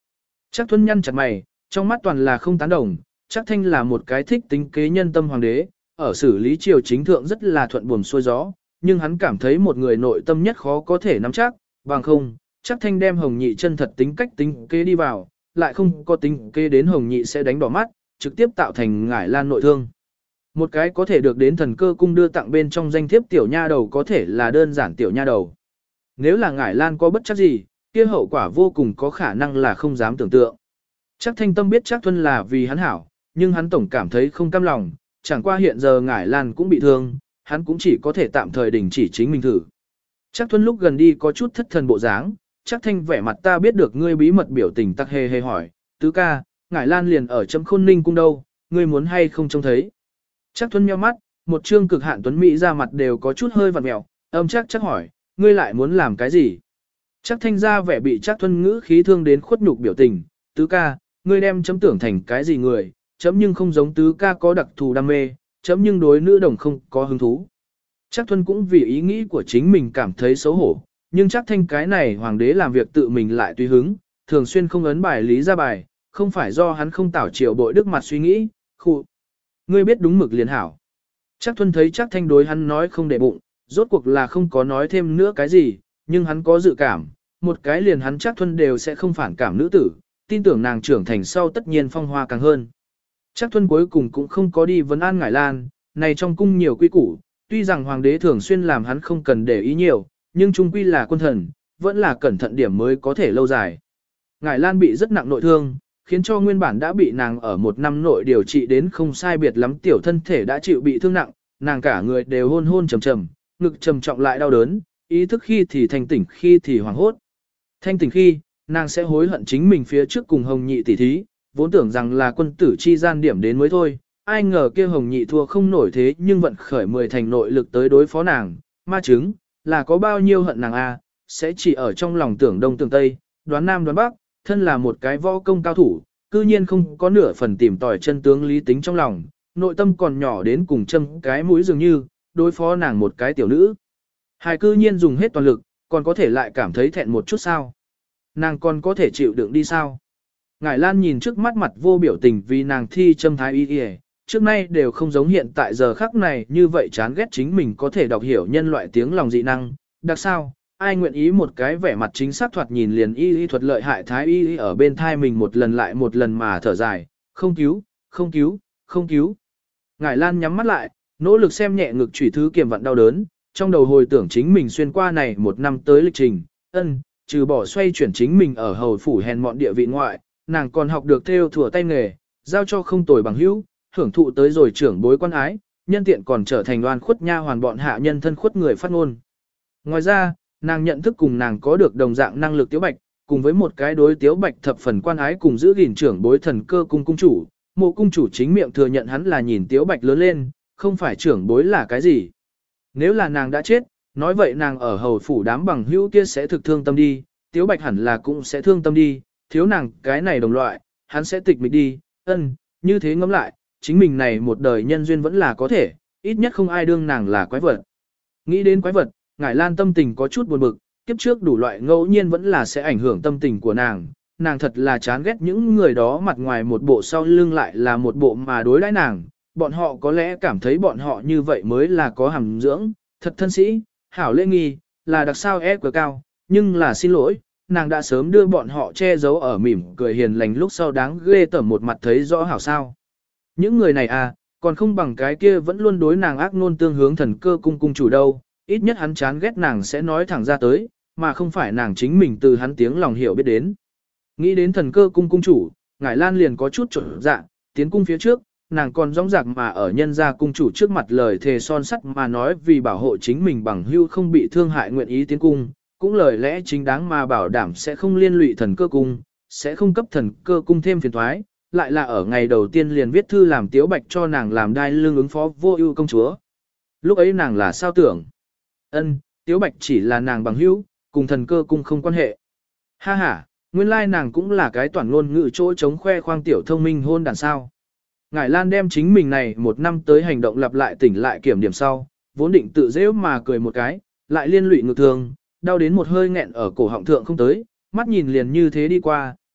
Chắc Thuân nhăn chặt mày, trong mắt toàn là không tán đồng, chắc Thanh là một cái thích tính kế nhân tâm hoàng đế, ở xử lý triều chính thượng rất là thuận buồm xuôi gió, nhưng hắn cảm thấy một người nội tâm nhất khó có thể nắm chắc, bằng không, chắc Thanh đem Hồng Nhị chân thật tính cách tính kế đi vào, lại không có tính kế đến Hồng Nhị sẽ đánh đỏ mắt, trực tiếp tạo thành ngải lan nội thương. Một cái có thể được đến thần cơ cung đưa tặng bên trong danh thiếp tiểu nha đầu có thể là đơn giản tiểu nha đầu. Nếu là ngải lan có bất chắc gì, kia hậu quả vô cùng có khả năng là không dám tưởng tượng. Chắc Thanh Tâm biết chắc Thuân là vì hắn hảo, nhưng hắn tổng cảm thấy không cam lòng, chẳng qua hiện giờ ngải lan cũng bị thương, hắn cũng chỉ có thể tạm thời đình chỉ chính mình thử. Chắc Thuân lúc gần đi có chút thất thần bộ dáng, chắc Thanh vẻ mặt ta biết được ngươi bí mật biểu tình tắc hề hề hỏi, tứ ca, ngải lan liền ở chấm khôn ninh cung đâu, ngươi muốn hay không trông thấy. Chắc Thuân nheo mắt, một trương cực hạn tuấn mỹ ra mặt đều có chút hơi vặn mẹo, âm chắc chắc hỏi, ngươi lại muốn làm cái gì? Chắc Thanh ra vẻ bị chắc Thuân ngữ khí thương đến khuất nhục biểu tình, tứ ca, ngươi đem chấm tưởng thành cái gì người, chấm nhưng không giống tứ ca có đặc thù đam mê, chấm nhưng đối nữ đồng không có hứng thú. Chắc Thuân cũng vì ý nghĩ của chính mình cảm thấy xấu hổ, nhưng chắc Thanh cái này hoàng đế làm việc tự mình lại tùy hứng, thường xuyên không ấn bài lý ra bài, không phải do hắn không tảo triệu bội đức mặt suy nghĩ, khu. Ngươi biết đúng mực liền hảo. Chắc Thuân thấy chắc Thanh đối hắn nói không để bụng, rốt cuộc là không có nói thêm nữa cái gì, nhưng hắn có dự cảm, một cái liền hắn chắc Thuân đều sẽ không phản cảm nữ tử, tin tưởng nàng trưởng thành sau tất nhiên phong hoa càng hơn. Chắc Thuân cuối cùng cũng không có đi vấn an ngải lan, này trong cung nhiều quy củ, tuy rằng hoàng đế thường xuyên làm hắn không cần để ý nhiều, nhưng trung quy là quân thần, vẫn là cẩn thận điểm mới có thể lâu dài. Ngải lan bị rất nặng nội thương, khiến cho nguyên bản đã bị nàng ở một năm nội điều trị đến không sai biệt lắm tiểu thân thể đã chịu bị thương nặng, nàng cả người đều hôn hôn trầm trầm, ngực trầm trọng lại đau đớn, ý thức khi thì thanh tỉnh khi thì hoảng hốt. Thanh tỉnh khi, nàng sẽ hối hận chính mình phía trước cùng Hồng Nhị tỉ thí, vốn tưởng rằng là quân tử chi gian điểm đến mới thôi, ai ngờ kia Hồng Nhị thua không nổi thế nhưng vận khởi mười thành nội lực tới đối phó nàng, ma chứng, là có bao nhiêu hận nàng a, sẽ chỉ ở trong lòng tưởng đông tưởng tây, đoán nam đoán bắc, thân là một cái võ công cao thủ, cư nhiên không có nửa phần tìm tòi chân tướng lý tính trong lòng, nội tâm còn nhỏ đến cùng châm cái mũi dường như, đối phó nàng một cái tiểu nữ. Hài cư nhiên dùng hết toàn lực, còn có thể lại cảm thấy thẹn một chút sao? Nàng còn có thể chịu đựng đi sao? Ngải Lan nhìn trước mắt mặt vô biểu tình vì nàng thi châm thái y y, trước nay đều không giống hiện tại giờ khắc này như vậy chán ghét chính mình có thể đọc hiểu nhân loại tiếng lòng dị năng, đặc sao, ai nguyện ý một cái vẻ mặt chính xác thoạt nhìn liền y y thuật lợi hại thái y y ở bên thai mình một lần lại một lần mà thở dài, không cứu, không cứu, không cứu. Ngải Lan nhắm mắt lại, nỗ lực xem nhẹ ngực chủy thứ kiềm vặn đau đớn, trong đầu hồi tưởng chính mình xuyên qua này một năm tới lịch trình, ân, trừ bỏ xoay chuyển chính mình ở hầu phủ hèn mọn địa vị ngoại, nàng còn học được theo thủa tay nghề, giao cho không tồi bằng hữu, hưởng thụ tới rồi trưởng bối quan ái, nhân tiện còn trở thành đoan khuất nha hoàn bọn hạ nhân thân khuất người phát ngôn. Ngoài ra, nàng nhận thức cùng nàng có được đồng dạng năng lực Tiếu Bạch, cùng với một cái đối Tiếu Bạch thập phần quan ái cùng giữ gìn trưởng bối thần cơ cung cung chủ, mộ cung chủ chính miệng thừa nhận hắn là nhìn Tiếu Bạch lớn lên, không phải trưởng bối là cái gì. Nếu là nàng đã chết, nói vậy nàng ở hầu phủ đám bằng hữu kia sẽ thực thương tâm đi, Tiếu Bạch hẳn là cũng sẽ thương tâm đi, thiếu nàng cái này đồng loại, hắn sẽ tịch mịch đi, ân, như thế ngẫm lại, chính mình này một đời nhân duyên vẫn là có thể, ít nhất không ai đương nàng là quái vật. Nghĩ đến quái vật, Ngải Lan tâm tình có chút buồn bực, kiếp trước đủ loại ngẫu nhiên vẫn là sẽ ảnh hưởng tâm tình của nàng, nàng thật là chán ghét những người đó mặt ngoài một bộ sau lưng lại là một bộ mà đối đãi nàng, bọn họ có lẽ cảm thấy bọn họ như vậy mới là có hàm dưỡng, thật thân sĩ, hảo lễ nghi, là đặc sao ép cờ cao, nhưng là xin lỗi, nàng đã sớm đưa bọn họ che giấu ở mỉm cười hiền lành lúc sau đáng ghê tởm một mặt thấy rõ hảo sao. Những người này à, còn không bằng cái kia vẫn luôn đối nàng ác nôn tương hướng thần cơ cung cung chủ đâu, ít nhất hắn chán ghét nàng sẽ nói thẳng ra tới, mà không phải nàng chính mình từ hắn tiếng lòng hiểu biết đến. Nghĩ đến thần cơ cung cung chủ, Ngải Lan liền có chút trở dạ, tiến cung phía trước, nàng còn rõng rạc mà ở nhân gia cung chủ trước mặt lời thề son sắt mà nói vì bảo hộ chính mình bằng hưu không bị thương hại nguyện ý tiến cung, cũng lời lẽ chính đáng mà bảo đảm sẽ không liên lụy thần cơ cung, sẽ không cấp thần cơ cung thêm phiền thoái, lại là ở ngày đầu tiên liền viết thư làm Tiếu Bạch cho nàng làm đai lưng ứng phó vô ưu công chúa. Lúc ấy nàng là sao tưởng? Ân, Tiếu Bạch chỉ là nàng bằng hữu, cùng thần cơ cung không quan hệ. Ha ha, nguyên lai nàng cũng là cái toàn ngôn ngữ chỗ chống khoe khoang tiểu thông minh hôn đàn sao. Ngải Lan đem chính mình này một năm tới hành động lặp lại tỉnh lại kiểm điểm sau, vốn định tự dễ mà cười một cái, lại liên lụy ngược thường, đau đến một hơi nghẹn ở cổ họng thượng không tới, mắt nhìn liền như thế đi qua,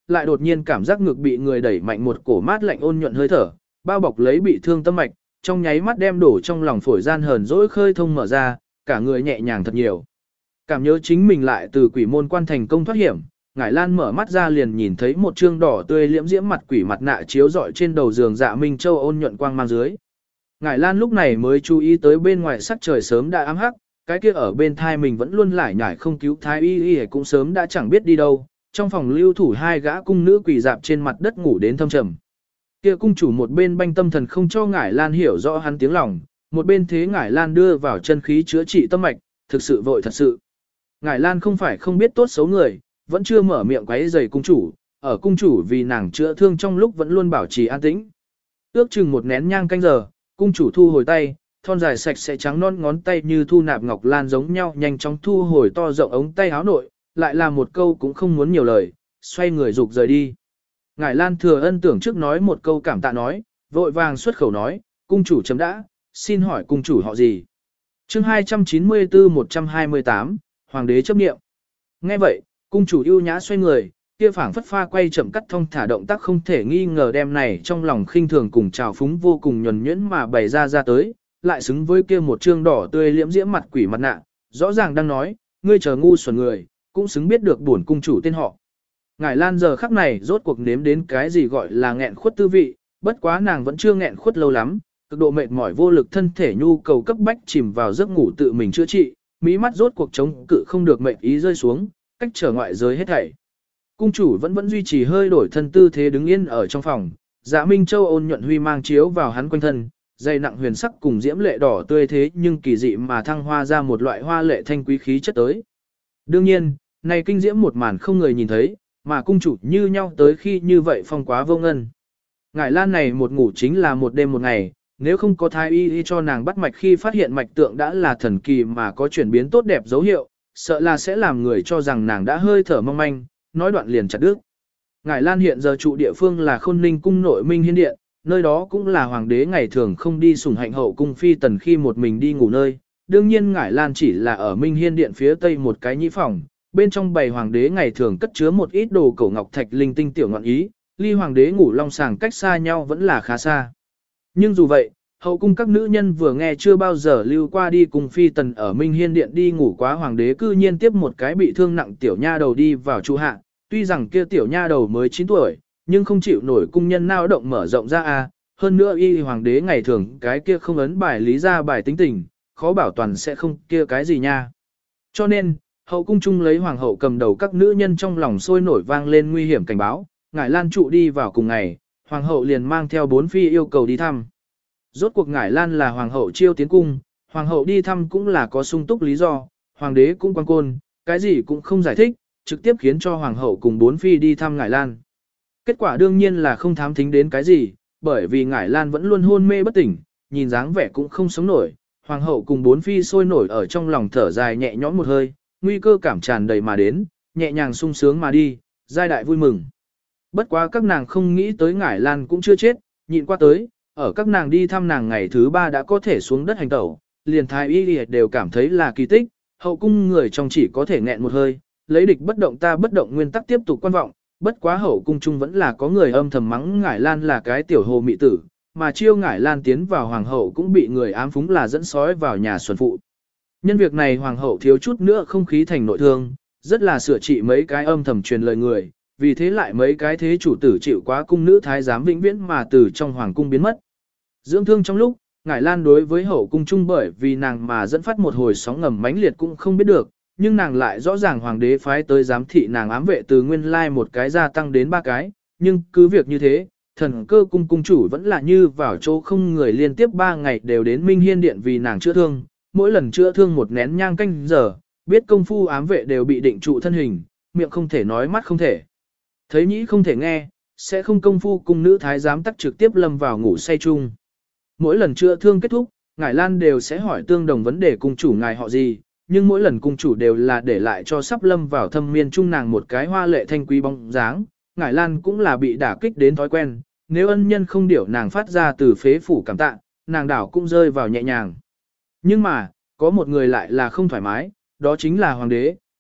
lại đột nhiên cảm giác ngực bị người đẩy mạnh một cổ mát lạnh ôn nhuận hơi thở, bao bọc lấy bị thương tâm mạch, trong nháy mắt đem đổ trong lòng phổi gian hờn dỗi khơi thông mở ra, cả người nhẹ nhàng thật nhiều. Cảm nhớ chính mình lại từ quỷ môn quan thành công thoát hiểm, Ngải Lan mở mắt ra liền nhìn thấy một trương đỏ tươi liễm diễm mặt quỷ mặt nạ chiếu rọi trên đầu giường Dạ Minh Châu ôn nhuận quang mang dưới. Ngải Lan lúc này mới chú ý tới bên ngoài sắc trời sớm đã ám hắc, cái kia ở bên thai mình vẫn luôn lải nhải không cứu thái y y cũng sớm đã chẳng biết đi đâu. Trong phòng lưu thủ hai gã cung nữ quỳ dạp trên mặt đất ngủ đến thâm trầm. Kia cung chủ một bên banh tâm thần không cho Ngải Lan hiểu rõ hắn tiếng lòng, một bên thế Ngải Lan đưa vào chân khí chữa trị tâm mạch, thực sự vội thật sự. Ngải Lan không phải không biết tốt xấu người, vẫn chưa mở miệng quấy rầy cung chủ, ở cung chủ vì nàng chữa thương trong lúc vẫn luôn bảo trì an tĩnh. Ước chừng một nén nhang canh giờ, cung chủ thu hồi tay, thon dài sạch sẽ trắng non ngón tay như thu nạp ngọc lan giống nhau nhanh chóng thu hồi to rộng ống tay áo nội, lại là một câu cũng không muốn nhiều lời, xoay người dục rời đi. Ngải Lan thừa ân tưởng trước nói một câu cảm tạ nói, vội vàng xuất khẩu nói, cung chủ chấm đã, xin hỏi cung chủ họ gì? Chương hai trăm chín mươi tư một trăm hai mươi tám, Hoàng đế chấp niệm. Nghe vậy, cung chủ ưu nhã xoay người, kia phảng phất pha quay chậm cắt thông thả động tác không thể nghi ngờ đem này trong lòng khinh thường cùng trào phúng vô cùng nhuần nhuyễn mà bày ra ra tới, lại xứng với kia một trương đỏ tươi liễm diễm mặt quỷ mặt nạ, rõ ràng đang nói, ngươi chờ ngu xuẩn người, cũng xứng biết được bổn cung chủ tên họ. Ngải Lan giờ khắc này rốt cuộc nếm đến cái gì gọi là nghẹn khuất tư vị, bất quá nàng vẫn chưa nghẹn khuất lâu lắm, cực độ mệt mỏi vô lực thân thể nhu cầu cấp bách chìm vào giấc ngủ tự mình chữa trị, mỹ mắt rốt cuộc chống cự không được mệt ý rơi xuống, cách trở ngoại giới hết thảy. Cung chủ vẫn vẫn duy trì hơi đổi thân tư thế đứng yên ở trong phòng, Dạ Minh Châu ôn nhuận huy mang chiếu vào hắn quanh thân, dày nặng huyền sắc cùng diễm lệ đỏ tươi thế nhưng kỳ dị mà thăng hoa ra một loại hoa lệ thanh quý khí chất tới. Đương nhiên, này kinh diễm một màn không người nhìn thấy, mà cung chủ như nhau tới khi như vậy phong quá vô ngân. Ngải Lan này một ngủ chính là một đêm một ngày, nếu không có thái y y cho nàng bắt mạch khi phát hiện mạch tượng đã là thần kỳ mà có chuyển biến tốt đẹp dấu hiệu, sợ là sẽ làm người cho rằng nàng đã hơi thở mong manh, nói đoạn liền chặt đứt. Ngải Lan hiện giờ trụ địa phương là Khôn Ninh cung nội Minh Hiên điện, nơi đó cũng là hoàng đế ngày thường không đi sủng hạnh hậu cung phi tần khi một mình đi ngủ nơi. Đương nhiên Ngải Lan chỉ là ở Minh Hiên điện phía tây một cái nhĩ phòng, bên trong bày hoàng đế ngày thường cất chứa một ít đồ cổ ngọc thạch linh tinh tiểu ngọn ý, ly hoàng đế ngủ long sàng cách xa nhau vẫn là khá xa. Nhưng dù vậy, hậu cung các nữ nhân vừa nghe chưa bao giờ lưu qua đi cùng phi tần ở Minh Hiên điện đi ngủ quá hoàng đế cư nhiên tiếp một cái bị thương nặng tiểu nha đầu đi vào trụ hạ, tuy rằng kia tiểu nha đầu mới chín tuổi, nhưng không chịu nổi cung nhân nao động mở rộng ra a, hơn nữa y hoàng đế ngày thường cái kia không ấn bài lý ra bài tính tình, khó bảo toàn sẽ không kia cái gì nha. Cho nên, hậu cung chung lấy hoàng hậu cầm đầu các nữ nhân trong lòng sôi nổi vang lên nguy hiểm cảnh báo, Ngải Lan trụ đi vào cùng ngày, hoàng hậu liền mang theo bốn phi yêu cầu đi thăm. Rốt cuộc Ngải Lan là hoàng hậu chiêu tiến cung, hoàng hậu đi thăm cũng là có sung túc lý do, hoàng đế cũng quan côn, cái gì cũng không giải thích, trực tiếp khiến cho hoàng hậu cùng bốn phi đi thăm Ngải Lan. Kết quả đương nhiên là không thám thính đến cái gì, bởi vì Ngải Lan vẫn luôn hôn mê bất tỉnh, nhìn dáng vẻ cũng không sống nổi, hoàng hậu cùng bốn phi sôi nổi ở trong lòng thở dài nhẹ nhõm một hơi, nguy cơ cảm tràn đầy mà đến, nhẹ nhàng sung sướng mà đi, giai đại vui mừng. Bất quá các nàng không nghĩ tới Ngải Lan cũng chưa chết, nhịn qua tới, ở các nàng đi thăm nàng ngày thứ ba đã có thể xuống đất hành tẩu, liền thái y đều cảm thấy là kỳ tích, hậu cung người trong chỉ có thể nghẹn một hơi, lấy địch bất động ta bất động nguyên tắc tiếp tục quan vọng, bất quá hậu cung chung vẫn là có người âm thầm mắng Ngải Lan là cái tiểu hồ mị tử, mà chiêu Ngải Lan tiến vào hoàng hậu cũng bị người ám phúng là dẫn sói vào nhà xuân phụ. Nhân việc này hoàng hậu thiếu chút nữa không khí thành nội thương, rất là sửa trị mấy cái âm thầm truyền lời người, vì thế lại mấy cái thế chủ tử chịu quá cung nữ thái giám vĩnh viễn mà từ trong hoàng cung biến mất. Dưỡng thương trong lúc, Ngải Lan đối với hậu cung chung bởi vì nàng mà dẫn phát một hồi sóng ngầm mãnh liệt cũng không biết được, nhưng nàng lại rõ ràng hoàng đế phái tới giám thị nàng ám vệ từ nguyên lai một cái gia tăng đến ba cái, nhưng cứ việc như thế, thần cơ cung cung chủ vẫn là như vào chỗ không người liên tiếp ba ngày đều đến Minh Hiên điện vì nàng chữa thương, mỗi lần chữa thương một nén nhang canh giờ, biết công phu ám vệ đều bị định trụ thân hình, miệng không thể nói mắt không thể thấy nhĩ không thể nghe, sẽ không công phu cung nữ thái giám tắc trực tiếp lâm vào ngủ say chung. Mỗi lần chữa thương kết thúc, Ngải Lan đều sẽ hỏi tương đồng vấn đề cung chủ ngài họ gì, nhưng mỗi lần cung chủ đều là để lại cho sắp lâm vào thâm miên chung nàng một cái hoa lệ thanh quý bóng dáng. Ngải Lan cũng là bị đả kích đến thói quen, nếu ân nhân không điểu nàng phát ra từ phế phủ cảm tạ, nàng đảo cũng rơi vào nhẹ nhàng. Nhưng mà, có một người lại là không thoải mái, đó chính là hoàng đế,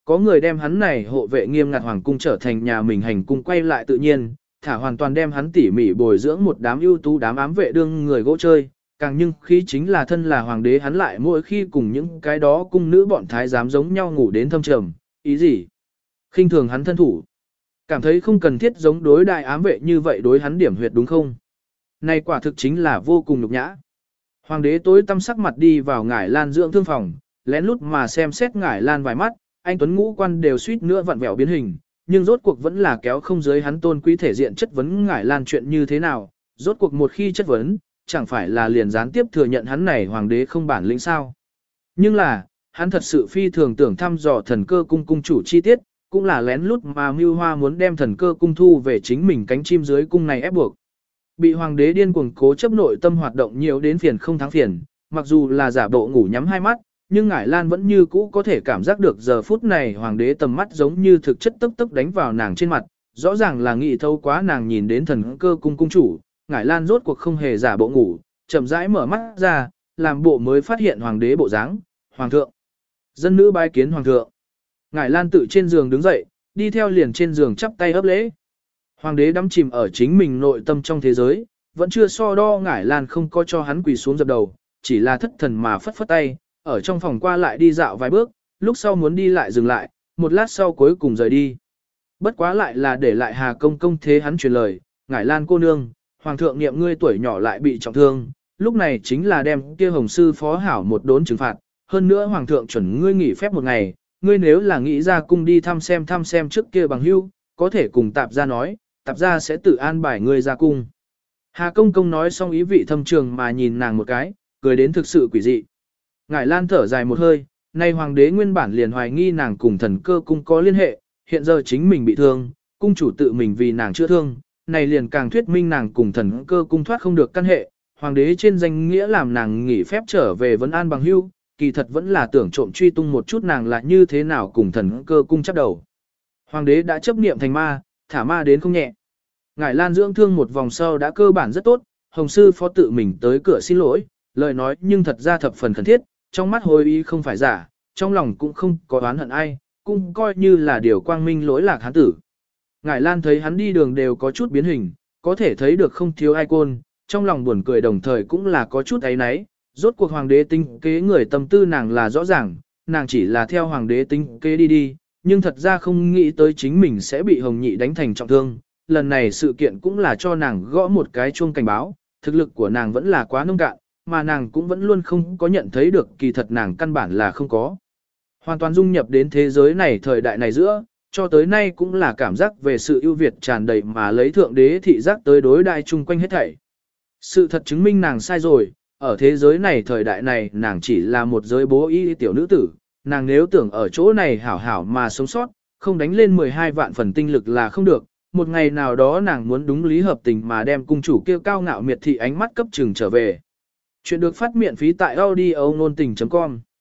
có người đem hắn này hộ vệ nghiêm ngặt hoàng cung trở thành nhà mình hành cung quay lại tự nhiên, thả hoàn toàn đem hắn tỉ mỉ bồi dưỡng một đám ưu tú đám ám vệ đương người gỗ chơi, càng nhưng khi chính là thân là hoàng đế hắn lại mỗi khi cùng những cái đó cung nữ bọn thái giám giống nhau ngủ đến thâm trầm, ý gì? Khinh thường hắn thân thủ. Cảm thấy không cần thiết giống đối đại ám vệ như vậy đối hắn điểm huyệt đúng không? Này quả thực chính là vô cùng nhục nhã. Hoàng đế tối tăm sắc mặt đi vào ngải lan dưỡng thương phòng, lén lút mà xem xét ngải lan vài mắt, anh tuấn ngũ quan đều suýt nữa vặn vẹo biến hình, nhưng rốt cuộc vẫn là kéo không dưới hắn tôn quý thể diện chất vấn ngải lan chuyện như thế nào, rốt cuộc một khi chất vấn, chẳng phải là liền gián tiếp thừa nhận hắn này hoàng đế không bản lĩnh sao. Nhưng là, hắn thật sự phi thường tưởng thăm dò thần cơ cung cung chủ chi tiết, cũng là lén lút mà mưu hoa muốn đem thần cơ cung thu về chính mình cánh chim dưới cung này ép buộc. Bị hoàng đế điên cuồng cố chấp nội tâm hoạt động nhiều đến phiền không thắng phiền, mặc dù là giả bộ ngủ nhắm hai mắt, nhưng ngải lan vẫn như cũ có thể cảm giác được giờ phút này hoàng đế tầm mắt giống như thực chất tức tức đánh vào nàng trên mặt, rõ ràng là nghĩ thâu quá nàng nhìn đến thần cơ cung cung chủ, ngải lan rốt cuộc không hề giả bộ ngủ, chậm rãi mở mắt ra, làm bộ mới phát hiện hoàng đế bộ dáng, hoàng thượng. Dân nữ bái kiến hoàng thượng. Ngải lan tự trên giường đứng dậy, đi theo liền trên giường chắp tay ấp lễ. Hoàng đế đắm chìm ở chính mình nội tâm trong thế giới, vẫn chưa so đo ngải lan không có cho hắn quỳ xuống dập đầu, chỉ là thất thần mà phất phất tay, ở trong phòng qua lại đi dạo vài bước, lúc sau muốn đi lại dừng lại, một lát sau cuối cùng rời đi. Bất quá lại là để lại Hà Công công thế hắn truyền lời, ngải lan cô nương, hoàng thượng niệm ngươi tuổi nhỏ lại bị trọng thương, lúc này chính là đem kia hồng sư phó hảo một đốn trừng phạt, hơn nữa hoàng thượng chuẩn ngươi nghỉ phép một ngày, ngươi nếu là nghĩ ra cung đi thăm xem thăm xem trước kia bằng hưu, có thể cùng tạp gia nói, tạp gia sẽ tự an bài ngươi ra cung. Hà công công nói xong ý vị thâm trường mà nhìn nàng một cái, cười đến thực sự quỷ dị. Ngải lan thở dài một hơi, nay hoàng đế nguyên bản liền hoài nghi nàng cùng thần cơ cung có liên hệ, hiện giờ chính mình bị thương, cung chủ tự mình vì nàng chữa thương, này liền càng thuyết minh nàng cùng thần cơ cung thoát không được căn hệ, hoàng đế trên danh nghĩa làm nàng nghỉ phép trở về vấn an bằng hưu, kỳ thật vẫn là tưởng trộm truy tung một chút nàng là như thế nào cùng thần cơ cung chấp đầu. Hoàng đế đã chấp niệm thành ma, thả ma đến không nhẹ. Ngải lan dưỡng thương một vòng sau đã cơ bản rất tốt, hồng sư phó tự mình tới cửa xin lỗi, lời nói nhưng thật ra thập phần khẩn thiết, trong mắt hồi ý không phải giả, trong lòng cũng không có oán hận ai, cũng coi như là điều quang minh lỗi lạc hắn tử. Ngải lan thấy hắn đi đường đều có chút biến hình, có thể thấy được không thiếu ai côn, trong lòng buồn cười đồng thời cũng là có chút ấy náy, rốt cuộc hoàng đế tinh kế người tâm tư nàng là rõ ràng, nàng chỉ là theo hoàng đế tinh kế đi đi, nhưng thật ra không nghĩ tới chính mình sẽ bị hồng nhị đánh thành trọng thương. Lần này sự kiện cũng là cho nàng gõ một cái chuông cảnh báo, thực lực của nàng vẫn là quá nông cạn, mà nàng cũng vẫn luôn không có nhận thấy được kỳ thật nàng căn bản là không có. Hoàn toàn dung nhập đến thế giới này thời đại này giữa, cho tới nay cũng là cảm giác về sự ưu việt tràn đầy mà lấy thượng đế thị giác tới đối đại chung quanh hết thảy. Sự thật chứng minh nàng sai rồi, ở thế giới này thời đại này nàng chỉ là một giới bố y tiểu nữ tử, nàng nếu tưởng ở chỗ này hảo hảo mà sống sót, không đánh lên mười hai vạn phần tinh lực là không được. Một ngày nào đó nàng muốn đúng lý hợp tình mà đem cung chủ kêu cao ngạo miệt thị ánh mắt cấp trừng trở về. Chuyện được phát miễn phí tại audio nôn tình chấm com